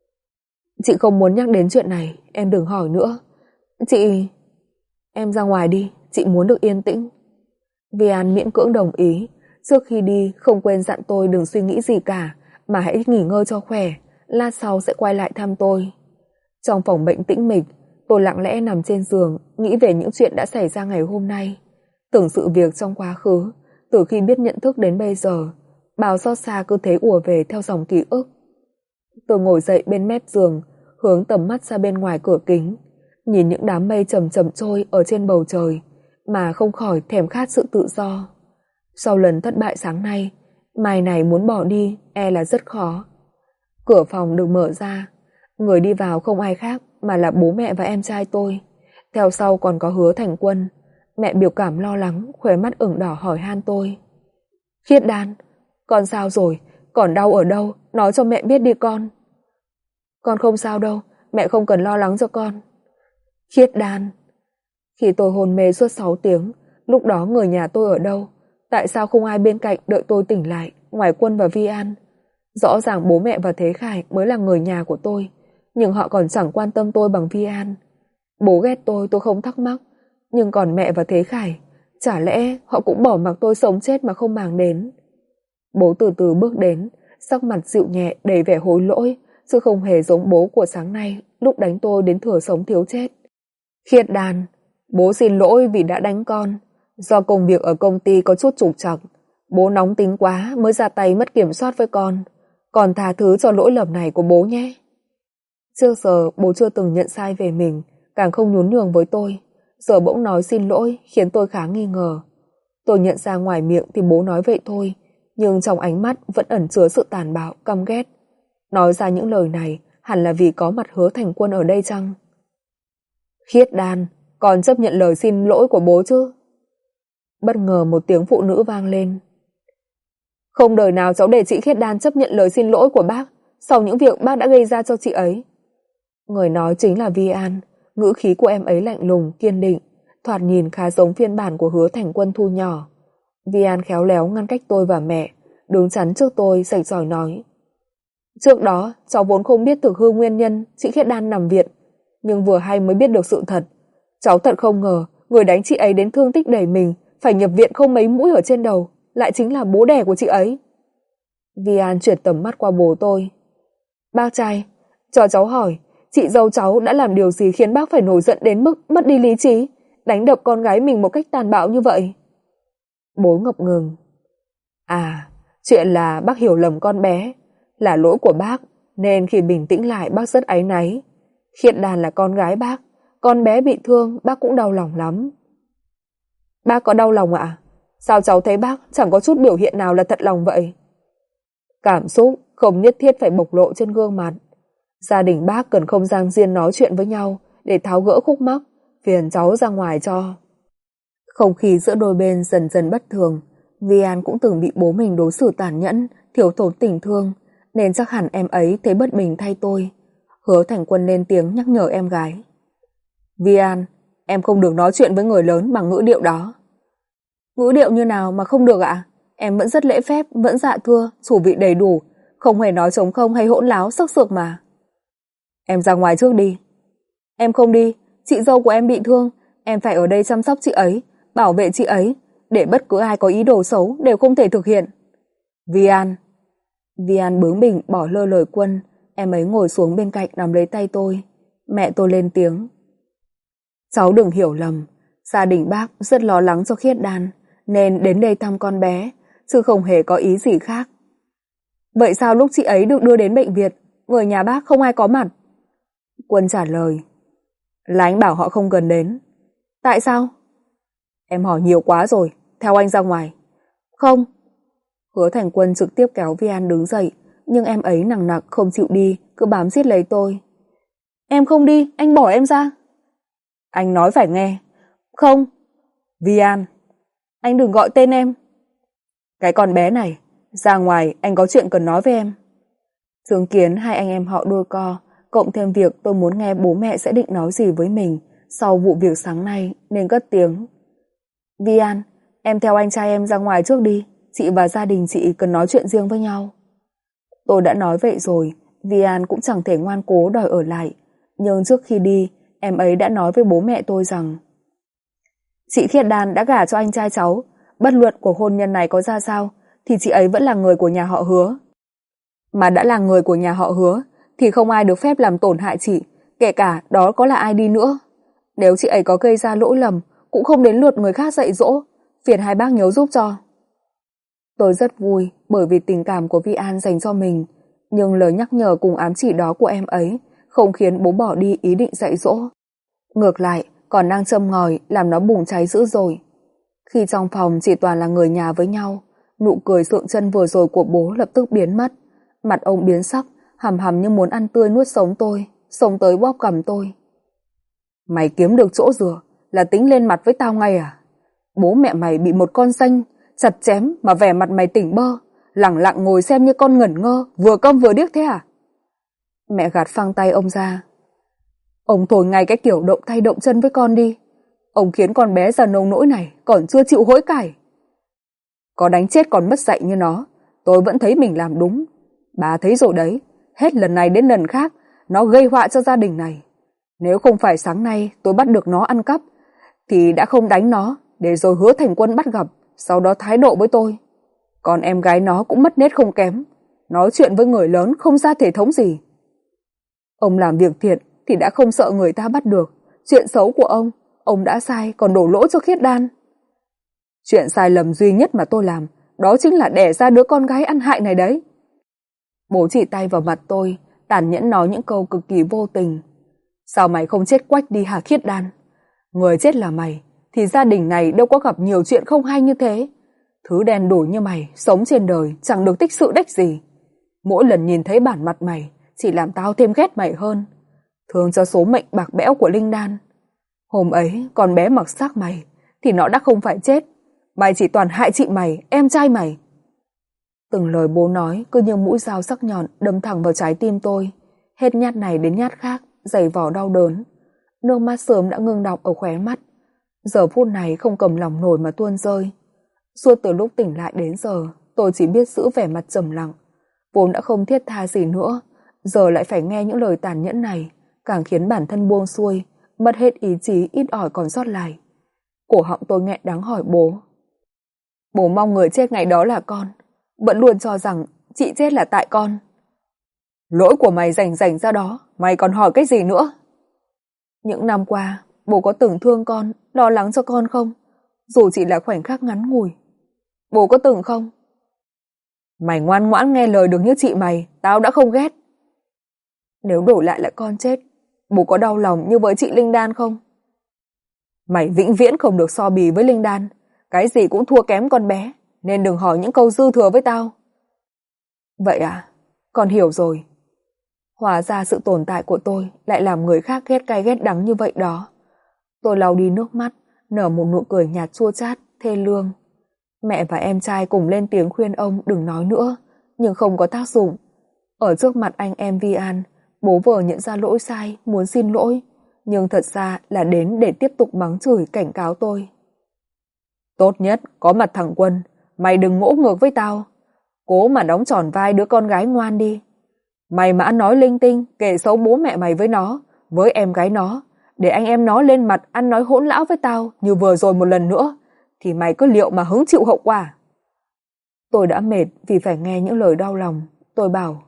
Chị không muốn nhắc đến chuyện này, em đừng hỏi nữa. Chị... Em ra ngoài đi, chị muốn được yên tĩnh. Vi An miễn cưỡng đồng ý. Trước khi đi không quên dặn tôi đừng suy nghĩ gì cả, mà hãy nghỉ ngơi cho khỏe, lát sau sẽ quay lại thăm tôi. Trong phòng bệnh tĩnh mịch, tôi lặng lẽ nằm trên giường, nghĩ về những chuyện đã xảy ra ngày hôm nay. Tưởng sự việc trong quá khứ, từ khi biết nhận thức đến bây giờ, bao xót xa cứ thế ùa về theo dòng ký ức. Tôi ngồi dậy bên mép giường, hướng tầm mắt ra bên ngoài cửa kính, nhìn những đám mây chậm chậm trôi ở trên bầu trời, mà không khỏi thèm khát sự tự do. Sau lần thất bại sáng nay, mai này muốn bỏ đi e là rất khó. Cửa phòng được mở ra, người đi vào không ai khác mà là bố mẹ và em trai tôi. Theo sau còn có Hứa Thành Quân. Mẹ biểu cảm lo lắng, khóe mắt ửng đỏ hỏi han tôi. Khiết Đan, con sao rồi? Còn đau ở đâu? Nói cho mẹ biết đi con. Con không sao đâu, mẹ không cần lo lắng cho con. Khiết Đan. Khi tôi hôn mê suốt sáu tiếng, lúc đó người nhà tôi ở đâu? Tại sao không ai bên cạnh đợi tôi tỉnh lại, ngoài Quân và Vi An? Rõ ràng bố mẹ và Thế Khải mới là người nhà của tôi, nhưng họ còn chẳng quan tâm tôi bằng Vi An. Bố ghét tôi tôi không thắc mắc, nhưng còn mẹ và Thế Khải, chả lẽ họ cũng bỏ mặc tôi sống chết mà không màng đến? Bố từ từ bước đến, sắc mặt dịu nhẹ đầy vẻ hối lỗi, chứ không hề giống bố của sáng nay lúc đánh tôi đến thừa sống thiếu chết. Khiết Đan, bố xin lỗi vì đã đánh con. Do công việc ở công ty có chút trục trặc, bố nóng tính quá mới ra tay mất kiểm soát với con. Con tha thứ cho lỗi lầm này của bố nhé. Trước giờ bố chưa từng nhận sai về mình, càng không nhún nhường với tôi. Giờ bỗng nói xin lỗi khiến tôi khá nghi ngờ. Tôi nhận ra ngoài miệng thì bố nói vậy thôi, nhưng trong ánh mắt vẫn ẩn chứa sự tàn bạo, căm ghét. Nói ra những lời này hẳn là vì có mặt Hứa Thành Quân ở đây chăng? Khiết Đan, con chấp nhận lời xin lỗi của bố chứ? Bất ngờ một tiếng phụ nữ vang lên. Không đời nào cháu để chị Khiết Đan chấp nhận lời xin lỗi của bác sau những việc bác đã gây ra cho chị ấy. Người nói chính là Vi An. Ngữ khí của em ấy lạnh lùng, kiên định, thoạt nhìn khá giống phiên bản của Hứa Thành Quân thu nhỏ. Vi An khéo léo ngăn cách tôi và mẹ, đứng chắn trước tôi sạch sỏi nói. Trước đó, cháu vốn không biết thực hư nguyên nhân chị Khiết Đan nằm viện, nhưng vừa hay mới biết được sự thật. Cháu thật không ngờ, người đánh chị ấy đến thương tích đầy mình, phải nhập viện không mấy mũi ở trên đầu, lại chính là bố đẻ của chị ấy. Vi An chuyển tầm mắt qua bố tôi. Bác trai, cho cháu hỏi, chị dâu cháu đã làm điều gì khiến bác phải nổi giận đến mức mất đi lý trí, đánh đập con gái mình một cách tàn bạo như vậy? Bố ngập ngừng. À, chuyện là bác hiểu lầm con bé, là lỗi của bác, nên khi bình tĩnh lại bác rất áy náy. Khiết Đan là con gái bác, con bé bị thương bác cũng đau lòng lắm. Bác có đau lòng ạ? Sao cháu thấy bác chẳng có chút biểu hiện nào là thật lòng vậy? Cảm xúc không nhất thiết phải bộc lộ trên gương mặt. Gia đình bác cần không gian riêng nói chuyện với nhau để tháo gỡ khúc mắc, phiền cháu ra ngoài cho. Không khí giữa đôi bên dần dần bất thường. Vi An cũng từng bị bố mình đối xử tàn nhẫn, thiếu thốn tình thương, nên chắc hẳn em ấy thấy bất bình thay tôi. Hứa Thành Quân lên tiếng nhắc nhở em gái. Vi An, em không được nói chuyện với người lớn bằng ngữ điệu đó. Ngữ điệu như nào mà không được ạ? Em vẫn rất lễ phép, vẫn dạ thưa, chủ vị đầy đủ, không hề nói trống không hay hỗn láo sắc sược mà. Em ra ngoài trước đi. Em không đi, chị dâu của em bị thương, em phải ở đây chăm sóc chị ấy, bảo vệ chị ấy, để bất cứ ai có ý đồ xấu đều không thể thực hiện. Vi An. Vi An bướng bỉnh bỏ lơ lời Quân, em ấy ngồi xuống bên cạnh nắm lấy tay tôi. Mẹ tôi lên tiếng. Cháu đừng hiểu lầm, gia đình bác rất lo lắng cho Khiết Đan, nên đến đây thăm con bé, chứ không hề có ý gì khác. Vậy sao lúc chị ấy được đưa đến bệnh viện, người nhà bác không ai có mặt? Quân trả lời. Là anh bảo họ không cần đến. Tại sao? Em hỏi nhiều quá rồi, theo anh ra ngoài. Không. Hứa Thành Quân trực tiếp kéo Vi An đứng dậy, nhưng em ấy nằng nặc không chịu đi, cứ bám giết lấy tôi. Em không đi, anh bỏ em ra. Anh nói phải nghe. Không. Vi An. Anh đừng gọi tên em. Cái con bé này, ra ngoài anh có chuyện cần nói với em. Chứng kiến hai anh em họ đôi co, cộng thêm việc tôi muốn nghe bố mẹ sẽ định nói gì với mình sau vụ việc sáng nay nên cất tiếng. Vi An, em theo anh trai em ra ngoài trước đi, chị và gia đình chị cần nói chuyện riêng với nhau. Tôi đã nói vậy rồi, Vi An cũng chẳng thể ngoan cố đòi ở lại, nhưng trước khi đi, em ấy đã nói với bố mẹ tôi rằng chị Khiết Đan đã gả cho anh trai cháu, bất luận cuộc hôn nhân này có ra sao thì chị ấy vẫn là người của nhà họ Hứa. Mà đã là người của nhà họ Hứa thì không ai được phép làm tổn hại chị, kể cả đó có là ai đi nữa. Nếu chị ấy có gây ra lỗi lầm cũng không đến lượt người khác dạy dỗ, phiền hai bác nhớ giúp cho. Tôi rất vui bởi vì tình cảm của Vi An dành cho mình, nhưng lời nhắc nhở cùng ám chỉ đó của em ấy không khiến bố bỏ đi ý định dạy dỗ. Ngược lại, còn đang châm ngòi làm nó bùng cháy dữ dội. Khi trong phòng chỉ toàn là người nhà với nhau, nụ cười sượng chân vừa rồi của bố lập tức biến mất. Mặt ông biến sắc, hầm hầm như muốn ăn tươi nuốt sống tôi, xông tới bóp cầm tôi. Mày kiếm được chỗ dựa là tính lên mặt với tao ngay à? Bố mẹ mày bị một con xanh chặt chém mà vẻ mặt mày tỉnh bơ, lẳng lặng ngồi xem như con ngẩn ngơ, vừa câm vừa điếc thế à? Mẹ gạt phăng tay ông ra. Ông thôi ngay cái kiểu động tay động chân với con đi. Ông khiến con bé già nông nỗi này còn chưa chịu hối cải. Có đánh chết còn mất dạy như nó, tôi vẫn thấy mình làm đúng. Bà thấy rồi đấy, hết lần này đến lần khác, nó gây họa cho gia đình này. Nếu không phải sáng nay tôi bắt được nó ăn cắp, thì đã không đánh nó, để rồi Hứa Thành Quân bắt gặp, sau đó thái độ với tôi. Còn em gái nó cũng mất nết không kém, nói chuyện với người lớn không ra thể thống gì. Ông làm việc thiện thì đã không sợ người ta bắt được. Chuyện xấu của ông, ông đã sai còn đổ lỗi cho Khiết Đan. Chuyện sai lầm duy nhất mà tôi làm, đó chính là đẻ ra đứa con gái ăn hại này đấy. Bố chỉ tay vào mặt tôi, tàn nhẫn nói những câu cực kỳ vô tình. Sao mày không chết quách đi hả Khiết Đan? Người chết là mày, thì gia đình này đâu có gặp nhiều chuyện không hay như thế. Thứ đen đủi như mày, sống trên đời chẳng được tích sự đếch gì. Mỗi lần nhìn thấy bản mặt mày, chỉ làm tao thêm ghét mày hơn. Thương cho số mệnh bạc bẽo của Linh Đan. Hôm ấy, con bé mặc xác mày, thì nó đã không phải chết. Mày chỉ toàn hại chị mày, em trai mày. Từng lời bố nói cứ như mũi dao sắc nhọn đâm thẳng vào trái tim tôi. Hết nhát này đến nhát khác, dày vò đau đớn. Nước mắt sớm đã ngưng đọng ở khóe mắt. Giờ phút này không cầm lòng nổi mà tuôn rơi. Suốt từ lúc tỉnh lại đến giờ, tôi chỉ biết giữ vẻ mặt trầm lặng. Vốn đã không thiết tha gì nữa, giờ lại phải nghe những lời tàn nhẫn này, càng khiến bản thân buông xuôi, mất hết ý chí ít ỏi còn sót lại. Cổ họng tôi nghẹn đắng hỏi bố. Bố mong người chết ngày đó là con, vẫn luôn cho rằng chị chết là tại con. Lỗi của mày rảnh rảnh ra đó, mày còn hỏi cái gì nữa? Những năm qua, bố có từng thương con, lo lắng cho con không? Dù chỉ là khoảnh khắc ngắn ngủi. Bố có từng không? Mày ngoan ngoãn nghe lời được như chị mày, tao đã không ghét. Nếu đổi lại là con chết, bố có đau lòng như với chị Linh Đan không? Mày vĩnh viễn không được so bì với Linh Đan, cái gì cũng thua kém con bé, nên đừng hỏi những câu dư thừa với tao. Vậy à, con hiểu rồi. Hóa ra sự tồn tại của tôi lại làm người khác ghét cay ghét đắng như vậy đó. Tôi lau đi nước mắt, nở một nụ cười nhạt chua chát, thê lương. Mẹ và em trai cùng lên tiếng khuyên ông đừng nói nữa, nhưng không có tác dụng. Ở trước mặt anh em Vi An, bố vợ nhận ra lỗi sai, muốn xin lỗi, nhưng thật ra là đến để tiếp tục mắng chửi cảnh cáo tôi. Tốt nhất có mặt thằng Quân, mày đừng ngỗ ngược với tao. Cố mà đóng tròn vai đứa con gái ngoan đi. Mày mà ăn nói linh tinh, kể xấu bố mẹ mày với nó, với em gái nó, để anh em nó lên mặt ăn nói hỗn láo với tao như vừa rồi một lần nữa, thì mày cứ liệu mà hứng chịu hậu quả. Tôi đã mệt vì phải nghe những lời đau lòng. Tôi bảo,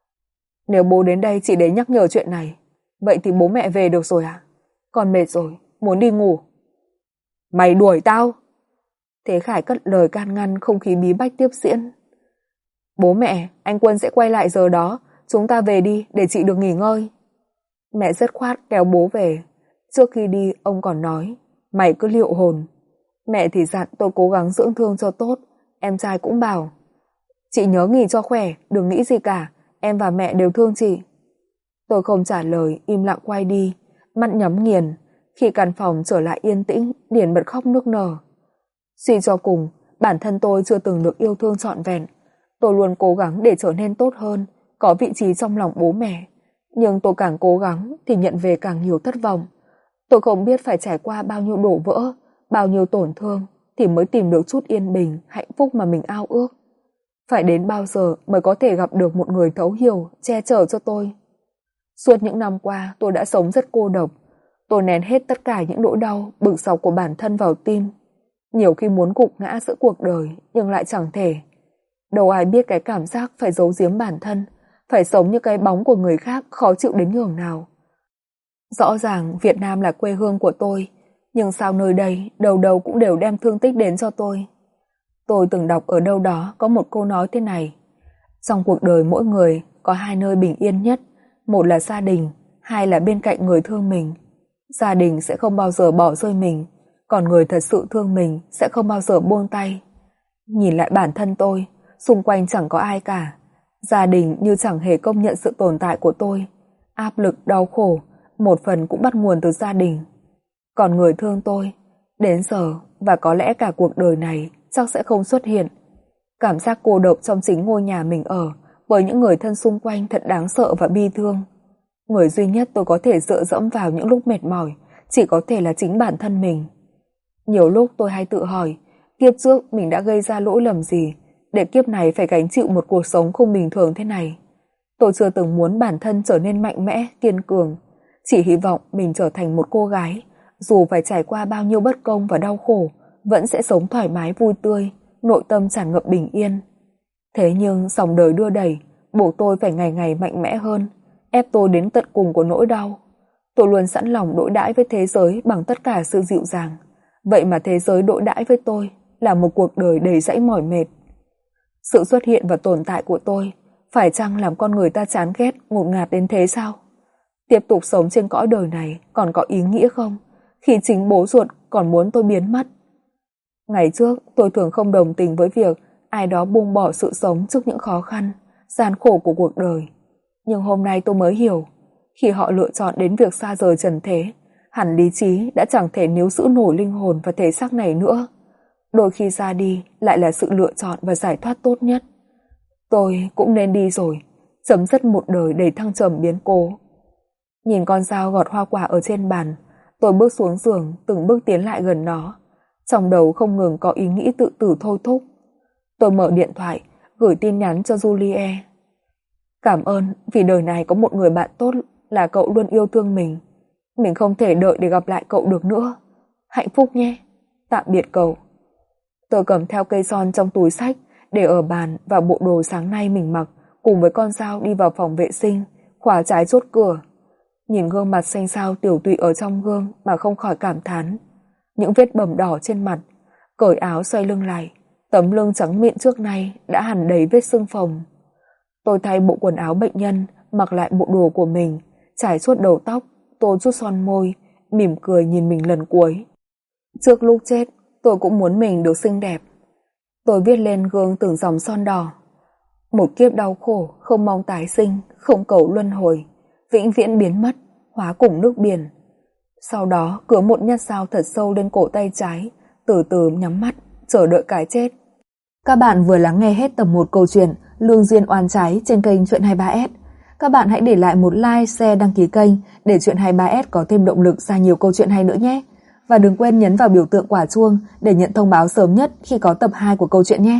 nếu bố đến đây chỉ để nhắc nhở chuyện này, vậy thì bố mẹ về được rồi à? Con mệt rồi, muốn đi ngủ. Mày đuổi tao. Thế Khải cất lời can ngăn không khí bí bách tiếp diễn. Bố mẹ, anh Quân sẽ quay lại giờ đó, chúng ta về đi để chị được nghỉ ngơi. Mẹ dứt khoát kéo bố về. Trước khi đi ông còn nói, mày cứ liệu hồn. Mẹ thì dặn tôi cố gắng dưỡng thương cho tốt. Em trai cũng bảo, chị nhớ nghỉ cho khỏe, đừng nghĩ gì cả, em và mẹ đều thương chị. Tôi không trả lời, im lặng quay đi, mắt nhắm nghiền. Khi căn phòng trở lại yên tĩnh, Điền bật khóc nức nở. Suy cho cùng, bản thân tôi chưa từng được yêu thương trọn vẹn. Tôi luôn cố gắng để trở nên tốt hơn, có vị trí trong lòng bố mẹ. Nhưng tôi càng cố gắng thì nhận về càng nhiều thất vọng. Tôi không biết phải trải qua bao nhiêu đổ vỡ, bao nhiêu tổn thương thì mới tìm được chút yên bình, hạnh phúc mà mình ao ước. Phải đến bao giờ mới có thể gặp được một người thấu hiểu, che chở cho tôi? Suốt những năm qua tôi đã sống rất cô độc. Tôi nén hết tất cả những nỗi đau, bực dọc của bản thân vào tim. Nhiều khi muốn gục ngã giữa cuộc đời nhưng lại chẳng thể. Đâu ai biết cái cảm giác phải giấu giếm bản thân, phải sống như cái bóng của người khác khó chịu đến nhường nào. Rõ ràng Việt Nam là quê hương của tôi, nhưng sao nơi đây đầu đầu cũng đều đem thương tích đến cho tôi. Tôi từng đọc ở đâu đó có một câu nói thế này: trong cuộc đời mỗi người có hai nơi bình yên nhất, một là gia đình, hai là bên cạnh người thương mình. Gia đình sẽ không bao giờ bỏ rơi mình, còn người thật sự thương mình sẽ không bao giờ buông tay. Nhìn lại bản thân tôi, xung quanh chẳng có ai cả. Gia đình như chẳng hề công nhận sự tồn tại của tôi. Áp lực, đau khổ, một phần cũng bắt nguồn từ gia đình. Còn người thương tôi, đến giờ và có lẽ cả cuộc đời này chắc sẽ không xuất hiện. Cảm giác cô độc trong chính ngôi nhà mình ở, với những người thân xung quanh thật đáng sợ và bi thương. Người duy nhất tôi có thể dựa dẫm vào những lúc mệt mỏi chỉ có thể là chính bản thân mình. Nhiều lúc tôi hay tự hỏi, kiếp trước mình đã gây ra lỗi lầm gì để kiếp này phải gánh chịu một cuộc sống không bình thường thế này. Tôi chưa từng muốn bản thân trở nên mạnh mẽ, kiên cường, chỉ hy vọng mình trở thành một cô gái, dù phải trải qua bao nhiêu bất công và đau khổ, vẫn sẽ sống thoải mái vui tươi, nội tâm tràn ngập bình yên. Thế nhưng dòng đời đưa đẩy, buộc tôi phải ngày ngày mạnh mẽ hơn, ép tôi đến tận cùng của nỗi đau. Tôi luôn sẵn lòng đối đãi với thế giới bằng tất cả sự dịu dàng, vậy mà thế giới đối đãi với tôi là một cuộc đời đầy dẫy mỏi mệt. Sự xuất hiện và tồn tại của tôi Phải chăng làm con người ta chán ghét, ngột ngạt đến thế sao? Tiếp tục sống trên cõi đời này còn có ý nghĩa không, khi chính bố ruột còn muốn tôi biến mất? Ngày trước tôi thường không đồng tình với việc ai đó buông bỏ sự sống trước những khó khăn, gian khổ của cuộc đời. Nhưng hôm nay tôi mới hiểu, khi họ lựa chọn đến việc xa rời trần thế, hẳn lý trí đã chẳng thể níu giữ nổi linh hồn và thể xác này nữa. Đôi khi ra đi lại là sự lựa chọn và giải thoát tốt nhất. Tôi cũng nên đi rồi, chấm dứt một đời đầy thăng trầm biến cố. Nhìn con dao gọt hoa quả ở trên bàn, tôi bước xuống giường, từng bước tiến lại gần nó. Trong đầu không ngừng có ý nghĩ tự tử thôi thúc. Tôi mở điện thoại, gửi tin nhắn cho Julie. Cảm ơn vì đời này có một người bạn tốt là cậu luôn yêu thương mình. Mình không thể đợi để gặp lại cậu được nữa. Hạnh phúc nhé. Tạm biệt cậu. Tôi cầm theo cây son trong túi xách để ở bàn và bộ đồ sáng nay mình mặc, cùng với con dao đi vào phòng vệ sinh, khóa trái chốt cửa. Nhìn gương mặt xanh xao tiểu tụy ở trong gương mà không khỏi cảm thán. Những vết bầm đỏ trên mặt, cởi áo xoay lưng lại, tấm lưng trắng mịn trước nay đã hằn đầy vết sưng phồng. Tôi thay bộ quần áo bệnh nhân, mặc lại bộ đồ của mình, chải chuốt đầu tóc, tô chút son môi, mỉm cười nhìn mình lần cuối. Trước lúc chết, tôi cũng muốn mình được xinh đẹp. Tôi viết lên gương từng dòng son đỏ. Một kiếp đau khổ, không mong tái sinh, không cầu luân hồi, vĩnh viễn biến mất, hóa cùng nước biển. Sau đó cứa một nhát dao thật sâu lên cổ tay trái, từ từ nhắm mắt, chờ đợi cái chết. Các bạn vừa lắng nghe hết tập một câu chuyện Lương duyên oan trái trên kênh Chuyện hai mươi ba S. Các bạn hãy để lại một like, share, đăng ký kênh để Chuyện hai mươi ba S có thêm động lực ra nhiều câu chuyện hay nữa nhé. Và đừng quên nhấn vào biểu tượng quả chuông để nhận thông báo sớm nhất khi có tập hai của câu chuyện nhé.